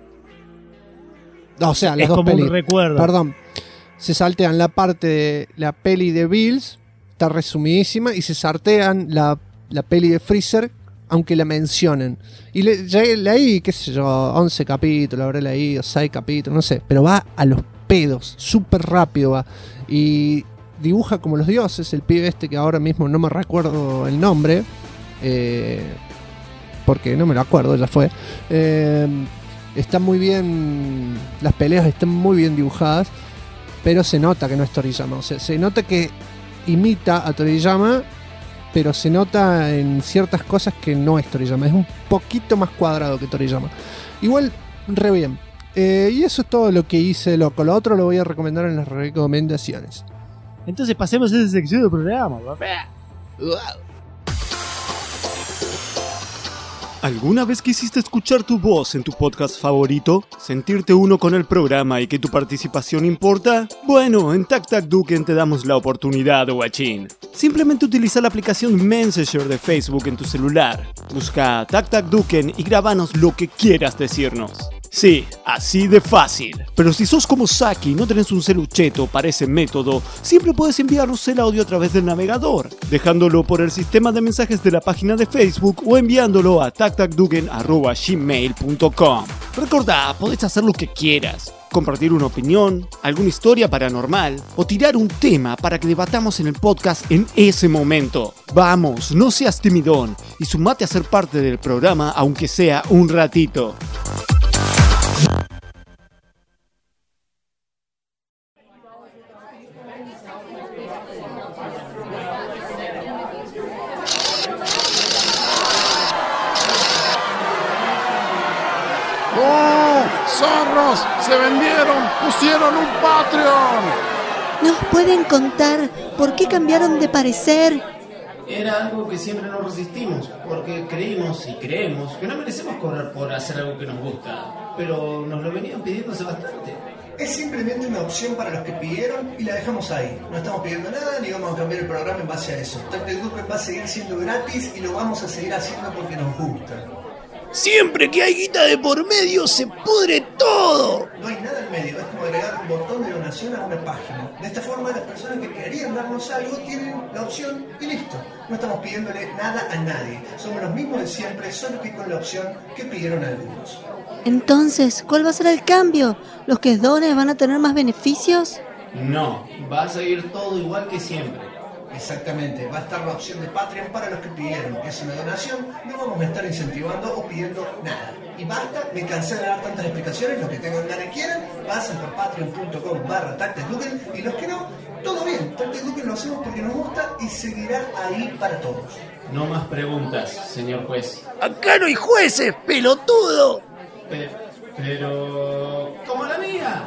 O sea, las es dos como pelis. Un recuerdo. Perdón. Se saltean la parte de la peli de Bills, está resumidísima, y se saltean la peli de Freezer, aunque la mencionen. Y leí, qué sé yo, 11 capítulos, habré leído 6 capítulos, no sé, pero va a los pedos, súper rápido va. Y dibuja como los dioses, el pibe este que ahora mismo no me recuerdo el nombre, porque no me lo acuerdo, ya fue. Está muy bien, las peleas están muy bien dibujadas, pero se nota que no es Toriyama. O sea, se nota que imita a Toriyama, pero se nota en ciertas cosas que no es Toriyama. Es un poquito más cuadrado que Toriyama. Igual, re bien. Y eso es todo lo que hice, loco. Lo otro lo voy a recomendar en las recomendaciones. Entonces pasemos a esa sección del programa, papá. ¿Alguna vez quisiste escuchar tu voz en tu podcast favorito? ¿Sentirte uno con el programa y que tu participación importa? Bueno, en TacTacDuken te damos la oportunidad, guachín. Simplemente utiliza la aplicación Messenger de Facebook en tu celular. Busca TacTacDuken y grábanos lo que quieras decirnos. Sí, así de fácil. Pero si sos como Saki y no tenés un celucheto para ese método, siempre puedes enviarnos el audio a través del navegador, dejándolo por el sistema de mensajes de la página de Facebook o enviándolo a tactacduken@gmail.com. Recordá, podés hacer lo que quieras. Compartir una opinión, alguna historia paranormal o tirar un tema para que debatamos en el podcast en ese momento. Vamos, no seas timidón y sumate a ser parte del programa aunque sea un ratito. ¡Oh! ¡Zorros! ¡Se vendieron! ¡Pusieron un Patreon! ¿Nos pueden contar por qué cambiaron de parecer? Era algo que siempre nos resistimos, porque creímos y creemos que no merecemos cobrar por hacer algo que nos gusta, pero nos lo venían pidiendo hace bastante. Es simplemente una opción para los que pidieron y la dejamos ahí. No estamos pidiendo nada ni vamos a cambiar el programa en base a eso. TacTacDuken va a seguir siendo gratis y lo vamos a seguir haciendo porque nos gusta. Siempre que hay guita de por medio se pudre todo. No hay nada en medio, es como agregar un botón de donación a una página. De esta forma las personas que querían darnos algo tienen la opción y listo. No estamos pidiéndole nada a nadie. Somos los mismos de siempre, solo que con la opción que pidieron algunos. Entonces, ¿cuál va a ser el cambio? ¿Los que donen van a tener más beneficios? No, va a seguir todo igual que siempre. Exactamente, va a estar la opción de Patreon para los que pidieron. Es una donación, no vamos a estar incentivando o pidiendo nada. Y basta, me cansé de dar tantas explicaciones, los que tengan ganas y quieran, pasen por patreon.com/TacTacDuken y los que no, todo bien, TacTacDuken lo hacemos porque nos gusta y seguirá ahí para todos. No más preguntas, señor juez. Acá no hay jueces, pelotudo. Pero... ¡como la mía!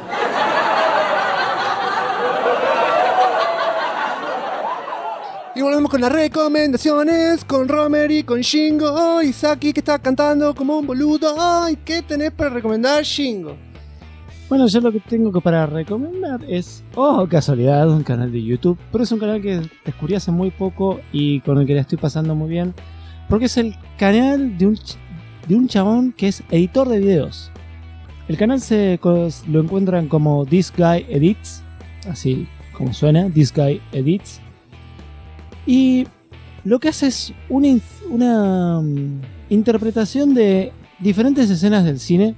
Y volvemos con las recomendaciones, con Romer y con Shingo. Y Saki que está cantando como un boludo. Ay, ¿qué tenés para recomendar, Shingo? Bueno, yo lo que tengo para recomendar es, oh, casualidad, un canal de YouTube. Pero es un canal que descubrí hace muy poco y con el que la estoy pasando muy bien. Porque es el canal de un chabón que es editor de videos. El canal lo encuentran como This Guy Edits, así como suena, This Guy Edits. Y lo que hace es una interpretación de diferentes escenas del cine.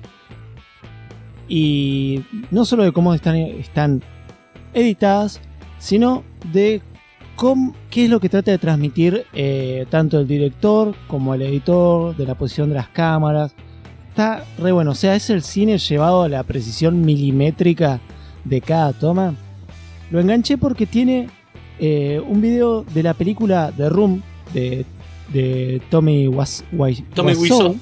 Y no solo de cómo están editadas, sino de qué es lo que trata de transmitir tanto el director como el editor, de la posición de las cámaras. Está re bueno, o sea, es el cine llevado a la precisión milimétrica de cada toma. Lo enganché porque tiene un video de la película The Room de Tommy Wiseau,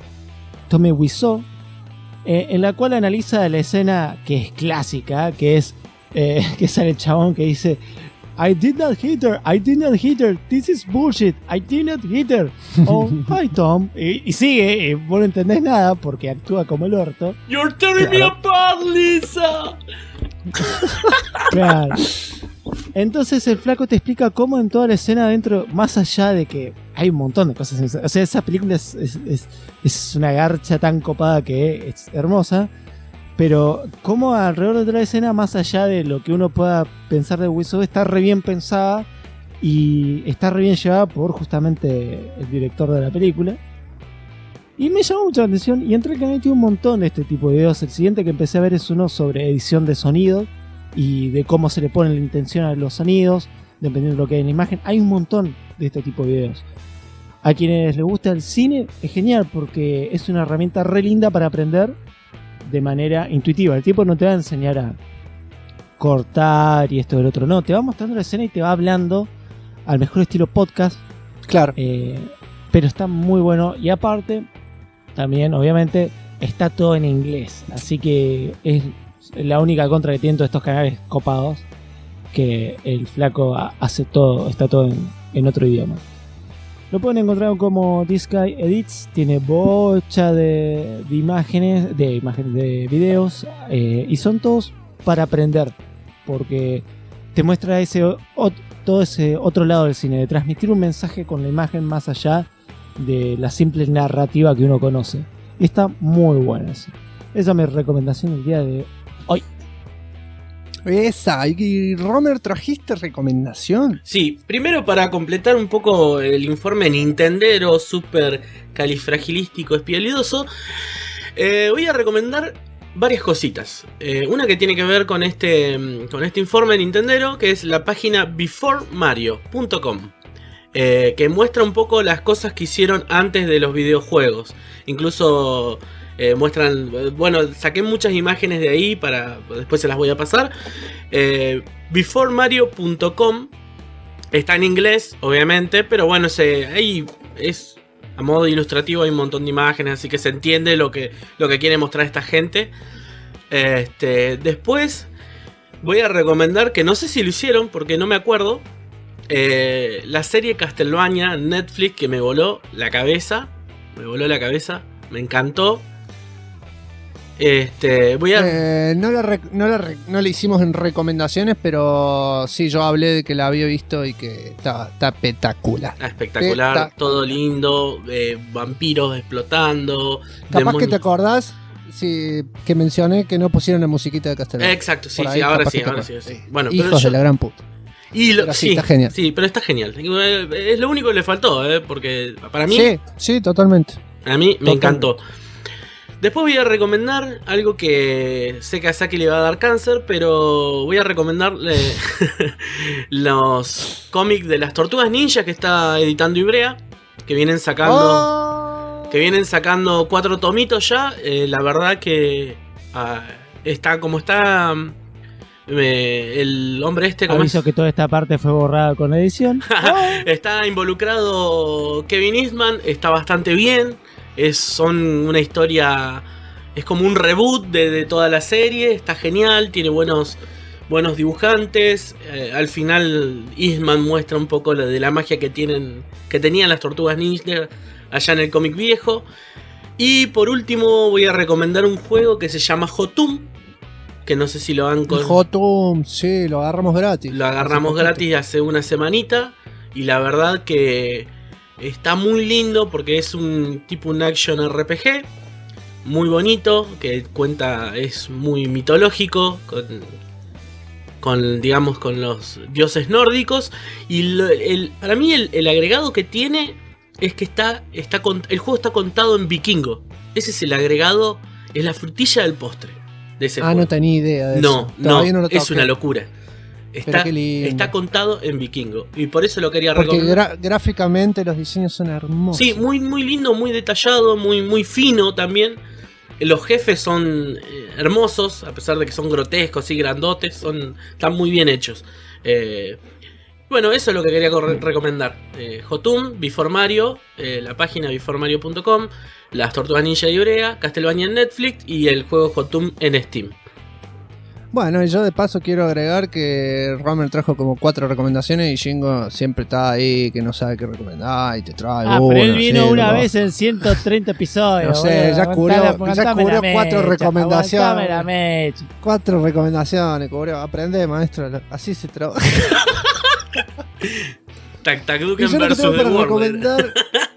en la cual analiza la escena que es clásica, que es que sale el chabón que dice I did not hit her, this is bullshit, I did not hit her. Oh, hi Tom. Y sigue, y vos no entendés nada porque actúa como el orto. You're tearing me apart, Lisa. Claro. Entonces el flaco te explica cómo en toda la escena adentro, más allá de que hay un montón de cosas, o sea, esa película es una garcha tan copada que es hermosa, pero cómo alrededor de toda la escena, más allá de lo que uno pueda pensar de Wiseau, está re bien pensada y está re bien llevada por justamente el director de la película. Y me llamó mucho la atención y entré al canal y tiene un montón de este tipo de videos. El siguiente que empecé a ver es uno sobre edición de sonido y de cómo se le pone la intención a los sonidos, dependiendo de lo que hay en la imagen. Hay un montón de este tipo de videos. A quienes les gusta el cine es genial porque es una herramienta re linda para aprender de manera intuitiva. El tipo no te va a enseñar a cortar y esto y el otro, no, te va mostrando la escena y te va hablando al mejor estilo podcast. Claro. Pero está muy bueno y aparte también obviamente está todo en inglés, así que es la única contra que tienen todos estos canales copados, que el flaco hace todo, está todo en otro idioma. Lo pueden encontrar como This Guy Edits. Tiene bocha de imágenes, de videos, y son todos para aprender, porque te muestra todo ese otro lado del cine, de transmitir un mensaje con la imagen más allá de la simple narrativa que uno conoce. Y está muy buena eso. Esa es mi recomendación el día de hoy. Esa, y Romer, ¿trajiste recomendación? Sí, primero para completar un poco el informe nintendero, súper califragilístico, espialidoso, voy a recomendar varias cositas. Una que tiene que ver con este informe nintendero, que es la página beforemario.com, que muestra un poco las cosas que hicieron antes de los videojuegos. Incluso muestran, bueno, saqué muchas imágenes de ahí, después se las voy a pasar. Beforemario.com está en inglés, obviamente, pero bueno, ahí es a modo ilustrativo, hay un montón de imágenes, así que se entiende lo que quiere mostrar esta gente. Después voy a recomendar, que no sé si lo hicieron porque no me acuerdo, la serie Castlevania en Netflix, que me voló la cabeza, me encantó. No la hicimos en recomendaciones, pero sí, yo hablé de que la había visto y que está espectacular. Espectacular, todo lindo, vampiros explotando. Capaz que te acordás que mencioné que no pusieron la musiquita de Castlevania. Exacto, sí, ahora sí. Bueno, hijos de la gran puta. Sí, está genial. Sí, pero está genial. Es lo único que le faltó, porque para mí... Sí, totalmente. A mí me encantó. Después voy a recomendar algo que sé que a Saki le va a dar cáncer, pero voy a recomendarle los cómics de las Tortugas Ninja que está editando Ibrea, que vienen sacando 4 tomitos ya. La verdad que está como está el hombre aviso que toda esta parte fue borrada con edición. Está involucrado Kevin Eastman, está bastante bien. Son una historia, es como un reboot de toda la serie, está genial, tiene buenos dibujantes. Al final Eastman muestra un poco de la magia que tenían las Tortugas Ninja allá en el cómic viejo. Y por último voy a recomendar un juego que se llama Hotum, que no sé si lo han Hotum, sí, lo agarramos gratis. Lo agarramos gratis hace una semanita y la verdad que está muy lindo porque es un action RPG muy bonito, que es muy mitológico, con los dioses nórdicos. Y para mí el agregado que tiene es que el juego está contado en vikingo. Ese es el agregado, es la frutilla del postre de ese juego. No tenía idea de eso. No es una locura. Está contado en vikingo y por eso lo quería recomendar. Porque gráficamente los diseños son hermosos. Sí, muy, muy lindo, muy detallado, muy, muy fino también. Los jefes son hermosos, a pesar de que son grotescos y grandotes, están muy bien hechos. Bueno, eso es lo que quería recomendar. Hotum, Beforemario, la página beforemario.com, las Tortugas Ninja de Ibrea, Castlevania en Netflix y el juego Hotum en Steam. Bueno, y yo de paso quiero agregar que Romer trajo como 4 recomendaciones y Jingo siempre está ahí, que no sabe qué recomendar y te trae. Pero él vino una vez en 130 episodios. No sé, ya cubrió 4 recomendaciones. 4 recomendaciones, cubrió. Aprende, maestro, así se trabaja. Duken versus The World.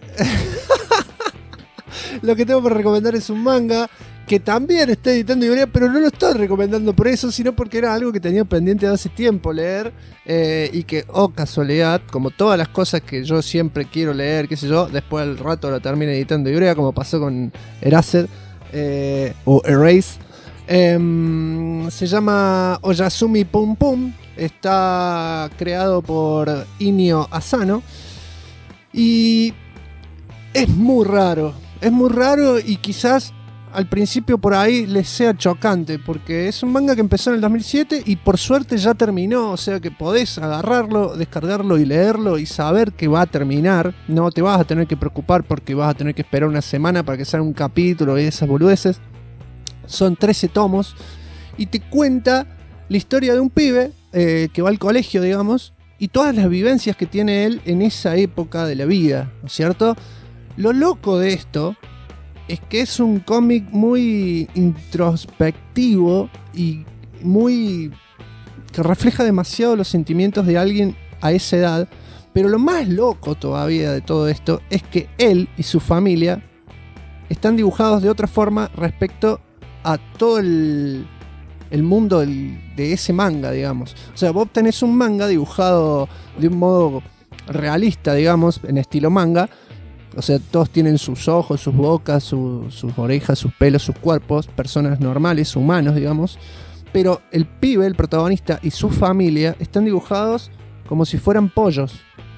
Lo que tengo para recomendar es un manga que también está editando Ibrea, pero no lo estoy recomendando por eso, sino porque era algo que tenía pendiente de hace tiempo leer, y que, casualidad, como todas las cosas que yo siempre quiero leer, qué sé yo, después al rato lo termina editando Ibrea, como pasó con Eraser o Erase. Se llama Oyasumi Pum Pum, está creado por Inio Asano y es muy raro y quizás al principio por ahí les sea chocante, porque es un manga que empezó en el 2007 y por suerte ya terminó, o sea que podés agarrarlo, descargarlo y leerlo y saber que va a terminar. No te vas a tener que preocupar porque vas a tener que esperar una semana para que salga un capítulo y esas boludeces. Son 13 tomos y te cuenta la historia de un pibe que va al colegio, digamos, y todas las vivencias que tiene él en esa época de la vida, ¿no es cierto? Lo loco de esto es que es un cómic muy introspectivo y muy... que refleja demasiado los sentimientos de alguien a esa edad, pero lo más loco todavía de todo esto es que él y su familia están dibujados de otra forma respecto a todo el mundo de ese manga, digamos. O sea, vos tenés un manga dibujado de un modo realista, digamos, en estilo manga. O sea, todos tienen sus ojos, sus bocas, sus orejas, sus pelos, sus cuerpos, personas normales, humanos, digamos. Pero el pibe, el protagonista y su familia están dibujados como si fueran pollos.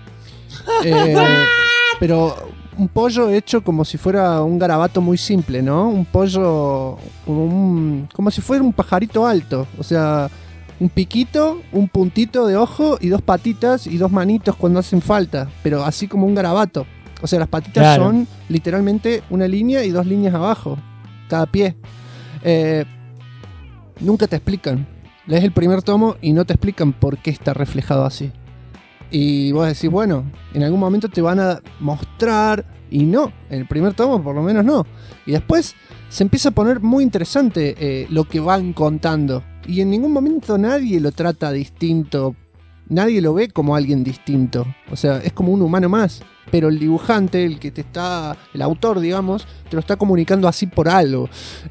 Pero un pollo hecho como si fuera un garabato muy simple, ¿no? Un pollo como si fuera un pajarito alto. O sea, un piquito, un puntito de ojo y 2 patitas y 2 manitos cuando hacen falta. Pero así como un garabato. O sea, las patitas son literalmente una línea y 2 líneas abajo. Cada pie. Nunca te explican. Lees el primer tomo y no te explican por qué está reflejado así. Y vos decís, bueno, en algún momento te van a mostrar, y no, en el primer tomo por lo menos no. Y después se empieza a poner muy interesante lo que van contando. Y en ningún momento nadie lo trata distinto, nadie lo ve como alguien distinto. O sea, es como un humano más. Pero el dibujante, el autor, digamos, te lo está comunicando así por algo.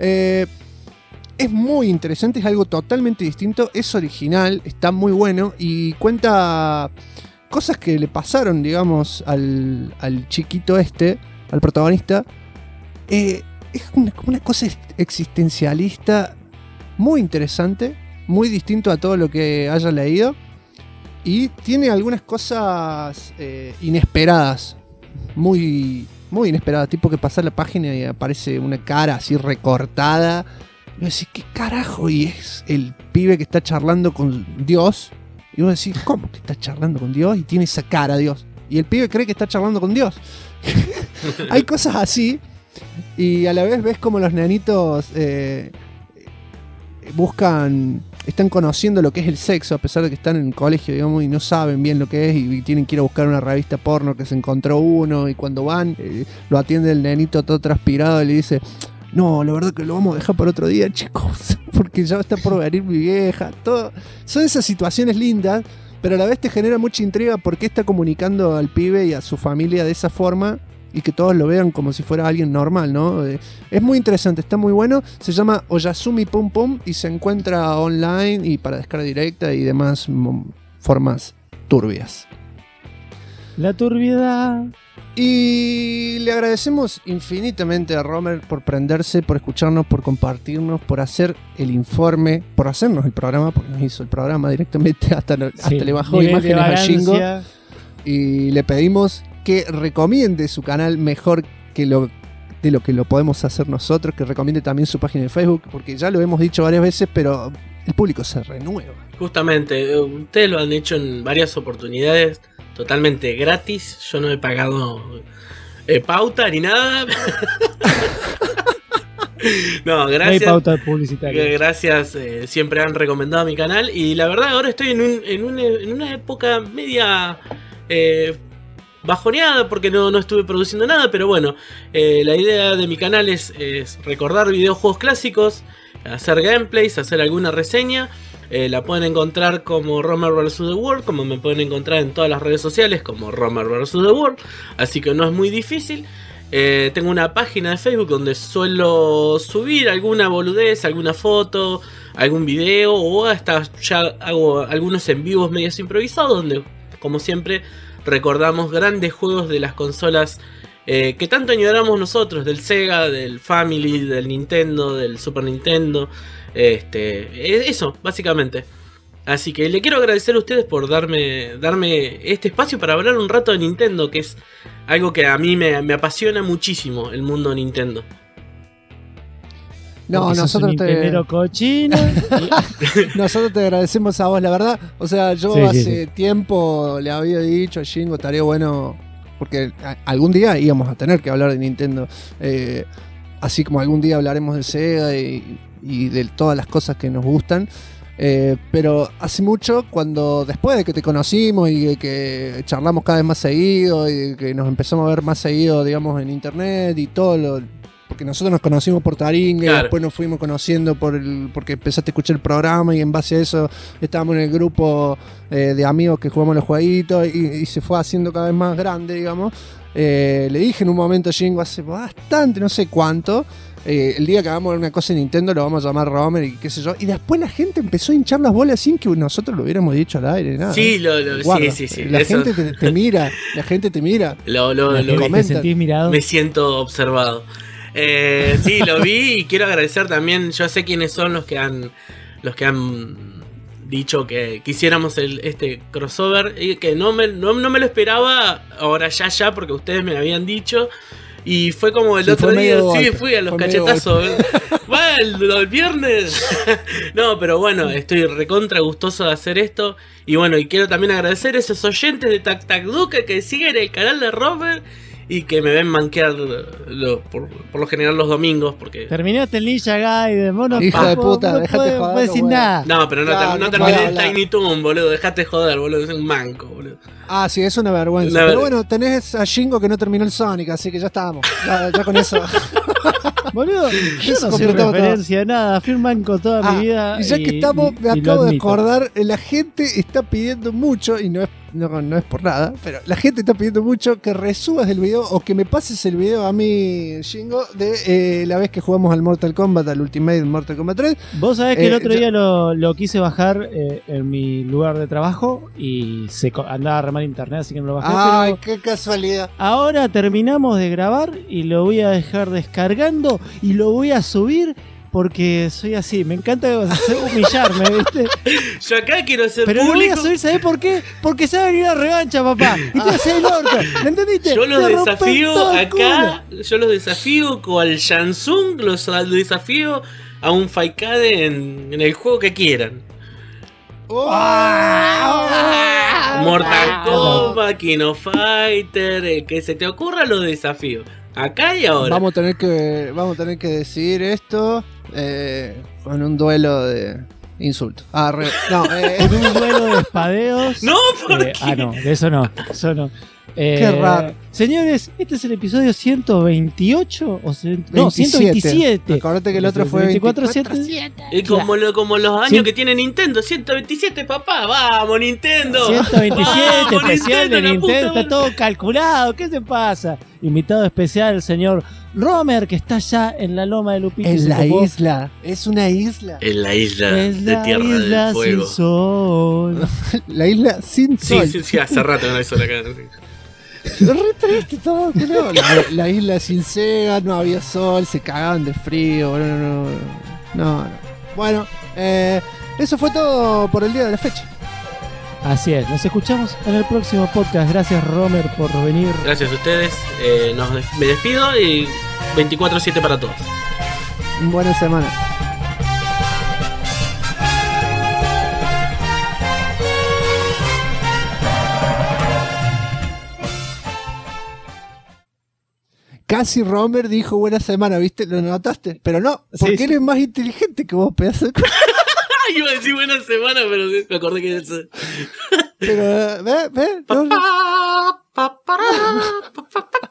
Es muy interesante, es algo totalmente distinto, es original, está muy bueno y cuenta cosas que le pasaron, digamos, al chiquito al protagonista. Es una cosa existencialista muy interesante, muy distinto a todo lo que haya leído y tiene algunas cosas inesperadas, muy, muy inesperadas, tipo que pasar la página y aparece una cara así recortada. Y vos decís, ¿qué carajo? Y es el pibe que está charlando con Dios. Y vos decís, ¿cómo que está charlando con Dios? Y tiene esa cara, Dios. Y el pibe cree que está charlando con Dios. Hay cosas así. Y a la vez ves como los nenitos están conociendo lo que es el sexo, a pesar de que están en el colegio, digamos, y no saben bien lo que es, y tienen que ir a buscar una revista porno que se encontró uno, y cuando van, lo atiende el nenito todo transpirado y le dice... No, la verdad que lo vamos a dejar para otro día, chicos, porque ya está por venir mi vieja. Todo. Son esas situaciones lindas, pero a la vez te genera mucha intriga por qué está comunicando al pibe y a su familia de esa forma y que todos lo vean como si fuera alguien normal, ¿no? Es muy interesante, está muy bueno. Se llama Oyasumi Pum Pum y se encuentra online y para descarga directa y demás formas turbias. La turbiedad. Y le agradecemos infinitamente a Romer por prenderse, por escucharnos, por compartirnos, por hacer el informe, por hacernos el programa, porque nos hizo el programa directamente, hasta le bajó imágenes a Shingo. Y le pedimos que recomiende su canal mejor de lo que lo podemos hacer nosotros, que recomiende también su página de Facebook, porque ya lo hemos dicho varias veces, pero el público se renueva. Justamente, ustedes lo han hecho en varias oportunidades, totalmente gratis. Yo no he pagado pauta ni nada. No, gracias. No hay pauta publicitaria. Gracias, siempre han recomendado mi canal. Y la verdad, ahora estoy en una época media bajoneada porque no estuve produciendo nada. Pero bueno, la idea de mi canal es recordar videojuegos clásicos, hacer gameplays, hacer alguna reseña. La pueden encontrar como Romer vs. The World, como me pueden encontrar en todas las redes sociales como Romer vs. The World, así que no es muy difícil. Tengo una página de Facebook donde suelo subir alguna boludez, alguna foto, algún video, o hasta ya hago algunos en vivos medios improvisados donde, como siempre, recordamos grandes juegos de las consolas que tanto añoramos nosotros, del Sega, del Family, del Nintendo, del Super Nintendo. Eso, básicamente. Así que le quiero agradecer a ustedes por darme este espacio para hablar un rato de Nintendo, que es algo que a mí me apasiona muchísimo, el mundo Nintendo. No, nosotros nosotros te agradecemos a vos, la verdad. O sea, yo hace tiempo le había dicho a Shingo, estaría bueno, porque algún día íbamos a tener que hablar de Nintendo. Así como algún día hablaremos de Sega y de todas las cosas que nos gustan. Pero hace mucho, cuando después de que te conocimos y de que charlamos cada vez más seguido y de que nos empezamos a ver más seguido, digamos, en internet y todo porque nosotros nos conocimos por Taringa, Claro. y después nos fuimos conociendo porque empezaste a escuchar el programa y en base a eso estábamos en el grupo de amigos que jugamos los jueguitos y se fue haciendo cada vez más grande, digamos. Le dije en un momento a Jingo hace bastante, no sé cuánto, el día que hagamos una cosa en Nintendo lo vamos a llamar Romer y qué sé yo, y después la gente empezó a hinchar las bolas sin que nosotros lo hubiéramos dicho al aire, nada. Sí, Guarda, sí. La eso- gente te mira, la gente te mira. Lo comentan. ¿Te sentís mirado? Me siento observado. Sí, lo vi y quiero agradecer también. Yo sé quiénes son los que han dicho que quisiéramos este crossover y que no me lo esperaba ahora ya porque ustedes me habían dicho. Y fue como el Sí, otro fue día, medio sí, golpe, fui a los fue medio cachetazos. Va el viernes. No, pero bueno, estoy recontra gustoso de hacer esto. Y bueno, y quiero también agradecer a esos oyentes de Tac Tac Duque que siguen el canal de Robert y que me ven manquear por lo general los domingos. Porque Terminaste el Ninja Gaiden, mono. Hijo de puta, no dejate puedo joder, decir güey. nada. no, pero no, Claro, no no terminé podés el hablar. Tiny Toon, boludo. Dejate joder, boludo. Es un manco, boludo. Ah, sí, es una vergüenza. Una Pero ver- bueno, tenés a Jingo que no terminó el Sonic, así que ya estábamos. Ya con eso. Boludo, yo Eso no soy completamos referencia a nada. Fui un manco toda mi vida. Y ya que estamos, me y lo acabo de admito. acordar, la gente está pidiendo mucho, y no es por nada, pero la gente está pidiendo mucho que resubas el video o que me pases el video a mí, Jingo, de la vez que jugamos al Mortal Kombat, al Ultimate Mortal Kombat 3. Vos sabés que el otro ya- día lo quise bajar en mi lugar de trabajo y andaba a remar internet, así que no lo bajé. Ay, pero qué casualidad. ahora terminamos de grabar y lo voy a dejar descargando y lo voy a subir porque soy así. Me encanta humillarme, ¿viste? Yo acá quiero hacer Pero lo voy público. a subir, ¿sabés por qué? Porque se va a venir la revancha, papá. Y te hace el orto. ¿Me entendiste? Yo los Te rompen desafío todo el acá, yo los desafío con el Shansung, los desafío a un Faikade en el juego que quieran. Mortal Kombat, King of Fighter, el que se te ocurra los desafío. Acá y ahora. Vamos a tener que decidir esto con un duelo de insultos. En un duelo de espadeos. No, ¿por qué? No, de eso no. Eso no. Qué raro. Señores, este es el episodio 128 o no, 27. 127. Acordate que el otro fue 24/7. Y como los años que tiene Nintendo, 127, papá, vamos Nintendo. 127 Vamos, especial de la Nintendo, puta está madre. todo calculado. ¿Qué se pasa? Invitado especial, el señor Romer, que está allá en la loma de Lupita. En la isla. Es una isla. En la isla Es de la Tierra isla del Fuego. sin sol. La isla sin sol. Sí, hace rato que no hay sol acá. Sí. Re triste todo, boludo. La isla sin Sega, no había sol, se cagaban de frío. No. Bueno, eso fue todo por el día de la fecha. Así es, nos escuchamos en el próximo podcast. Gracias, Romer, por venir. Gracias a ustedes. Me despido y 24/7 para todos. Buena semana. Casi Romer dijo buena semana, ¿viste? ¿Lo notaste? Pero no, porque Sí, él es más inteligente que vos, pedazo de... Iba a decir buena semana, pero me acordé que es. Pero, ¿ves?